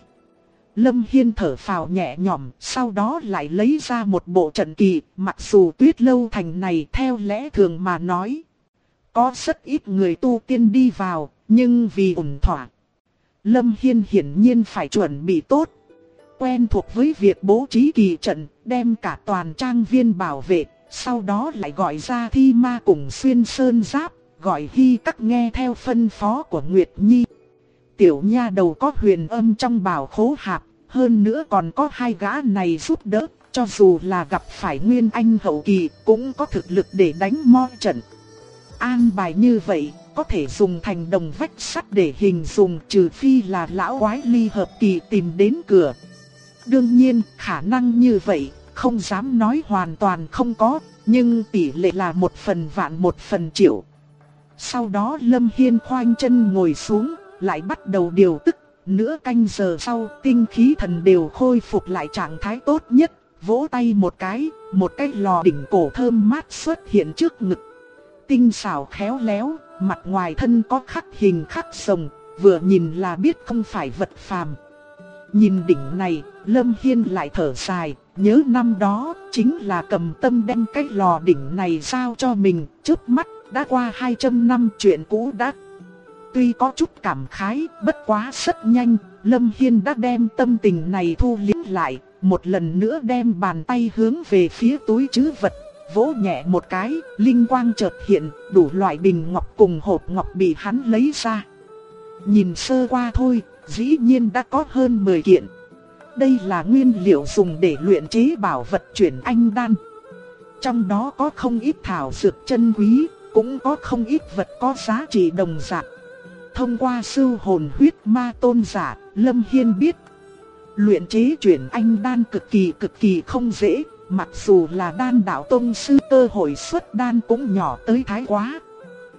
Lâm Hiên thở phào nhẹ nhõm, sau đó lại lấy ra một bộ trận kỳ. Mặc dù Tuyết Lâu Thành này theo lẽ thường mà nói, có rất ít người tu tiên đi vào, nhưng vì ổn thỏa, Lâm Hiên hiển nhiên phải chuẩn bị tốt. Quen thuộc với việc bố trí kỳ trận, đem cả toàn trang viên bảo vệ. Sau đó lại gọi ra Thi Ma cùng Xuyên Sơn Giáp, gọi Hy Các nghe theo phân phó của Nguyệt Nhi. Tiểu nha đầu có huyền âm trong bảo khố hạp, hơn nữa còn có hai gã này giúp đỡ, cho dù là gặp phải nguyên anh hậu kỳ cũng có thực lực để đánh mo trận. An bài như vậy, có thể dùng thành đồng vách sắt để hình dung, trừ phi là lão quái ly hợp kỳ tìm đến cửa. Đương nhiên, khả năng như vậy, không dám nói hoàn toàn không có, nhưng tỷ lệ là 1/1000 1/1000. Sau đó Lâm Hiên khoanh chân ngồi xuống, lại bắt đầu điều tức. Nửa canh giờ sau, tinh khí thần đều khôi phục lại trạng thái tốt nhất. Vỗ tay một cái lò đỉnh cổ thơm mát xuất hiện trước ngực. Tinh xảo khéo léo, mặt ngoài thân có khắc hình khắc rồng, vừa nhìn là biết không phải vật phàm. Nhìn đỉnh này, Lâm Hiên lại thở dài, nhớ năm đó, chính là Cầm Tâm đem cái lò đỉnh này giao cho mình, trước mắt, đã qua 200 năm chuyện cũ đã. Tuy có chút cảm khái, bất quá rất nhanh, Lâm Hiên đã đem tâm tình này thu liếm lại, một lần nữa đem bàn tay hướng về phía túi trữ vật, vỗ nhẹ một cái, linh quang chợt hiện, đủ loại bình ngọc cùng hộp ngọc bị hắn lấy ra. Nhìn sơ qua thôi, dĩ nhiên đã có hơn 10 kiện. Đây là nguyên liệu dùng để luyện chế bảo vật chuyển anh đan. Trong đó có không ít thảo dược chân quý, cũng có không ít vật có giá trị đồng dạng. Thông qua sư hồn huyết ma tôn giả, Lâm Hiên biết luyện chế chuyển anh đan cực kỳ không dễ. Mặc dù là đan đạo tông sư, cơ hội xuất đan cũng nhỏ tới thái quá.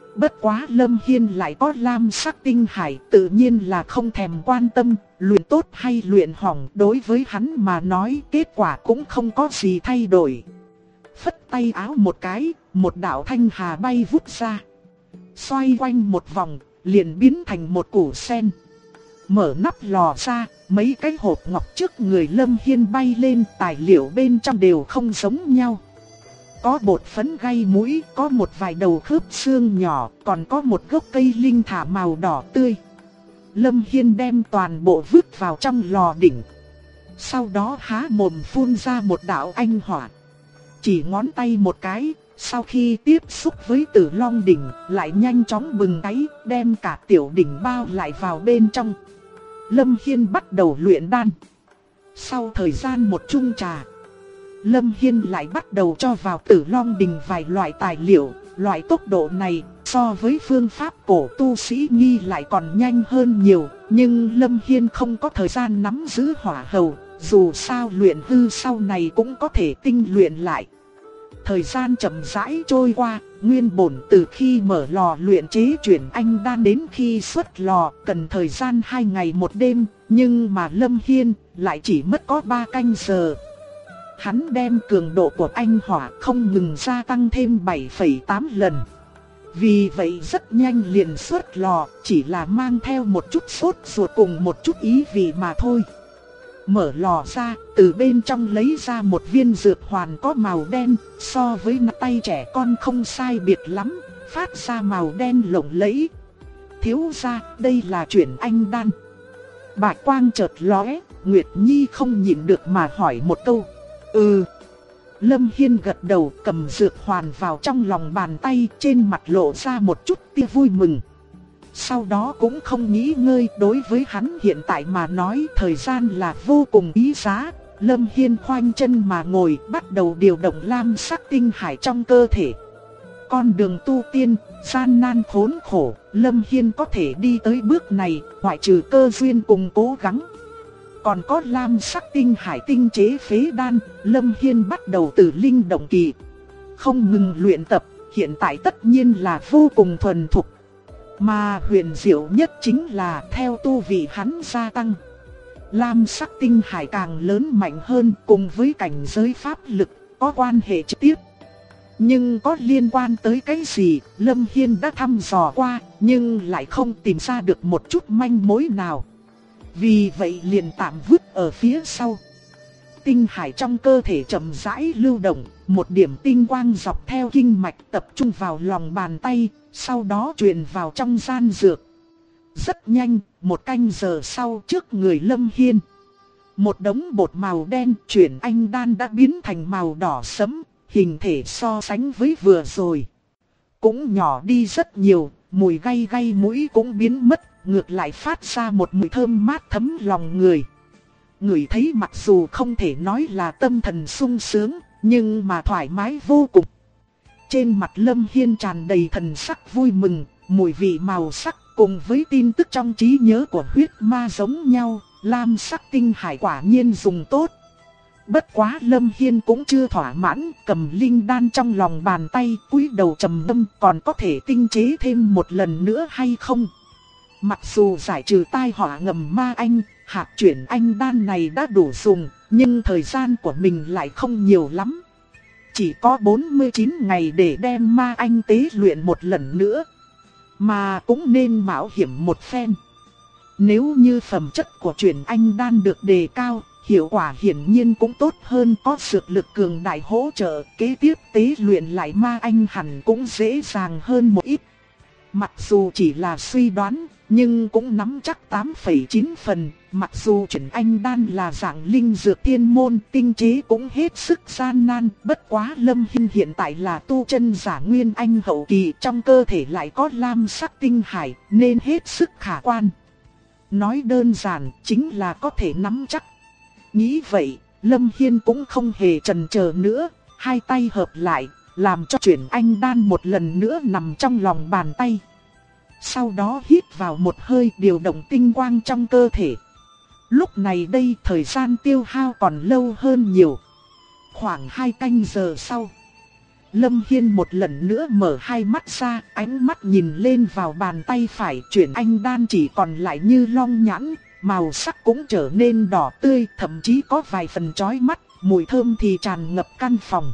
Bất quá Lâm Hiên lại có lam sắc tinh hải, tự nhiên là không thèm quan tâm, luyện tốt hay luyện hỏng đối với hắn mà nói kết quả cũng không có gì thay đổi. Phất tay áo một cái, một đạo thanh hà bay vút ra. Xoay quanh một vòng, liền biến thành một củ sen. Mở nắp lò ra, mấy cái hộp ngọc trước người Lâm Hiên bay lên, tài liệu bên trong đều không giống nhau. Có bột phấn gây mũi, có một vài đầu khớp xương nhỏ, còn có một gốc cây linh thảo màu đỏ tươi. Lâm Hiên đem toàn bộ vứt vào trong lò đỉnh. Sau đó há mồm phun ra một đạo anh hỏa. Chỉ ngón tay một cái, sau khi tiếp xúc với Tử Long đỉnh, lại nhanh chóng bừng cháy, đem cả tiểu đỉnh bao lại vào bên trong. Lâm Hiên bắt đầu luyện đan. Sau thời gian một chung trà, Lâm Hiên lại bắt đầu cho vào Tử Long đỉnh vài loại tài liệu. Loại tốc độ này so với phương pháp cổ tu sĩ nghi lại còn nhanh hơn nhiều. Nhưng Lâm Hiên không có thời gian nắm giữ hỏa hầu, dù sao luyện hư sau này cũng có thể tinh luyện lại. Thời gian chậm rãi trôi qua, nguyên bổn từ khi mở lò luyện chế chuyển anh đan đến khi xuất lò cần thời gian 2 ngày 1 đêm, nhưng mà Lâm Hiên lại chỉ mất có 3 canh giờ. Hắn đem cường độ của anh hỏa không ngừng gia tăng thêm 7,8 lần. Vì vậy rất nhanh liền xuất lò, chỉ là mang theo một chút sốt ruột cùng một chút ý vị mà thôi. Mở lò ra, từ bên trong lấy ra một viên dược hoàn có màu đen, so với nắm tay trẻ con không sai biệt lắm, phát ra màu đen lộng lẫy. Thiếu gia, đây là chuyển anh đan. Bạch quang chợt lóe, Nguyệt Nhi không nhịn được mà hỏi một câu. Lâm Hiên gật đầu, cầm dược hoàn vào trong lòng bàn tay, trên mặt lộ ra một chút tia vui mừng. Sau đó cũng không nghĩ ngơi, đối với hắn hiện tại mà nói thời gian là vô cùng quý giá. Lâm Hiên khoanh chân mà ngồi, bắt đầu điều động lam sắc tinh hải trong cơ thể. Con đường tu tiên, gian nan khốn khổ, Lâm Hiên có thể đi tới bước này, ngoại trừ cơ duyên cùng cố gắng. Còn có lam sắc tinh hải tinh chế phế đan, Lâm Hiên bắt đầu từ linh động kỳ, không ngừng luyện tập, hiện tại tất nhiên là vô cùng thuần thục. Mà huyền diệu nhất chính là theo tu vị hắn gia tăng, lam sắc tinh hải càng lớn mạnh hơn, cùng với cảnh giới pháp lực có quan hệ trực tiếp. Nhưng có liên quan tới cái gì, Lâm Hiên đã thăm dò qua, nhưng lại không tìm ra được một chút manh mối nào. Vì vậy liền tạm vứt ở phía sau. Tinh hải trong cơ thể chậm rãi lưu động, một điểm tinh quang dọc theo kinh mạch tập trung vào lòng bàn tay, sau đó truyền vào trong gian dược. Rất nhanh, 1 canh giờ sau, trước người Lâm Hiên, một đống bột màu đen chuyển anh đan đã biến thành màu đỏ sẫm, hình thể so sánh với vừa rồi cũng nhỏ đi rất nhiều, mùi gay gay mũi cũng biến mất, ngược lại phát ra một mùi thơm mát thấm lòng người. Người thấy mặc dù không thể nói là tâm thần sung sướng, nhưng mà thoải mái vô cùng. Trên mặt Lâm Hiên tràn đầy thần sắc vui mừng, mùi vị màu sắc cùng với tin tức trong trí nhớ của huyết ma giống nhau, lam sắc tinh hải quả nhiên dùng tốt. Bất quá Lâm Hiên cũng chưa thỏa mãn, cầm linh đan trong lòng bàn tay, cúi đầu trầm ngâm, còn có thể tinh chế thêm một lần nữa hay không? Mặc dù giải trừ tai họa ngầm ma anh, hạt chuyển anh đan này đã đủ dùng, nhưng thời gian của mình lại không nhiều lắm. Chỉ có 49 ngày để đem ma anh tế luyện một lần nữa, mà cũng nên mạo hiểm một phen. Nếu như phẩm chất của chuyển anh đan được đề cao, hiệu quả hiển nhiên cũng tốt hơn, có dược lực cường đại hỗ trợ, kế tiếp tế luyện lại ma anh hẳn cũng dễ dàng hơn một ít. Mặc dù chỉ là suy đoán, nhưng cũng nắm chắc 8,9 phần, mặc dù chuyển anh đan là dạng linh dược thiên môn, tinh chế cũng hết sức gian nan, bất quá Lâm Hiên hiện tại là tu chân giả nguyên anh hậu kỳ, trong cơ thể lại có lam sắc tinh hải, nên hết sức khả quan. Nói đơn giản, chính là có thể nắm chắc. Nghĩ vậy, Lâm Hiên cũng không hề chần chờ nữa, hai tay hợp lại, làm cho chuyển anh đan một lần nữa nằm trong lòng bàn tay. Sau đó hít vào một hơi, điều động tinh quang trong cơ thể. Lúc này đây thời gian tiêu hao còn lâu hơn nhiều. Khoảng 2 canh giờ sau, Lâm Hiên một lần nữa mở hai mắt ra, ánh mắt nhìn lên vào bàn tay phải, chuyển anh đan chỉ còn lại như long nhãn, màu sắc cũng trở nên đỏ tươi, thậm chí có vài phần chói mắt, mùi thơm thì tràn ngập căn phòng.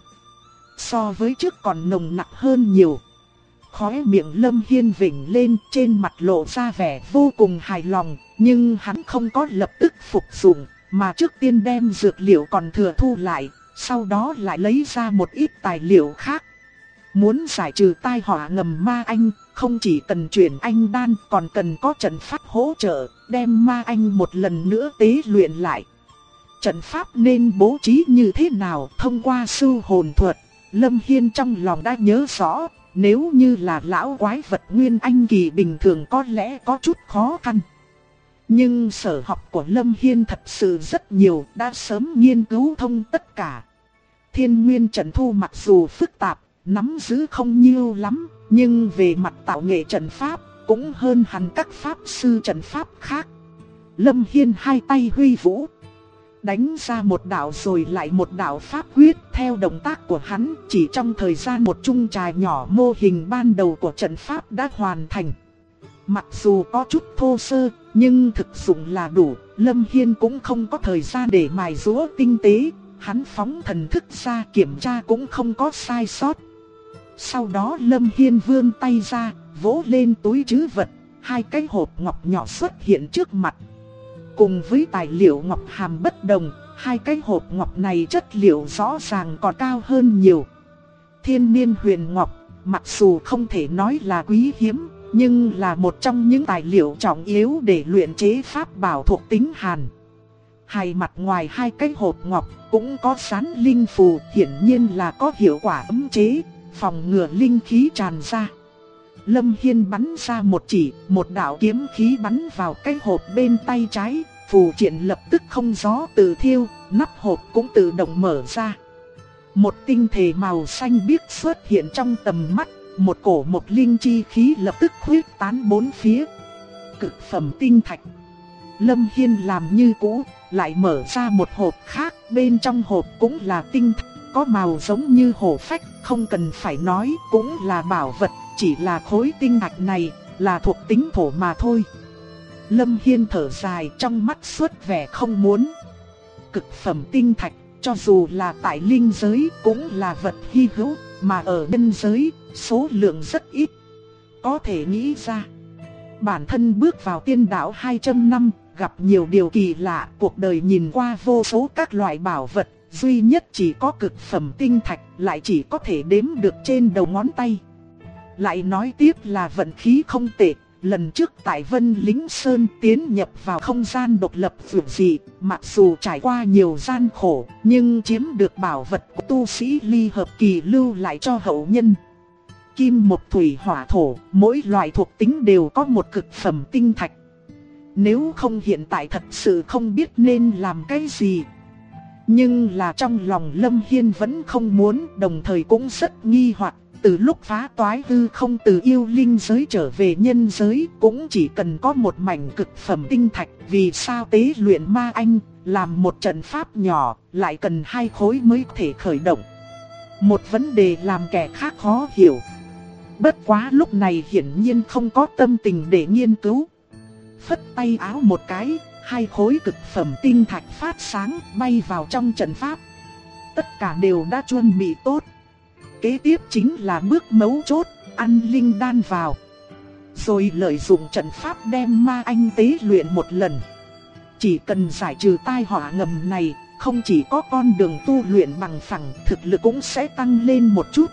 So với trước còn nồng nặc hơn nhiều. Khóe miệng Lâm Hiên vểnh lên, trên mặt lộ ra vẻ vô cùng hài lòng, nhưng hắn không có lập tức phục dụng, mà trước tiên đem dược liệu còn thừa thu lại, sau đó lại lấy ra một ít tài liệu khác. Muốn giải trừ tai họa ngầm ma anh, không chỉ cần chuyển anh đan, còn cần có trận pháp hỗ trợ, đem ma anh một lần nữa tế luyện lại. Trận pháp nên bố trí như thế nào thông qua sưu hồn thuật, Lâm Hiên trong lòng đã nhớ rõ. Nếu như là lão quái vật nguyên anh kỳ bình thường có lẽ có chút khó khăn. Nhưng sở học của Lâm Hiên thật sự rất nhiều, đã sớm nghiên cứu thông tất cả. Thiên nguyên trận thu mặc dù phức tạp, nắm giữ không nhiều lắm, nhưng về mặt tạo nghệ trận pháp, cũng hơn hẳn các pháp sư trận pháp khác. Lâm Hiên hai tay huy vũ, đánh ra một đạo rồi lại một đạo pháp quyết. Theo động tác của hắn, chỉ trong thời gian một chung trà nhỏ, mô hình ban đầu của trận pháp đã hoàn thành. Mặc dù có chút thô sơ, nhưng thực dụng là đủ. Lâm Hiên cũng không có thời gian để mài giũa tinh tế. Hắn phóng thần thức ra kiểm tra cũng không có sai sót. Sau đó Lâm Hiên vươn tay ra, vỗ lên túi trữ vật. Hai cái hộp ngọc nhỏ xuất hiện trước mặt. Cùng với tài liệu ngọc hàm bất đồng, hai cái hộp ngọc này chất liệu rõ ràng còn cao hơn nhiều. Thiên niên huyền ngọc, mặc dù không thể nói là quý hiếm, nhưng là một trong những tài liệu trọng yếu để luyện chế pháp bảo thuộc tính hàn. Hai mặt ngoài hai cái hộp ngọc cũng có dán linh phù, hiển nhiên là có hiệu quả ấm chế, phòng ngừa linh khí tràn ra. Lâm Hiên bắn ra một chỉ, một đạo kiếm khí bắn vào cái hộp bên tay trái, phù triện lập tức không gió tự thiêu, nắp hộp cũng tự động mở ra. Một tinh thể màu xanh biếc xuất hiện trong tầm mắt, một cổ một linh chi khí lập tức khuếch tán bốn phía. Cực phẩm tinh thạch. Lâm Hiên làm như cũ, lại mở ra một hộp khác, bên trong hộp cũng là tinh thạch, có màu giống như hổ phách, không cần phải nói, cũng là bảo vật. Chỉ là khối tinh thạch này là thuộc tính thổ mà thôi. Lâm Hiên thở dài, trong mắt xuất vẻ không muốn. Cực phẩm tinh thạch, cho dù là tại linh giới cũng là vật hy hữu, mà ở nhân giới, số lượng rất ít. Có thể nghĩ ra, bản thân bước vào tiên đạo 200 năm, gặp nhiều điều kỳ lạ, cuộc đời nhìn qua vô số các loại bảo vật, duy nhất chỉ có cực phẩm tinh thạch, lại chỉ có thể đếm được trên đầu ngón tay. Lại nói tiếp là vận khí không tệ, lần trước tại Vân Lính Sơn tiến nhập vào không gian độc lập vượt dị, mặc dù trải qua nhiều gian khổ, nhưng chiếm được bảo vật của tu sĩ ly hợp kỳ lưu lại cho hậu nhân. Kim một thủy hỏa thổ, mỗi loại thuộc tính đều có một cực phẩm tinh thạch. Nếu không hiện tại thật sự không biết nên làm cái gì. Nhưng là trong lòng Lâm Hiên vẫn không muốn, đồng thời cũng rất nghi hoặc. Từ lúc phá toái hư không từ yêu linh giới trở về nhân giới, cũng chỉ cần có một mảnh cực phẩm tinh thạch, vì sao tế luyện ma anh, làm một trận pháp nhỏ, lại cần 2 khối mới có thể khởi động. Một vấn đề làm kẻ khác khó hiểu. Bất quá lúc này hiển nhiên không có tâm tình để nghiên cứu. Phất tay áo một cái, 2 khối cực phẩm tinh thạch phát sáng bay vào trong trận pháp. Tất cả đều đã chuẩn bị tốt. Kế tiếp chính là bước mấu chốt, ăn linh đan vào. Rồi lợi dụng trận pháp đem ma anh tế luyện một lần. Chỉ cần giải trừ tai họa ngầm này, không chỉ có con đường tu luyện bằng phẳng, thực lực cũng sẽ tăng lên một chút.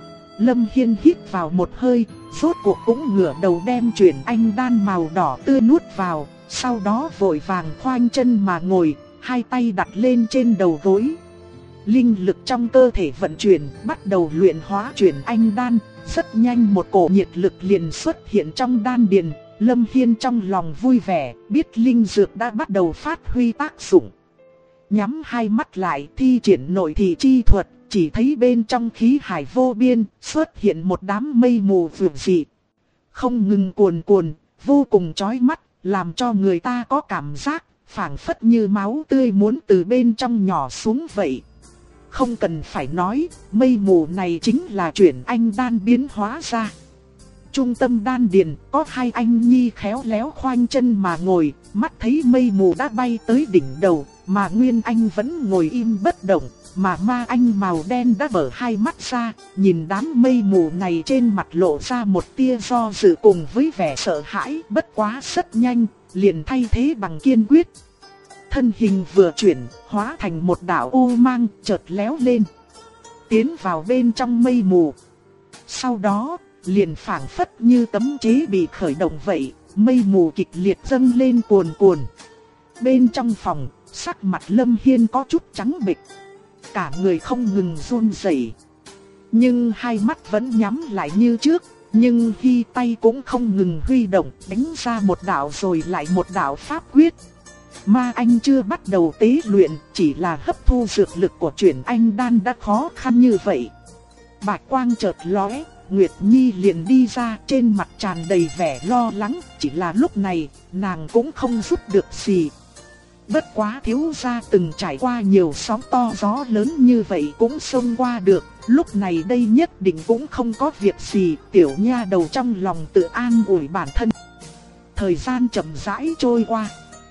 Lâm Hiên hít vào một hơi, rốt cuộc cũng ngửa đầu đem chuyển anh đan màu đỏ tươi nuốt vào. Sau đó vội vàng khoanh chân mà ngồi, hai tay đặt lên trên đầu gối. Linh lực trong cơ thể vận chuyển, bắt đầu luyện hóa chuyển anh đan. Rất nhanh một cổ nhiệt lực liền xuất hiện trong đan điền. Lâm Hiên trong lòng vui vẻ, biết linh dược đã bắt đầu phát huy tác dụng. Nhắm hai mắt lại thi triển nội thị chi thuật, chỉ thấy bên trong khí hải vô biên xuất hiện một đám mây mù vượt dị. Không ngừng cuồn cuồn, vô cùng chói mắt, làm cho người ta có cảm giác phảng phất như máu tươi muốn từ bên trong nhỏ xuống vậy. không cần phải nói, mây mù này chính là chuyển anh đan biến hóa ra. Trung tâm đan điền có hai anh nhi khéo léo khoanh chân mà ngồi, mắt thấy mây mù đã bay tới đỉnh đầu, mà Nguyên Anh vẫn ngồi im bất động, mà Ma Anh màu đen đã mở hai mắt ra, nhìn đám mây mù này trên mặt lộ ra một tia do dự cùng với vẻ sợ hãi, bất quá rất nhanh, liền thay thế bằng kiên quyết. Thân hình vừa chuyển, hóa thành một đạo u mang chợt léo lên, tiến vào bên trong mây mù. Sau đó, liền phảng phất như tấm chế bị khởi động vậy, mây mù kịch liệt dâng lên cuồn cuộn. Bên trong phòng, sắc mặt Lâm Hiên có chút trắng bệch, cả người không ngừng run rẩy, nhưng hai mắt vẫn nhắm lại như trước, nhưng khi tay cũng không ngừng huy động, đánh ra một đạo rồi lại một đạo pháp quyết. Ma Anh chưa bắt đầu tế luyện, chỉ là hấp thu dược lực của chuyển anh đan đã khó khăn như vậy. Bạch quang chợt lóe, Nguyệt Nhi liền đi ra, trên mặt tràn đầy vẻ lo lắng, chỉ là lúc này, nàng cũng không giúp được gì. Bất quá thiếu gia từng trải qua nhiều sóng to gió lớn như vậy cũng xông qua được, lúc này đây nhất định cũng không có việc gì, tiểu nha đầu trong lòng tự an ủi bản thân. Thời gian chậm rãi trôi qua.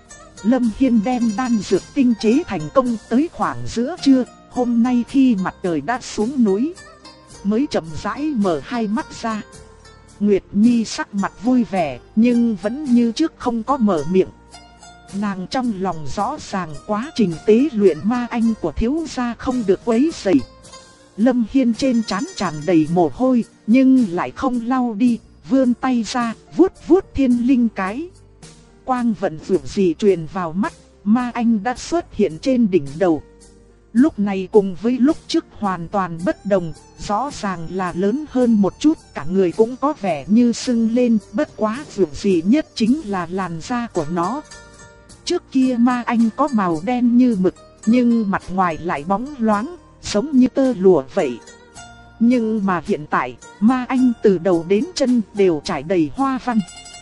Lâm Hiên đem đan dược tinh chế thành công tới khoảng giữa trưa, hôm nay khi mặt trời đã xuống núi, mới chậm rãi mở hai mắt ra. Nguyệt Nhi sắc mặt vui vẻ, nhưng vẫn như trước không có mở miệng. Nàng trong lòng rõ ràng quá trình tế luyện Ma Anh của thiếu gia không được quấy rầy. Lâm Hiên trên trán tràn đầy mồ hôi, nhưng lại không lau đi, vươn tay ra, vuốt vuốt thiên linh cái. Quang vận vượt gì truyền vào mắt, Ma Anh đã xuất hiện trên đỉnh đầu. Lúc này cùng với lúc trước hoàn toàn bất đồng, rõ ràng là lớn hơn một chút, cả người cũng có vẻ như sưng lên, bất quá vượt gì nhất chính là làn da của nó. Trước kia Ma Anh có màu đen như mực, nhưng mặt ngoài lại bóng loáng, giống như tơ lụa vậy. Nhưng mà hiện tại, Ma Anh từ đầu đến chân đều trải đầy hoa văn.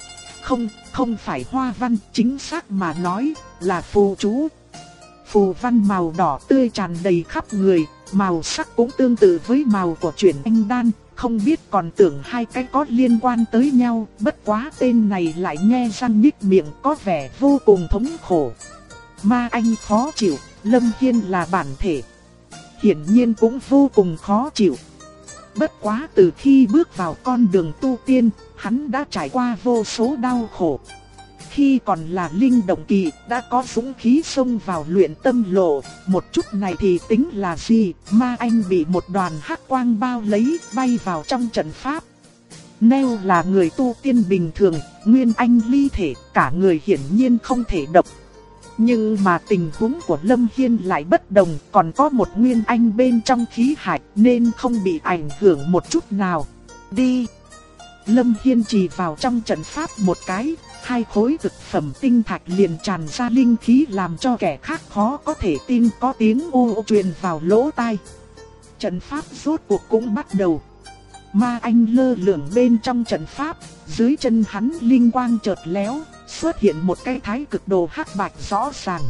Không phải hoa văn, chính xác mà nói là phù chú. Phù văn màu đỏ tươi tràn đầy khắp người, màu sắc cũng tương tự với màu của chuyển anh đan, không biết còn tưởng hai cái có liên quan tới nhau, bất quá tên này lại nghe răng nhích miệng có vẻ vô cùng thống khổ. Ma Anh khó chịu, Lâm Hiên là bản thể, hiển nhiên cũng vô cùng khó chịu. Bất quá từ khi bước vào con đường tu tiên, hắn đã trải qua vô số đau khổ. Khi còn là linh động kỳ, đã có dũng khí xông vào luyện tâm lộ, một chút này thì tính là gì? Ma Anh bị một đoàn hắc quang bao lấy, bay vào trong trận pháp. Nếu là người tu tiên bình thường, Nguyên Anh ly thể, cả người hiển nhiên không thể động. Nhưng mà tình huống của Lâm Hiên lại bất đồng, còn có một Nguyên Anh bên trong khí hải nên không bị ảnh hưởng một chút nào. Đi! Lâm Hiên chỉ vào trong trận pháp một cái, hai khối thực phẩm tinh thạch liền tràn ra linh khí làm cho kẻ khác khó có thể tin, có tiếng ô truyền vào lỗ tai. Trận pháp rốt cuộc cũng bắt đầu. Ma Anh lơ lửng bên trong trận pháp, dưới chân hắn linh quang chợt léo, xuất hiện một cái thái cực đồ hắc bạch rõ ràng.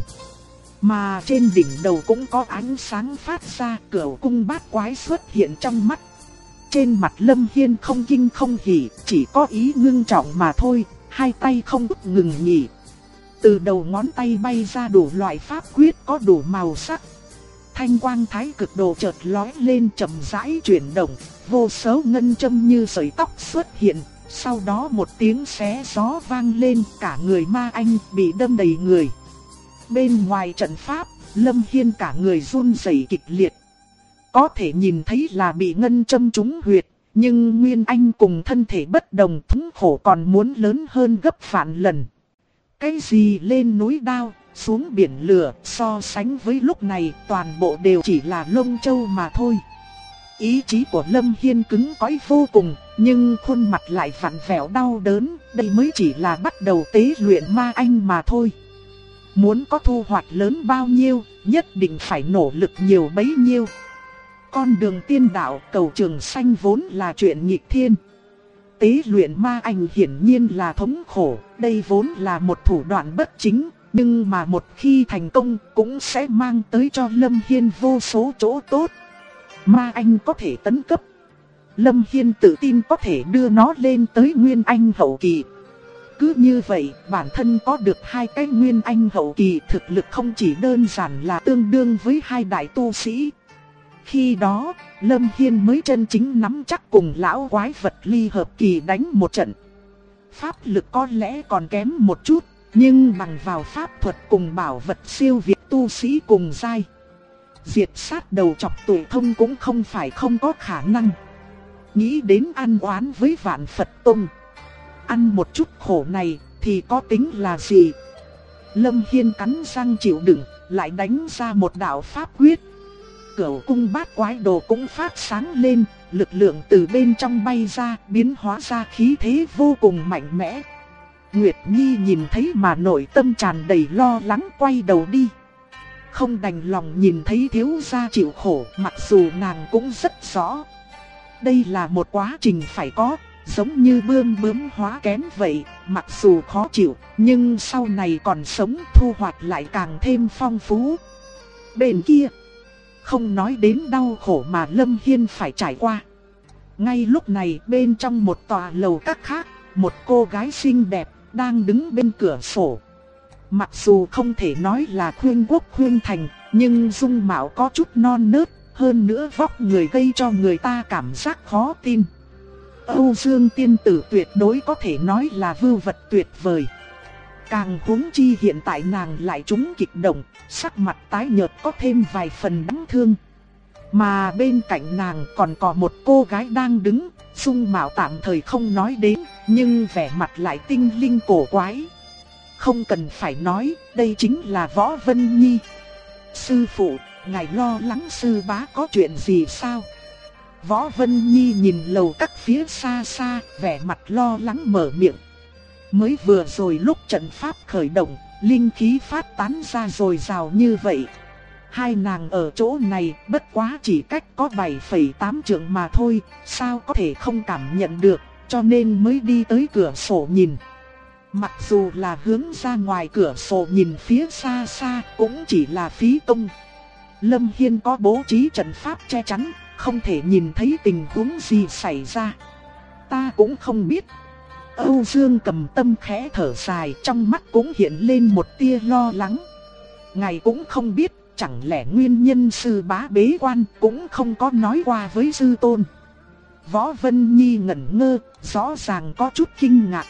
Mà trên đỉnh đầu cũng có ánh sáng phát ra, cửu cung bát quái xuất hiện trong mắt. Trên mặt Lâm Hiên không kinh không hỉ, chỉ có ý ngưng trọng mà thôi, hai tay không ngừng nghỉ. Từ đầu ngón tay bay ra đủ loại pháp quyết có đủ màu sắc. Thanh quang thái cực đồ chợt lóe lên chậm rãi chuyển động, vô số ngân châm như sợi tóc xuất hiện. Sau đó một tiếng xé gió vang lên, cả người Ma Anh bị đâm đầy người. Bên ngoài trận pháp, Lâm Hiên cả người run rẩy kịch liệt. Có thể nhìn thấy là bị ngân châm trúng huyệt, nhưng Nguyên Anh cùng thân thể bất đồng, thống khổ còn muốn lớn hơn gấp vạn lần. Cái gì lên núi đao, xuống biển lửa, so sánh với lúc này toàn bộ đều chỉ là lông châu mà thôi. Ý chí của Lâm Hiên cứng cỏi vô cùng, nhưng khuôn mặt lại vặn vẹo đau đớn, đây mới chỉ là bắt đầu tế luyện Ma Anh mà thôi. Muốn có thu hoạch lớn bao nhiêu, nhất định phải nỗ lực nhiều bấy nhiêu. Con đường tiên đạo cầu trường sanh vốn là chuyện nghịch thiên. Tế luyện Ma Anh hiển nhiên là thống khổ, đây vốn là một thủ đoạn bất chính, Nhưng mà một khi thành công cũng sẽ mang tới cho Lâm Hiên vô số chỗ tốt. Ma anh có thể tấn cấp. Lâm Hiên tự tin có thể đưa nó lên tới Nguyên Anh hậu kỳ. Cứ như vậy, bản thân có được 2 cái Nguyên Anh hậu kỳ, thực lực không chỉ đơn giản là tương đương với 2 đại tu sĩ. Khi đó, Lâm Hiên mới chân chính nắm chắc cùng lão quái vật ly hợp kỳ đánh một trận. Pháp lực có lẽ còn kém một chút, nhưng bằng vào pháp thuật cùng bảo vật siêu việt tu sĩ cùng giai, diệt sát đầu chọc tuổi thông cũng không phải không có khả năng. Nghĩ đến ăn oán với Vạn Phật Tông, ăn một chút khổ này thì có tính là gì? Lâm Hiên cắn răng chịu đựng, lại đánh ra một đạo pháp quyết. Cửu cung bát quái đồ cũng phát sáng lên, lực lượng từ bên trong bay ra, biến hóa ra khí thế vô cùng mạnh mẽ. Nguyệt Nhi nhìn thấy mà nội tâm tràn đầy lo lắng, quay đầu đi. Không đành lòng nhìn thấy thiếu gia chịu khổ, mặc dù nàng cũng rất rõ. Đây là một quá trình phải có, giống như bươm bướm hóa kén vậy, mặc dù khó chịu, nhưng sau này còn sống thu hoạch lại càng thêm phong phú. Bên kia, không nói đến đau khổ mà Lâm Hiên phải trải qua. Ngay lúc này bên trong một tòa lầu các khác, một cô gái xinh đẹp đang đứng bên cửa sổ. Mặc dù không thể nói là khuyên quốc khuyên thành, nhưng dung mạo có chút non nớt, hơn nữa vóc người gây cho người ta cảm giác khó tin. Âu Dương tiên tử tuyệt đối có thể nói là vưu vật tuyệt vời. Càng huống chi hiện tại nàng lại trúng kịch động, sắc mặt tái nhợt có thêm vài phần đáng thương. Mà bên cạnh nàng còn có một cô gái đang đứng, dung mạo tạm thời không nói đến, nhưng vẻ mặt lại tinh linh cổ quái. Không cần phải nói, đây chính là Võ Vân Nhi. Sư phụ, ngài lo lắng sư bá có chuyện gì sao? Võ Vân Nhi nhìn lầu các phía xa xa, vẻ mặt lo lắng mở miệng. Mới vừa rồi lúc trận pháp khởi động, linh khí phát tán ra dồi dào như vậy. Hai nàng ở chỗ này bất quá chỉ cách có 7,8 trượng mà thôi, sao có thể không cảm nhận được, cho nên mới đi tới cửa sổ nhìn. Mặc dù là hướng ra ngoài cửa sổ nhìn phía xa xa cũng chỉ là phí công. Lâm Hiên có bố trí trận pháp che chắn, không thể nhìn thấy tình huống gì xảy ra. Ta cũng không biết. Âu Dương Cầm Tâm khẽ thở dài, trong mắt cũng hiện lên một tia lo lắng. Ngài cũng không biết, chẳng lẽ nguyên nhân sư bá bế quan cũng không có nói qua với sư tôn. Võ Vân Nhi ngẩn ngơ, rõ ràng có chút kinh ngạc.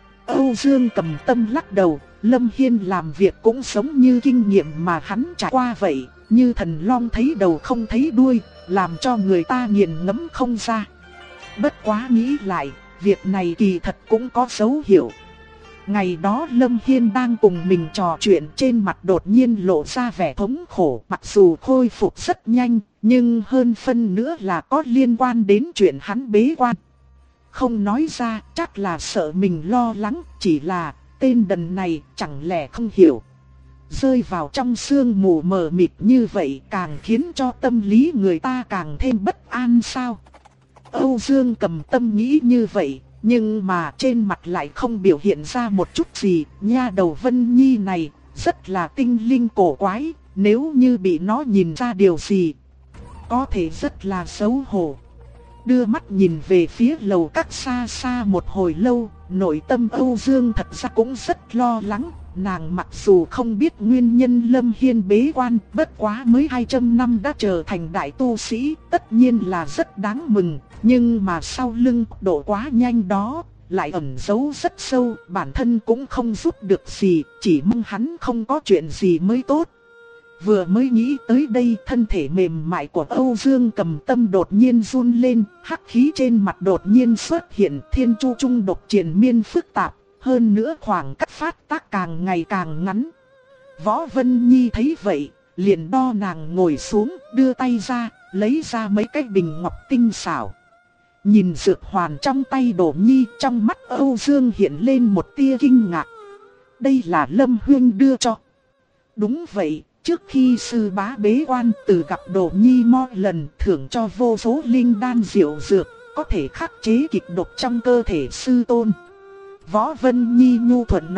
Âu Dương Cầm Tâm lắc đầu, Lâm Hiên làm việc cũng giống như kinh nghiệm mà hắn trải qua vậy, như thần long thấy đầu không thấy đuôi, làm cho người ta nghiền ngẫm không ra. Bất quá nghĩ lại, việc này kỳ thật cũng có dấu hiệu. Ngày đó Lâm Hiên đang cùng mình trò chuyện, trên mặt đột nhiên lộ ra vẻ thống khổ. Mặc dù khôi phục rất nhanh, nhưng hơn phân nữa là có liên quan đến chuyện hắn bế quan. Không nói ra, chắc là sợ mình lo lắng, chỉ là tên đần này chẳng lẽ không hiểu. Rơi vào trong sương mù mờ mịt như vậy càng khiến cho tâm lý người ta càng thêm bất an sao? Âu Dương Cầm Tâm nghĩ như vậy, nhưng mà trên mặt lại không biểu hiện ra một chút gì. Nha đầu Vân Nhi này rất là tinh linh cổ quái, nếu như bị nó nhìn ra điều gì, có thể rất là xấu hổ. Đưa mắt nhìn về phía lầu các xa xa một hồi lâu, nội tâm Âu Dương thật ra cũng rất lo lắng. Nàng mặc dù không biết nguyên nhân Lâm Hiên bế quan, bất quá mới 200 năm đã trở thành đại tu sĩ, tất nhiên là rất đáng mừng. Nhưng mà sau lưng độ quá nhanh đó, lại ẩn giấu rất sâu, bản thân cũng không giúp được gì, chỉ mong hắn không có chuyện gì mới tốt. Vừa mới nghĩ tới đây, thân thể mềm mại của Âu Dương Cầm Tâm đột nhiên run lên, hắc khí trên mặt đột nhiên xuất hiện, thiên chu trung độc triền miên phức tạp, hơn nữa khoảng cách phát tác càng ngày càng ngắn. Võ Vân Nhi thấy vậy, liền đo nàng ngồi xuống, đưa tay ra, lấy ra mấy cái bình ngọc tinh xảo. Nhìn dược hoàn trong tay Đỗ Nhi, trong mắt Âu Dương hiện lên một tia kinh ngạc. Đây là Lâm Huyên đưa cho. Đúng vậy. Trước khi sư bá bế quan, từ gặp Đỗ Nhi mỗi lần thưởng cho vô số linh đan diệu dược, có thể khắc chế kịch độc trong cơ thể sư tôn. Võ Vân Nhi nhu thuận nói,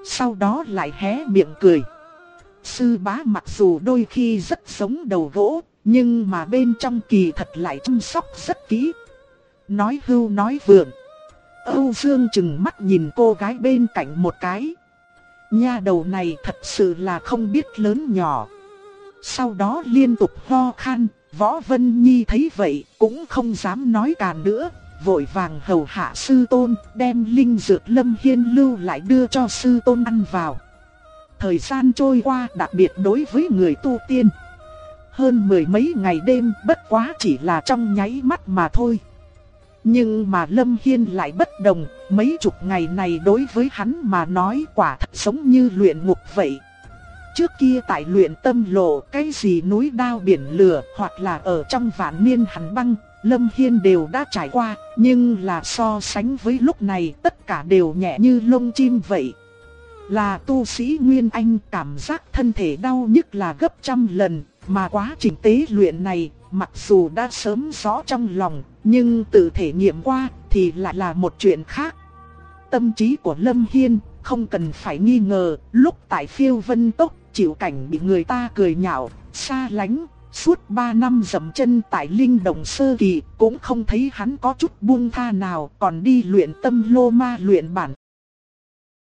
Sau đó lại hé miệng cười. Sư bá mặc dù đôi khi rất giống đầu gỗ, nhưng mà bên trong kỳ thật lại chăm sóc rất kỹ. Nói hưu nói vượn. Âu Dương chừng mắt nhìn cô gái bên cạnh một cái. Nha đầu này thật sự là không biết lớn nhỏ. Sau đó liên tục ho khan. Võ Vân Nhi thấy vậy cũng không dám nói càn nữa, vội vàng hầu hạ sư tôn, đem linh dược Lâm Hiên lưu lại đưa cho sư tôn ăn vào. Thời gian trôi qua, đặc biệt đối với người tu tiên, hơn mười mấy ngày đêm bất quá chỉ là trong nháy mắt mà thôi. Nhưng mà Lâm Hiên lại bất đồng, mấy chục ngày này đối với hắn mà nói quả thật giống như luyện ngục vậy. Trước kia tại luyện tâm lộ, cái gì núi đao biển lửa hoặc là ở trong vạn niên hàn băng, Lâm Hiên đều đã trải qua, nhưng là so sánh với lúc này tất cả đều nhẹ như lông chim vậy. Là tu sĩ Nguyên Anh, cảm giác thân thể đau nhức là gấp trăm lần, mà quá trình tế luyện này, mặc dù đã sớm rõ trong lòng, nhưng tự thể nghiệm qua thì lại là một chuyện khác. Tâm trí của Lâm Hiên không cần phải nghi ngờ, lúc tại Phiêu Vân Tốc chịu cảnh bị người ta cười nhạo, xa lánh, suốt 3 năm dậm chân tại Linh Động Sơ Kỳ cũng không thấy hắn có chút buông tha nào, còn đi luyện tâm lô ma luyện bản